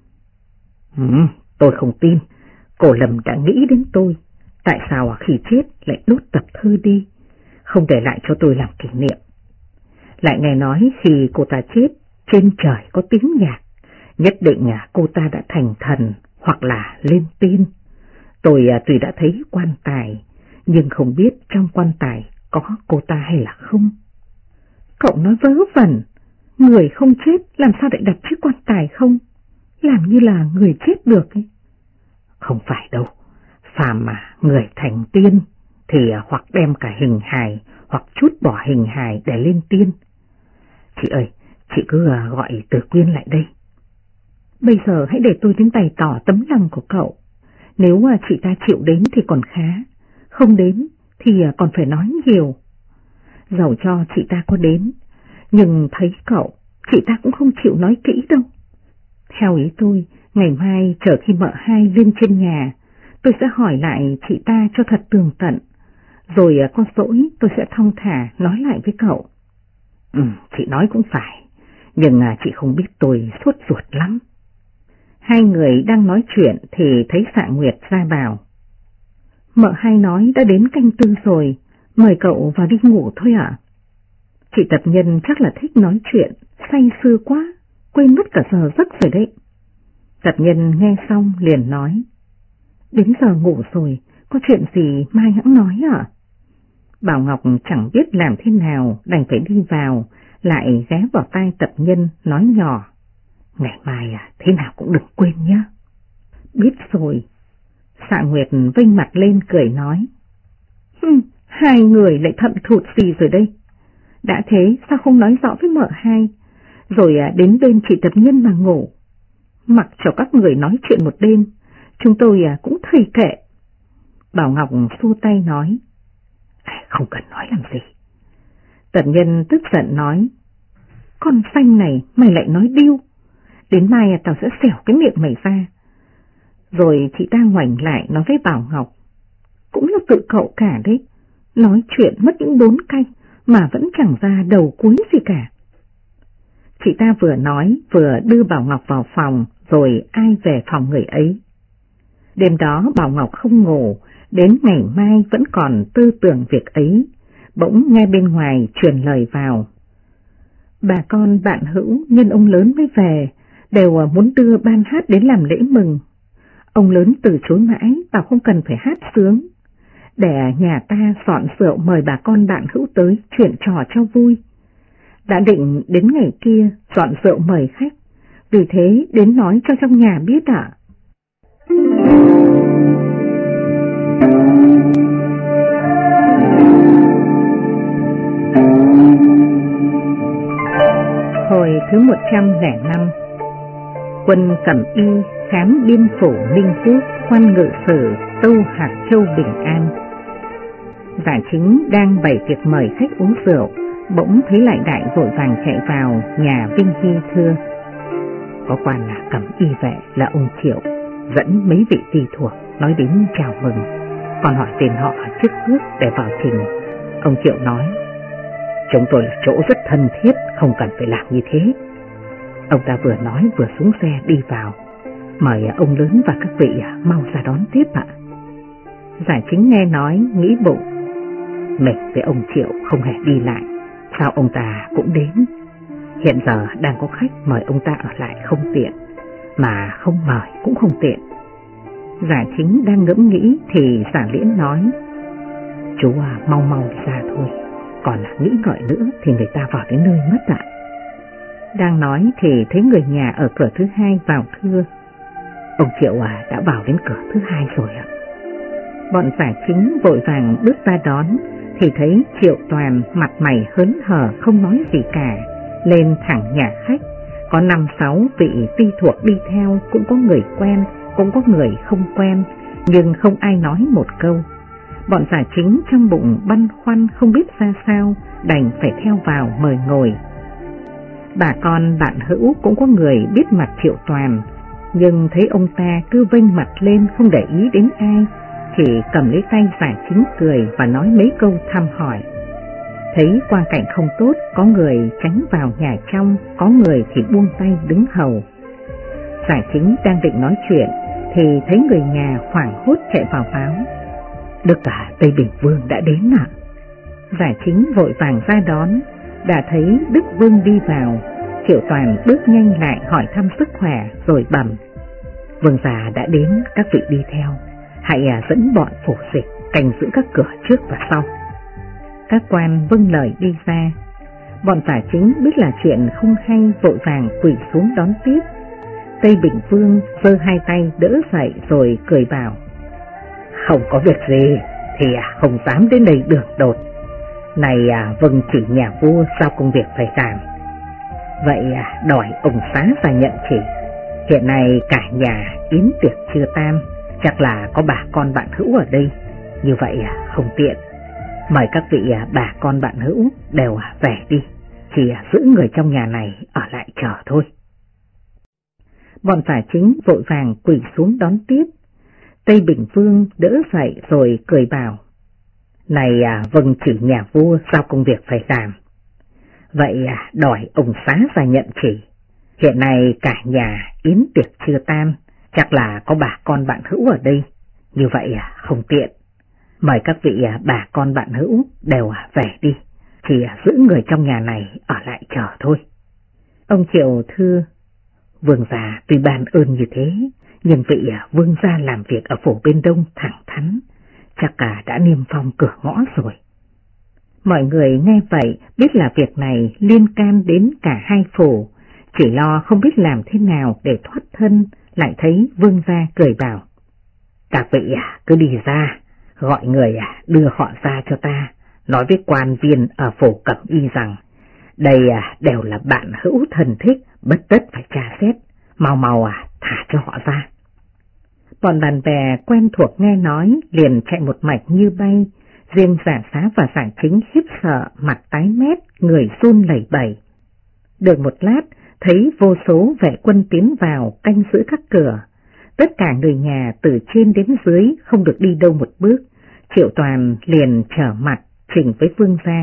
Tôi không tin, cô Lâm đã nghĩ đến tôi, tại sao khi chết lại đốt tập thơ đi, không để lại cho tôi làm kỷ niệm. Lại nghe nói khi cô ta chết, trên trời có tiếng nhạc, nhất định cô ta đã thành thần hoặc là lên tiên. Tôi tuy đã thấy quan tài, nhưng không biết trong quan tài có cô ta hay là không. Cậu nói vớ vẩn, người không chết làm sao lại đặt chiếc quan tài không? Làm như là người chết được ấy. Không phải đâu, phàm mà người thành tiên thì hoặc đem cả hình hài hoặc chút bỏ hình hài để lên tiên. Chị ơi, chị cứ gọi Tử Quyên lại đây. Bây giờ hãy để tôi đến bày tỏ tấm lòng của cậu. Nếu chị ta chịu đến thì còn khá, không đến thì còn phải nói nhiều. Dẫu cho chị ta có đến, nhưng thấy cậu, chị ta cũng không chịu nói kỹ đâu. Theo ý tôi, ngày mai chờ khi mợ hai lên trên nhà, tôi sẽ hỏi lại chị ta cho thật tường tận, rồi có dỗi tôi sẽ thong thả nói lại với cậu. Chị nói cũng phải, nhưng chị không biết tôi sốt ruột lắm. Hai người đang nói chuyện thì thấy Xạ Nguyệt ra bảo: mợ hai nói đã đến canh tư rồi, mời cậu vào đi ngủ thôi ạ. Chị tập nhân chắc là thích nói chuyện, say sưa quá, quên mất cả giờ giấc rồi đấy. Tập nhân nghe xong liền nói, đến giờ ngủ rồi, có chuyện gì mai hẵng nói à? Bảo Ngọc chẳng biết làm thế nào, đành phải đi vào, lại ghé vào tai Tập Nhân nói nhỏ, ngày mai thế nào cũng đừng quên nhé. Biết rồi. Xạ Nguyệt vênh mặt lên cười nói, hai người lại thậm thụt gì rồi đây? Đã thế sao không nói rõ với mợ hai, rồi đến bên chị Tập Nhân mà ngủ. Mặc cho các người nói chuyện một đêm, chúng tôi cũng thầy kệ. Bảo Ngọc xua tay nói, không cần nói làm gì. Tập Nhân tức giận nói, con xanh này mày lại nói điêu, đến mai tao sẽ xẻo cái miệng mày ra. Rồi chị ta ngoảnh lại nói với Bảo Ngọc, cũng là tự cậu cả đấy, nói chuyện mất những 4 canh mà vẫn chẳng ra đầu cuối gì cả. Chị ta vừa nói vừa đưa Bảo Ngọc vào phòng, rồi ai về phòng người ấy. Đêm đó Bảo Ngọc không ngủ, đến ngày mai vẫn còn tư tưởng việc ấy, bỗng nghe bên ngoài truyền lời vào. Bà con bạn hữu nhân ông lớn mới về, đều muốn đưa ban hát đến làm lễ mừng. Ông lớn từ chối mãi, bảo không cần phải hát sướng, để nhà ta dọn rượu mời bà con bạn hữu tới chuyện trò cho vui. Đã định đến ngày kia dọn rượu mời khách, vì thế đến nói cho trong nhà biết ạ. Hồi thứ 105, quân Cẩm Y khám biên phủ Ninh Quốc, quan ngự sử Tâu Hạc Châu Bình An. Giả Chính đang bày tiệc mời khách uống rượu, bỗng thấy Lại Đại vội vàng chạy vào nhà Vinh Hy thưa, có quan là Cẩm Y vệ là ông Triệu, dẫn mấy vị tỳ thuộc nói đến chào mừng, còn hỏi tên họ trước bước để vào trình. Ông Triệu nói, chúng tôi là chỗ rất thân thiết, không cần phải làm như thế. Ông ta vừa nói vừa xuống xe đi vào, mời ông lớn và các vị mau ra đón tiếp ạ. Giả Chính nghe nói nghĩ bụng, mình với ông Triệu không hề đi lại, sao ông ta cũng đến? Hiện giờ đang có khách, mời ông ta ở lại không tiện, mà không mời cũng không tiện. Giả Chính đang ngẫm nghĩ thì Giả Liễn nói, chú mau mau đi ra thôi, còn nghĩ ngợi nữa thì người ta vào đến nơi mất ạ. Đang nói thì thấy người nhà ở cửa thứ hai vào thưa, ông Triệu đã vào đến cửa thứ hai rồi ạ. Bọn Giả Chính vội vàng bước ra đón, thì thấy Triệu Toàn mặt mày hớn hở không nói gì cả, lên thẳng nhà khách. Có 5-6 vị ti thuộc đi theo, cũng có người quen, cũng có người không quen, nhưng không ai nói một câu. Bọn Giả Chính trong bụng băn khoăn không biết ra sao, đành phải theo vào mời ngồi. Bà con bạn hữu cũng có người biết mặt Triệu Toàn, nhưng thấy ông ta cứ vênh mặt lên không để ý đến ai, thì cầm lấy tay Giả Chính cười và nói mấy câu thăm hỏi. Thấy quang cảnh không tốt, có người tránh vào nhà trong, có người thì buông tay đứng hầu. Giả Chính đang định nói chuyện thì thấy người nhà hoảng hốt chạy vào báo, Đức cả Tây Bình Vương đã đến ạ. Giả Chính vội vàng ra đón, đã thấy Đức Vương đi vào. Triệu Toàn bước nhanh lại hỏi thăm sức khỏe rồi bẩm, Vương già đã đến, các vị đi theo, hãy dẫn bọn phủ dịch canh giữ các cửa trước và sau. Các quan vâng lời đi ra. Bọn Giả Chính biết là chuyện không hay, vội vàng quỳ xuống đón tiếp. Tây Bình Vương giơ hai tay đỡ dậy rồi cười bảo, không có việc gì thì không dám đến đây đường đột. Này vâng chỉ nhà vua sao công việc phải làm. Vậy đòi ông xá ra nhận chỉ. Hiện nay cả nhà yến tiệc chưa tam, chắc là có bà con bạn hữu ở đây, như vậy không tiện. Mời các vị bà con bạn hữu đều về đi, chỉ giữ người trong nhà này ở lại chờ thôi. Bọn Giả Chính vội vàng quỳ xuống đón tiếp. Tây Bình Vương đỡ dậy rồi cười bảo, này vâng chỉ nhà vua sao công việc phải làm. Vậy đòi ông xá ra nhận chỉ. Hiện nay cả nhà yến tiệc chưa tan, chắc là có bà con bạn hữu ở đây, như vậy không tiện. Mời các vị bà con bạn hữu đều về đi, chỉ giữ người trong nhà này ở lại chờ thôi. Ông Triệu thưa, Vương gia tuy ban ơn như thế, nhưng vị vương gia làm việc ở phủ bên Đông thẳng thắn, chắc cả đã niêm phong cửa ngõ rồi. Mọi người nghe vậy biết là việc này liên can đến cả hai phủ, chỉ lo không biết làm thế nào để thoát thân, lại thấy vương gia cười bảo: Các vị cứ đi ra, gọi người đưa họ ra cho ta, nói với quan viên ở phủ Cẩm Y rằng đây đều là bạn hữu thân thích, bất tất phải tra xét, mau thả cho họ ra. Bọn bạn bè quen thuộc nghe nói liền chạy một mạch như bay, riêng Giả Xá và Giả Chính khiếp sợ, mặt tái mét, người run lẩy bẩy. Được một lát, thấy vô số vệ quân tiến vào canh giữ các cửa. Tất cả người nhà từ trên đến dưới không được đi đâu một bước. Triệu Toàn liền trở mặt trình với vương gia: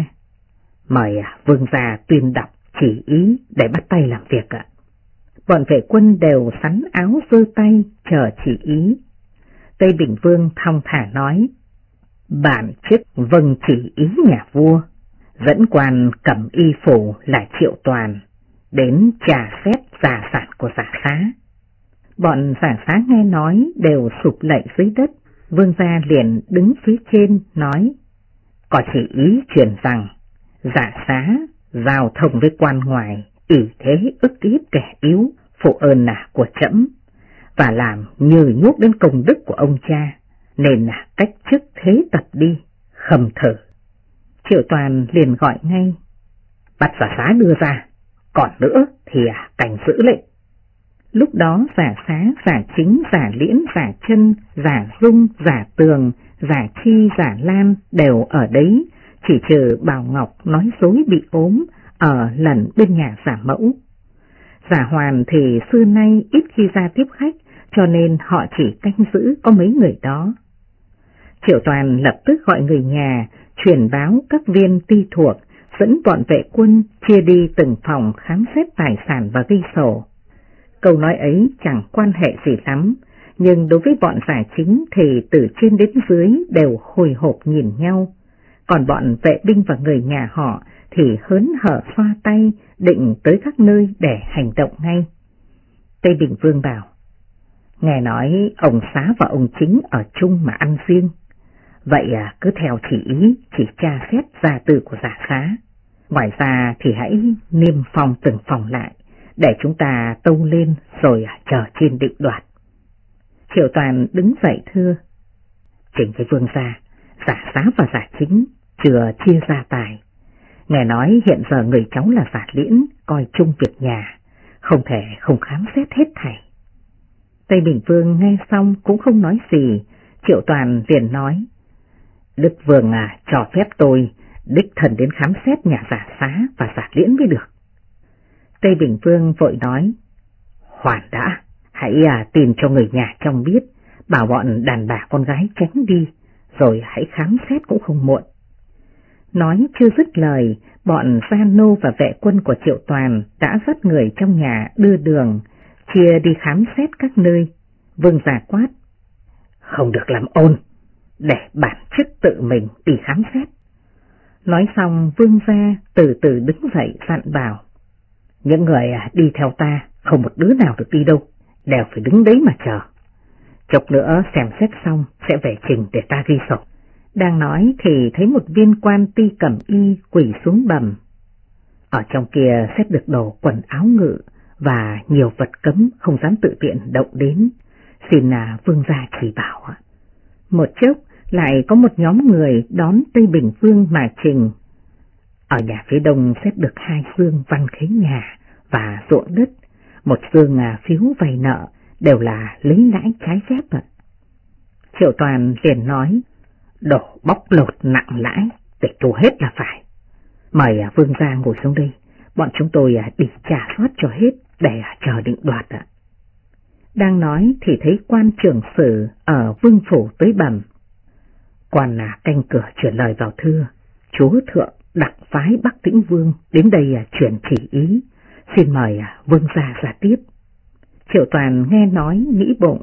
Mời vương gia tuyên đọc chỉ ý để bắt tay làm việc ạ. Bọn vệ quân đều sắn áo giơ tay chờ chỉ ý. Tây Bình Vương thong thả nói: Bản chức vâng chỉ ý nhà vua, dẫn quan Cẩm Y phủ là Triệu Toàn đến trà xét gia sản của Giả Xá. Bọn Giả Xá nghe nói đều sụp lạy dưới đất. Vương gia liền đứng phía trên nói: Có chỉ ý truyền rằng Giả Xá giao thông với quan ngoài, ỷ thế ức hiếp kẻ yếu, phụ ơn của trẫm và làm nhừ nhuốc đến công đức của ông cha, nên cách chức thế tập đi, khâm thử. Triệu Toàn liền gọi ngay: Bắt Giả Xá đưa ra, còn nữa thì cảnh giữ lệnh. Lúc đó Giả Xá, Giả Chính, Giả Liễn, Giả Chân, Giả Dung, Giả Tường, Giả Chi, Giả Lan đều ở đấy, chỉ trừ Bảo Ngọc nói dối bị ốm ở lần bên nhà Giả Mẫu. Giả Hoàn thì xưa nay ít khi ra tiếp khách, cho nên họ chỉ canh giữ có mấy người đó. Triệu Toàn lập tức gọi người nhà, truyền báo các viên ti thuộc, dẫn bọn vệ quân chia đi từng phòng khám xét tài sản và ghi sổ. Câu nói ấy chẳng quan hệ gì lắm, nhưng đối với bọn Giả Chính thì từ trên đến dưới đều hồi hộp nhìn nhau, còn bọn vệ binh và người nhà họ thì hớn hở xoa tay định tới các nơi để hành động ngay. Tây Bình Vương bảo: Nghe nói ông Xá và ông Chính ở chung mà ăn riêng, vậy cứ theo chỉ ý chỉ tra xét gia tư của Giả Xá. Ngoài ra thì hãy niêm phong từng phòng lại, để chúng ta tâu lên rồi chờ trên định đoạt. Triệu Toàn đứng dậy thưa: Trình với vương gia, Giả Xá và Giả Chính chưa chia gia tài. Nghe nói hiện giờ người cháu là Giả Liễn coi chung việc nhà, không thể không khám xét hết thảy. Tây Bình Vương nghe xong cũng không nói gì. Triệu Toàn liền nói: Đức Vương cho phép tôi đích thân đến khám xét nhà Giả Xá và Giả Liễn mới được. Tây Bình Vương vội nói: Hoàn đã, hãy tìm cho người nhà trong biết, bảo bọn đàn bà con gái tránh đi, rồi hãy khám xét cũng không muộn. Nói chưa dứt lời, bọn gia nô và vệ quân của Triệu Toàn đã dắt người trong nhà đưa đường, chia đi khám xét các nơi. Vương gia quát: Không được làm ồn, để bản chức tự mình đi khám xét. Nói xong vương gia từ từ đứng dậy dặn bảo: Những người đi theo ta không một đứa nào được đi đâu, đều phải đứng đấy mà chờ. Chốc nữa xem xét xong sẽ về trình để ta ghi sổ. Đang nói thì thấy một viên quan ti Cẩm Y quỳ xuống bẩm: Ở trong kia xét được đồ quần áo ngự và nhiều vật cấm không dám tự tiện động đến, xin vương gia chỉ bảo. Một chốc lại có một nhóm người đón Tây Bình Vương mà trình. Ở nhà phía đông xét được 2 xương văn khế nhà và ruộng đất, 1 xương phiếu vay nợ, đều là lấy lãi trái phép. Triệu Toàn liền nói: Đổ bóc lột nặng lãi, để thu hết là phải. Mời vương gia ngồi xuống đây, bọn chúng tôi đi trả soát cho hết để chờ định đoạt. Đang nói thì thấy quan trưởng sử ở vương phủ tới bẩm: Quan canh cửa chuyển lời vào thưa, chúa thượng đặc phái Bắc Tĩnh Vương đến đây chuyển chỉ ý, xin mời vương gia ra tiếp. Triệu Toàn nghe nói nghĩ bụng: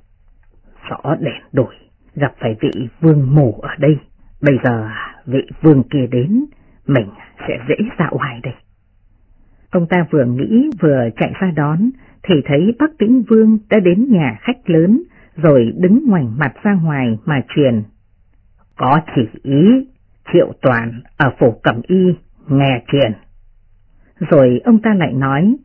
Rõ đèn đổi, gặp phải vị vương mù ở đây, bây giờ vị vương kia đến, mình sẽ dễ ra oai đây. Ông ta vừa nghĩ vừa chạy ra đón, thì thấy Bắc Tĩnh Vương đã đến nhà khách lớn, rồi đứng ngoảnh mặt ra ngoài mà truyền. Có chỉ ý, Triệu Toàn ở phủ Cẩm Y, nghe truyền. Rồi ông ta lại nói,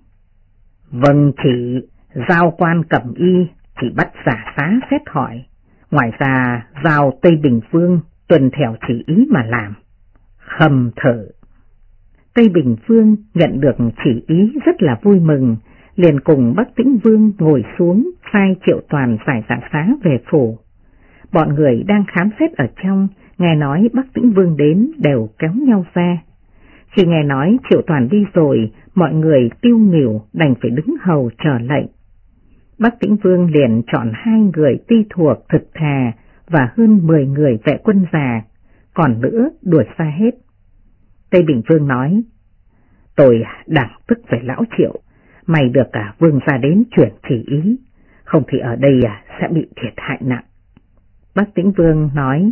vâng chỉ, giao quan Cẩm Y chỉ bắt giả xá xét hỏi, ngoài ra giao Tây Bình Vương tuân theo chỉ ý mà làm. Khâm thử. Tây Bình Vương nhận được chỉ ý rất là vui mừng, liền cùng Bắc Tĩnh Vương ngồi xuống sai Triệu Toàn giải giả xá về phủ. Bọn người đang khám xét ở trong, nghe nói Bắc Tĩnh Vương đến đều kéo nhau ra. Khi nghe nói Triệu Toàn đi rồi, mọi người tiêu nghỉu đành phải đứng hầu chờ lệnh. Bắc Tĩnh Vương liền chọn 2 người ti thuộc thực thà và hơn 10 người vệ quân già, còn nữa đuổi xa hết. Tây Bình Vương nói, tôi đảng tức về lão Triệu, mày được cả vương gia đến chuyển chỉ ý, không thì ở đây sẽ bị thiệt hại nặng. Bắc Tĩnh Vương nói,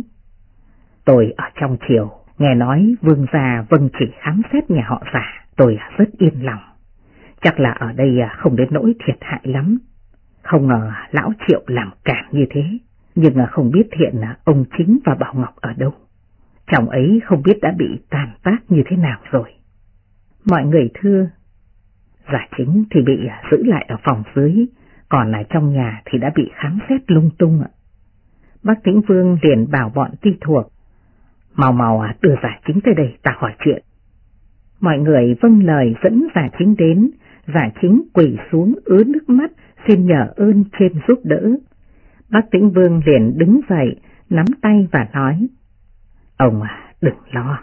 tôi ở trong triều, nghe nói vương gia vâng chỉ khám xét nhà họ Giả, tôi rất yên lòng. Chắc là ở đây không đến nỗi thiệt hại lắm. Không ngờ lão Triệu làm cản như thế, nhưng không biết hiện ông Chính và Bảo Ngọc ở đâu. Chồng ấy không biết đã bị tàn tác như thế nào rồi. Mọi người thưa, Giả Chính thì bị giữ lại ở phòng dưới, còn ở trong nhà thì đã bị khám xét lung tung. Bắc Tĩnh Vương liền bảo bọn ti thuộc, mau đưa Giả Chính tới đây ta hỏi chuyện. Mọi người vâng lời dẫn Giả Chính đến. Giả Chính quỳ xuống ứa nước mắt xin nhờ ơn trên giúp đỡ. Bắc Tĩnh Vương liền đứng dậy, nắm tay và nói, ông đừng lo.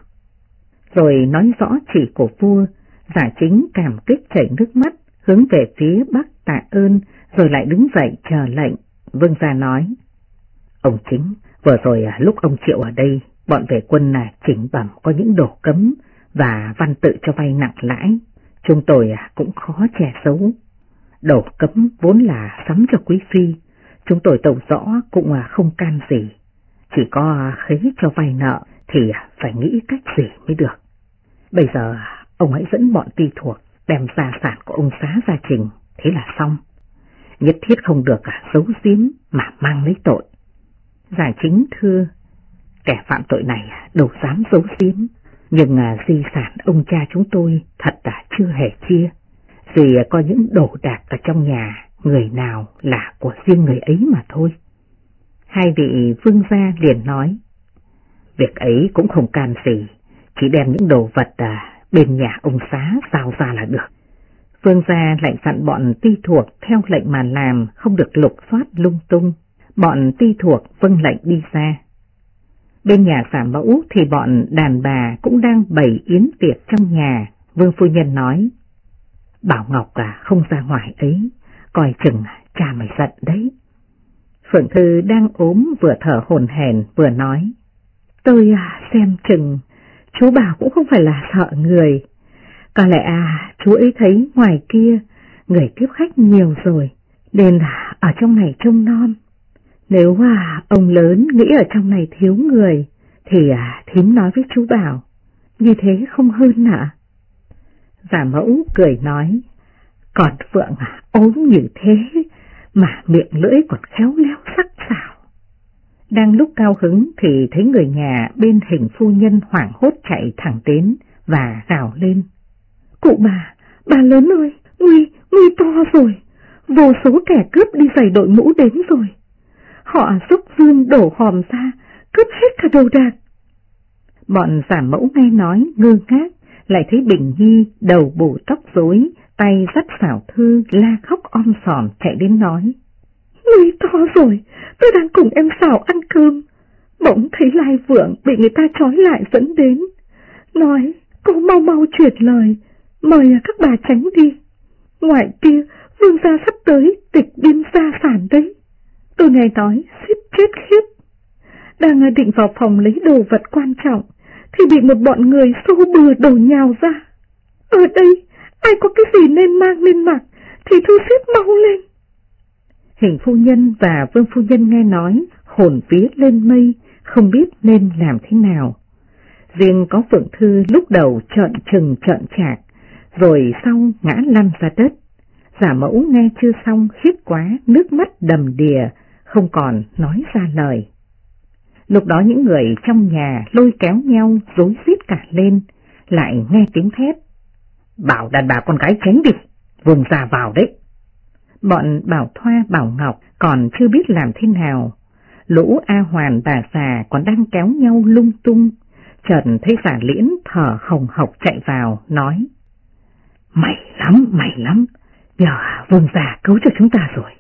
Rồi nói rõ chỉ của vua. Giả Chính cảm kích chảy nước mắt, hướng về phía Bắc tạ ơn, rồi lại đứng dậy chờ lệnh. Vương gia nói, ông Chính, vừa rồi lúc ông Triệu ở đây, bọn vệ quân chỉnh bẩm có những đồ cấm và văn tự cho vay nặng lãi, chúng tôi cũng khó che giấu. Đồ cấm vốn là sắm cho quý phi, chúng tôi tâu rõ cũng không can gì, chỉ có khế cho vay nợ thì phải nghĩ cách gì mới được. Bây giờ ông hãy dẫn bọn ti thuộc đem gia sản của ông xá ra trình, thế là xong. Nhất thiết không được giấu giếm mà mang lấy tội. Giả Chính thưa, kẻ phạm tội này đâu dám giấu giếm, nhưng di sản ông cha chúng tôi thật chưa hề chia, vì có những đồ đạc ở trong nhà, người nào là của riêng người ấy mà thôi. 2 vị vương gia liền nói, việc ấy cũng không can gì, chỉ đem những đồ vật bên nhà ông xá giao ra là được. Vương gia lại dặn bọn ti thuộc theo lệnh mà làm, không được lục soát lung tung. Bọn ti thuộc vâng lệnh đi ra. Bên nhà Giả Mẫu thì bọn đàn bà cũng đang bày yến tiệc trong nhà. Vương phu nhân nói, Bảo Ngọc không ra ngoài ấy, coi chừng cha mày giận đấy. Phượng Thư đang ốm vừa thở hổn hển vừa nói, tôi xem chừng chú Bảo cũng không phải là sợ người, có lẽ chú ấy thấy ngoài kia người tiếp khách nhiều rồi, nên ở trong này trông non. Nếu ông lớn nghĩ ở trong này thiếu người, thì thím nói với chú Bảo, như thế không hơn ạ? Giả Mẫu cười nói, còn Phượng ốm như thế mà miệng lưỡi còn khéo léo sắc sảo. Đang lúc cao hứng thì thấy người nhà bên Hình phu nhân hoảng hốt chạy thẳng đến và gào lên, cụ bà lớn ơi, nguy to rồi, vô số kẻ cướp đi giày đội mũ đến rồi. Họ dốc dương đổ hòm ra, cướp hết cả đồ đạc. Bọn Giả Mẫu nghe nói ngơ ngác, lại thấy Bình Nhi đầu bù tóc rối, tay dắt Xảo Thư la khóc om sòm chạy đến nói, nguy to rồi, tôi đang cùng em Xảo ăn cơm, bỗng thấy Lai Vượng bị người ta trói lại dẫn đến, nói cô mau chuyển lời, mời các bà tránh đi. Ngoài kia vương gia sắp tới tịch biên gia sản đấy. Tôi nghe nói suýt chết khiếp. Đang định vào phòng lấy đồ vật quan trọng thì bị một bọn người xô bừa đổ nhào ra. Ở đây ai có cái gì nên mang nên mặc thì thu xếp mau lên. Hình phu nhân và Vương phu nhân nghe nói hồn vía lên mây, không biết nên làm thế nào. Riêng có Phượng Thư lúc đầu trợn trừng trợn trạc, rồi sau ngã lăn ra đất. Giả Mẫu nghe chưa xong khiếp quá, nước mắt đầm đìa, không còn nói ra lời. Lúc đó những người trong nhà lôi kéo nhau rối rít cả lên, lại nghe tiếng thét: "Bảo đàn bà con gái tránh đi, vùng ra vào đấy." Bọn Bảo Thoa, Bảo Ngọc còn chưa biết làm thế nào. Lũ A Hoàn bà già còn đang kéo nhau lung tung. Chợt thấy Giả Liễn thở hồng hộc chạy vào, nói: May lắm, nhờ Vương gia cứu cho chúng ta rồi."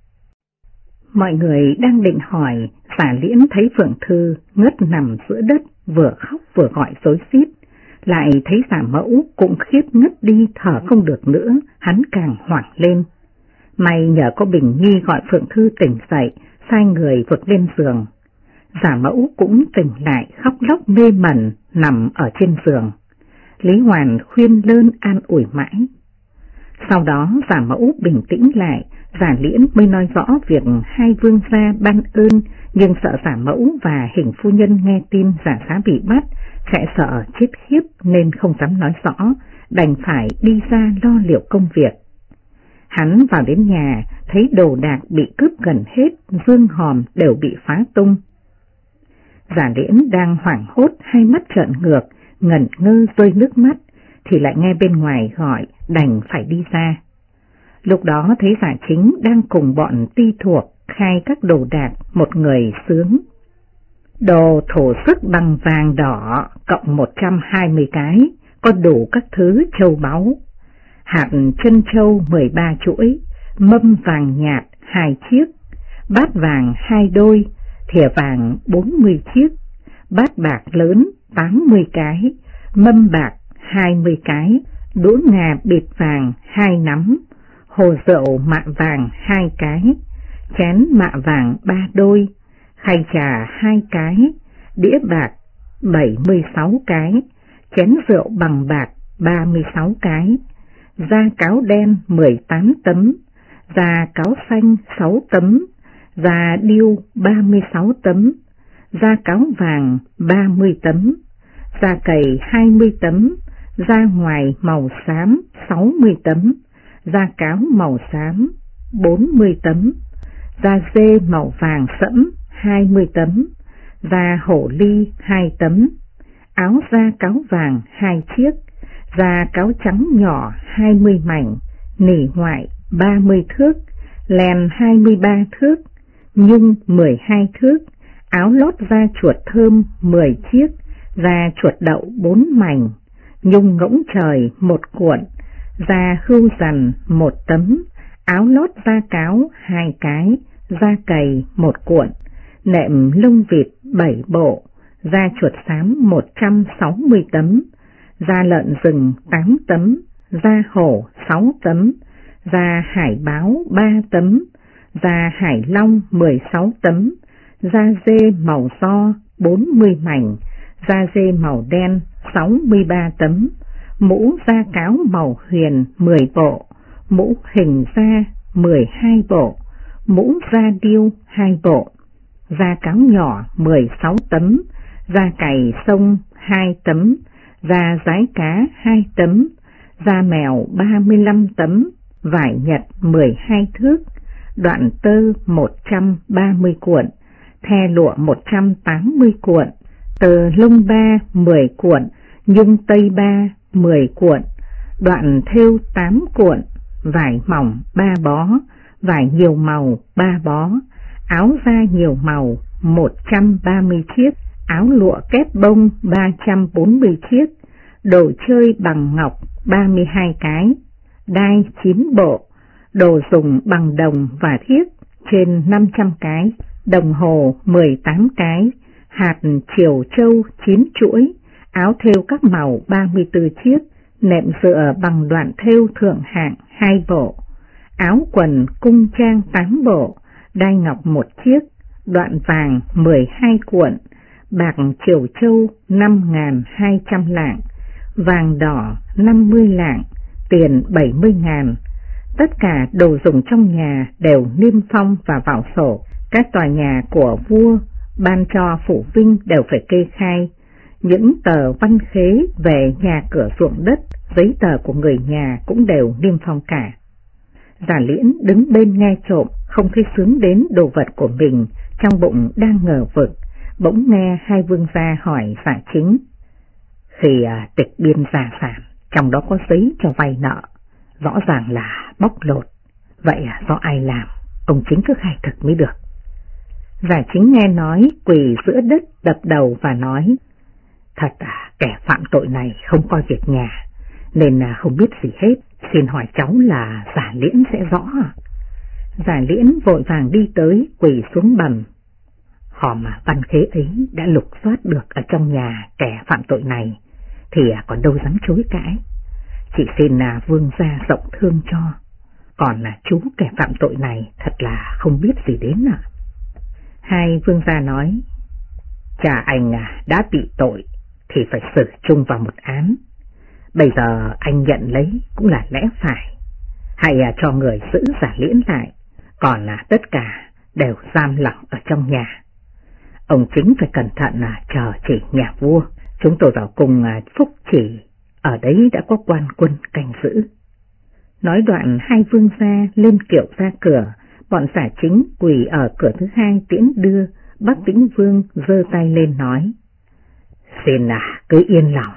Mọi người đang định hỏi, Giả Liễn thấy Phượng Thư ngất nằm giữa đất, vừa khóc vừa gọi rối rít. Lại thấy Giả Mẫu cũng khiếp ngất đi, thở không được nữa, hắn càng hoảng lên. May nhờ có Bình Nhi gọi Phượng Thư tỉnh dậy, sai người vượt lên giường. Giả Mẫu cũng tỉnh lại, khóc lóc mê mẩn, nằm ở trên giường. Lý Hoàn khuyên lơn an ủi mãi. Sau đó Giả Mẫu bình tĩnh lại, Giả Liễn mới nói rõ việc hai vương gia ban ơn, nhưng sợ Giả Mẫu và Hình phu nhân nghe tin Giả Xá bị bắt, sẽ sợ chết khiếp nên không dám nói rõ, đành phải đi ra lo liệu công việc. Hắn vào đến nhà, thấy đồ đạc bị cướp gần hết, dương hòm đều bị phá tung. Giả Liễn đang hoảng hốt, hai mắt trợn ngược, ngẩn ngơ rơi nước mắt, thì lại nghe bên ngoài gọi, đành phải đi ra. Lúc đó thấy Giả Chính đang cùng bọn ti thuộc khai các đồ đạc, một người sướng: "Đồ thổ sức bằng vàng đỏ cộng 120 cái, có đủ các thứ châu báu. Hạt chân châu 13 chuỗi, mâm vàng nhạt 2 chiếc, bát vàng 2 đôi, thìa vàng 40 chiếc, bát bạc lớn 80 cái, mâm bạc 20 cái, đũa ngà bịt vàng 2 nắm, hồ rượu mạ vàng 2 cái, chén mạ vàng 3 đôi, khay trà 2 cái, đĩa bạc 76 cái, chén rượu bằng bạc 36 cái, da cáo đen 18 tấm, da cáo xanh 6 tấm, da điêu 36 tấm, da cáo vàng 30 tấm, da cầy 20 tấm, da ngoài màu xám 60 tấm, da cáo màu xám 40 tấm, da dê màu vàng sẫm 20 tấm, da hổ ly 2 tấm, áo da cáo vàng 2 chiếc, da cáo trắng nhỏ 20 mảnh, nỉ ngoại 30 thước, len 23 thước, nhung 12 thước, áo lót da chuột thơm 10 chiếc, da chuột đậu 4 mảnh, nhung ngỗng trời 1 cuộn, da hươu rằn 1 tấm, áo lót da cáo 2 cái, da cầy 1 cuộn, nệm lông vịt 7 bộ, da chuột xám 160 tấm, da lợn rừng 8 tấm, da hổ 6 tấm, da hải báo 3 tấm, da hải long 16 tấm, da dê màu so 40 mảnh, da dê màu đen 63 tấm, mũ da cáo màu huyền 10 bộ, mũ hình da 12 bộ, mũ da điêu 2 bộ, da cáo nhỏ 16 tấm, da cày sông 2 tấm, da dái cá 2 tấm, da mèo 35 tấm, vải nhật 12 thước, đoạn tơ 130 cuộn, the lụa 180 cuộn, tờ lông ba 10 cuộn, nhung tây ba 10 cuộn, đoạn thêu 8 cuộn, vải mỏng 3 bó, vải nhiều màu 3 bó, áo da nhiều màu 130 chiếc, áo lụa kép bông 340 chiếc, đồ chơi bằng ngọc 32 cái, đai 9 bộ, đồ dùng bằng đồng và thiếc trên 500 cái, đồng hồ 18 cái, hạt triều châu 9 chuỗi, áo thêu các màu 34 chiếc, nệm dựa bằng đoạn thêu thượng hạng 2 bộ, áo quần cung trang 8 bộ, đai ngọc 1 chiếc, đoạn vàng 12 cuộn, bạc triều châu 5.200 lạng, vàng đỏ 50 lạng, tiền 70.000. Tất cả đồ dùng trong nhà đều niêm phong và vào sổ. Các tòa nhà của vua ban cho phủ vinh đều phải kê khai, Những tờ văn khế về nhà cửa ruộng đất, giấy tờ của người nhà cũng đều niêm phong cả. Giả Liễn đứng bên nghe trộm, không thấy xướng đến đồ vật của mình, trong bụng đang ngờ vực, bỗng nghe hai vương gia hỏi Giả Chính. Khi tịch biên gia sản, trong đó có giấy cho vay nợ, rõ ràng là bóc lột, vậy do ai làm, ông Chính cứ khai thực mới được. Giả Chính nghe nói, quỳ giữa đất đập đầu và nói, thật kẻ phạm tội này không coi việc nhà, nên không biết gì hết, xin hỏi cháu là Giả Liễn sẽ rõ. Giả Liễn vội vàng đi tới, quỳ xuống bầm. Hòm văn khế ấy đã lục soát được ở trong nhà kẻ phạm tội này, thì còn đâu dám chối cãi. Chỉ xin vương gia rộng thương cho, còn chú kẻ phạm tội này thật là không biết gì đến ạ. Hai vương gia nói, cha anh đã bị tội thì phải xử chung vào một án. Bây giờ anh nhận lấy cũng là lẽ phải. Hãy cho người giữ Giả Liễn lại, còn tất cả đều giam lỏng ở trong nhà. Ông Chính phải cẩn thận chờ chỉ nhà vua. Chúng tôi vào cùng Phúc Chỉ, ở đấy đã có quan quân canh giữ. Nói đoạn hai vương gia lên kiệu ra cửa, bọn Giả Chính quỳ ở cửa thứ hai tiễn đưa. Bắc Vĩnh Vương giơ tay lên nói, xin cứ yên lòng.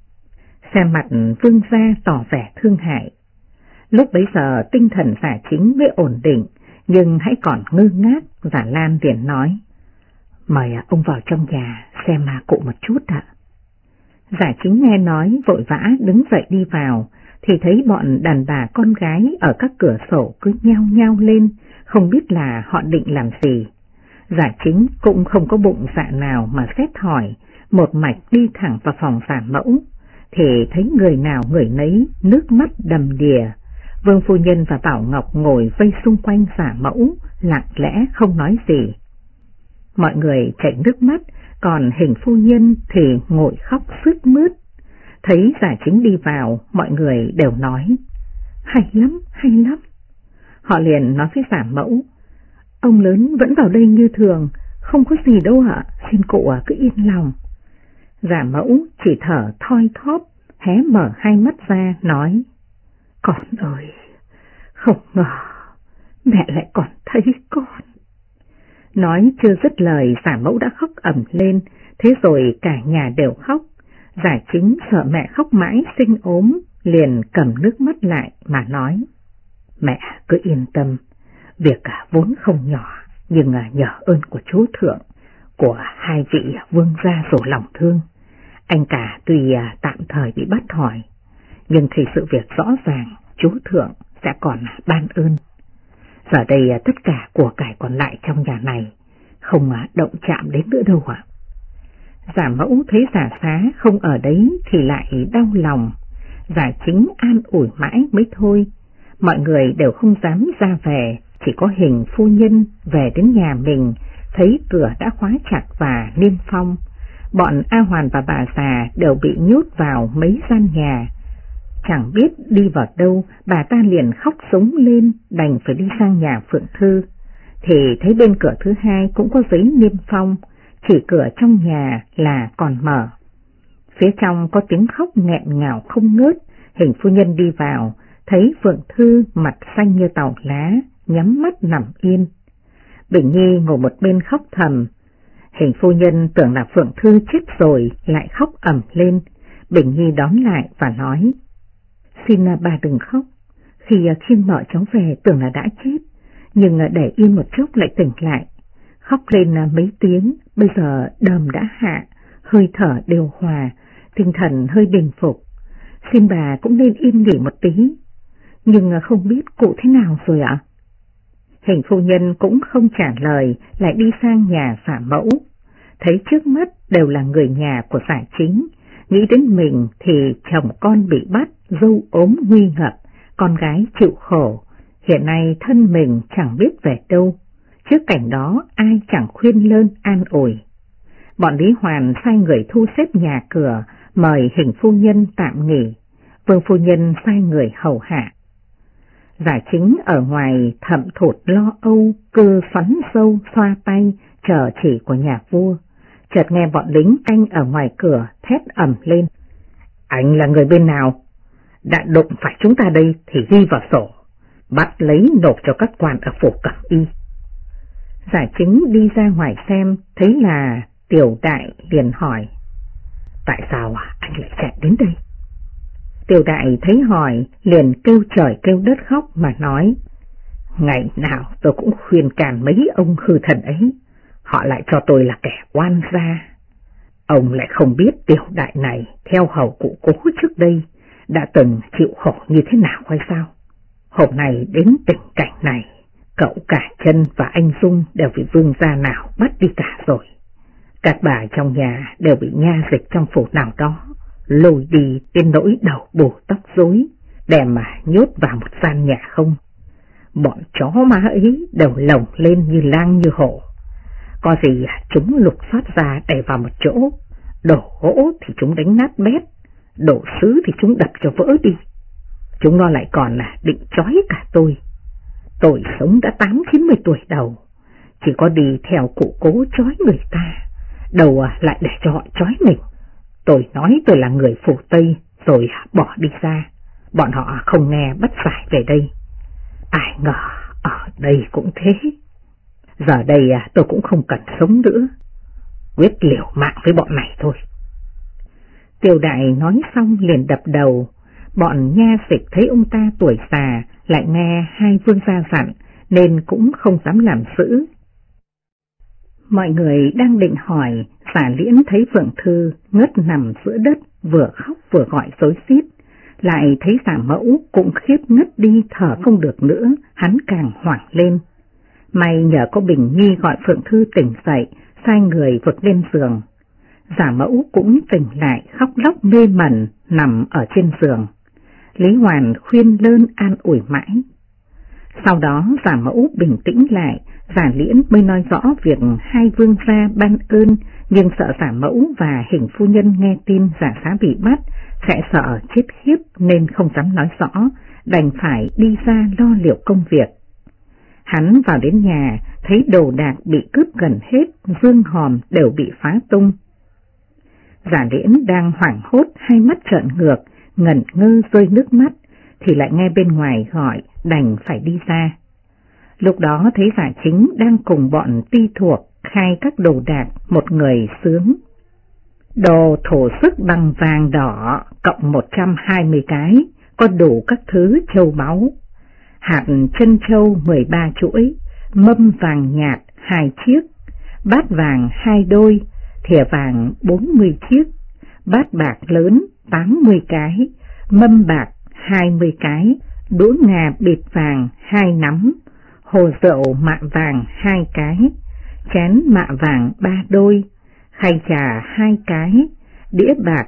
Xem mặt vương gia tỏ vẻ thương hại. Lúc bấy giờ tinh thần Giả Chính mới ổn định, nhưng hãy còn ngơ ngác. Giả Lan liền nói, mời ông vào trong nhà xem cụ một chút ạ. Giả Chính nghe nói vội vã đứng dậy đi vào, thì thấy bọn đàn bà con gái ở các cửa sổ cứ nhao nhao lên, không biết là họ định làm gì. Giả Chính cũng không có bụng dạ nào mà xét hỏi, một mạch đi thẳng vào phòng Giả Mẫu, thì thấy người nào người nấy nước mắt đầm đìa. Vương phu nhân và Bảo Ngọc ngồi vây xung quanh Giả Mẫu, lặng lẽ không nói gì. Mọi người chảy nước mắt, còn Hình phu nhân thì ngồi khóc sướt mướt. Thấy Giả Chính đi vào, mọi người đều nói, hay lắm, hay lắm. Họ liền nói với Giả Mẫu, ông lớn vẫn vào đây như thường, không có gì đâu ạ, xin cụ cứ yên lòng. Giả Mẫu chỉ thở thoi thóp, hé mở hai mắt ra, nói, con ơi, không ngờ mẹ lại còn thấy con. Nói chưa dứt lời, Giả Mẫu đã khóc ầm lên, thế rồi cả nhà đều khóc. Giả Chính sợ mẹ khóc mãi sinh ốm, liền cầm nước mắt lại mà nói, mẹ cứ yên tâm, việc vốn không nhỏ, nhưng nhờ ơn của chúa thượng, của hai vị vương gia rủ lòng thương, anh cả tuy tạm thời bị bắt hỏi, nhưng khi sự việc rõ ràng, chúa thượng sẽ còn ban ơn. Giờ đây tất cả của cải còn lại trong nhà này không động chạm đến nữa đâu ạ. Giả Mẫu thấy Giả Xá không ở đấy thì lại đau lòng. Giả Chính an ủi mãi mới thôi. Mọi người đều không dám ra về, chỉ có Hình phu nhân về đến nhà mình, thấy cửa đã khóa chặt và niêm phong. Bọn A Hoàn và bà già đều bị nhốt vào mấy gian nhà. Chẳng biết đi vào đâu, bà ta liền khóc sống lên, đành phải đi sang nhà Phượng Thư. Thì thấy bên cửa thứ hai cũng có giấy niêm phong, chỉ cửa trong nhà là còn mở. Phía trong có tiếng khóc nghẹn ngào không ngớt. Hình phu nhân đi vào, thấy Phượng Thư mặt xanh như tàu lá, nhắm mắt nằm yên. Bình Nhi ngồi một bên khóc thầm. Hình phu nhân tưởng là Phượng Thư chết rồi, lại khóc ầm lên. Bình Nhi đón lại và nói, xin bà đừng khóc, khi khiêng mợ cháu về tưởng là đã chết, nhưng để yên một chốc lại tỉnh lại. Khóc lên mấy tiếng, bây giờ đờm đã hạ, hơi thở đều hòa, tinh thần hơi bình phục. Xin bà cũng nên yên nghỉ một tí, nhưng không biết cụ thế nào rồi ạ? Hình phu nhân cũng không trả lời, lại đi sang nhà Giả Mẫu. Thấy trước mắt đều là người nhà của Giả Chính, nghĩ đến mình thì chồng con bị bắt, dâu ốm nguy ngập, con gái chịu khổ, hiện nay thân mình chẳng biết về đâu. Trước cảnh đó ai chẳng khuyên lơn an ủi. Bọn Lý Hoàn sai người thu xếp nhà cửa, mời Hình phu nhân tạm nghỉ. Vương phu nhân sai người hầu hạ. Giả Chính ở ngoài thậm thụt lo âu, cứ xoắn sâu xoa tay chờ chỉ của nhà vua. chợt nghe bọn lính canh ở ngoài cửa thét ầm lên. Anh là người bên nào? Đã đụng phải chúng ta đây thì ghi vào sổ, bắt lấy nộp cho các quan ở phủ Cẩm Y. Giả Chính đi ra ngoài xem, thấy là Tiểu Đại liền hỏi, tại sao anh lại chạy đến đây? Tiểu Đại thấy hỏi liền kêu trời kêu đất khóc mà nói, ngày nào tôi cũng khuyên can mấy ông hư thần ấy, họ lại cho tôi là kẻ oan gia. Ông lại không biết Tiểu Đại này theo hầu cụ Cố trước đây đã từng chịu khổ như thế nào hay sao? Hôm nay đến tình cảnh này, cậu cả Chân và anh Dung đều bị vương gia nào bắt đi cả rồi. Các bà trong nhà đều bị nha dịch trong phủ nào đó lôi đi đến nỗi đầu bù tóc rối, đem mà nhốt vào một gian nhà không. Bọn chó má ấy đều lồng lên như lang như hổ. Có gì chúng lục soát ra đẩy vào một chỗ, đổ gỗ thì chúng đánh nát bét, đổ sứ thì chúng đập cho vỡ đi. Chúng nó lại còn là định trói cả tôi. Tôi sống đã 80-90 tuổi đầu, chỉ có đi theo cụ Cố trói người ta, đầu lại để cho họ trói mình. Tôi nói tôi là người phủ Tây rồi bỏ đi ra, bọn họ không nghe bắt giải về đây. Ai ngờ ở đây cũng thế. Giờ đây tôi cũng không cần sống nữa, quyết liều mạng với bọn này thôi. Tiểu Đại nói xong liền đập đầu. Bọn nha dịch thấy ông ta tuổi già, lại nghe hai vương gia dặn nên cũng không dám làm dữ. Mọi người đang định hỏi, Giả Liễn thấy Phượng Thư ngất nằm giữa đất, vừa khóc vừa gọi rối rít, lại thấy Giả Mẫu cũng khiếp ngất đi thở không được nữa, hắn càng hoảng lên. May nhờ có Bình Nhi gọi Phượng Thư tỉnh dậy, sai người vượt lên giường. Giả Mẫu cũng tỉnh lại khóc lóc mê mẩn nằm ở trên giường. Lý Hoàn khuyên lơn an ủi mãi. Sau đó Giả Mẫu bình tĩnh lại, Giả Liễn mới nói rõ việc hai vương gia ban ơn, nhưng sợ Giả Mẫu và Hình phu nhân nghe tin Giả Xá bị bắt sẽ sợ chết khiếp nên không dám nói rõ, đành phải đi ra lo liệu công việc. Hắn vào đến nhà, thấy đồ đạc bị cướp gần hết, dương hòm đều bị phá tung. Giả Liễn đang hoảng hốt, hai mắt trợn ngược, ngẩn ngơ rơi nước mắt, thì lại nghe bên ngoài gọi, đành phải đi ra. Lúc đó thấy Giả Chính đang cùng bọn ti thuộc khai các đồ đạc, một người sướng. Đồ thổ sức bằng vàng đỏ cộng 120 cái, có đủ các thứ châu báu. Hạt chân châu 13 chuỗi, mâm vàng nhạt 2 chiếc, bát vàng 2 đôi, thìa vàng 40 chiếc, bát bạc lớn 80 cái, mâm bạc 20 cái, đũa ngà bịt vàng 2 nắm, hồ rượu mạ vàng 2 cái, chén mạ vàng 3 đôi, khay trà 2 cái, đĩa bạc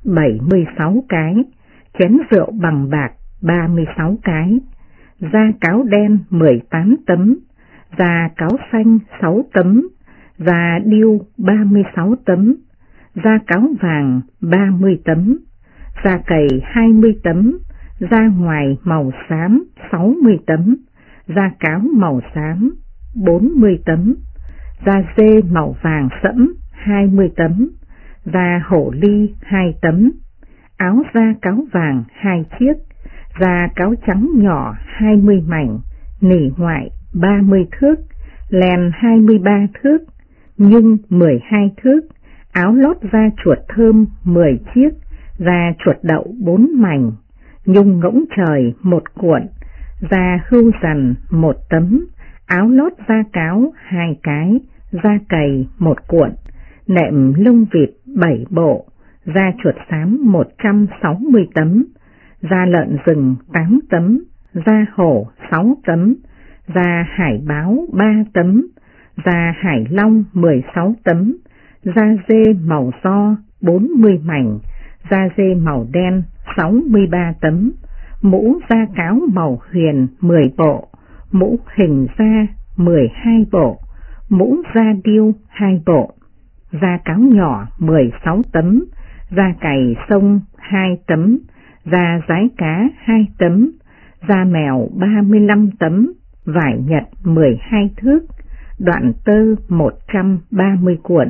76 cái, chén rượu bằng bạc 36 cái, da cáo đen 18 tấm, da cáo xanh 6 tấm, da điêu 36 tấm, da cáo vàng 30 tấm, da cầy 20 tấm, da ngoài màu xám 60 tấm, da cáo màu xám 40 tấm, da dê màu vàng sẫm 20 tấm, da hổ ly 2 tấm, áo da cáo vàng 2 chiếc, da cáo trắng nhỏ 20 mảnh, nỉ ngoại 30 thước, len 23 thước, nhung 12 thước, áo lót da chuột thơm 10 chiếc, da chuột đậu 4 mảnh, nhung ngỗng trời 1 cuộn, da hươu rằn 1 tấm, áo lót da cáo 2 cái, da cầy 1 cuộn, nệm lông vịt 7 bộ, da chuột xám 160 tấm, da lợn rừng 8 tấm, da hổ 6 tấm, da hải báo 3 tấm, da hải long 16 tấm, da dê màu do 40 mảnh, da dê màu đen 63 tấm, mũ da cáo màu huyền 10 bộ, mũ hình da 12 bộ, mũ da điêu 2 bộ, da cáo nhỏ 16 tấm, da cày sông 2 tấm, da dái cá 2 tấm, da mèo 35 tấm, vải nhật 12 thước, đoạn tơ 130 cuộn,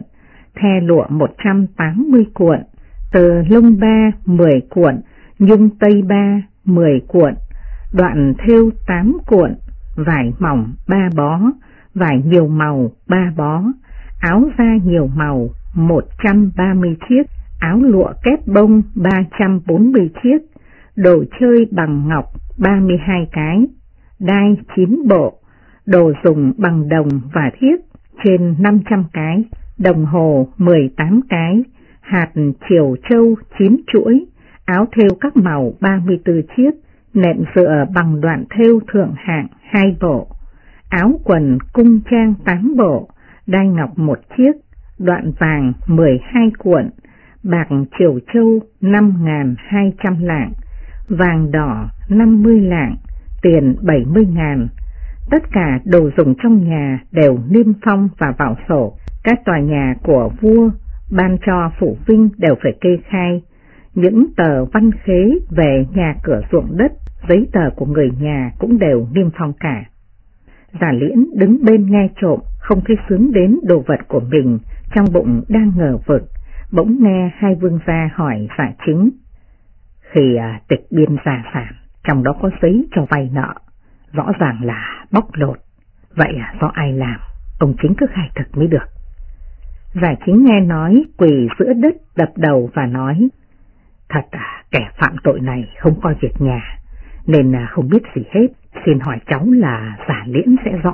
the lụa 180 cuộn, tờ lông ba 10 cuộn, nhung tây ba 10 cuộn, đoạn thêu 8 cuộn, vải mỏng 3 bó, vải nhiều màu 3 bó, áo da nhiều màu 130 chiếc, áo lụa kép bông 340 chiếc, đồ chơi bằng ngọc 32 cái, đai 9 bộ, đồ dùng bằng đồng và thiếc trên 500 cái, đồng hồ 18 cái, hạt chiều châu 9 chuỗi, áo thêu các màu 34 chiếc, nệm dựa bằng đoạn thêu thượng hạng 2 bộ, áo quần cung trang 8 bộ, đai ngọc 1 chiếc, đoạn vàng 12 cuộn, bạc chiều châu 5.200 lạng, vàng đỏ 50 lạng, tiền 70.000. Tất cả đồ dùng trong nhà đều niêm phong và vào sổ. Các tòa nhà của vua ban cho phủ vinh đều phải kê khai. Những tờ văn khế về nhà cửa ruộng đất, giấy tờ của người nhà cũng đều niêm phong cả. Giả Liễn đứng bên nghe trộm, không thấy xướng đến đồ vật của mình, trong bụng đang ngờ vực, bỗng nghe hai vương gia hỏi Giả Chính. Khi tịch biên gia sản, trong đó có giấy cho vay nợ, rõ ràng là bóc lột, vậy do ai làm, ông Chính cứ khai thực mới được. Giả Chính nghe nói, quỳ giữa đất đập đầu và nói, thật kẻ phạm tội này không coi việc nhà, nên không biết gì hết, xin hỏi cháu là Giả Liễn sẽ rõ.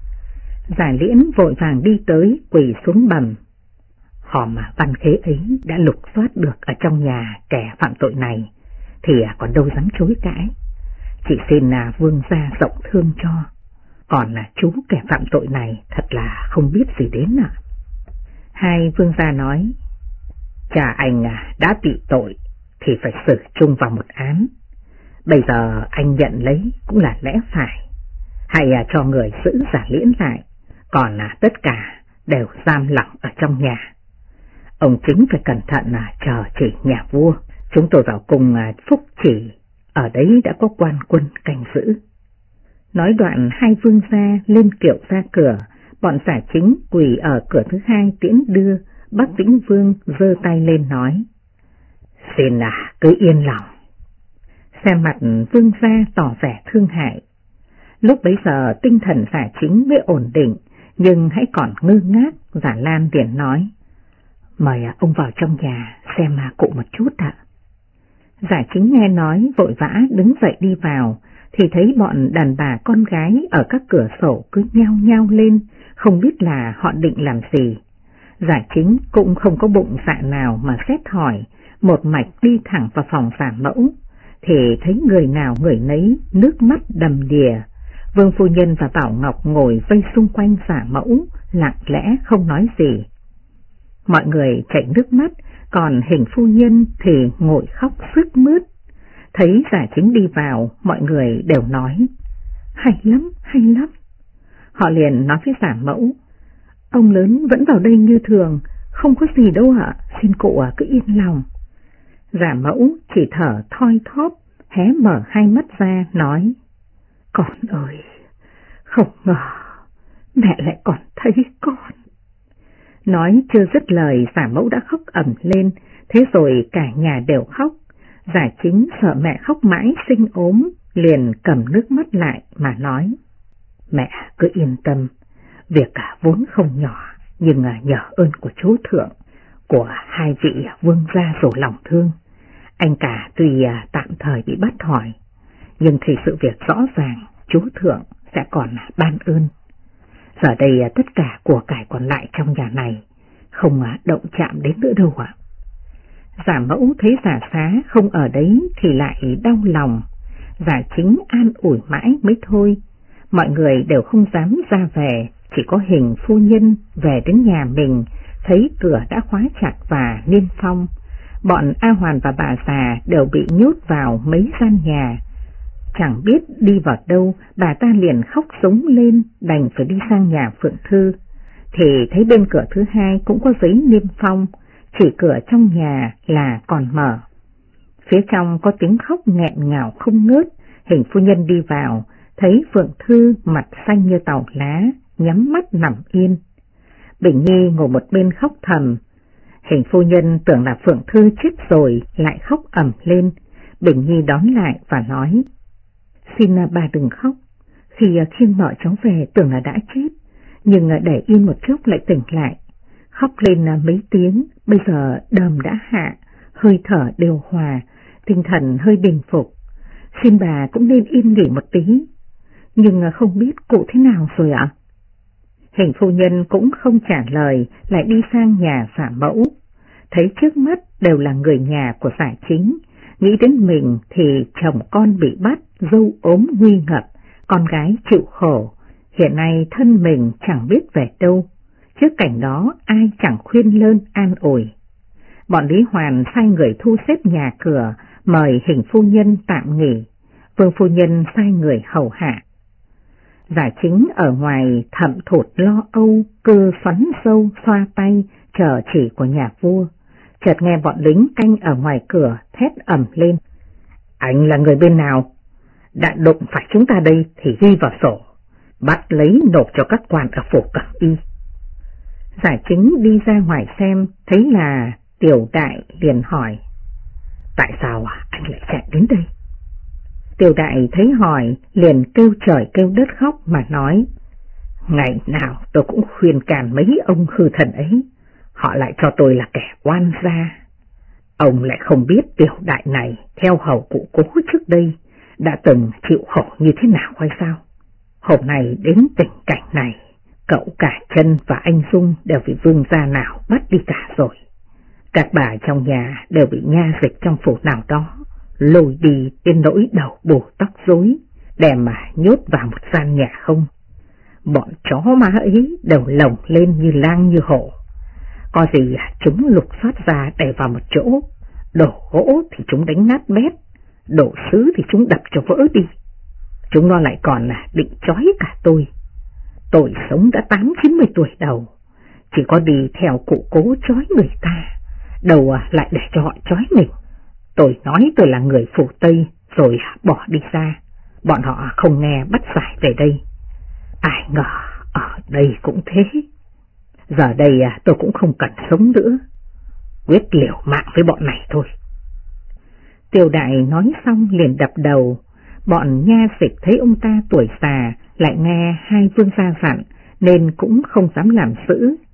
Giả Liễn vội vàng đi tới, quỳ xuống bầm. Hòm văn khế ấy đã lục soát được ở trong nhà kẻ phạm tội này, thì còn đâu dám chối cãi. Chỉ xin vương gia rộng thương cho, còn chú kẻ phạm tội này thật là không biết gì đến ạ. Hai vương gia nói, cha anh đã bị tội thì phải xử chung vào một án. Bây giờ anh nhận lấy cũng là lẽ phải, hãy cho người giữ Giả Liễn lại, còn tất cả đều giam lỏng ở trong nhà. Ông Chính phải cẩn thận chờ chỉ nhà vua, chúng tôi vào cùng Phúc Chỉ, ở đấy đã có quan quân canh giữ. Nói đoạn hai vương gia lên kiệu ra cửa, bọn Giả Chính quỳ ở cửa thứ hai tiễn đưa. Bắc Vĩnh Vương giơ tay lên nói, xin cứ yên lòng. Xem mặt vương gia tỏ vẻ thương hại. Lúc bấy giờ tinh thần Giả Chính mới ổn định, nhưng hãy còn ngơ ngác. Giả Lan liền nói, mời ông vào trong nhà xem cụ một chút ạ. Giả Chính nghe nói vội vã đứng dậy đi vào, thì thấy bọn đàn bà con gái ở các cửa sổ cứ nhao nhao lên, không biết là họ định làm gì. Giả Chính cũng không có bụng dạ nào mà xét hỏi, một mạch đi thẳng vào phòng Giả Mẫu, thì thấy người nào người nấy nước mắt đầm đìa. Vương phu nhân và Bảo Ngọc ngồi vây xung quanh Giả Mẫu, lặng lẽ không nói gì. Mọi người chảy nước mắt, còn Hình phu nhân thì ngồi khóc sướt mướt. Thấy Giả Chính đi vào, mọi người đều nói, hay lắm, hay lắm. Họ liền nói với Giả Mẫu, ông lớn vẫn vào đây như thường, không có gì đâu ạ, xin cụ cứ yên lòng. Giả Mẫu chỉ thở thoi thóp, hé mở hai mắt ra, nói, con ơi, không ngờ mẹ lại còn thấy con. Nói chưa dứt lời, Giả Mẫu đã khóc ầm lên, thế rồi cả nhà đều khóc. Giả Chính sợ mẹ khóc mãi sinh ốm, liền cầm nước mắt lại mà nói, mẹ cứ yên tâm, việc vốn không nhỏ, nhưng nhờ ơn của chúa thượng, của hai vị vương gia rủ lòng thương, anh cả tuy tạm thời bị bắt hỏi, nhưng thì sự việc rõ ràng chúa thượng sẽ còn ban ơn. Giờ đây tất cả của cải còn lại trong nhà này không động chạm đến nữa đâu ạ. Giả Mẫu thấy Giả Xá không ở đấy thì lại đau lòng. Giả Chính an ủi mãi mới thôi. Mọi người đều không dám ra về, chỉ có Hình phu nhân về đến nhà mình, thấy cửa đã khóa chặt và niêm phong. Bọn A Hoàn và bà già đều bị nhốt vào mấy gian nhà. Chẳng biết đi vào đâu, bà ta liền khóc sống lên, đành phải đi sang nhà Phượng Thư. Thì thấy bên cửa thứ hai cũng có giấy niêm phong, chỉ cửa trong nhà là còn mở. Phía trong có tiếng khóc nghẹn ngào không ngớt. Hình phu nhân đi vào, thấy Phượng Thư mặt xanh như tàu lá, nhắm mắt nằm yên. Bình Nhi ngồi một bên khóc thầm. Hình phu nhân tưởng là Phượng Thư chết rồi lại khóc ầm lên. Bình Nhi đón lại và nói: "Xin bà đừng khóc, khi khiêng mợ cháu về tưởng là đã chết, nhưng để yên một chút lại tỉnh lại. Khóc lên mấy tiếng, bây giờ đờm đã hạ, hơi thở đều hòa, tinh thần hơi bình phục. Xin bà cũng nên yên nghỉ một tí, nhưng không biết cụ thế nào rồi ạ?" Hình phu nhân cũng không trả lời, lại đi sang nhà giả mẫu. Thấy trước mắt đều là người nhà của giả chính, nghĩ đến mình thì chồng con bị bắt, dâu ốm nguy ngập, con gái chịu khổ, hiện nay thân mình chẳng biết về đâu. Trước cảnh đó ai chẳng khuyên lơn an ủi. Bọn Lý Hoàn sai người thu xếp nhà cửa, mời Hình phu nhân tạm nghỉ. Vương phu nhân sai người hầu hạ. Giả chính ở ngoài thậm thụt lo âu, cứ xoắn sâu xoa tay chờ chỉ của nhà vua. Chợt nghe bọn lính canh ở ngoài cửa thét ầm lên: "Anh là người bên nào? Đã đụng phải chúng ta đây thì ghi vào sổ, bắt lấy nộp cho các quan ở phủ Cẩm Y." Giả chính đi ra ngoài xem, thấy là Tiểu Đại liền hỏi: "Tại sao anh lại chạy đến đây?" Tiểu Đại thấy hỏi liền kêu trời kêu đất khóc mà nói: "Ngày nào tôi cũng khuyên can mấy ông hư thần ấy, họ lại cho tôi là kẻ oan gia. Ông lại không biết Tiểu Đại này theo hầu cụ Cố trước đây đã từng chịu khổ như thế nào hay sao? Hôm nay đến tình cảnh này, cậu cả Chân và anh Dung đều bị vương gia nào bắt đi cả rồi. Các bà trong nhà đều bị nha dịch trong phủ nào đó lôi đi đến nỗi đầu bù tóc rối, đem mà nhốt vào một gian nhà không. Bọn chó má ấy đều lồng lên như lang như hổ. Có gì chúng lục soát ra để vào một chỗ, đổ gỗ thì chúng đánh nát bét, đổ sứ thì chúng đập cho vỡ đi. Chúng nó lại còn là định trói cả tôi. Tôi sống đã 80-90 tuổi đầu, chỉ có đi theo cụ Cố trói người ta, đầu lại để cho họ trói mình. Tôi nói tôi là người phủ Tây rồi bỏ đi ra, bọn họ không nghe bắt giải về đây. Ai ngờ ở đây cũng thế. Giờ đây tôi cũng không cần sống nữa, quyết liều mạng với bọn này thôi." Tiểu Đại nói xong liền đập đầu. Bọn nha dịch thấy ông ta tuổi già, lại nghe hai vương gia dặn nên cũng không dám làm dữ,